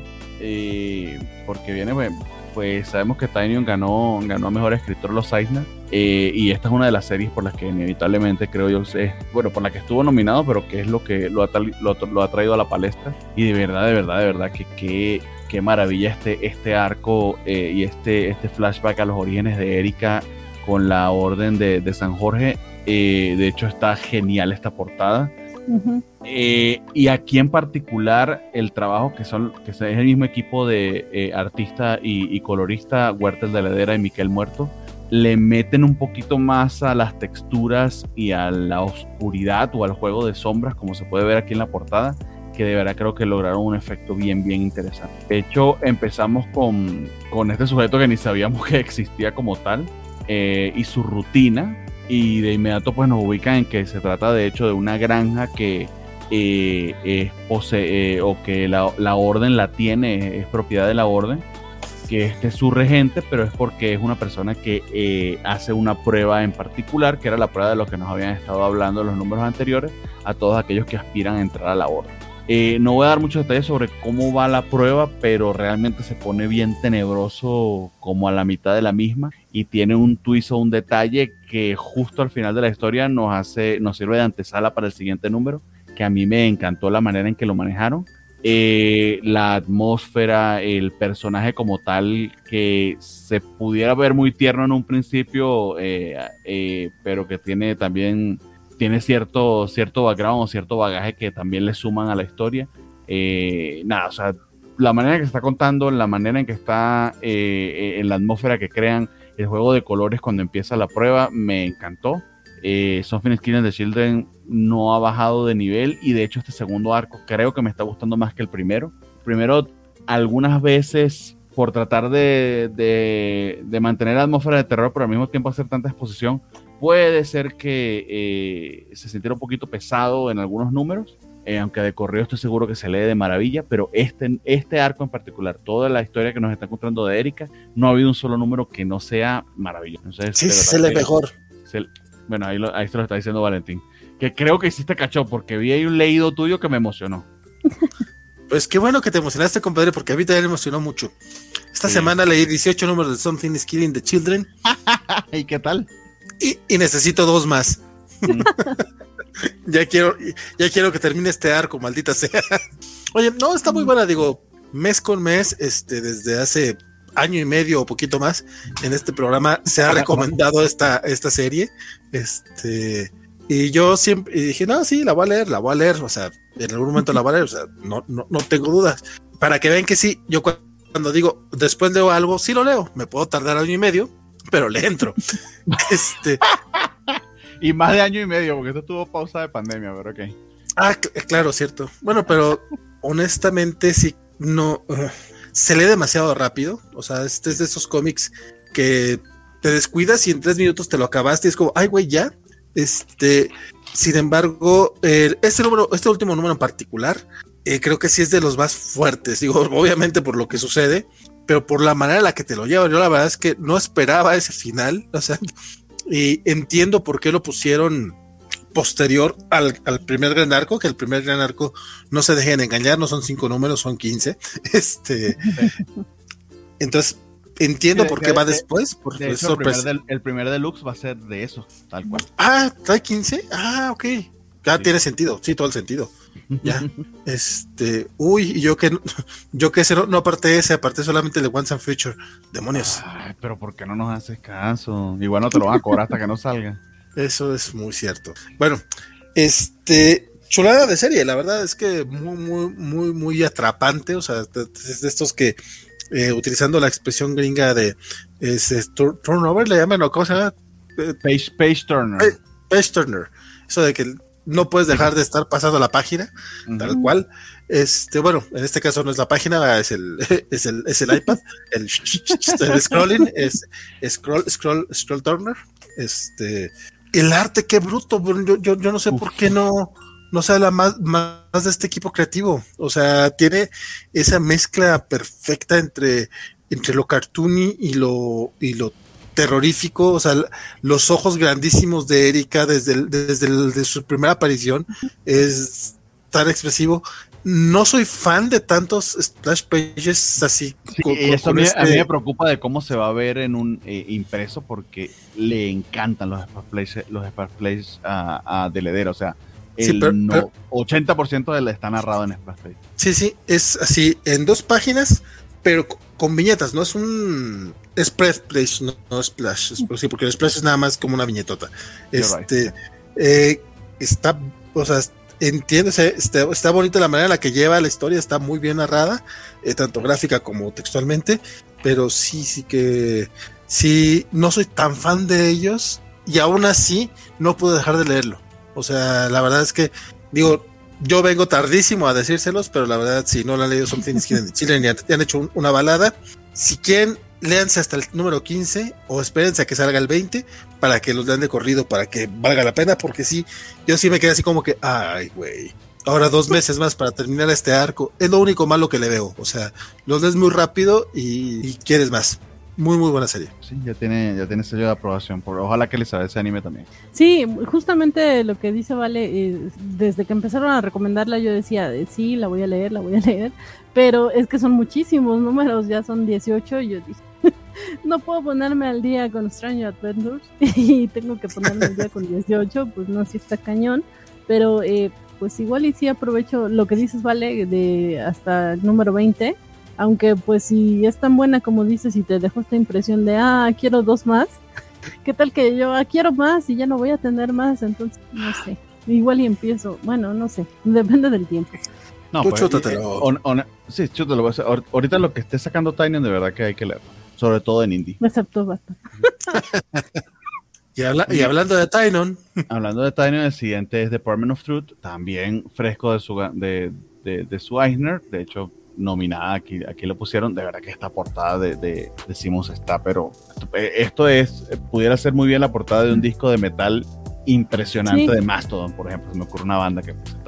eh, porque viene, pues, pues sabemos que Tynion ganó, ganó a Mejor Escritor los Eisner eh, y esta es una de las series por las que inevitablemente creo yo, es, bueno, por la que estuvo nominado, pero que es lo que lo ha, lo, lo ha traído a la palestra y de verdad, de verdad, de verdad que que qué maravilla este, este arco eh, y este, este flashback a los orígenes de Erika con la Orden de, de San Jorge. Eh, de hecho, está genial esta portada. Uh-huh. Eh, y aquí en particular, el trabajo que son que es el mismo equipo de eh, artista y, y colorista, Huertas de Ledera y Miquel Muerto, le meten un poquito más a las texturas y a la oscuridad o al juego de sombras, como se puede ver aquí en la portada, que de verdad creo que lograron un efecto bien, bien interesante. De hecho, empezamos con, con este sujeto que ni sabíamos que existía como tal, eh, y su rutina, y de inmediato pues nos ubican en que se trata de hecho de una granja que eh, es posee, eh, o que la, la orden la tiene, es propiedad de la orden, que este es su regente, pero es porque es una persona que eh, hace una prueba en particular, que era la prueba de lo que nos habían estado hablando en los números anteriores, a todos aquellos que aspiran a entrar a la orden. Eh, no voy a dar muchos detalles sobre cómo va la prueba, pero realmente se pone bien tenebroso como a la mitad de la misma y tiene un twist o un detalle que justo al final de la historia nos hace, nos sirve de antesala para el siguiente número, que a mí me encantó la manera en que lo manejaron. Eh, la atmósfera, el personaje como tal, que se pudiera ver muy tierno en un principio, eh, eh, pero que tiene también tiene cierto, cierto background o cierto bagaje que también le suman a la historia. Eh, nada, o sea, la manera en que se está contando, la manera en que está, eh, en la atmósfera que crean, el juego de colores cuando empieza la prueba, me encantó. Eh, Something's Killing the Children no ha bajado de nivel y de hecho este segundo arco creo que me está gustando más que el primero. Primero, algunas veces por tratar de, de, de mantener la atmósfera de terror, pero al mismo tiempo hacer tanta exposición, puede ser que eh, se sintiera un poquito pesado en algunos números, eh, aunque de correo estoy seguro que se lee de maravilla, pero este, este arco en particular, toda la historia que nos está contando de Erika, no ha habido un solo número que no sea maravilloso. Entonces,
sí, se lee mejor.
Se, bueno, ahí, lo, ahí se lo está diciendo Valentín, que creo que hiciste cacho, porque vi ahí un leído tuyo que me emocionó.
Pues qué bueno que te emocionaste, compadre, porque a mí también me emocionó mucho. Esta sí. semana leí dieciocho números de Something is Killing the Children.
¿Y qué tal?
Y, y necesito dos más. Mm. ya quiero ya quiero que termine este arco, maldita sea. Oye, no, está muy buena, digo, mes con mes, este, desde hace año y medio o poquito más, en este programa se ha recomendado esta, esta serie. Este, y yo siempre y dije, no, sí, la voy a leer, la voy a leer, o sea, en algún momento la voy a leer, o sea, no, no, no tengo dudas. Para que vean que sí, yo cuando digo, después leo algo, sí lo leo, me puedo tardar año y medio, pero le entro. este
Y más de año y medio, porque esto tuvo pausa de pandemia, pero ok.
Ah, cl- claro, cierto. Bueno, pero honestamente sí, no, uh, se lee demasiado rápido. O sea, este es de esos cómics que te descuidas y en tres minutos te lo acabaste y es como, ay, güey, ya. Este, sin embargo, eh, este número, este último número en particular, eh, creo que sí es de los más fuertes. Digo, obviamente por lo que sucede, pero por la manera en la que te lo llevan. Yo la verdad es que no esperaba ese final, o sea, y entiendo por qué lo pusieron posterior al, al primer gran arco, que el primer gran arco, no se dejen engañar, no son cinco números, son quince. Este, entonces entiendo sí, por qué de, va de, después. Por
de hecho, el, primer del, el primer deluxe va a ser de eso, tal cual.
Ah, ¿trae quince? Ah, ok. Ya sí. Tiene sentido, sí, todo el sentido. Ya, este, uy, y yo que yo que ese no, no aparté ese, aparté solamente el de Once and Future. Demonios.
Ay, pero ¿por qué no nos haces caso? Igual no te lo van a cobrar hasta que no salga.
Eso es muy cierto. Bueno, este, chulada de serie, la verdad es que muy, muy, muy, muy atrapante. O sea, es de estos que eh, utilizando la expresión gringa de es, es, turnover, le llaman, o ¿cómo se llama?
Page, page turner.
Page, page turner. Eso de que no puedes dejar de estar pasando la página, uh-huh. tal cual. Este, bueno, en este caso no es la página, es el, es el, es el iPad, el, el scrolling, es scroll, scroll, scroll turner. Este, el arte, qué bruto. Yo, yo, yo no sé Uf. por qué no, no se habla más, más de este equipo creativo. O sea, tiene esa mezcla perfecta entre, entre lo cartoony y lo, y lo terrorífico, o sea, los ojos grandísimos de Erika desde, el, desde el, de su primera aparición es tan expresivo. No soy fan de tantos splash pages así.
Sí, con, eso con a, mí, este... a mí me preocupa de cómo se va a ver en un eh, impreso, porque le encantan los splash pages, los splash pages a, a Deledero, o sea, el sí, pero, no, pero... ochenta por ciento de él está narrado en splash pages.
Sí, sí, es así, en dos páginas, pero con viñetas, no es un spread place, no, no splash, es, sí, porque el splash es nada más como una viñetota. Este, right. eh, está, o sea, entiendo, está, está bonita la manera en la que lleva la historia, está muy bien narrada, eh, tanto gráfica como textualmente, pero sí, sí que, sí, no soy tan fan de ellos, y aún así no puedo dejar de leerlo. O sea, la verdad es que, digo, yo vengo tardísimo a decírselos, pero la verdad, si no lo han leído Something is Killing the Children y han, han hecho un, una balada, si quieren, léanse hasta el número quince o espérense a que salga el veinte para que los lean de corrido, para que valga la pena, porque sí, yo sí me quedé así como que, ay, güey, ahora dos meses más para terminar este arco, es lo único malo que le veo. O sea, los lees muy rápido y, y quieres más. Muy, muy buena serie.
Sí, ya tiene, ya tiene sello de aprobación. Por, ojalá que les haga ese anime también.
Sí, justamente lo que dice Vale, eh, desde que empezaron a recomendarla yo decía, eh, sí, la voy a leer, la voy a leer, pero es que son muchísimos números, ya son dieciocho, y yo dije, no puedo ponerme al día con Strange Adventures, y tengo que ponerme al día con dieciocho, pues no, sí está cañón, pero eh, pues igual y sí aprovecho lo que dices, Vale, de hasta el número veinte, aunque pues si es tan buena como dices y te dejó esta impresión de, ah, quiero dos más, ¿qué tal que yo ah, quiero más y ya no voy a tener más? Entonces, no sé, igual y empiezo, bueno, no sé, depende del tiempo.
No, pues, eh, on, on, sí, chútatelo. Ahorita lo que esté sacando Tynion de verdad que hay que leerlo, sobre todo en indie.
Excepto basta.
y, habla, y hablando de Tynion.
Hablando de Tynion, el siguiente es Department of Truth, también fresco de su, de, de, de su Eisner, de hecho nominada, aquí, aquí lo pusieron, de verdad que esta portada de, de, de Simmons está, pero esto, esto es, pudiera ser muy bien la portada de un disco de metal impresionante, sí, de Mastodon, por ejemplo. Se me ocurre una banda que pues, está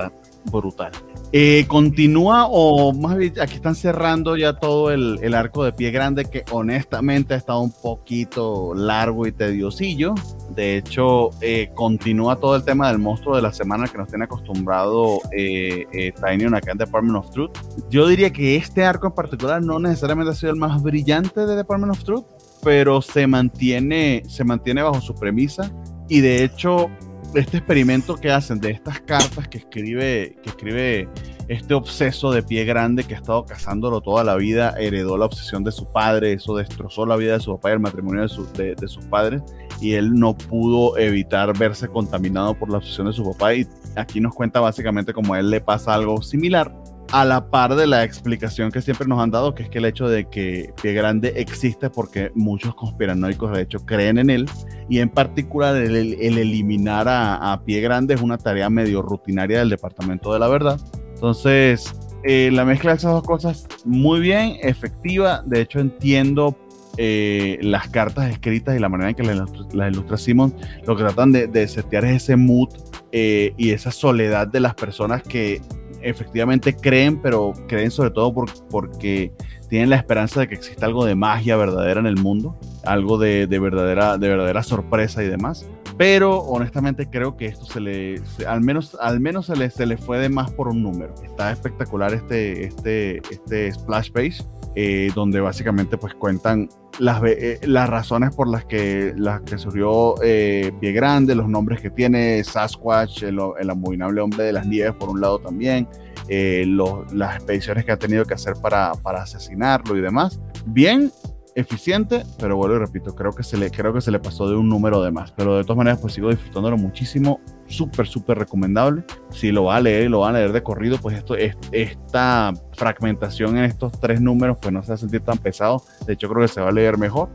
brutal. Eh, continúa, o más bien aquí están cerrando ya todo el, el arco de Pie Grande, que honestamente ha estado un poquito largo y tediosillo. De hecho, eh, continúa todo el tema del monstruo de la semana que nos tiene acostumbrado eh, eh, Tynion acá en Department of Truth. Yo diría que este arco en particular no necesariamente ha sido el más brillante de Department of Truth, pero se mantiene, se mantiene bajo su premisa, y de hecho este experimento que hacen de estas cartas que escribe, que escribe este obseso de Pie Grande, que ha estado cazándolo toda la vida, heredó la obsesión de su padre, eso destrozó la vida de su papá y el matrimonio de, su, de, de sus padres, y él no pudo evitar verse contaminado por la obsesión de su papá, y aquí nos cuenta básicamente cómo a él le pasa algo similar, a la par de la explicación que siempre nos han dado, que es que el hecho de que Pie Grande existe porque muchos conspiranoicos de hecho creen en él, y en particular el, el eliminar a, a Pie Grande es una tarea medio rutinaria del Departamento de la Verdad. Entonces eh, la mezcla de esas dos cosas muy bien, efectiva. De hecho entiendo eh, las cartas escritas y la manera en que las ilustra, la ilustra Simon, lo que tratan de, de setear es ese mood eh, y esa soledad de las personas que efectivamente creen, pero creen sobre todo por, porque tienen la esperanza de que exista algo de magia verdadera en el mundo, algo de, de, verdadera, de verdadera sorpresa y demás. Pero honestamente creo que esto se le, se, al menos, al menos se le, se le fue de más por un número. Está espectacular este, este, este splash page, eh, donde básicamente pues cuentan las, eh, las razones por las que, las que surgió eh, Pie Grande, los nombres que tiene Sasquatch, el, el abominable hombre de las nieves por un lado también, eh, los, las expediciones que ha tenido que hacer para, para asesinarlo y demás. Bien, eficiente, pero vuelvo y repito, creo que se le, creo que se le pasó de un número de más, pero de todas maneras pues sigo disfrutándolo muchísimo, súper súper recomendable. Si lo va a leer y lo van a leer de corrido, pues esto es, esta fragmentación en estos tres números pues no se va a sentir tan pesado, de hecho creo que se va a leer mejor.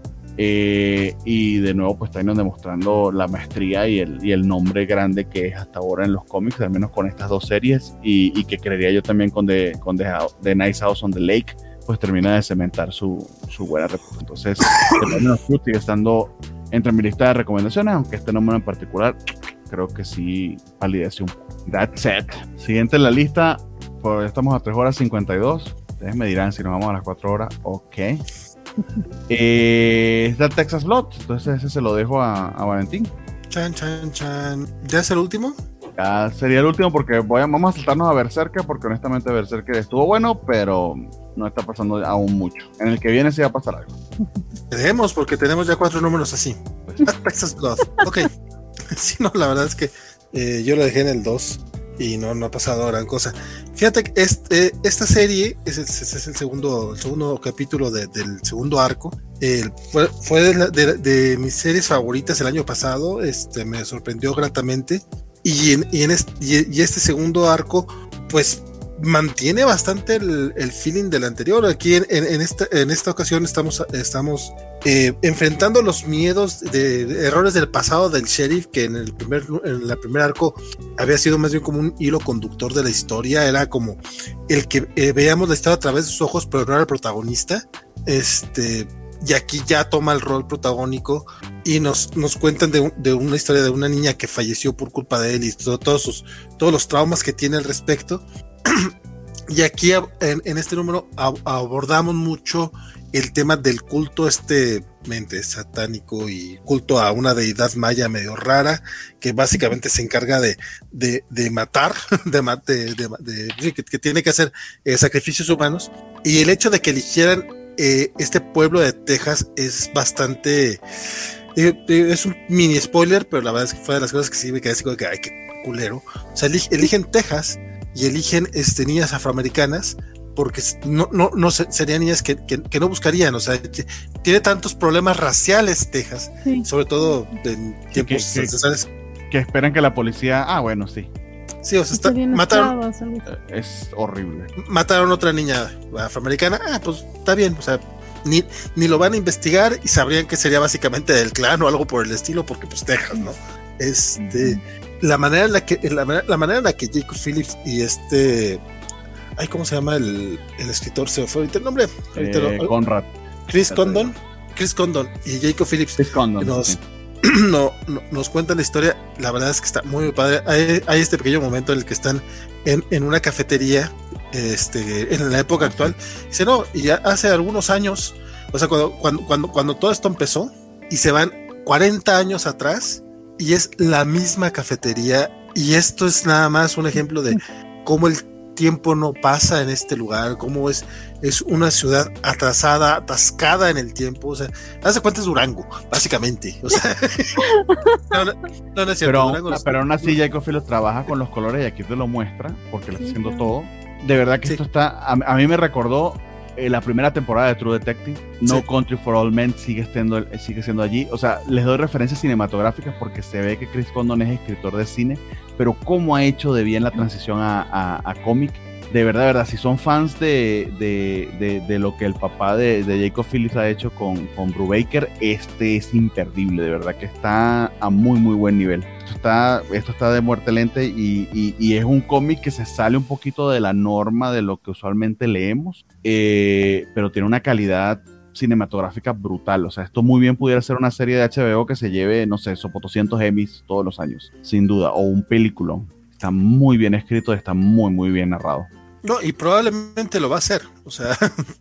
Eh, y de nuevo pues están demostrando la maestría y el, y el nombre grande que es hasta ahora en los cómics, al menos con estas dos series, y, y que creería yo también con The, con The, The Nice House on the Lake pues termina de cementar su, su buena reputación. Entonces, Department of Truth sigue estando entre mi lista de recomendaciones, aunque este número en particular creo que sí palidece un poco. That's it. Siguiente en la lista, pues estamos a tres horas cincuenta y dos. Ustedes me dirán si nos vamos a las cuatro horas. Ok. eh, está Texas Blood, entonces ese se lo dejo a, a Valentín.
Chan, chan, chan. ¿Ya es el último?
Ya sería el último porque voy a, vamos a saltarnos a Berserker, porque honestamente Berserker estuvo bueno, pero no está pasando aún mucho. En el que viene sí va a pasar algo.
Tenemos, porque tenemos ya cuatro números así. Pues. Texas Blood. Ok. Sí, no, la verdad es que eh, yo lo dejé en el dos y no, no ha pasado gran cosa. Fíjate que este, esta serie es el, es el, segundo, el segundo capítulo de, del segundo arco. Eh, fue fue de, la, de, de mis series favoritas el año pasado. Este, me sorprendió gratamente. Y, en, y, en este, y, y este segundo arco, pues mantiene bastante el, el feeling del anterior. Aquí en, en, en, esta, en esta ocasión estamos, estamos eh, enfrentando los miedos de, de errores del pasado del sheriff, que en el primer en el primer arco había sido más bien como un hilo conductor de la historia. Era como el que eh, veíamos la historia a través de sus ojos, pero no era el protagonista. Este... Y aquí ya toma el rol protagónico y nos, nos cuentan de, un, de una historia de una niña que falleció por culpa de él y todo, todos, sus, todos los traumas que tiene al respecto. Y aquí en, en este número ab- abordamos mucho el tema del culto este mente satánico y culto a una deidad maya medio rara que básicamente se encarga de, de, de matar, de, de, de, de, que, que tiene que hacer eh, sacrificios humanos. Y el hecho de que eligieran Eh, este pueblo de Texas es bastante eh, eh, es un mini spoiler, pero la verdad es que fue de las cosas que sí me quedé así como que ay, qué culero. O sea, elige, eligen Texas y eligen este, niñas afroamericanas porque no, no, no serían niñas que, que, que no buscarían. O sea, tiene tantos problemas raciales Texas, sí. Sobre todo en tiempos
que,
necesarios.
Que esperan que la policía, ah bueno, sí.
Sí, o sea, está, mataron.
Es horrible.
Mataron a otra niña afroamericana. Ah, pues está bien. O sea, ni, ni lo van a investigar y sabrían que sería básicamente del clan o algo por el estilo, porque pues Texas, ¿no? Este, uh-huh. la manera en la que, la manera, la manera en la que Jacob Phillips y este, ay, ¿cómo se llama el, el escritor? Se me fue ahorita el nombre. Ahorita
eh,
lo,
Conrad.
Chris Condon. Chris Condon y Jacob Phillips
Chris Condon,
nos,
sí.
no, no, nos cuenta la historia. La verdad es que está muy padre. Hay, hay este pequeño momento en el que están en, en una cafetería, este, en la época actual. Dice, no, y ya hace algunos años, o sea, cuando, cuando, cuando, cuando todo esto empezó, y se van cuarenta años atrás, y es la misma cafetería, y esto es nada más un ejemplo de cómo el tiempo no pasa en este lugar, cómo es, es una ciudad atrasada, atascada en el tiempo. O sea, hace cuenta es Durango, básicamente. O sea, no, no, no, no es cierto.
Pero,
Durango no es...
pero aún así, Jacob Phillips trabaja con los colores y aquí te lo muestra, porque lo está haciendo todo. De verdad que sí. Esto está, a, a mí me recordó eh, la primera temporada de True Detective. No sí. Country for All Men sigue siendo, sigue siendo allí. O sea, les doy referencias cinematográficas porque se ve que Chris Condon es escritor de cine, pero cómo ha hecho de bien la transición a, a, a cómic. De verdad, de verdad, si son fans de, de, de, de lo que el papá de, de Jacob Phillips ha hecho con, con Brubaker, este es imperdible, de verdad que está a muy, muy buen nivel. Esto está, esto está de muerte lenta y, y, y es un cómic que se sale un poquito de la norma de lo que usualmente leemos, eh, pero tiene una calidad cinematográfica brutal. O sea, esto muy bien pudiera ser una serie de H B O que se lleve, no sé, doscientos Emmys todos los años, sin duda, o un peliculón. Está muy bien escrito, está muy, muy bien narrado.
No, y probablemente lo va a hacer. O sea,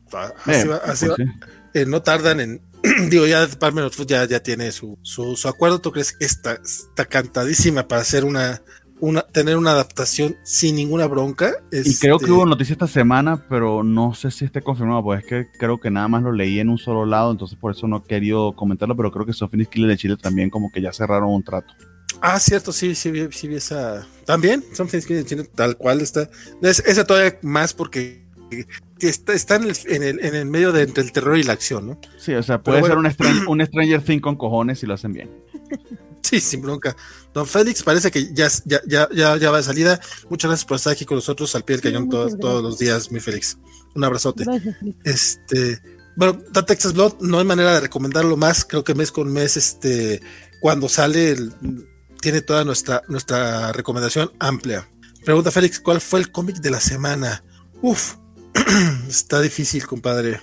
así
eh,
va, así
pues
va.
Sí.
Eh, no tardan en. Digo, ya Department of Food ya, ya tiene su, su, su acuerdo. ¿Tú crees que está, está cantadísima para hacer una, una, tener una adaptación sin ninguna bronca?
Este... Y creo que hubo noticia esta semana, pero no sé si esté confirmado, pues es que creo que nada más lo leí en un solo lado, entonces por eso no he querido comentarlo, pero creo que Sophonis Killer de Chile también como que ya cerraron un trato.
Ah, cierto, sí, sí, sí, sí vi esa. También, Something Skin Chile, tal cual está. Es, esa todavía más porque está, está en, el, en, el, en el medio de, entre el terror y la acción, ¿no?
Sí, o sea, puede Pero ser bueno. un, Stranger, un Stranger Thing con cojones si lo hacen bien.
Sí, sin bronca. Don Félix parece que ya, ya, ya, ya, ya va de salida. Muchas gracias por estar aquí con nosotros al pie del cañón sí, todo, todos los días, mi Félix. Un abrazote. Gracias, este, bueno, The Texas Blood, no hay manera de recomendarlo más. Creo que mes con mes, este, cuando sale el. Tiene toda nuestra, nuestra recomendación amplia. Pregunta Félix, ¿cuál fue el cómic de la semana? Uf, está difícil, compadre.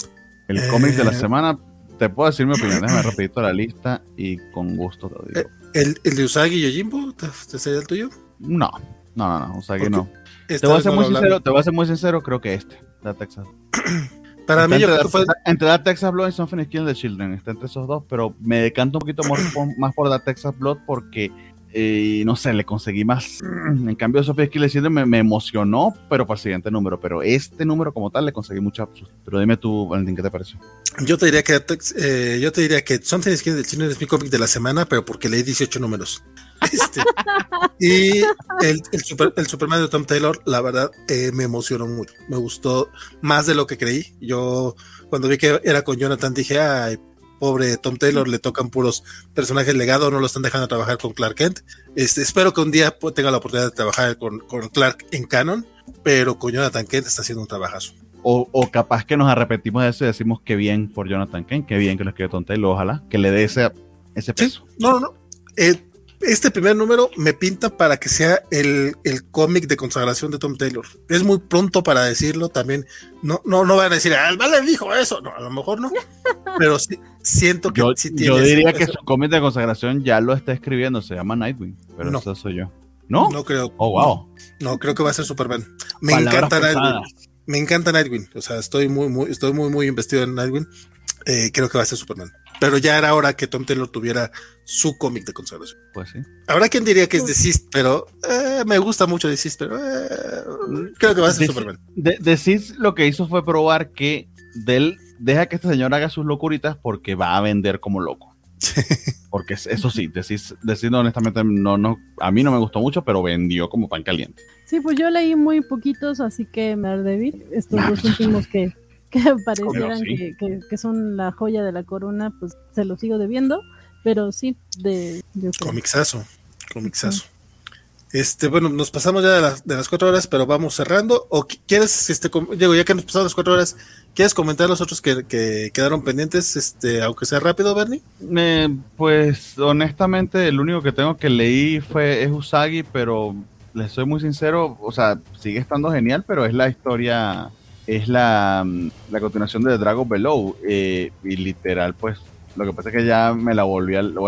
El eh, cómic de la semana, te puedo decir mi opinión, déjame rapidito la lista y con gusto te lo digo.
¿El, el de Usagi Yojimbo? ¿Te, ¿Te sería el tuyo?
No, no, no, no Usagi no. Te voy, a ser muy sincero, te voy a ser muy sincero, creo que este, la Texas.
Para
está
mí, yo
entre,
creo que fue.
Entre The Texas Blood y Something Killing the Children, está entre esos dos, pero me decanto un poquito más por, más por The Texas Blood porque, eh, no sé, le conseguí más. En cambio, Something Killing the Children me, me emocionó, pero para el siguiente número. Pero este número como tal le conseguí mucho. Pero dime tú, Valentín, ¿qué te pareció?
Yo te diría que, eh, yo te diría que Something Killing the Children es mi cómic de la semana, pero porque leí dieciocho números. Este, y el, el, super, el Superman de Tom Taylor, la verdad, eh, me emocionó mucho. Me gustó más de lo que creí. Yo, cuando vi que era con Jonathan, dije, ay, pobre Tom Taylor, le tocan puros personajes legados, no lo están dejando trabajar con Clark Kent. Este, espero que un día tenga la oportunidad de trabajar con, con Clark en canon, pero con Jonathan Kent está haciendo un trabajazo.
O, o capaz que nos arrepentimos de eso y decimos que bien por Jonathan Kent, que bien que lo escribió Tom Taylor, ojalá, que le dé ese, ese peso.
Sí, no, no, no. Eh, Este primer número me pinta para que sea el, el cómic de consagración de Tom Taylor. Es muy pronto para decirlo también. No, no, no van a decir, ah, vale, dijo eso. No, a lo mejor no. Pero sí, siento que
yo,
sí tiene.
Yo diría
eso,
que
eso.
su cómic de consagración ya lo está escribiendo. Se llama Nightwing. Pero no. Eso soy yo. ¿No?
No creo.
Oh, wow.
No, no creo que va a ser Superman. Me
Palabras
encanta
pesadas.
Nightwing. Me encanta Nightwing. O sea, estoy muy, muy, estoy muy, muy investido en Nightwing. Eh, creo que va a ser Superman. Pero ya era hora que Tom Taylor tuviera su cómic de consagración.
Pues sí.
Habrá quien diría que es Deceased, pero eh, me gusta mucho Deceased, pero eh, creo que va a ser
de,
Superman.
De, Deceased lo que hizo fue probar que Del deja que este señor haga sus locuritas porque va a vender como loco. Porque eso sí, Deceased, Deceased honestamente no, no, a mí no me gustó mucho, pero vendió como pan caliente.
Sí, pues yo leí muy poquitos, así que Daredevil, estos nah, dos últimos que que parecieran sí. que, que, que son la joya de la corona, pues se los sigo debiendo, pero sí, de...
Comixazo, comixazo. Sí. Este, bueno, nos pasamos ya de las, de las cuatro horas, pero vamos cerrando. ¿O quieres, este, Diego, ya que nos pasamos las cuatro horas, quieres comentar los otros que, que quedaron pendientes, este, aunque sea rápido, Bernie?
Eh, pues, honestamente, el único que tengo que leí fue es Usagi, pero les soy muy sincero, o sea, sigue estando genial, pero es la historia... es la, la continuación de Dragon Below eh, y literal pues lo que pasa es que ya me la volví a, bueno,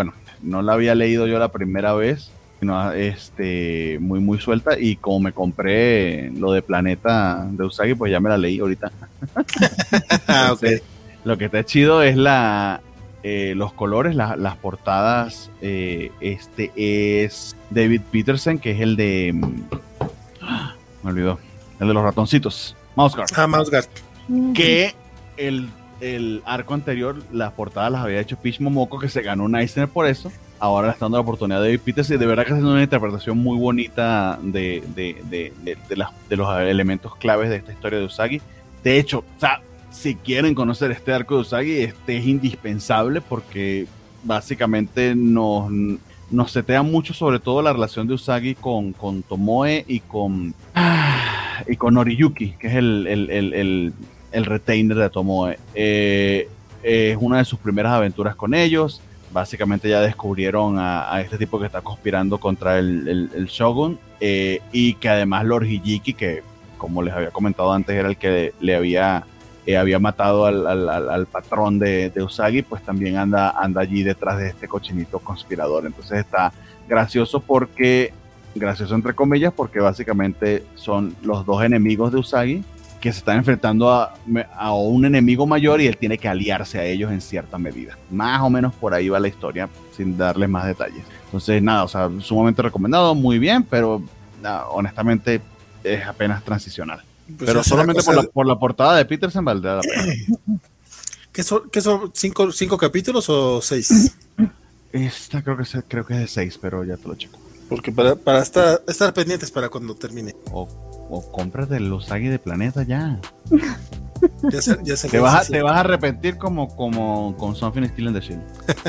no la había leído yo la primera vez, sino este, muy muy suelta, y como me compré lo de Planeta de Usagi, pues ya me la leí ahorita.
Ah, okay.
Lo que está chido es la eh, los colores, la, las portadas. Eh, este es David Peterson, que es el de me olvidó, el de los ratoncitos, Mouseguard.
Ah, Mouseguard.
Que el, el arco anterior, las portadas las había hecho Peach Momoko, que se ganó un Eisner por eso. Ahora le está dando la oportunidad de David Peterson, y de verdad que está haciendo una interpretación muy bonita de, de, de, de, de, las, de los elementos claves de esta historia de Usagi. De hecho, o sea, si quieren conocer este arco de Usagi, este es indispensable, porque básicamente nos, nos setea mucho, sobre todo la relación de Usagi con, con Tomoe y con, y con Noriyuki, que es el, el, el, el, el retainer de Tomoe. Eh, es una de sus primeras aventuras con ellos. Básicamente ya descubrieron a, a este tipo que está conspirando contra el, el, el Shogun, eh, y que además Lord Hijiki, que como les había comentado antes era el que le había, eh, había matado al, al, al patrón de, de Usagi, pues también anda, anda allí detrás de este cochinito conspirador. Entonces está gracioso porque, gracioso entre comillas, porque básicamente son los dos enemigos de Usagi que se están enfrentando a, a un enemigo mayor, y él tiene que aliarse a ellos en cierta medida. Más o menos por ahí va la historia, sin darles más detalles. Entonces, nada, o sea, sumamente recomendado, muy bien, pero nada, honestamente es apenas transicional. Pues pero solamente por la, por la portada de Peterson valdrá la pena.
¿Qué son, qué son cinco, cinco capítulos o seis?
Esta creo que, es, creo que es de seis, pero ya te lo checo.
Porque para, para estar, estar pendientes para cuando termine.
O, o cómprate el Usagi de Planeta ya.
Ya se, ya se
te, vas a, te vas a arrepentir como, como con Something Still in the Shield.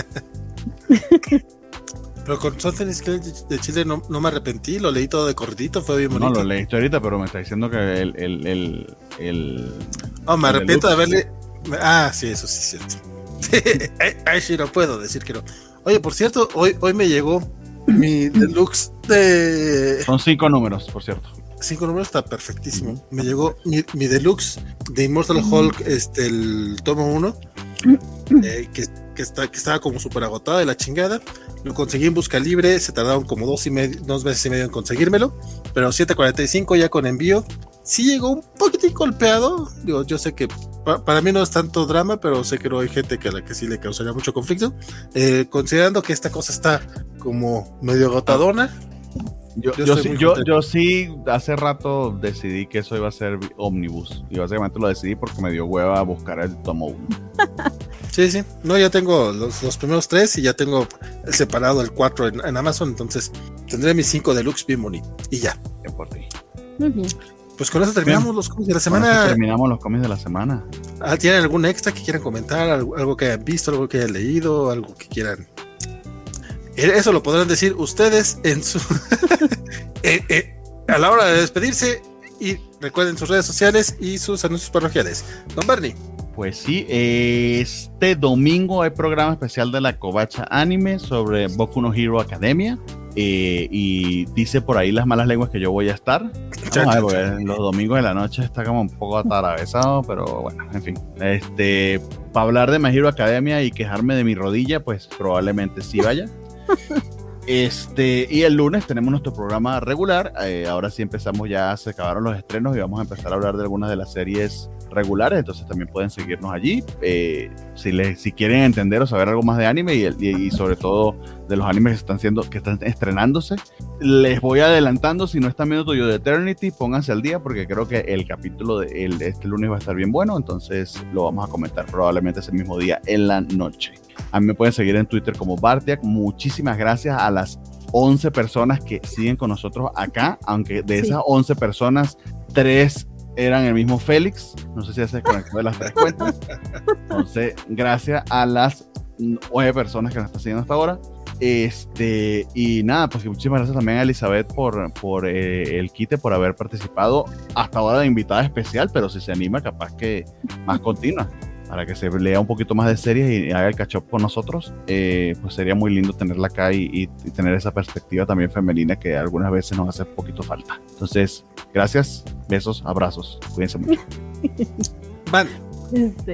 Pero con Something Still de Chile no, no me arrepentí, lo leí todo de corridito, fue bien bonito.
No, lo leíste ahorita, pero me está diciendo que el... el, el, el
oh, me arrepiento de haberle... Ah, sí, eso sí es cierto. Ahí sí no puedo decir que no. Oye, por cierto, hoy, hoy me llegó mi deluxe de...
Son cinco números, por cierto.
Cinco números, está perfectísimo. Uh-huh. Me llegó mi, mi deluxe de Immortal Hulk, este, el tomo uno, eh, que, que, está, que estaba como súper agotado de la chingada. Lo conseguí en busca libre, se tardaron como dos, y medio, dos meses y medio en conseguírmelo, pero siete cuarenta y cinco ya con envío. Sí llegó un poquitín golpeado. Digo, yo sé que pa, para mí no es tanto drama, pero sé que no hay gente que a la que sí le causaría mucho conflicto. Eh, considerando que esta cosa está como medio agotadona.
Yo, yo, yo, sí, yo, yo sí hace rato decidí que eso iba a ser Omnibus, y básicamente lo decidí porque me dio hueva buscar el tomo uno.
Sí, sí, no, ya tengo los, los primeros tres y ya tengo separado el cuatro en, en Amazon, entonces tendré mis cinco deluxe bien bonitos y ya.
Ya por ti.
Muy bien.
Pues con eso terminamos bien. Los cómics de la semana.
Con eso terminamos los cómics de la semana.
¿Tienen algún extra que quieran comentar? ¿Algo, algo que hayan visto, algo que hayan leído, algo que quieran? Eso lo podrán decir ustedes en su eh, eh, a la hora de despedirse, y recuerden sus redes sociales y sus anuncios parroquiales. Don Bernie.
Pues sí, este domingo hay programa especial de la Kobacha Anime sobre Boku no Hero Academia, eh, y dice por ahí las malas lenguas que yo voy a estar. Vamos a ver, porque los domingos de la noche está como un poco atravesado, pero bueno, en fin. Este, para hablar de My Hero Academia y quejarme de mi rodilla, pues probablemente sí vaya. Este, y el lunes tenemos nuestro programa regular. Eh, ahora sí empezamos, ya se acabaron los estrenos y vamos a empezar a hablar de algunas de las series regulares, entonces también pueden seguirnos allí. Eh, si, les, si quieren entender o saber algo más de anime, y, y, y sobre todo de los animes que están siendo, que están estrenándose, les voy adelantando. Si no están viendo Tuyo de Eternity, pónganse al día, porque creo que el capítulo de el, este lunes va a estar bien bueno, entonces lo vamos a comentar probablemente ese mismo día en la noche. A mí me pueden seguir en Twitter como Bartiak. Muchísimas gracias a las once personas que siguen con nosotros acá, aunque de esas sí. once personas, tres eran el mismo Félix. No sé si ya se desconectó de las tres cuentas. Entonces, gracias a las nueve personas que nos están siguiendo hasta ahora. Este, y nada, pues muchísimas gracias también a Elizabeth por, por eh, el quite, por haber participado hasta ahora de invitada especial, pero si se anima, capaz que más continua, para que se lea un poquito más de series y haga el catch up con nosotros. Eh, pues sería muy lindo tenerla acá y, y, y tener esa perspectiva también femenina que algunas veces nos hace un poquito falta. Entonces, gracias, besos, abrazos, cuídense mucho.
Van.
Este,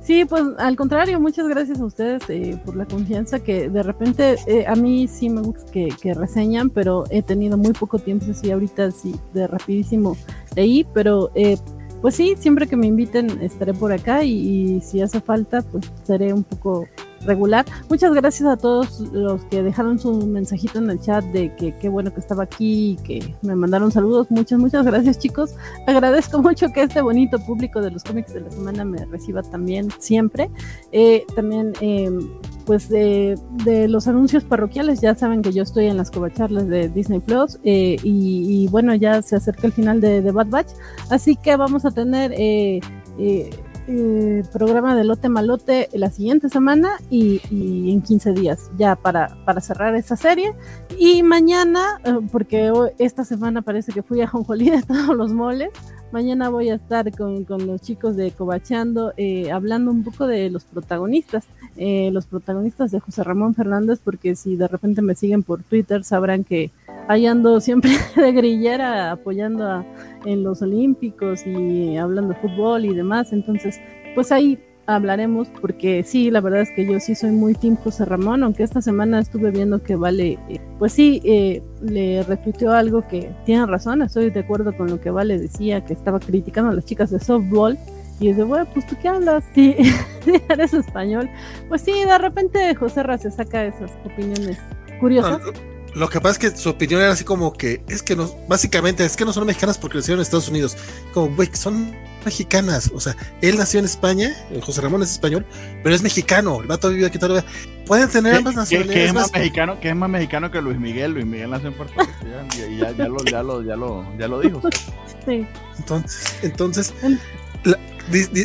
Sí, pues al contrario, muchas gracias a ustedes eh, por la confianza que de repente eh, a mí sí me gusta que, que reseñan, pero he tenido muy poco tiempo, así ahorita sí, de rapidísimo leí, pero eh, pues sí, siempre que me inviten estaré por acá y, y si hace falta, pues seré un poco regular. Muchas gracias a todos los que dejaron su mensajito en el chat de que qué bueno que estaba aquí y que me mandaron saludos. Muchas, muchas gracias, chicos. Agradezco mucho que este bonito público de los cómics de la semana me reciba también siempre. Eh, también, eh, pues, de, de los anuncios parroquiales, ya saben que yo estoy en las covacharlas de Disney Plus eh, y, y bueno, ya se acerca el final de, de Bad Batch, así que vamos a tener... Eh, eh, Eh, programa de Lote Malote la siguiente semana y, y en quince días ya para, para cerrar esa serie. Y mañana, eh, porque hoy, esta semana parece que fui a Jonjolí de todos los moles, mañana voy a estar con, con los chicos de Covacheando eh, hablando un poco de los protagonistas, eh, los protagonistas de José Ramón Fernández, porque si de repente me siguen por Twitter sabrán que ahí ando siempre de grillera apoyando a, en los Olímpicos y hablando de fútbol y demás, entonces pues ahí hablaremos, porque sí, la verdad es que yo sí soy muy team José Ramón, aunque esta semana estuve viendo que Vale, eh, pues sí, eh, le retuiteó algo que tiene razón, estoy de acuerdo con lo que Vale decía, que estaba criticando a las chicas de softball, y es de, bueno, pues tú qué hablas, si sí, eres español, pues sí, de repente José Ra se saca esas opiniones curiosas.
No, lo que pasa es que su opinión era así como que, es que no, básicamente, es que no son mexicanas porque nacieron en Estados Unidos. Como, güey, son mexicanas. O sea, él nació en España, José Ramón es español, pero es mexicano. El vato vive aquí toda la vida. Pueden tener ambas nacionalidades.
¿Qué es más mexicano, que es más mexicano que Luis Miguel? Luis Miguel nació en Puerto Rico y ya, ya, ya, lo, ya, lo, ya, lo, ya lo dijo.
Sí.
Entonces, entonces la, di, di,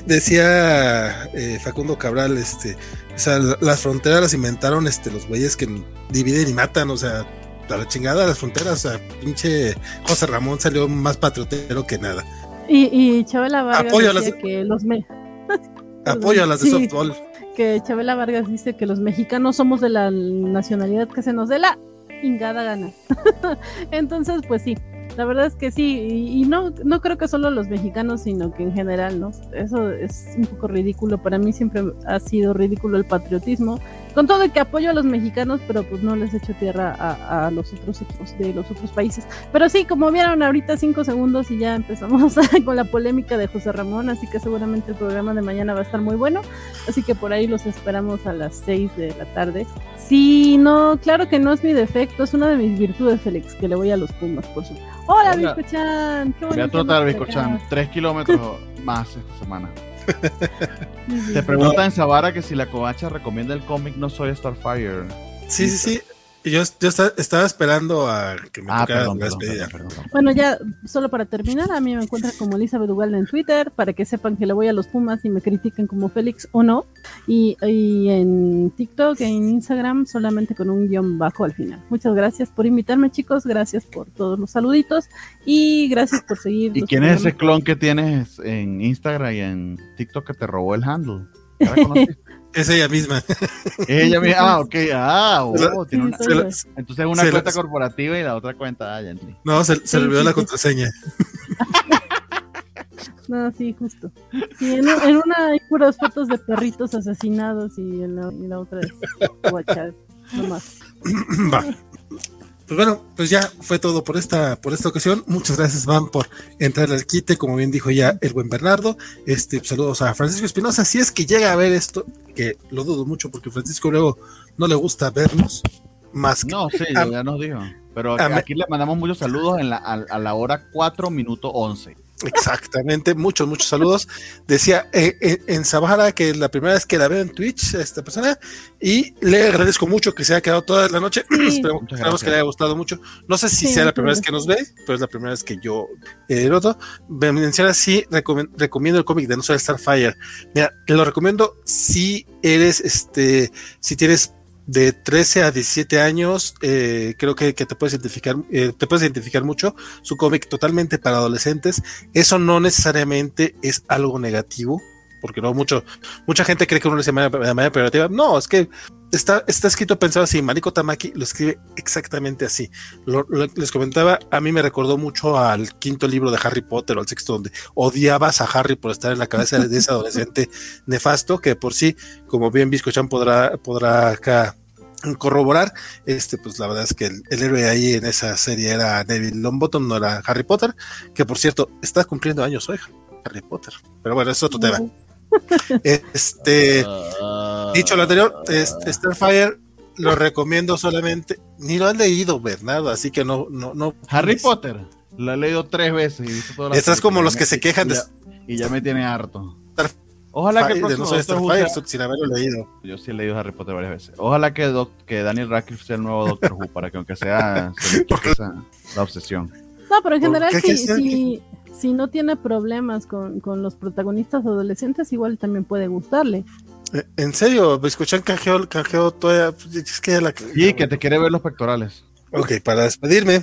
decía eh, Facundo Cabral, este, o sea, la, las fronteras las inventaron este, los güeyes que dividen y matan, o sea, a la chingada de las fronteras, o sea, pinche José Ramón salió más patriotero que nada.
Y, y Chabela Vargas
apoyo
decía
las,
que los me...
apoyo a las de sí, softball.
Que Chabela Vargas dice que los mexicanos somos de la nacionalidad que se nos dé la chingada gana. Entonces, pues sí, la verdad es que sí, y, y no, no creo que solo los mexicanos, sino que en general, ¿no? Eso es un poco ridículo. Para mí siempre ha sido ridículo el patriotismo. Con todo el que apoyo a los mexicanos, pero pues no les echo tierra a, a los otros equipos de los otros países. Pero sí, como vieron ahorita cinco segundos y ya empezamos con la polémica de José Ramón, así que seguramente el programa de mañana va a estar muy bueno. Así que por ahí los esperamos a las seis de la tarde. Sí, no, claro que no es mi defecto, es una de mis virtudes, Félix, que le voy a los Pumas, por supuesto. Hola, Hola. Biscochan, qué
bonito. Voy a trotar, Biscochan, tres kilómetros más esta semana. Te preguntan en Zavara que si la covacha recomienda el cómic No Soy Starfire.
Sí, sí, sí. Yo, yo está, estaba esperando a que me ah, tocara perdón, la despedida.
Perdón, perdón. Bueno, ya solo para terminar, a mí me encuentran como Elizabeth Ugalde en Twitter, para que sepan que le voy a los Pumas y me critiquen como Félix o no. Y, y en TikTok, en Instagram, solamente con un guión bajo al final. Muchas gracias por invitarme, chicos. Gracias por todos los saluditos. Y gracias por seguir.
¿Y quién es ese clon que tienes en Instagram y en TikTok que te robó el handle? ¿Ya la conociste?
Es ella misma.
Ella misma. Ah, ok. Ah, oh, tiene una,
la,
entonces una cuenta la, corporativa y la otra cuenta. Ah, ya entendí.
No, se, se sí, olvidó sí, la sí. contraseña.
No, sí, justo. Sí, en, en una hay puras fotos de perritos asesinados y en la, y la otra es guachar. No más.
Va. Pues bueno, pues ya fue todo por esta por esta ocasión. Muchas gracias, Van, por entrar al quite, como bien dijo ya el buen Bernardo. Este, saludos a Francisco Espinosa. Si es que llega a ver esto, que lo dudo mucho porque Francisco luego no le gusta vernos más que...
No, sí, a, ya nos dijo. Pero aquí me... le mandamos muchos saludos en la, a, a la hora cuatro minuto once.
Exactamente, muchos, muchos saludos. Decía eh, eh, en Zavara que es la primera vez que la veo en Twitch a esta persona y le agradezco mucho que se haya quedado toda la noche. Sí. Esperemos, esperemos que le haya gustado mucho. No sé si sí, sea la primera sí. vez que nos ve, pero es la primera vez que yo eh, noto. Me menciona sí, recom- recomiendo el cómic de No Soy Starfire. Mira, te lo recomiendo si eres, este, si tienes de trece a diecisiete años, eh, creo que, que te puedes identificar, eh, te puedes identificar mucho. Su cómic totalmente para adolescentes. Eso no necesariamente es algo negativo, porque no mucho, mucha gente cree que uno lo dice de manera, de manera peyorativa. No, es que está, está escrito pensado así. Mariko Tamaki lo escribe exactamente así. Lo, lo, les comentaba, a mí me recordó mucho al quinto libro de Harry Potter o al sexto, donde odiabas a Harry por estar en la cabeza de ese adolescente nefasto, que por sí, como bien Biscochan podrá, podrá acá corroborar, este, pues la verdad es que el, el héroe ahí en esa serie era Neville Longbottom, no era Harry Potter, que por cierto, está cumpliendo años hoy Harry Potter, pero bueno, es otro tema. Este, dicho lo anterior, este, Starfire lo recomiendo solamente, ni lo han leído, Bernardo, así que no, no, no.
Harry pues, Potter, lo he leído tres veces y visto todas las
Estás como los que se quejan
y,
de
ya, y ya me tiene harto.
Starfire.
Ojalá que el
próximo de no Starfire sin haberlo leído.
Yo sí he leído Harry Potter varias veces. Ojalá que, doc, que Daniel Radcliffe sea el nuevo Doctor Who, para que aunque sea se le quite esa, la obsesión.
No, pero en general si, si, si no tiene problemas con, con los protagonistas adolescentes, igual también puede gustarle.
¿En serio? ¿Me escuchan canjeo, canjeo todavía? Es que la...
Sí, que te quiere ver los pectorales.
Ok, para despedirme,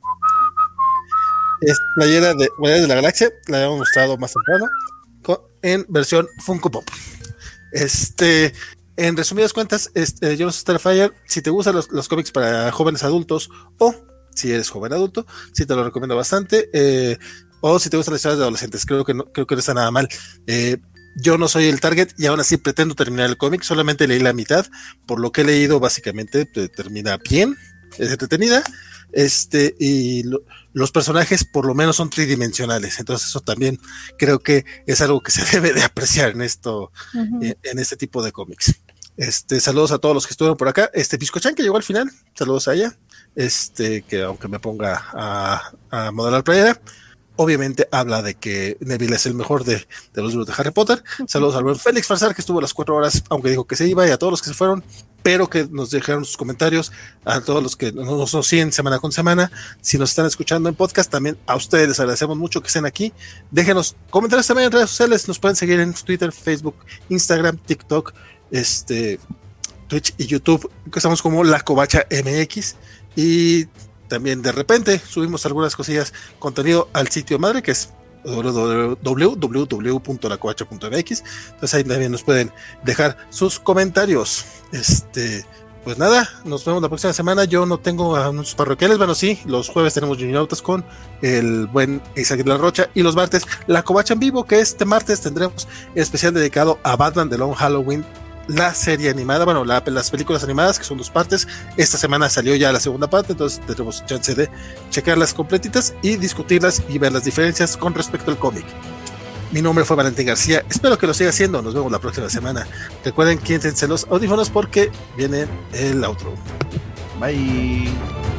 es playera de Guardianes de la Galaxia, la habíamos mostrado más temprano, con, en versión Funko Pop. Este, en resumidas cuentas, este, yo no soy Starfire. Si te gustan los, los cómics para jóvenes adultos, o si eres joven adulto, sí te lo recomiendo bastante. Eh, o si te gustan las historias de adolescentes, creo que no, creo que no está nada mal. Eh, yo no soy el target y aún así pretendo terminar el cómic. Solamente leí la mitad, por lo que he leído, básicamente termina bien, es entretenida. Este, y lo, los personajes por lo menos son tridimensionales, entonces eso también creo que es algo que se debe de apreciar en esto, uh-huh. en, en este tipo de cómics. Este, saludos a todos los que estuvieron por acá. Este, Biscochan, que llegó al final, saludos a ella. Este, que aunque me ponga a, a modelar playera, obviamente habla de que Neville es el mejor de, de los libros de Harry Potter. Saludos al buen Félix Farsar, que estuvo las cuatro horas, aunque dijo que se iba, y a todos los que se fueron, pero que nos dejaron sus comentarios, a todos los que nos, nos siguen semana con semana. Si nos están escuchando en podcast, también a ustedes les agradecemos mucho que estén aquí. Déjenos comentarios también en redes sociales, nos pueden seguir en Twitter, Facebook, Instagram, TikTok, este, Twitch y YouTube, que estamos como La Covacha M X, y también de repente subimos algunas cosillas, contenido al sitio madre, que es doble u doble u doble u punto la covacha punto m x. Entonces ahí también nos pueden dejar sus comentarios. Este, pues nada, nos vemos la próxima semana. Yo no tengo anuncios parroquiales, bueno sí, los jueves tenemos Junionautas con el buen Isaac de la Rocha, y los martes La Covacha en vivo, que este martes tendremos el especial dedicado a Batman The Long Halloween, la serie animada, bueno, la, las películas animadas, que son dos partes. Esta semana salió ya la segunda parte, entonces tenemos chance de checarlas completitas y discutirlas y ver las diferencias con respecto al cómic. Mi nombre fue Valentín García, espero que lo siga haciendo. Nos vemos la próxima semana. Recuerden, quítense los audífonos porque viene el outro.
Bye.